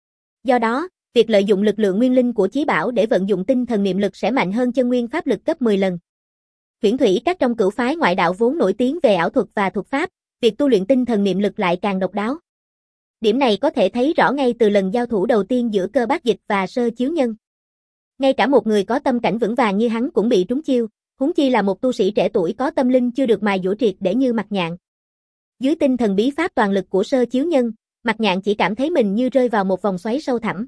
Do đó, việc lợi dụng lực lượng nguyên linh của chí bảo để vận dụng tinh thần niệm lực sẽ mạnh hơn chân nguyên pháp lực gấp mười lần. Huyền Thủy Các trong cửu phái ngoại đạo vốn nổi tiếng về ảo thuật và thuật pháp, việc tu luyện tinh thần niệm lực lại càng độc đáo. Điểm này có thể thấy rõ ngay từ lần giao thủ đầu tiên giữa Cơ Bác Dịch và Sơ Chiếu Nhân. Ngay cả một người có tâm cảnh vững vàng như hắn cũng bị trúng chiêu, huống chi là một tu sĩ trẻ tuổi có tâm linh chưa được mài dũa triệt để như Mặt Nhạn. Dưới tinh thần bí pháp toàn lực của Sơ Chiếu Nhân, Mặt Nhạn chỉ cảm thấy mình như rơi vào một vòng xoáy sâu thẳm.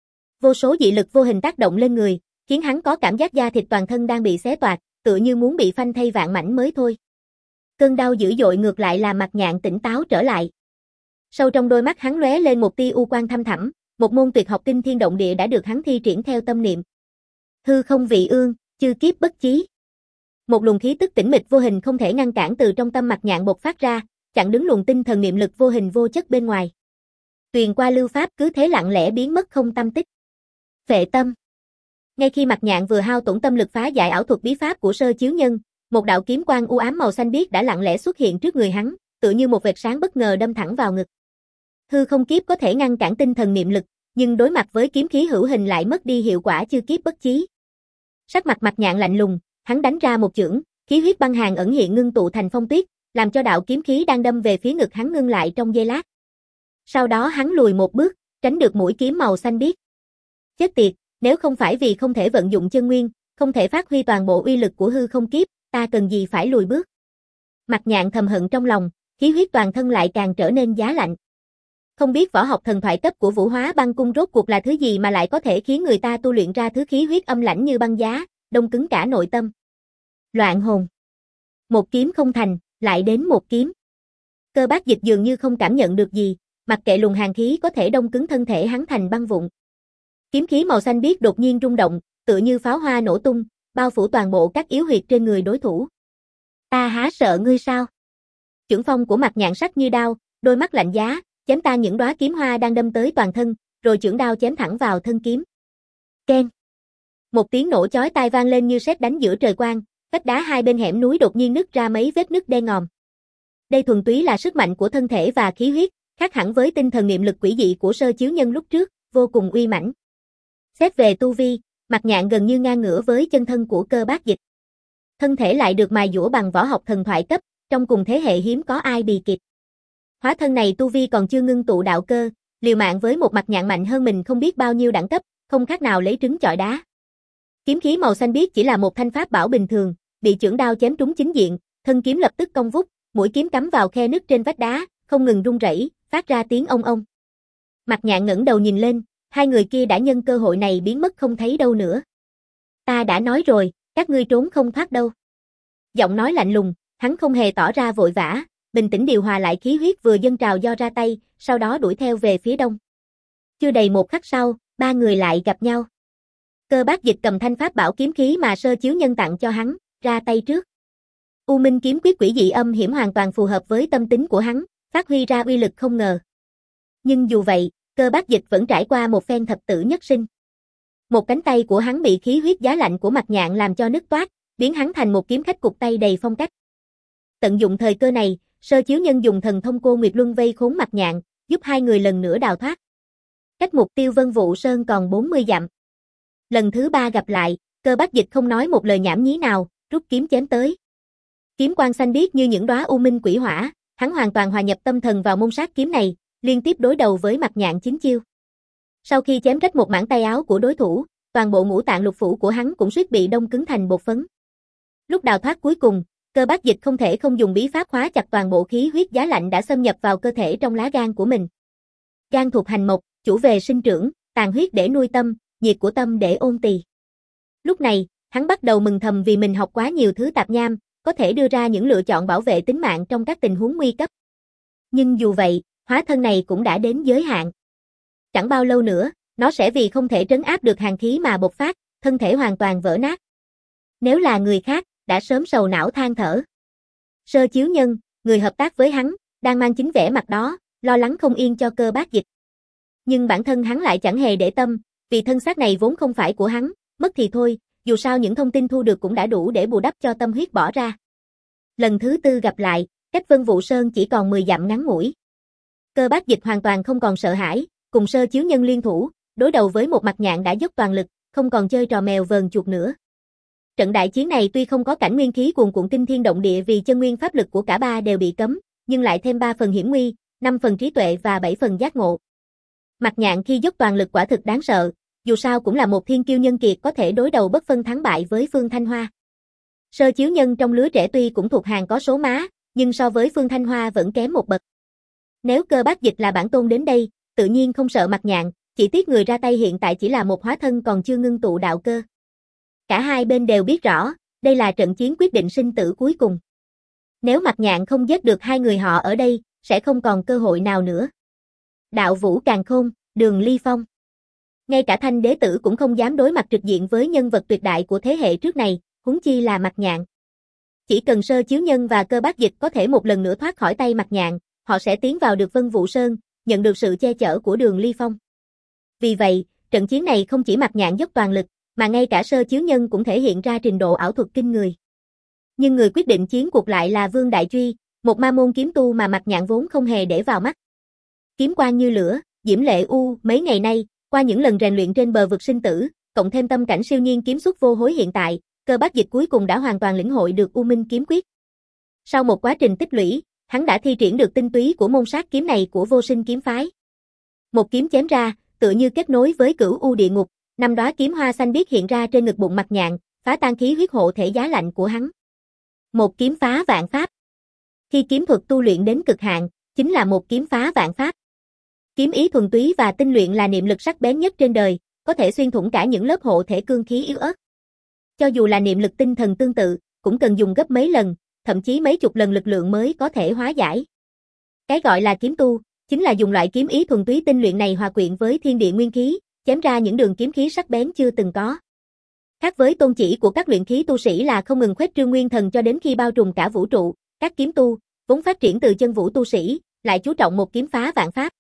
Vô số dị lực vô hình tác động lên người, khiến hắn có cảm giác da thịt toàn thân đang bị xé toạc, tựa như muốn bị phanh thay vạn mảnh mới thôi. Cơn đau dữ dội ngược lại là Mặt Nhạn tỉnh táo trở lại. Sâu trong đôi mắt hắn lóe lên một tia u quang thâm thẳm, một môn tuyệt học kinh thiên động địa đã được hắn thi triển theo tâm niệm. Hư không vị ương, chư kiếp bất chí. Một luồng khí tức tĩnh mịch vô hình không thể ngăn cản từ trong tâm Mặt Nhạn bộc phát ra, chặn đứng luồng tinh thần niệm lực vô hình vô chất bên ngoài. Tuyền qua lưu pháp cứ thế lặng lẽ biến mất không tâm tích. Phệ tâm. Ngay khi Mặt Nhạn vừa hao tổn tâm lực phá giải ảo thuật bí pháp của Sơ Chiếu Nhân, một đạo kiếm quang u ám màu xanh biếc đã lặng lẽ xuất hiện trước người hắn, tựa như một vệt sáng bất ngờ đâm thẳng vào ngực. Hư không kiếp có thể ngăn cản tinh thần niệm lực, nhưng đối mặt với kiếm khí hữu hình lại mất đi hiệu quả chư kiếp bất chí. Sắc mặt Mặt Nhạn lạnh lùng, hắn đánh ra một chưởng, khí huyết băng hàn ẩn hiện ngưng tụ thành phong tuyết, làm cho đạo kiếm khí đang đâm về phía ngực hắn ngưng lại trong giây lát. Sau đó hắn lùi một bước, tránh được mũi kiếm màu xanh biếc. Chết tiệt, nếu không phải vì không thể vận dụng chân nguyên, không thể phát huy toàn bộ uy lực của hư không kiếp, ta cần gì phải lùi bước. Mặt Nhạn thầm hận trong lòng, khí huyết toàn thân lại càng trở nên giá lạnh. Không biết võ học thần thoại cấp của Vũ Hóa Băng Cung rốt cuộc là thứ gì mà lại có thể khiến người ta tu luyện ra thứ khí huyết âm lãnh như băng giá, đông cứng cả nội tâm. Loạn hồn. Một kiếm không thành, lại đến một kiếm. Cơ Bác Dịch dường như không cảm nhận được gì, mặc kệ luồng hàn khí có thể đông cứng thân thể hắn thành băng vụn. Kiếm khí màu xanh biếc đột nhiên rung động, tựa như pháo hoa nổ tung, bao phủ toàn bộ các yếu huyệt trên người đối thủ. Ta há sợ ngươi sao? Chưởng phong của Mặt Nhạn sắc như đao, đôi mắt lạnh giá, chém tan những đóa kiếm hoa đang đâm tới toàn thân, rồi chưởng đao chém thẳng vào thân kiếm. Keng. Một tiếng nổ chói tai vang lên như sét đánh giữa trời quang, vách đá hai bên hẻm núi đột nhiên nứt ra mấy vết nứt đen ngòm. Đây thuần túy là sức mạnh của thân thể và khí huyết, khác hẳn với tinh thần niệm lực quỷ dị của Sơ Chiếu Nhân lúc trước, vô cùng uy mãnh. Xét về tu vi, Mặt Nhạn gần như ngang ngửa với chân thân của Cơ Bác Dịch. Thân thể lại được mài dũa bằng võ học thần thoại cấp, trong cùng thế hệ hiếm có ai bì kịp. Hóa thân này tu vi còn chưa ngưng tụ đạo cơ, liều mạng với một Mặt Nhạn mạnh hơn mình không biết bao nhiêu đẳng cấp, không khác nào lấy trứng chọi đá. Kiếm khí màu xanh biếc chỉ là một thanh pháp bảo bình thường, bị chưởng đao chém trúng chính diện, thân kiếm lập tức cong vút, mũi kiếm cắm vào khe nứt trên vách đá, không ngừng rung rẩy, phát ra tiếng ong ong. Mặt Nhạn ngẩng đầu nhìn lên, hai người kia đã nhân cơ hội này biến mất không thấy đâu nữa. Ta đã nói rồi, các ngươi trốn không thoát đâu. Giọng nói lạnh lùng, hắn không hề tỏ ra vội vã, bình tĩnh điều hòa lại khí huyết vừa dâng trào do ra tay, sau đó đuổi theo về phía đông. Chưa đầy một khắc sau, ba người lại gặp nhau. Cơ Bác Dịch cầm thanh pháp bảo kiếm khí mà Sơ Chiếu Nhân tặng cho hắn, ra tay trước. U Minh kiếm quyết quỷ dị âm hiểm hoàn toàn phù hợp với tâm tính của hắn, phát huy ra uy lực không ngờ. Nhưng dù vậy, Cơ Bác Dịch vẫn trải qua một phen thập tử nhất sinh. Một cánh tay của hắn bị khí huyết giá lạnh của Mặt Nhạn làm cho nứt toác, biến hắn thành một kiếm khách cụt tay đầy phong cách. Tận dụng thời cơ này, Sơ Chiếu Nhân dùng thần thông Cô Nguyệt Luân vây khốn Mặt Nhạn, giúp hai người lần nữa đào thoát. cách mục tiêu Vân Vũ Sơn còn bốn mươi dặm. Lần thứ ba gặp lại, Cơ Bác Dịch không nói một lời nhảm nhí nào, rút kiếm chém tới. Kiếm quang xanh biếc như những đóa u minh quỷ hỏa, hắn hoàn toàn hòa nhập tâm thần vào môn sát kiếm này, liên tiếp đối đầu với Mạc Nhạn chín chiêu. Sau khi chém rách một mảng tay áo của đối thủ, toàn bộ ngũ tạng lục phủ của hắn cũng suýt bị đông cứng thành bột phấn. Lúc đào thoát cuối cùng, Cơ Bác Dịch không thể không dùng bí pháp khóa chặt toàn bộ khí huyết giá lạnh đã xâm nhập vào cơ thể trong lá gan của mình. Gan thuộc hành mộc, chủ về sinh trưởng, tàn huyết để nuôi tâm, nhiệt của tâm để ôn tỳ. Lúc này, hắn bắt đầu mừng thầm vì mình học quá nhiều thứ tạp nham, có thể đưa ra những lựa chọn bảo vệ tính mạng trong các tình huống nguy cấp. Nhưng dù vậy, hóa thân này cũng đã đến giới hạn. Chẳng bao lâu nữa, nó sẽ vì không thể trấn áp được hàn khí mà bộc phát, thân thể hoàn toàn vỡ nát. Nếu là người khác, đã sớm sầu não than thở. Sơ Chiếu Nhân, người hợp tác với hắn, đang mang chính vẻ mặt đó, lo lắng không yên cho Cơ Bác Dịch. Nhưng bản thân hắn lại chẳng hề để tâm, vì thân xác này vốn không phải của hắn, mất thì thôi, dù sao những thông tin thu được cũng đã đủ để bù đắp cho tâm huyết bỏ ra. Lần thứ tư gặp lại, cách Vân Vũ Sơn chỉ còn mười dặm ngắn ngủi. Cơ Bác Dịch hoàn toàn không còn sợ hãi, cùng Sơ Chiếu Nhân liên thủ, đối đầu với một Mạc Nhạn đã dốc toàn lực, không còn chơi trò mèo vờn chuột nữa. Trận đại chiến này tuy không có cảnh nguyên khí cuồn cuộn kinh thiên động địa vì chân nguyên pháp lực của cả ba đều bị cấm, nhưng lại thêm ba phần hiểm nguy, năm phần trí tuệ và bảy phần giác ngộ. Mạc Nhạn khi dốc toàn lực quả thực đáng sợ, dù sao cũng là một thiên kiêu nhân kiệt có thể đối đầu bất phân thắng bại với Phương Thanh Hoa. Sơ Chiếu Nhân trong lứa trẻ tuy cũng thuộc hàng có số má, nhưng so với Phương Thanh Hoa vẫn kém một bậc. Nếu Cơ Bác Dịch là bản tôn đến đây, tự nhiên không sợ Mạc Nhạn, chỉ tiếc người ra tay hiện tại chỉ là một hóa thân còn chưa ngưng tụ đạo cơ. Cả hai bên đều biết rõ, đây là trận chiến quyết định sinh tử cuối cùng. Nếu Mạc Nhạn không giết được hai người họ ở đây, sẽ không còn cơ hội nào nữa. Đạo Vũ Càn Khôn, Đường Ly Phong. Ngay cả Thanh Đế Tử cũng không dám đối mặt trực diện với nhân vật tuyệt đại của thế hệ trước này, huống chi là Mạc Nhạn. Chỉ cần Sơ Chiếu Nhân và Cơ Bác Dịch có thể một lần nữa thoát khỏi tay Mạc Nhạn, họ sẽ tiến vào được Vân Vũ Sơn, nhận được sự che chở của Đường Ly Phong. Vì vậy, trận chiến này không chỉ Mạc Nhạn dốc toàn lực, mà ngay cả Sơ Chiếu Nhân cũng thể hiện ra trình độ ảo thuật kinh người. Nhưng người quyết định chiến cuộc lại là Vương Đại Truy, một ma môn kiếm tu mà Mạc Nhạn vốn không hề để vào mắt. Kiếm quang như lửa, diễm lệ u, mấy ngày nay, qua những lần rèn luyện trên bờ vực sinh tử, cộng thêm tâm cảnh siêu nhiên kiếm xuất vô hối hiện tại, Cơ Bác Dịch cuối cùng đã hoàn toàn lĩnh hội được U Minh kiếm quyết. Sau một quá trình tích lũy, hắn đã thi triển được tinh túy của môn sát kiếm này của Vô Sinh kiếm phái. Một kiếm chém ra, tựa như kết nối với cửu u địa ngục, năm đóa kiếm hoa xanh biếc hiện ra trên ngực bụng Mạc Nhạn, phá tan khí huyết hộ thể giá lạnh của hắn. Một kiếm phá vạn pháp. Khi kiếm thuật tu luyện đến cực hạn, chính là một kiếm phá vạn pháp. Kiếm ý thuần túy và tinh luyện là niệm lực sắc bén nhất trên đời, có thể xuyên thủng cả những lớp hộ thể cương khí yếu ớt. Cho dù là niệm lực tinh thần tương tự, cũng cần dùng gấp mấy lần, thậm chí mấy chục lần lực lượng mới có thể hóa giải. Cái gọi là kiếm tu, chính là dùng loại kiếm ý thuần túy tinh luyện này hòa quyện với thiên địa nguyên khí, chém ra những đường kiếm khí sắc bén chưa từng có. Khác với tôn chỉ của các luyện khí tu sĩ là không ngừng khuếch trương nguyên thần cho đến khi bao trùm cả vũ trụ, các kiếm tu, vốn phát triển từ chân vũ tu sĩ, lại chú trọng một kiếm phá vạn pháp.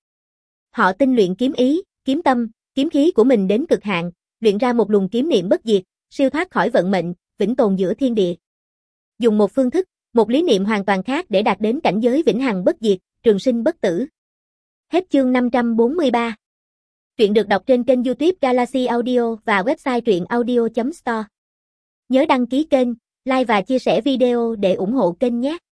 Họ tinh luyện kiếm ý, kiếm tâm, kiếm khí của mình đến cực hạn, luyện ra một luồng kiếm niệm bất diệt, siêu thoát khỏi vận mệnh, vĩnh tồn giữa thiên địa. Dùng một phương thức, một lý niệm hoàn toàn khác để đạt đến cảnh giới vĩnh hằng bất diệt, trường sinh bất tử. Hết chương năm trăm bốn mươi ba. Truyện được đọc trên kênh YouTube Galaxy Audio và website truyện audio chấm store. Nhớ đăng ký kênh, like và chia sẻ video để ủng hộ kênh nhé.